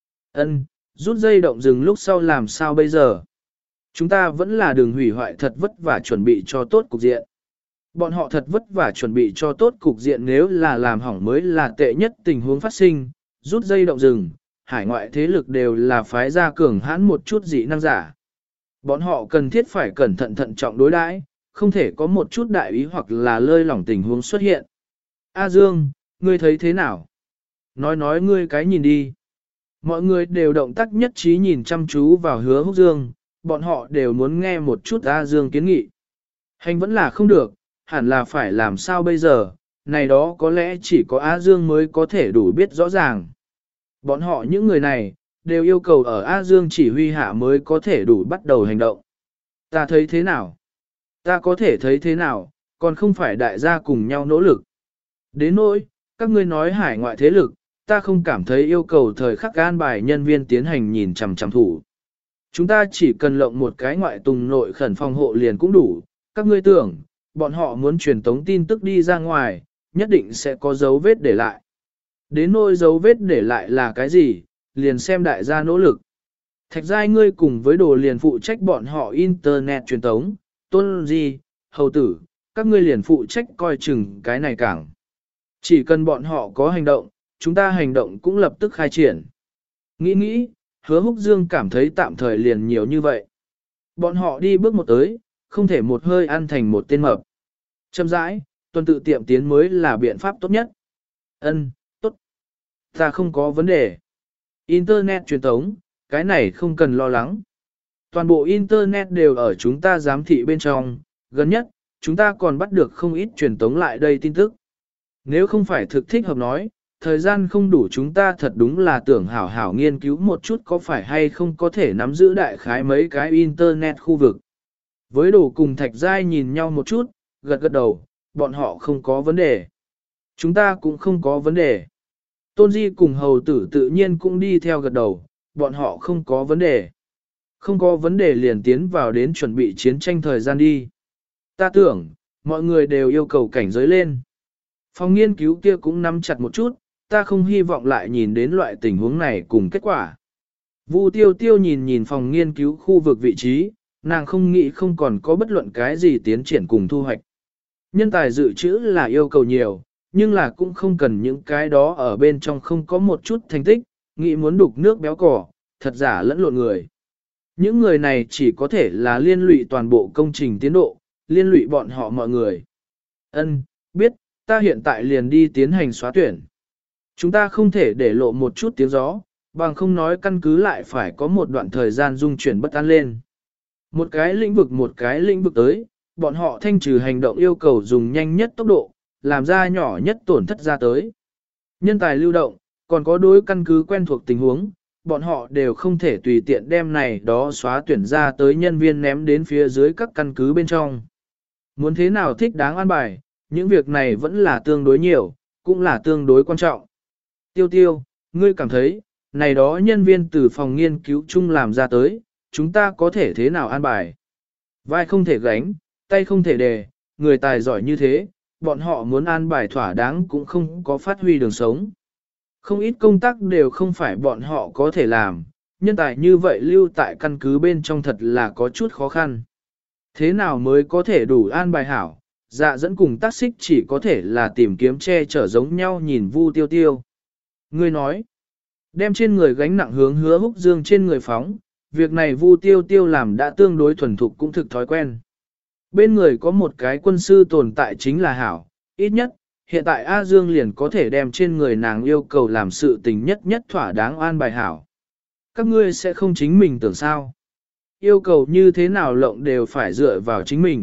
Ân, rút dây động rừng lúc sau làm sao bây giờ? Chúng ta vẫn là đường hủy hoại thật vất vả chuẩn bị cho tốt cục diện. Bọn họ thật vất vả chuẩn bị cho tốt cục diện nếu là làm hỏng mới là tệ nhất tình huống phát sinh, rút dây động rừng, hải ngoại thế lực đều là phái gia cường hãn một chút dị năng giả. Bọn họ cần thiết phải cẩn thận thận trọng đối đãi, không thể có một chút đại ý hoặc là lơi lỏng tình huống xuất hiện. A Dương, ngươi thấy thế nào? Nói nói ngươi cái nhìn đi. Mọi người đều động tác nhất trí nhìn chăm chú vào Hứa Húc Dương, bọn họ đều muốn nghe một chút A Dương kiến nghị. Hành vẫn là không được, hẳn là phải làm sao bây giờ, này đó có lẽ chỉ có A Dương mới có thể đủ biết rõ ràng. Bọn họ những người này, đều yêu cầu ở A Dương chỉ huy hạ mới có thể đủ bắt đầu hành động. Ta thấy thế nào? Ta có thể thấy thế nào, còn không phải đại gia cùng nhau nỗ lực. Đến nỗi, các ngươi nói hải ngoại thế lực, ta không cảm thấy yêu cầu thời khắc an bài nhân viên tiến hành nhìn chằm chằm thủ. Chúng ta chỉ cần lộng một cái ngoại tùng nội khẩn phòng hộ liền cũng đủ, các ngươi tưởng, bọn họ muốn truyền tống tin tức đi ra ngoài, nhất định sẽ có dấu vết để lại. Đến nỗi dấu vết để lại là cái gì, liền xem đại gia nỗ lực. Thạch giai ngươi cùng với đồ liền phụ trách bọn họ internet truyền tống, tôn gì, hầu tử, các ngươi liền phụ trách coi chừng cái này cảng. Chỉ cần bọn họ có hành động, chúng ta hành động cũng lập tức khai triển. Nghĩ nghĩ, Hứa Húc Dương cảm thấy tạm thời liền nhiều như vậy. Bọn họ đi bước một tới, không thể một hơi ăn thành một tên mập. Chậm rãi, tuần tự tiệm tiến mới là biện pháp tốt nhất. Ân, tốt. Ta không có vấn đề. Internet truyền tống, cái này không cần lo lắng. Toàn bộ Internet đều ở chúng ta giám thị bên trong, gần nhất, chúng ta còn bắt được không ít truyền tống lại đây tin tức. Nếu không phải thực thích hợp nói, thời gian không đủ chúng ta thật đúng là tưởng hảo hảo nghiên cứu một chút có phải hay không có thể nắm giữ đại khái mấy cái Internet khu vực. Với đồ cùng Thạch Giai nhìn nhau một chút, gật gật đầu, bọn họ không có vấn đề. Chúng ta cũng không có vấn đề. Tôn Di cùng hầu tử tự nhiên cũng đi theo gật đầu, bọn họ không có vấn đề. Không có vấn đề liền tiến vào đến chuẩn bị chiến tranh thời gian đi. Ta tưởng, mọi người đều yêu cầu cảnh giới lên. Phòng nghiên cứu kia cũng nắm chặt một chút, ta không hy vọng lại nhìn đến loại tình huống này cùng kết quả. Vu Tiêu Tiêu nhìn nhìn phòng nghiên cứu khu vực vị trí, nàng không nghĩ không còn có bất luận cái gì tiến triển cùng thu hoạch. Nhân tài dự trữ là yêu cầu nhiều, nhưng là cũng không cần những cái đó ở bên trong không có một chút thành tích, nghĩ muốn đục nước béo cỏ, thật giả lẫn lộn người. Những người này chỉ có thể là liên lụy toàn bộ công trình tiến độ, liên lụy bọn họ mọi người. Ân, biết, ta hiện tại liền đi tiến hành xóa tuyển. Chúng ta không thể để lộ một chút tiếng gió, bằng không nói căn cứ lại phải có một đoạn thời gian dung chuyển bất an lên. Một cái lĩnh vực một cái lĩnh vực tới, bọn họ thanh trừ hành động yêu cầu dùng nhanh nhất tốc độ, làm ra nhỏ nhất tổn thất ra tới. Nhân tài lưu động, còn có đối căn cứ quen thuộc tình huống, bọn họ đều không thể tùy tiện đem này đó xóa tuyển ra tới nhân viên ném đến phía dưới các căn cứ bên trong. Muốn thế nào thích đáng an bài, những việc này vẫn là tương đối nhiều, cũng là tương đối quan trọng. Tiêu tiêu, ngươi cảm thấy, này đó nhân viên từ phòng nghiên cứu chung làm ra tới, chúng ta có thể thế nào an bài? Vai không thể gánh, tay không thể đề, người tài giỏi như thế, bọn họ muốn an bài thỏa đáng cũng không có phát huy đường sống. Không ít công tác đều không phải bọn họ có thể làm, nhân tài như vậy lưu tại căn cứ bên trong thật là có chút khó khăn. Thế nào mới có thể đủ an bài hảo, dạ dẫn cùng tác xích chỉ có thể là tìm kiếm che chở giống nhau nhìn Vu Tiêu Tiêu. Ngươi nói, đem trên người gánh nặng hướng Hứa Húc Dương trên người phóng, việc này Vu Tiêu Tiêu làm đã tương đối thuần thục cũng thực thói quen. Bên người có một cái quân sư tồn tại chính là hảo, ít nhất, hiện tại A Dương liền có thể đem trên người nàng yêu cầu làm sự tình nhất nhất thỏa đáng an bài hảo. Các ngươi sẽ không chính mình tưởng sao. Yêu cầu như thế nào lộng đều phải dựa vào chính mình,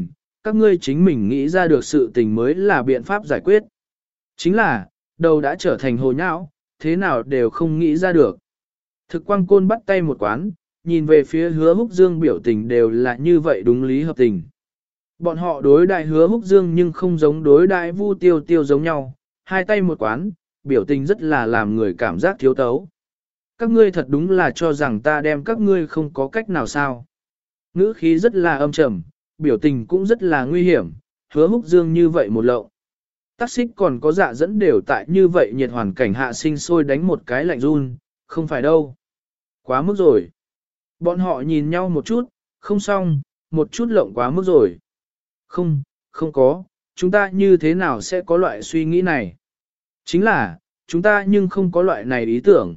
các ngươi chính mình nghĩ ra được sự tình mới là biện pháp giải quyết. Chính là, đầu đã trở thành hồ nhão, thế nào đều không nghĩ ra được. Thực quang côn bắt tay một quán, nhìn về phía hứa húc dương biểu tình đều là như vậy đúng lý hợp tình. Bọn họ đối đại hứa húc dương nhưng không giống đối đại vu tiêu tiêu giống nhau, hai tay một quán, biểu tình rất là làm người cảm giác thiếu tấu. Các ngươi thật đúng là cho rằng ta đem các ngươi không có cách nào sao. Ngữ khí rất là âm trầm, biểu tình cũng rất là nguy hiểm, hứa húc dương như vậy một lậu. Tác xích còn có dạ dẫn đều tại như vậy nhiệt hoàn cảnh hạ sinh sôi đánh một cái lạnh run, không phải đâu. Quá mức rồi. Bọn họ nhìn nhau một chút, không xong, một chút lộng quá mức rồi. Không, không có, chúng ta như thế nào sẽ có loại suy nghĩ này? Chính là, chúng ta nhưng không có loại này ý tưởng.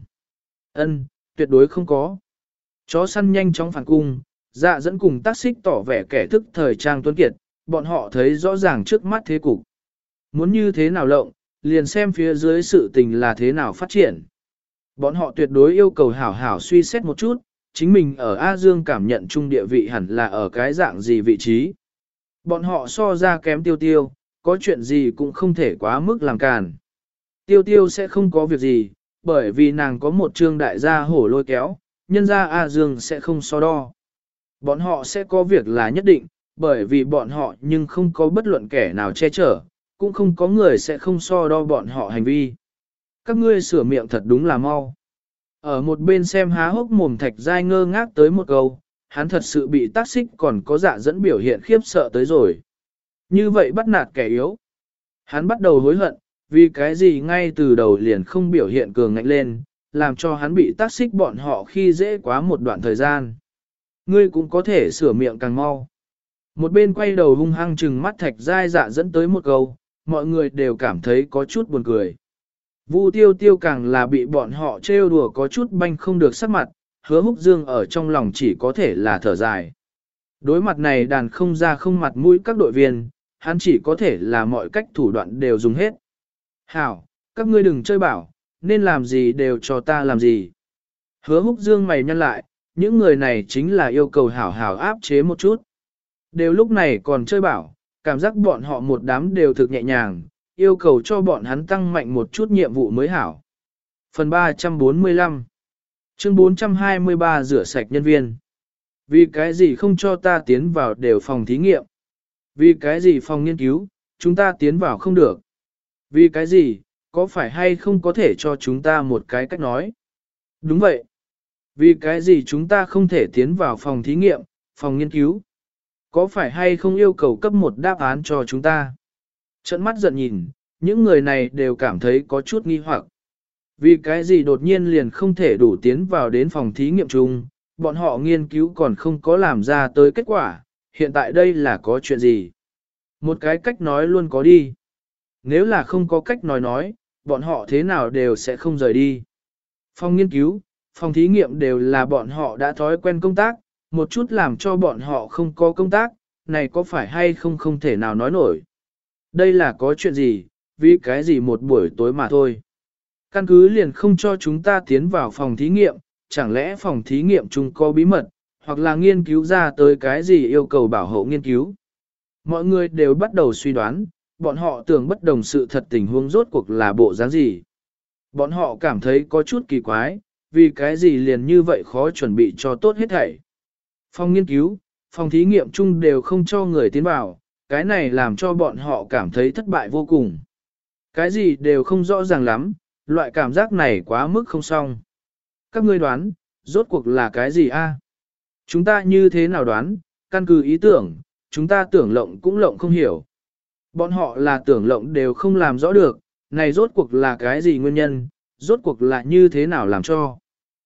Ân, tuyệt đối không có. Chó săn nhanh chóng phản cung, dạ dẫn cùng tác xích tỏ vẻ kẻ thức thời trang tuấn kiệt, bọn họ thấy rõ ràng trước mắt thế cục. Muốn như thế nào lộng, liền xem phía dưới sự tình là thế nào phát triển. Bọn họ tuyệt đối yêu cầu hảo hảo suy xét một chút, chính mình ở A Dương cảm nhận chung địa vị hẳn là ở cái dạng gì vị trí. Bọn họ so ra kém tiêu tiêu, có chuyện gì cũng không thể quá mức làm càn. Tiêu tiêu sẽ không có việc gì, bởi vì nàng có một trương đại gia hổ lôi kéo, nhân ra A Dương sẽ không so đo. Bọn họ sẽ có việc là nhất định, bởi vì bọn họ nhưng không có bất luận kẻ nào che chở, cũng không có người sẽ không so đo bọn họ hành vi. Các ngươi sửa miệng thật đúng là mau. Ở một bên xem há hốc mồm Thạch Giai ngơ ngác tới một câu, hắn thật sự bị tác xích còn có dạ dẫn biểu hiện khiếp sợ tới rồi. Như vậy bắt nạt kẻ yếu. Hắn bắt đầu hối hận, vì cái gì ngay từ đầu liền không biểu hiện cường ngạnh lên, làm cho hắn bị tác xích bọn họ khi dễ quá một đoạn thời gian. Ngươi cũng có thể sửa miệng càng mau. Một bên quay đầu hung hăng trừng mắt Thạch Giai dạ dẫn tới một câu, mọi người đều cảm thấy có chút buồn cười. Vu tiêu tiêu càng là bị bọn họ trêu đùa có chút banh không được sắc mặt, hứa húc dương ở trong lòng chỉ có thể là thở dài. Đối mặt này đàn không ra không mặt mũi các đội viên, hắn chỉ có thể là mọi cách thủ đoạn đều dùng hết. Hảo, các ngươi đừng chơi bảo, nên làm gì đều cho ta làm gì. Hứa húc dương mày nhăn lại, những người này chính là yêu cầu hảo hảo áp chế một chút. Đều lúc này còn chơi bảo, cảm giác bọn họ một đám đều thực nhẹ nhàng, yêu cầu cho bọn hắn tăng mạnh một chút nhiệm vụ mới hảo. Phần ba trăm bốn mươi lăm Chương bốn trăm hai mươi ba rửa sạch nhân viên. Vì cái gì không cho ta tiến vào đều phòng thí nghiệm? Vì cái gì phòng nghiên cứu, chúng ta tiến vào không được? Vì cái gì, có phải hay không có thể cho chúng ta một cái cách nói? Đúng vậy. Vì cái gì chúng ta không thể tiến vào phòng thí nghiệm, phòng nghiên cứu? Có phải hay không yêu cầu cấp một đáp án cho chúng ta? Trận mắt giận nhìn, những người này đều cảm thấy có chút nghi hoặc. Vì cái gì đột nhiên liền không thể đủ tiến vào đến phòng thí nghiệm chung, bọn họ nghiên cứu còn không có làm ra tới kết quả, hiện tại đây là có chuyện gì? Một cái cách nói luôn có đi. Nếu là không có cách nói nói, bọn họ thế nào đều sẽ không rời đi. Phòng nghiên cứu, phòng thí nghiệm đều là bọn họ đã thói quen công tác, một chút làm cho bọn họ không có công tác, này có phải hay không không thể nào nói nổi. Đây là có chuyện gì, vì cái gì một buổi tối mà thôi. Căn cứ liền không cho chúng ta tiến vào phòng thí nghiệm, chẳng lẽ phòng thí nghiệm chung có bí mật, hoặc là nghiên cứu ra tới cái gì yêu cầu bảo hộ nghiên cứu. Mọi người đều bắt đầu suy đoán, bọn họ tưởng bất đồng sự thật tình huống rốt cuộc là bộ dáng gì. Bọn họ cảm thấy có chút kỳ quái, vì cái gì liền như vậy khó chuẩn bị cho tốt hết thảy. Phòng nghiên cứu, phòng thí nghiệm chung đều không cho người tiến vào, cái này làm cho bọn họ cảm thấy thất bại vô cùng. Cái gì đều không rõ ràng lắm, loại cảm giác này quá mức không xong. Các ngươi đoán, rốt cuộc là cái gì a? Chúng ta như thế nào đoán, căn cứ ý tưởng, chúng ta tưởng lộng cũng lộng không hiểu. Bọn họ là tưởng lộng đều không làm rõ được, này rốt cuộc là cái gì nguyên nhân, rốt cuộc là như thế nào làm cho.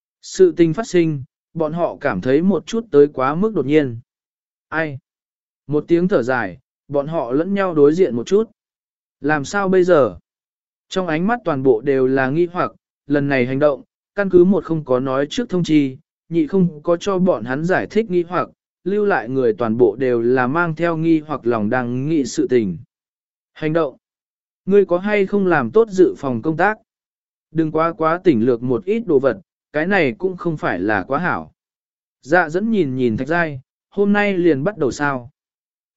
Sự tình phát sinh, bọn họ cảm thấy một chút tới quá mức đột nhiên. Ai? Một tiếng thở dài, bọn họ lẫn nhau đối diện một chút. Làm sao bây giờ? Trong ánh mắt toàn bộ đều là nghi hoặc, lần này hành động, căn cứ một không có nói trước thông chi, nhị không có cho bọn hắn giải thích nghi hoặc, lưu lại người toàn bộ đều là mang theo nghi hoặc lòng đang nghĩ sự tình. Hành động. Ngươi có hay không làm tốt dự phòng công tác? Đừng quá quá tỉnh lược một ít đồ vật, cái này cũng không phải là quá hảo. Dạ dẫn nhìn nhìn Thạch Giai, hôm nay liền bắt đầu sao?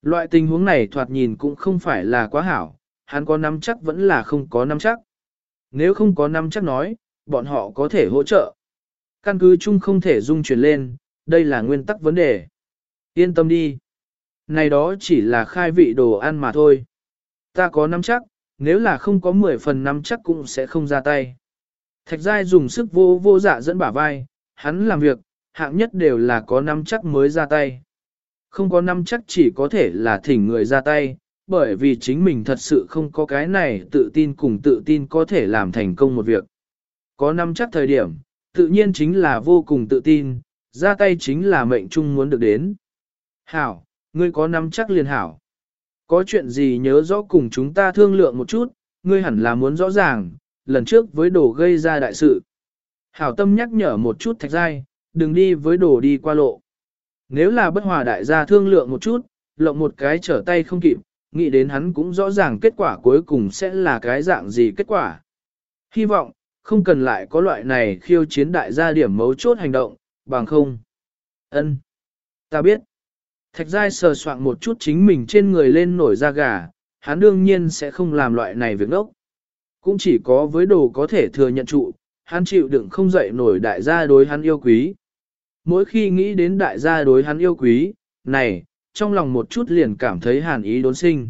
Loại tình huống này thoạt nhìn cũng không phải là quá hảo, hắn có nắm chắc vẫn là không có nắm chắc. Nếu không có nắm chắc nói, bọn họ có thể hỗ trợ. Căn cứ chung không thể dung chuyển lên, đây là nguyên tắc vấn đề. Yên tâm đi. Này đó chỉ là khai vị đồ ăn mà thôi. Ta có nắm chắc, nếu là không có mười phần nắm chắc cũng sẽ không ra tay. Thạch Giai dùng sức vô vô dạ dẫn bả vai, hắn làm việc, hạng nhất đều là có nắm chắc mới ra tay. Không có nắm chắc chỉ có thể là thỉnh người ra tay, bởi vì chính mình thật sự không có cái này tự tin cùng tự tin có thể làm thành công một việc. Có nắm chắc thời điểm, tự nhiên chính là vô cùng tự tin, ra tay chính là mệnh chung muốn được đến. Hảo, ngươi có nắm chắc liền hảo. Có chuyện gì nhớ rõ cùng chúng ta thương lượng một chút, ngươi hẳn là muốn rõ ràng, lần trước với đồ gây ra đại sự. Hảo tâm nhắc nhở một chút Thạch Giai, đừng đi với đồ đi qua lộ. Nếu là bất hòa đại gia thương lượng một chút, lộng một cái trở tay không kịp, nghĩ đến hắn cũng rõ ràng kết quả cuối cùng sẽ là cái dạng gì kết quả. Hy vọng, không cần lại có loại này khiêu chiến đại gia điểm mấu chốt hành động, bằng không. Ân, ta biết. Thạch Giai sờ soạn một chút chính mình trên người lên nổi da gà, hắn đương nhiên sẽ không làm loại này việc đốc. Cũng chỉ có với đồ có thể thừa nhận trụ, hắn chịu đựng không dậy nổi đại gia đối hắn yêu quý. Mỗi khi nghĩ đến đại gia đối hắn yêu quý, này, trong lòng một chút liền cảm thấy hàn ý đốn sinh.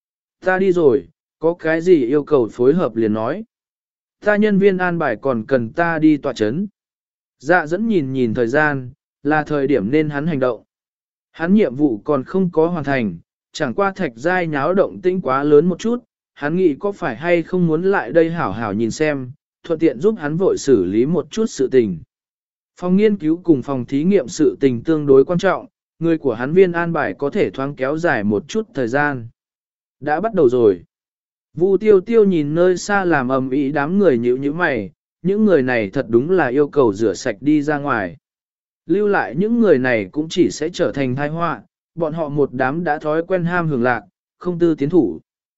Ta đi rồi, có cái gì yêu cầu phối hợp liền nói. Ta nhân viên an bài còn cần ta đi tọa chấn. Dạ dẫn nhìn nhìn thời gian, là thời điểm nên hắn hành động. Hắn nhiệm vụ còn không có hoàn thành, chẳng qua Thạch Giai nháo động tĩnh quá lớn một chút, hắn nghĩ có phải hay không muốn lại đây hảo hảo nhìn xem, thuận tiện giúp hắn vội xử lý một chút sự tình. Phòng nghiên cứu cùng phòng thí nghiệm sự tình tương đối quan trọng, người của hắn viên an bài có thể thoáng kéo dài một chút thời gian. Đã bắt đầu rồi. Vu Tiêu Tiêu nhìn nơi xa làm ầm ĩ đám người nhíu nhíu mày, những người này thật đúng là yêu cầu rửa sạch đi ra ngoài. Lưu lại những người này cũng chỉ sẽ trở thành tai họa, bọn họ một đám đã thói quen ham hưởng lạc, không tư tiến thủ.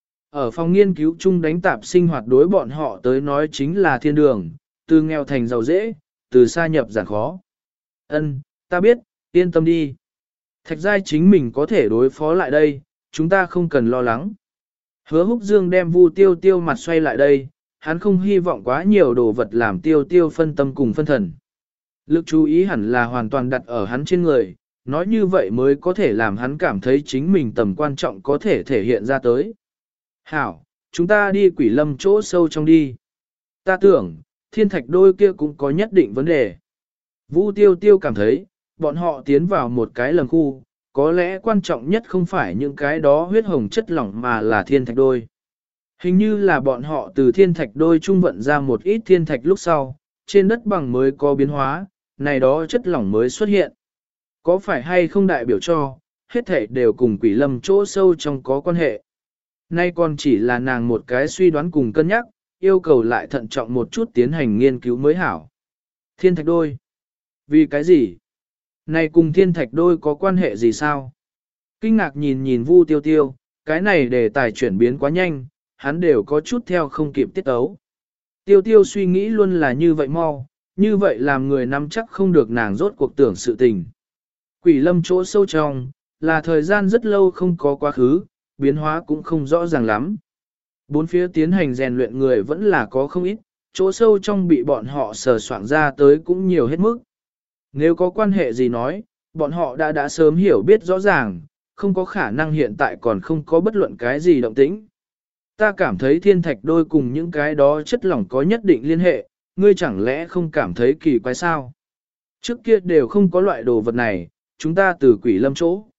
Ở phòng nghiên cứu chung đánh tạp sinh hoạt đối bọn họ tới nói chính là thiên đường, từ nghèo thành giàu dễ, từ xa nhập giản khó. Ân, ta biết, yên tâm đi. Thạch Giai chính mình có thể đối phó lại đây, chúng ta không cần lo lắng. Hứa Húc Dương đem Vu Tiêu Tiêu mặt xoay lại đây, hắn không hy vọng quá nhiều đồ vật làm Tiêu Tiêu phân tâm cùng phân thần. Lực chú ý hẳn là hoàn toàn đặt ở hắn trên người, nói như vậy mới có thể làm hắn cảm thấy chính mình tầm quan trọng có thể thể hiện ra tới. Hảo, chúng ta đi quỷ lâm chỗ sâu trong đi. Ta tưởng, thiên thạch đôi kia cũng có nhất định vấn đề. Vu Tiêu Tiêu cảm thấy, bọn họ tiến vào một cái lầm khu, có lẽ quan trọng nhất không phải những cái đó huyết hồng chất lỏng mà là thiên thạch đôi. Hình như là bọn họ từ thiên thạch đôi trung vận ra một ít thiên thạch lúc sau, trên đất bằng mới có biến hóa, này đó chất lỏng mới xuất hiện. Có phải hay không đại biểu cho, hết thảy đều cùng quỷ lâm chỗ sâu trong có quan hệ. Nay còn chỉ là nàng một cái suy đoán cùng cân nhắc, yêu cầu lại thận trọng một chút tiến hành nghiên cứu mới hảo. Thiên thạch đôi. Vì cái gì? Này cùng thiên thạch đôi có quan hệ gì sao? Kinh ngạc nhìn nhìn Vu Tiêu Tiêu, cái này đề tài chuyển biến quá nhanh, hắn đều có chút theo không kịp tiết ấu. Tiêu Tiêu suy nghĩ luôn là như vậy mau, như vậy làm người nắm chắc không được nàng rốt cuộc tưởng sự tình. Quỷ lâm chỗ sâu trong, là thời gian rất lâu không có quá khứ, biến hóa cũng không rõ ràng lắm. Bốn phía tiến hành rèn luyện người vẫn là có không ít, chỗ sâu trong bị bọn họ sờ soạn ra tới cũng nhiều hết mức. Nếu có quan hệ gì nói, bọn họ đã đã sớm hiểu biết rõ ràng, không có khả năng hiện tại còn không có bất luận cái gì động tĩnh. Ta cảm thấy thiên thạch đôi cùng những cái đó chất lỏng có nhất định liên hệ, ngươi chẳng lẽ không cảm thấy kỳ quái sao? Trước kia đều không có loại đồ vật này, chúng ta từ quỷ lâm chỗ.